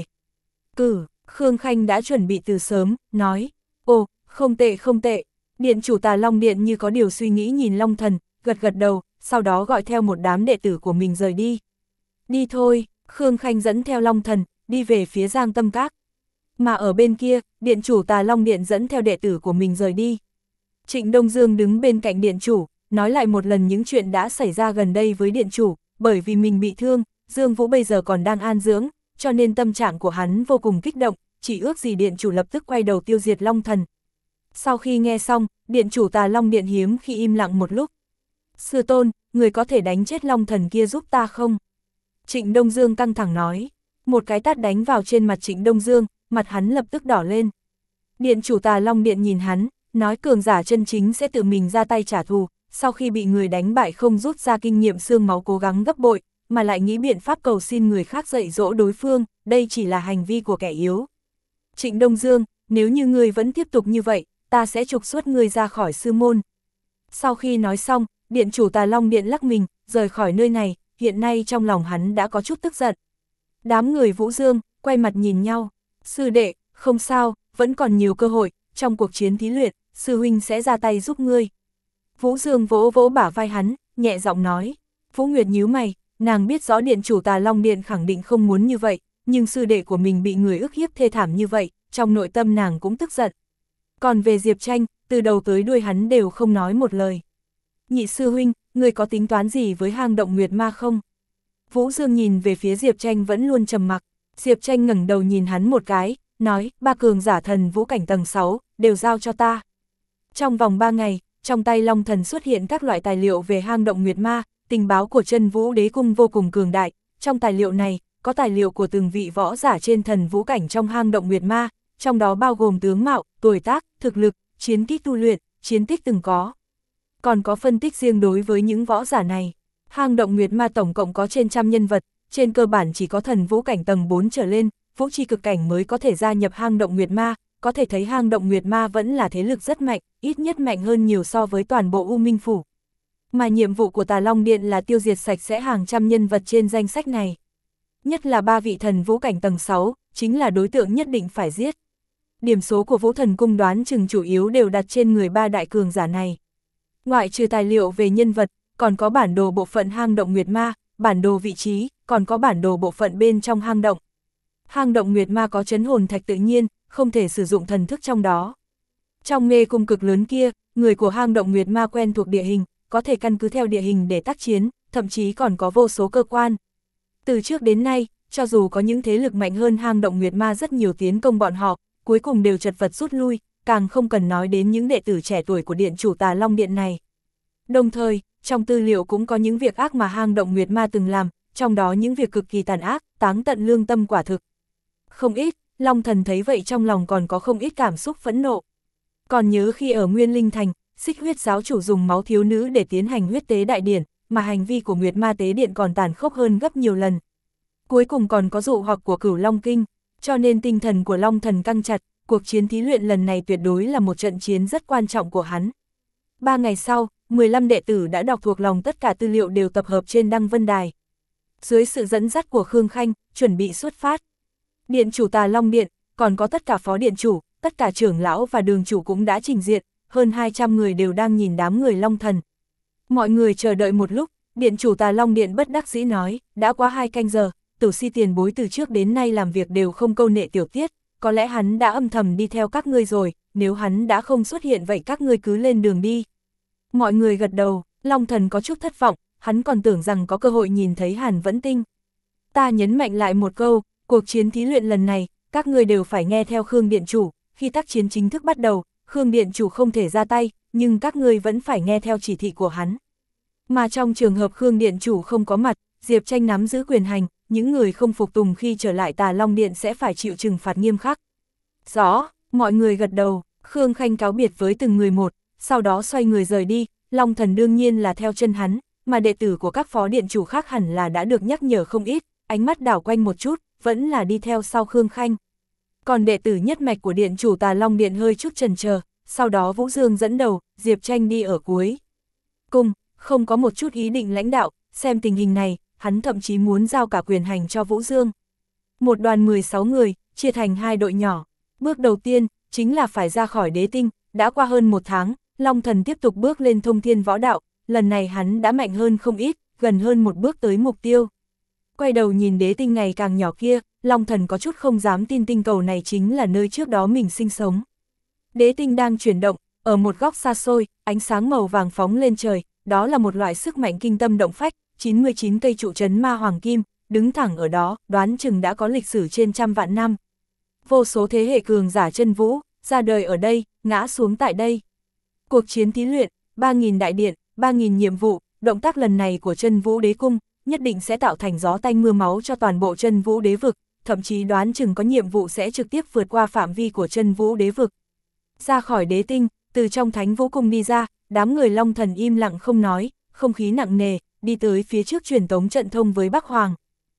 cử. Khương Khanh đã chuẩn bị từ sớm, nói, ồ, không tệ không tệ. Điện chủ Tà Long Điện như có điều suy nghĩ nhìn Long Thần, gật gật đầu, sau đó gọi theo một đám đệ tử của mình rời đi. Đi thôi, Khương Khanh dẫn theo Long Thần, đi về phía Giang Tâm Các. Mà ở bên kia, Điện chủ Tà Long Điện dẫn theo đệ tử của mình rời đi. Trịnh Đông Dương đứng bên cạnh Điện chủ, nói lại một lần những chuyện đã xảy ra gần đây với Điện chủ, bởi vì mình bị thương, Dương Vũ bây giờ còn đang an dưỡng, cho nên tâm trạng của hắn vô cùng kích động, chỉ ước gì Điện chủ lập tức quay đầu tiêu diệt Long Thần. Sau khi nghe xong, Điện chủ Tà Long Điện hiếm khi im lặng một lúc. Sư tôn, người có thể đánh chết Long Thần kia giúp ta không? Trịnh Đông Dương căng thẳng nói. Một cái tát đánh vào trên mặt Trịnh Đông Dương, mặt hắn lập tức đỏ lên. Điện chủ Tà Long Điện nhìn hắn, nói cường giả chân chính sẽ tự mình ra tay trả thù, sau khi bị người đánh bại không rút ra kinh nghiệm xương máu cố gắng gấp bội, mà lại nghĩ biện pháp cầu xin người khác dạy dỗ đối phương, đây chỉ là hành vi của kẻ yếu. Trịnh Đông Dương, nếu như ngươi vẫn tiếp tục như vậy, ta sẽ trục xuất ngươi ra khỏi sư môn. Sau khi nói xong, Điện chủ Tà Long Điện lắc mình, rời khỏi nơi này, hiện nay trong lòng hắn đã có chút tức giận. Đám người Vũ Dương, quay mặt nhìn nhau, sư đệ, không sao, vẫn còn nhiều cơ hội, trong cuộc chiến thí luyện, sư huynh sẽ ra tay giúp ngươi. Vũ Dương vỗ vỗ bả vai hắn, nhẹ giọng nói. Vũ Nguyệt nhíu mày, nàng biết rõ Điện chủ Tà Long Điện khẳng định không muốn như vậy, nhưng sư đệ của mình bị người ức hiếp thê thảm như vậy, trong nội tâm nàng cũng tức giận. Còn về Diệp Tranh, từ đầu tới đuôi hắn đều không nói một lời. Nhị sư huynh, người có tính toán gì với hang động Nguyệt Ma không? Vũ Dương nhìn về phía Diệp Tranh vẫn luôn trầm mặc. Diệp Tranh ngẩng đầu nhìn hắn một cái, nói, ba cường giả thần vũ cảnh tầng sáu, đều giao cho ta. Trong vòng ba ngày, trong tay Long Thần xuất hiện các loại tài liệu về hang động Nguyệt Ma, tình báo của Chân Vũ Đế Cung vô cùng cường đại, trong tài liệu này, có tài liệu của từng vị võ giả trên thần vũ cảnh trong hang động Nguyệt Ma, trong đó bao gồm tướng mạo, tuổi tác, thực lực, chiến kích tu luyện, chiến tích từng có. Còn có phân tích riêng đối với những võ giả này. Hang động Nguyệt Ma tổng cộng có trên trăm nhân vật, trên cơ bản chỉ có thần vũ cảnh tầng bốn trở lên, vũ chi cực cảnh mới có thể gia nhập hang động Nguyệt Ma, có thể thấy hang động Nguyệt Ma vẫn là thế lực rất mạnh, ít nhất mạnh hơn nhiều so với toàn bộ U Minh Phủ. Mà nhiệm vụ của Tà Long Điện là tiêu diệt sạch sẽ hàng trăm nhân vật trên danh sách này. Nhất là ba vị thần vũ cảnh tầng sáu, chính là đối tượng nhất định phải giết. Điểm số của Vũ Thần Cung đoán chừng chủ yếu đều đặt trên người ba đại cường giả này. Ngoại trừ tài liệu về nhân vật, còn có bản đồ bộ phận hang động Nguyệt Ma, bản đồ vị trí, còn có bản đồ bộ phận bên trong hang động. Hang động Nguyệt Ma có trấn hồn thạch tự nhiên, không thể sử dụng thần thức trong đó. Trong mê cung cực lớn kia, người của hang động Nguyệt Ma quen thuộc địa hình, có thể căn cứ theo địa hình để tác chiến, thậm chí còn có vô số cơ quan. Từ trước đến nay, cho dù có những thế lực mạnh hơn hang động Nguyệt Ma rất nhiều tiến công bọn họ, cuối cùng đều chật vật rút lui, càng không cần nói đến những đệ tử trẻ tuổi của điện chủ Tà Long Điện này. Đồng thời, trong tư liệu cũng có những việc ác mà hang động Nguyệt Ma từng làm, trong đó những việc cực kỳ tàn ác, táng tận lương tâm quả thực. Không ít, Long Thần thấy vậy trong lòng còn có không ít cảm xúc phẫn nộ. Còn nhớ khi ở Nguyên Linh Thành, Xích Huyết giáo chủ dùng máu thiếu nữ để tiến hành huyết tế đại điển, mà hành vi của Nguyệt Ma tế điện còn tàn khốc hơn gấp nhiều lần. Cuối cùng còn có dụ hoặc của Cửu Long Kinh, cho nên tinh thần của Long Thần căng chặt, cuộc chiến thí luyện lần này tuyệt đối là một trận chiến rất quan trọng của hắn. Ba ngày sau, mười lăm đệ tử đã đọc thuộc lòng tất cả tư liệu đều tập hợp trên Đăng Vân Đài. Dưới sự dẫn dắt của Khương Khanh, chuẩn bị xuất phát. Điện chủ Tà Long Điện, còn có tất cả phó điện chủ, tất cả trưởng lão và đường chủ cũng đã trình diện, hơn hai trăm người đều đang nhìn đám người Long Thần. Mọi người chờ đợi một lúc, điện chủ Tà Long Điện bất đắc dĩ nói, đã qua hai canh giờ, Tử Si tiền bối từ trước đến nay làm việc đều không câu nệ tiểu tiết, có lẽ hắn đã âm thầm đi theo các ngươi rồi, nếu hắn đã không xuất hiện vậy các ngươi cứ lên đường đi. Mọi người gật đầu, Long Thần có chút thất vọng, hắn còn tưởng rằng có cơ hội nhìn thấy Hàn Vẫn Tinh. Ta nhấn mạnh lại một câu, cuộc chiến thí luyện lần này, các ngươi đều phải nghe theo Khương Điện Chủ, khi tác chiến chính thức bắt đầu, Khương Điện Chủ không thể ra tay, nhưng các ngươi vẫn phải nghe theo chỉ thị của hắn. Mà trong trường hợp Khương Điện Chủ không có mặt, Diệp Tranh nắm giữ quyền hành, những người không phục tùng khi trở lại Tà Long Điện sẽ phải chịu trừng phạt nghiêm khắc. Rõ, mọi người gật đầu, Khương Khanh cáo biệt với từng người một, sau đó xoay người rời đi, Long Thần đương nhiên là theo chân hắn, mà đệ tử của các phó điện chủ khác hẳn là đã được nhắc nhở không ít, ánh mắt đảo quanh một chút, vẫn là đi theo sau Khương Khanh. Còn đệ tử nhất mạch của điện chủ Tà Long Điện hơi chút chần chờ, sau đó Vũ Dương dẫn đầu, Diệp Tranh đi ở cuối. Cùng, không có một chút ý định lãnh đạo, xem tình hình này, hắn thậm chí muốn giao cả quyền hành cho Vũ Dương. Một đoàn mười sáu người, chia thành hai đội nhỏ. Bước đầu tiên, chính là phải ra khỏi đế tinh, đã qua hơn một tháng, Long Thần tiếp tục bước lên thông thiên võ đạo, lần này hắn đã mạnh hơn không ít, gần hơn một bước tới mục tiêu. Quay đầu nhìn đế tinh ngày càng nhỏ kia, Long Thần có chút không dám tin tinh cầu này chính là nơi trước đó mình sinh sống. Đế tinh đang chuyển động, ở một góc xa xôi, ánh sáng màu vàng phóng lên trời, đó là một loại sức mạnh kinh tâm động phách, chín mươi chín cây trụ trấn ma hoàng kim, đứng thẳng ở đó, đoán chừng đã có lịch sử trên trăm vạn năm. Vô số thế hệ cường giả chân vũ, ra đời ở đây, ngã xuống tại đây. Cuộc chiến thí luyện, ba nghìn đại điện, ba nghìn nhiệm vụ, động tác lần này của chân vũ đế cung, nhất định sẽ tạo thành gió tanh mưa máu cho toàn bộ chân vũ đế vực, thậm chí đoán chừng có nhiệm vụ sẽ trực tiếp vượt qua phạm vi của chân vũ đế vực. Ra khỏi đế tinh, từ trong thánh vũ cung đi ra, đám người Long Thần im lặng không nói, không khí nặng nề, đi tới phía trước truyền tống trận thông với Bắc Hoàng.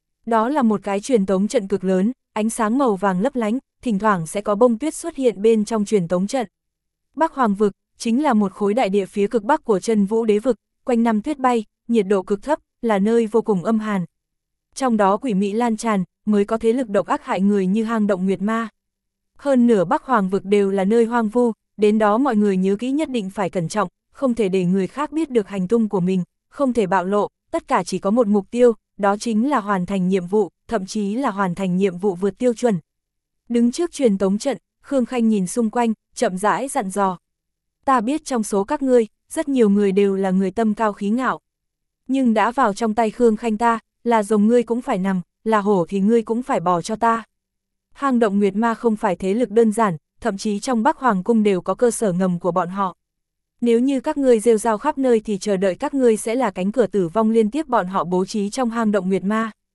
Đó là một cái truyền tống trận cực lớn, ánh sáng màu vàng lấp lánh, thỉnh thoảng sẽ có bông tuyết xuất hiện bên trong truyền tống trận. Bắc Hoàng vực chính là một khối đại địa phía cực bắc của chân vũ đế vực, quanh năm tuyết bay, nhiệt độ cực thấp, là nơi vô cùng âm hàn. Trong đó quỷ mị lan tràn, mới có thế lực độc ác hại người như hang động Nguyệt Ma. Hơn nửa Bắc Hoàng vực đều là nơi hoang vu, đến đó mọi người nhớ kỹ nhất định phải cẩn trọng, không thể để người khác biết được hành tung của mình, không thể bạo lộ, tất cả chỉ có một mục tiêu, đó chính là hoàn thành nhiệm vụ, thậm chí là hoàn thành nhiệm vụ vượt tiêu chuẩn. Đứng trước truyền tống trận, Khương Khanh nhìn xung quanh, chậm rãi dặn dò. Ta biết trong số các ngươi, rất nhiều người đều là người tâm cao khí ngạo. Nhưng đã vào trong tay Khương Khanh ta, là rồng ngươi cũng phải nằm, là hổ thì ngươi cũng phải bò cho ta. Hang động Nguyệt Ma không phải thế lực đơn giản, thậm chí trong Bắc Hoàng cung đều có cơ sở ngầm của bọn họ. Nếu như các ngươi rêu rao khắp nơi thì chờ đợi các ngươi sẽ là cánh cửa tử vong liên tiếp bọn họ bố trí trong hang động Nguyệt Ma.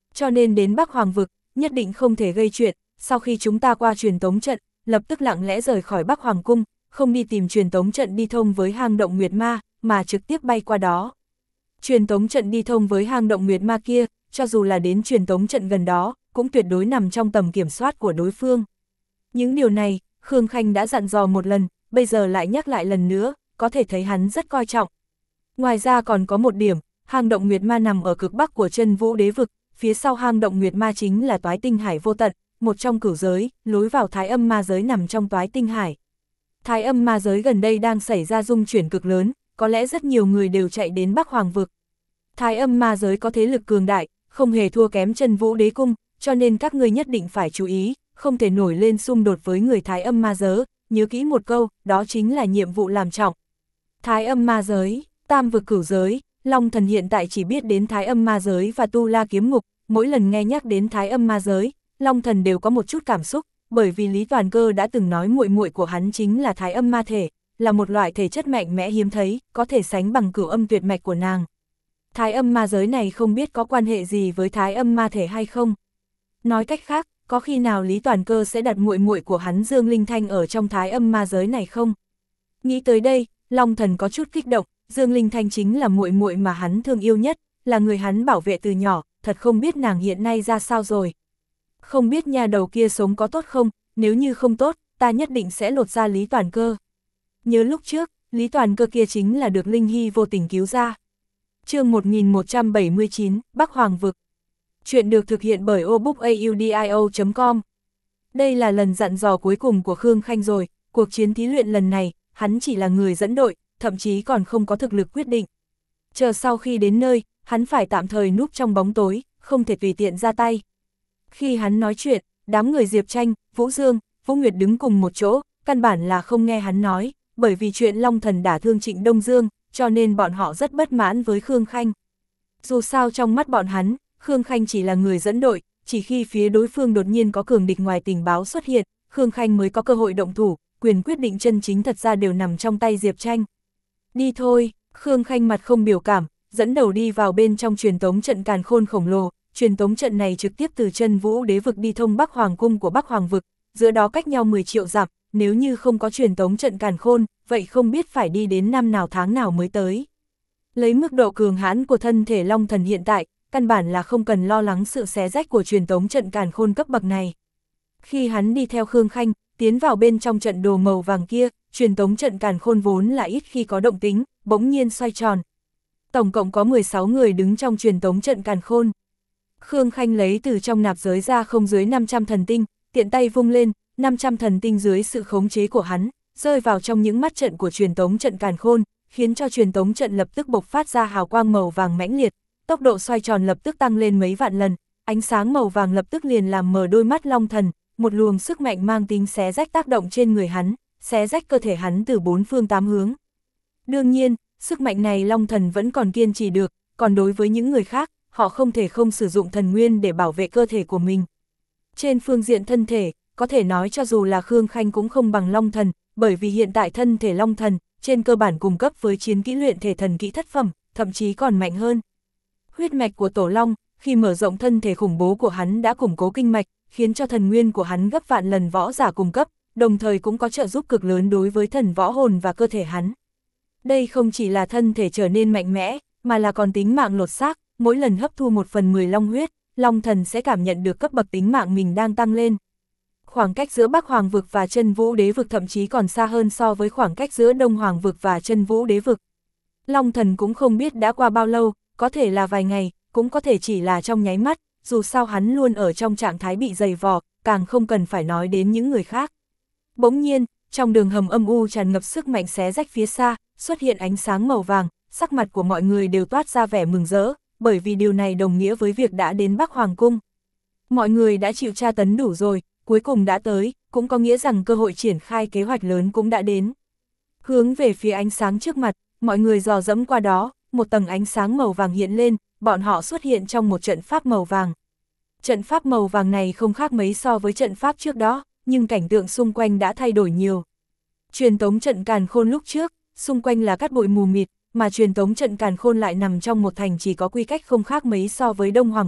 Cho nên đến Bắc Hoàng vực, nhất định không thể gây chuyện, sau khi chúng ta qua truyền tống trận, lập tức lặng lẽ rời khỏi Bắc Hoàng cung, không đi tìm truyền tống trận đi thông với hang động Nguyệt Ma, mà trực tiếp bay qua đó. Truyền tống trận đi thông với hang động Nguyệt Ma kia, cho dù là đến truyền tống trận gần đó, cũng tuyệt đối nằm trong tầm kiểm soát của đối phương. Những điều này, Khương Khanh đã dặn dò một lần, bây giờ lại nhắc lại lần nữa, có thể thấy hắn rất coi trọng. Ngoài ra còn có một điểm, hang động Nguyệt Ma nằm ở cực bắc của Chân Vũ Đế vực, phía sau hang động Nguyệt Ma chính là Toái Tinh Hải vô tận, một trong cửu giới, lối vào Thái Âm Ma giới nằm trong Toái Tinh Hải. Thái Âm Ma giới gần đây đang xảy ra dung chuyển cực lớn, có lẽ rất nhiều người đều chạy đến Bắc Hoàng vực. Thái Âm Ma giới có thế lực cường đại, không hề thua kém Chân Vũ Đế cung, cho nên các ngươi nhất định phải chú ý, không thể nổi lên xung đột với người Thái Âm Ma giới, nhớ kỹ một câu, đó chính là nhiệm vụ làm trọng. Thái Âm Ma giới, Tam vực cửu giới, Long Thần hiện tại chỉ biết đến Thái Âm Ma giới và Tu La kiếm ngục, mỗi lần nghe nhắc đến Thái Âm Ma giới, Long Thần đều có một chút cảm xúc, bởi vì Lý Toàn Cơ đã từng nói muội muội của hắn chính là Thái Âm Ma thể, là một loại thể chất mạnh mẽ hiếm thấy, có thể sánh bằng cửu âm tuyệt mạch của nàng. Thái Âm Ma giới này không biết có quan hệ gì với Thái Âm Ma thể hay không. Nói cách khác, có khi nào Lý Toàn Cơ sẽ đặt muội muội của hắn Dương Linh Thanh ở trong Thái Âm Ma giới này không? Nghĩ tới đây, Long Thần có chút kích động, Dương Linh Thanh chính là muội muội mà hắn thương yêu nhất, là người hắn bảo vệ từ nhỏ, thật không biết nàng hiện nay ra sao rồi. Không biết nhà đầu kia sống có tốt không, nếu như không tốt, ta nhất định sẽ lột ra Lý Toàn Cơ. Nhớ lúc trước, Lý Toàn Cơ kia chính là được Linh Hy vô tình cứu ra. Chương một nghìn một trăm bảy mươi chín, Bắc Hoàng vực. Chuyện được thực hiện bởi obookaudio chấm com. Đây là lần dặn dò cuối cùng của Khương Khanh rồi, cuộc chiến thí luyện lần này, hắn chỉ là người dẫn đội, thậm chí còn không có thực lực quyết định. Chờ sau khi đến nơi, hắn phải tạm thời núp trong bóng tối, không thể tùy tiện ra tay. Khi hắn nói chuyện, đám người Diệp Tranh, Vũ Dương, Vũ Nguyệt đứng cùng một chỗ, căn bản là không nghe hắn nói, bởi vì chuyện Long Thần đả thương Trịnh Đông Dương, cho nên bọn họ rất bất mãn với Khương Khanh. Dù sao trong mắt bọn hắn, Khương Khanh chỉ là người dẫn đội, chỉ khi phía đối phương đột nhiên có cường địch ngoài tình báo xuất hiện, Khương Khanh mới có cơ hội động thủ, quyền quyết định chân chính thật ra đều nằm trong tay Diệp Tranh. Đi thôi, Khương Khanh mặt không biểu cảm, dẫn đầu đi vào bên trong truyền tống trận càn khôn khổng lồ, truyền tống trận này trực tiếp từ Chân Vũ Đế vực đi thông Bắc Hoàng cung của Bắc Hoàng vực, giữa đó cách nhau mười triệu dặm, nếu như không có truyền tống trận càn khôn, vậy không biết phải đi đến năm nào tháng nào mới tới. Lấy mức độ cường hãn của thân thể Long Thần hiện tại, căn bản là không cần lo lắng sự xé rách của truyền tống trận càn khôn cấp bậc này. Khi hắn đi theo Khương Khanh, tiến vào bên trong trận đồ màu vàng kia, truyền tống trận càn khôn vốn là ít khi có động tính, bỗng nhiên xoay tròn. Tổng cộng có mười sáu người đứng trong truyền tống trận càn khôn. Khương Khanh lấy từ trong nạp giới ra không dưới năm trăm thần tinh, tiện tay vung lên, năm trăm thần tinh dưới sự khống chế của hắn, rơi vào trong những mắt trận của truyền tống trận càn khôn, khiến cho truyền tống trận lập tức bộc phát ra hào quang màu vàng mãnh liệt, tốc độ xoay tròn lập tức tăng lên mấy vạn lần, ánh sáng màu vàng lập tức liền làm mờ đôi mắt Long Thần, một luồng sức mạnh mang tính xé rách tác động trên người hắn, xé rách cơ thể hắn từ bốn phương tám hướng. Đương nhiên, sức mạnh này Long Thần vẫn còn kiên trì được, còn đối với những người khác, họ không thể không sử dụng thần nguyên để bảo vệ cơ thể của mình. Trên phương diện thân thể, có thể nói cho dù là Khương Khanh cũng không bằng Long Thần, bởi vì hiện tại thân thể Long Thần, trên cơ bản cung cấp với chiến kỹ luyện thể thần kỹ thất phẩm, thậm chí còn mạnh hơn. Huyết mạch của Tổ Long, khi mở rộng thân thể khủng bố của hắn đã củng cố kinh mạch, khiến cho thần nguyên của hắn gấp vạn lần võ giả cung cấp, đồng thời cũng có trợ giúp cực lớn đối với thần võ hồn và cơ thể hắn. Đây không chỉ là thân thể trở nên mạnh mẽ, mà là còn tính mạng lột xác, mỗi lần hấp thu một phần mười long huyết, Long Thần sẽ cảm nhận được cấp bậc tính mạng mình đang tăng lên. Khoảng cách giữa Bắc Hoàng vực và Chân Vũ Đế vực thậm chí còn xa hơn so với khoảng cách giữa Đông Hoàng vực và Chân Vũ Đế vực. Long Thần cũng không biết đã qua bao lâu, có thể là vài ngày, cũng có thể chỉ là trong nháy mắt, dù sao hắn luôn ở trong trạng thái bị dày vò, càng không cần phải nói đến những người khác. Bỗng nhiên, trong đường hầm âm u tràn ngập sức mạnh xé rách phía xa, xuất hiện ánh sáng màu vàng, sắc mặt của mọi người đều toát ra vẻ mừng rỡ, bởi vì điều này đồng nghĩa với việc đã đến Bắc Hoàng cung. Mọi người đã chịu tra tấn đủ rồi, cuối cùng đã tới, cũng có nghĩa rằng cơ hội triển khai kế hoạch lớn cũng đã đến. Hướng về phía ánh sáng trước mặt, mọi người dò dẫm qua đó, một tầng ánh sáng màu vàng hiện lên, bọn họ xuất hiện trong một trận pháp màu vàng. Trận pháp màu vàng này không khác mấy so với trận pháp trước đó, nhưng cảnh tượng xung quanh đã thay đổi nhiều. Truyền tống trận càn khôn lúc trước, xung quanh là cát bụi mù mịt, mà truyền tống trận càn khôn lại nằm trong một thành chỉ có quy cách không khác mấy so với Đông Hoàng cung,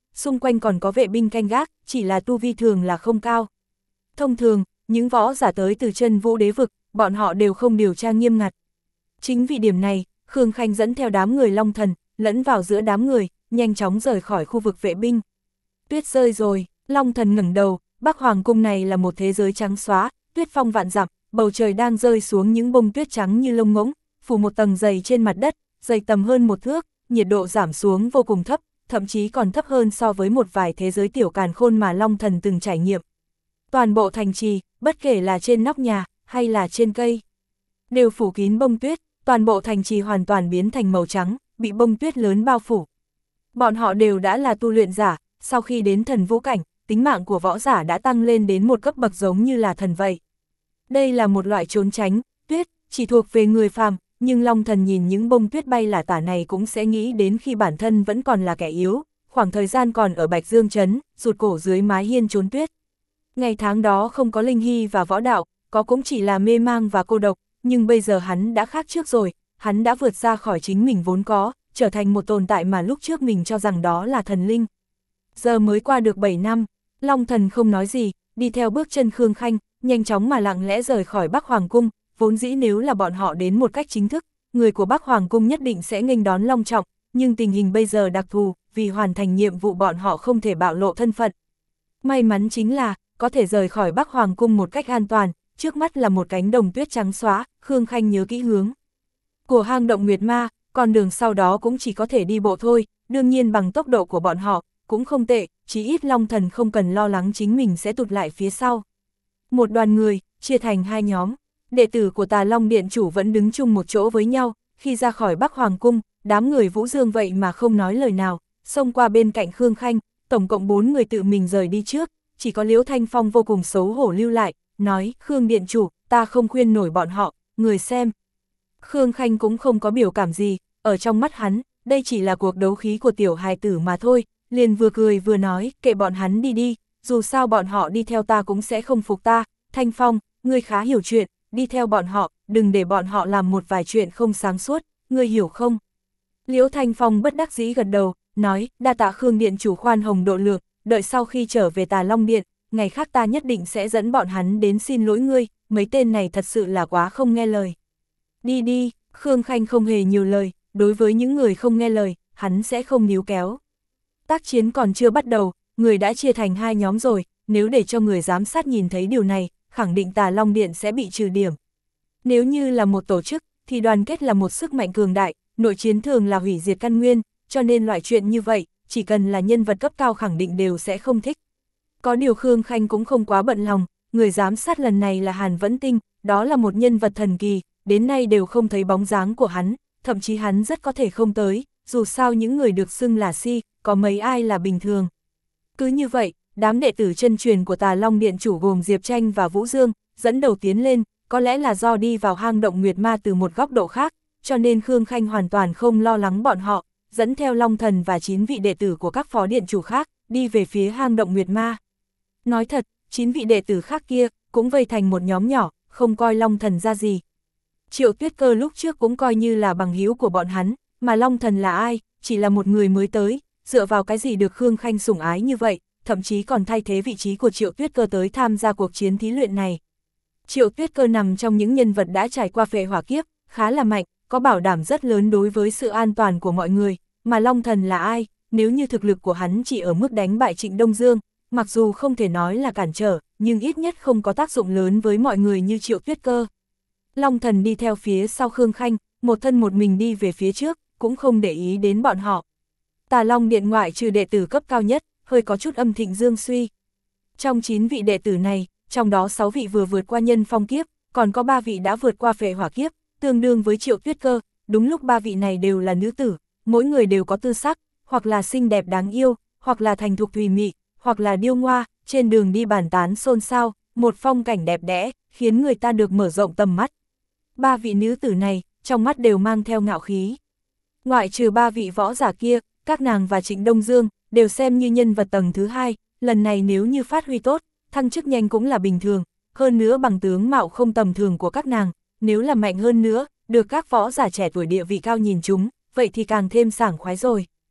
xung quanh còn có vệ binh canh gác, chỉ là tu vi thường là không cao. Thông thường, những võ giả tới từ chân vũ đế vực, bọn họ đều không điều tra nghiêm ngặt. Chính vì điểm này, Khương Khanh dẫn theo đám người Long Thần, lẫn vào giữa đám người, nhanh chóng rời khỏi khu vực vệ binh. Tuyết rơi rồi, Long Thần ngẩng đầu, Bắc Hoàng cung này là một thế giới trắng xóa, tuyết phong vạn dặm, bầu trời đang rơi xuống những bông tuyết trắng như lông ngỗng, phủ một tầng dày trên mặt đất, dày tầm hơn một thước, nhiệt độ giảm xuống vô cùng thấp, thậm chí còn thấp hơn so với một vài thế giới tiểu càn khôn mà Long Thần từng trải nghiệm. Toàn bộ thành trì, bất kể là trên nóc nhà, hay là trên cây, đều phủ kín bông tuyết, toàn bộ thành trì hoàn toàn biến thành màu trắng, bị bông tuyết lớn bao phủ. Bọn họ đều đã là tu luyện giả, sau khi đến thần vũ cảnh, tính mạng của võ giả đã tăng lên đến một cấp bậc giống như là thần vậy. Đây là một loại trốn tránh, tuyết, chỉ thuộc về người phàm, nhưng Long Thần nhìn những bông tuyết bay lả tả này cũng sẽ nghĩ đến khi bản thân vẫn còn là kẻ yếu, khoảng thời gian còn ở Bạch Dương Trấn, rụt cổ dưới mái hiên trốn tuyết. Ngày tháng đó không có linh hy và võ đạo, có cũng chỉ là mê mang và cô độc, nhưng bây giờ hắn đã khác trước rồi, hắn đã vượt ra khỏi chính mình vốn có, trở thành một tồn tại mà lúc trước mình cho rằng đó là thần linh. Giờ mới qua được bảy năm, Long Thần không nói gì, đi theo bước chân Khương Khanh, nhanh chóng mà lặng lẽ rời khỏi Bắc Hoàng cung, vốn dĩ nếu là bọn họ đến một cách chính thức, người của Bắc Hoàng cung nhất định sẽ nghênh đón long trọng, nhưng tình hình bây giờ đặc thù, vì hoàn thành nhiệm vụ bọn họ không thể bạo lộ thân phận. May mắn chính là, có thể rời khỏi Bắc Hoàng cung một cách an toàn, trước mắt là một cánh đồng tuyết trắng xóa, Khương Khanh nhớ kỹ hướng của hang động Nguyệt Ma, còn đường sau đó cũng chỉ có thể đi bộ thôi, đương nhiên bằng tốc độ của bọn họ, cũng không tệ, chí ít Long Thần không cần lo lắng chính mình sẽ tụt lại phía sau. Một đoàn người, chia thành hai nhóm, đệ tử của Tà Long Điện chủ vẫn đứng chung một chỗ với nhau, khi ra khỏi Bắc Hoàng cung, đám người Vũ Dương vậy mà không nói lời nào, xông qua bên cạnh Khương Khanh, tổng cộng bốn người tự mình rời đi trước, chỉ có Liễu Thanh Phong vô cùng xấu hổ lưu lại, nói, Khương Điện chủ, ta không khuyên nổi bọn họ, người xem. Khương Khanh cũng không có biểu cảm gì, ở trong mắt hắn, đây chỉ là cuộc đấu khí của tiểu hài tử mà thôi, liền vừa cười vừa nói, kệ bọn hắn đi đi, dù sao bọn họ đi theo ta cũng sẽ không phục ta, Thanh Phong, ngươi khá hiểu chuyện, đi theo bọn họ, đừng để bọn họ làm một vài chuyện không sáng suốt, ngươi hiểu không? Liễu Thanh Phong bất đắc dĩ gật đầu, nói, đa tạ Khương Điện chủ khoan hồng độ lượng, đợi sau khi trở về Tà Long Điện, ngày khác ta nhất định sẽ dẫn bọn hắn đến xin lỗi ngươi, mấy tên này thật sự là quá không nghe lời. Đi đi, Khương Khanh không hề nhiều lời, đối với những người không nghe lời, hắn sẽ không níu kéo. Tác chiến còn chưa bắt đầu, người đã chia thành hai nhóm rồi, nếu để cho người giám sát nhìn thấy điều này, khẳng định Tà Long Điện sẽ bị trừ điểm. Nếu như là một tổ chức, thì đoàn kết là một sức mạnh cường đại, nội chiến thường là hủy diệt căn nguyên, cho nên loại chuyện như vậy, chỉ cần là nhân vật cấp cao khẳng định đều sẽ không thích. Có điều Khương Khanh cũng không quá bận lòng, người giám sát lần này là Hàn Vẫn Tinh, đó là một nhân vật thần kỳ, đến nay đều không thấy bóng dáng của hắn, thậm chí hắn rất có thể không tới, dù sao những người được xưng là si, có mấy ai là bình thường. Cứ như vậy, đám đệ tử chân truyền của Tà Long Điện chủ gồm Diệp Tranh và Vũ Dương, dẫn đầu tiến lên, có lẽ là do đi vào hang động Nguyệt Ma từ một góc độ khác, cho nên Khương Khanh hoàn toàn không lo lắng bọn họ, dẫn theo Long Thần và chín vị đệ tử của các phó điện chủ khác, đi về phía hang động Nguyệt Ma. Nói thật, chín vị đệ tử khác kia, cũng vây thành một nhóm nhỏ, không coi Long Thần ra gì. Triệu Tuyết Cơ lúc trước cũng coi như là bằng hữu của bọn hắn, mà Long Thần là ai, chỉ là một người mới tới, dựa vào cái gì được Khương Khanh sủng ái như vậy, thậm chí còn thay thế vị trí của Triệu Tuyết Cơ tới tham gia cuộc chiến thí luyện này. Triệu Tuyết Cơ nằm trong những nhân vật đã trải qua phệ hỏa kiếp, khá là mạnh, có bảo đảm rất lớn đối với sự an toàn của mọi người, mà Long Thần là ai, nếu như thực lực của hắn chỉ ở mức đánh bại Trịnh Đông Dương, mặc dù không thể nói là cản trở, nhưng ít nhất không có tác dụng lớn với mọi người như Triệu Tuyết Cơ. Long Thần đi theo phía sau Khương Khanh, một thân một mình đi về phía trước, cũng không để ý đến bọn họ. Tà Long Điện ngoại trừ đệ tử cấp cao nhất, hơi có chút âm thịnh dương suy. Trong chín vị đệ tử này, trong đó sáu vị vừa vượt qua nhân phong kiếp, còn có ba vị đã vượt qua phệ hỏa kiếp, tương đương với Triệu Tuyết Cơ, đúng lúc ba vị này đều là nữ tử, mỗi người đều có tư sắc, hoặc là xinh đẹp đáng yêu, hoặc là thành thục thùy mị, hoặc là điêu ngoa, trên đường đi bàn tán xôn xao, một phong cảnh đẹp đẽ, khiến người ta được mở rộng tầm mắt. Ba vị nữ tử này, trong mắt đều mang theo ngạo khí. Ngoại trừ ba vị võ giả kia, các nàng và Trịnh Đông Dương, đều xem như nhân vật tầng thứ hai, lần này nếu như phát huy tốt, thăng chức nhanh cũng là bình thường, hơn nữa bằng tướng mạo không tầm thường của các nàng, nếu là mạnh hơn nữa, được các võ giả trẻ tuổi địa vị cao nhìn chúng, vậy thì càng thêm sảng khoái rồi.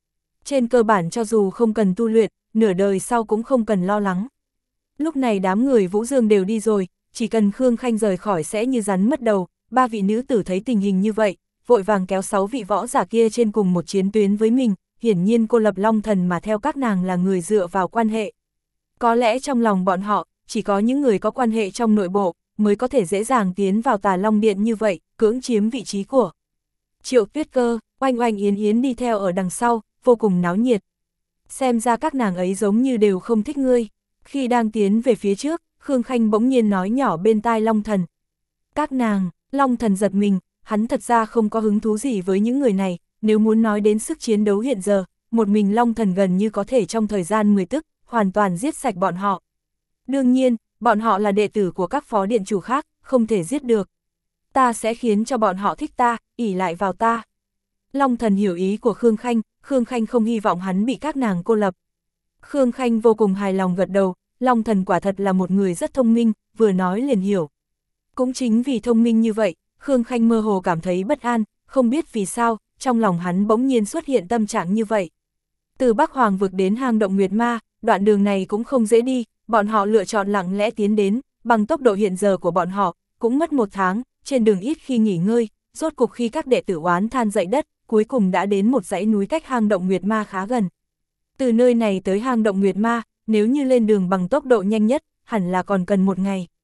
Trên cơ bản cho dù không cần tu luyện, nửa đời sau cũng không cần lo lắng. Lúc này đám người Vũ Dương đều đi rồi, chỉ cần Khương Khanh rời khỏi sẽ như rắn mất đầu. Ba vị nữ tử thấy tình hình như vậy, vội vàng kéo sáu vị võ giả kia trên cùng một chiến tuyến với mình, hiển nhiên cô lập Long Thần mà theo các nàng là người dựa vào quan hệ. Có lẽ trong lòng bọn họ, chỉ có những người có quan hệ trong nội bộ, mới có thể dễ dàng tiến vào Tà Long Điện như vậy, cưỡng chiếm vị trí của Triệu Tuyết Cơ. Oanh Oanh Yến Yến đi theo ở đằng sau, vô cùng náo nhiệt. Xem ra các nàng ấy giống như đều không thích ngươi. Khi đang tiến về phía trước, Khương Khanh bỗng nhiên nói nhỏ bên tai Long Thần. Các nàng, Long Thần giật mình, hắn thật ra không có hứng thú gì với những người này, nếu muốn nói đến sức chiến đấu hiện giờ, một mình Long Thần gần như có thể trong thời gian mười tức, hoàn toàn giết sạch bọn họ. Đương nhiên, bọn họ là đệ tử của các phó điện chủ khác, không thể giết được. Ta sẽ khiến cho bọn họ thích ta, ỷ lại vào ta. Long Thần hiểu ý của Khương Khanh, Khương Khanh không hy vọng hắn bị các nàng cô lập. Khương Khanh vô cùng hài lòng gật đầu, Long Thần quả thật là một người rất thông minh, vừa nói liền hiểu. Cũng chính vì thông minh như vậy, Khương Khanh mơ hồ cảm thấy bất an, không biết vì sao, trong lòng hắn bỗng nhiên xuất hiện tâm trạng như vậy. Từ Bắc Hoàng vực đến hang động Nguyệt Ma, đoạn đường này cũng không dễ đi, bọn họ lựa chọn lặng lẽ tiến đến, bằng tốc độ hiện giờ của bọn họ, cũng mất một tháng, trên đường ít khi nghỉ ngơi, rốt cục khi các đệ tử oán than dậy đất, cuối cùng đã đến một dãy núi cách hang động Nguyệt Ma khá gần. Từ nơi này tới hang động Nguyệt Ma, nếu như lên đường bằng tốc độ nhanh nhất, hẳn là còn cần một ngày.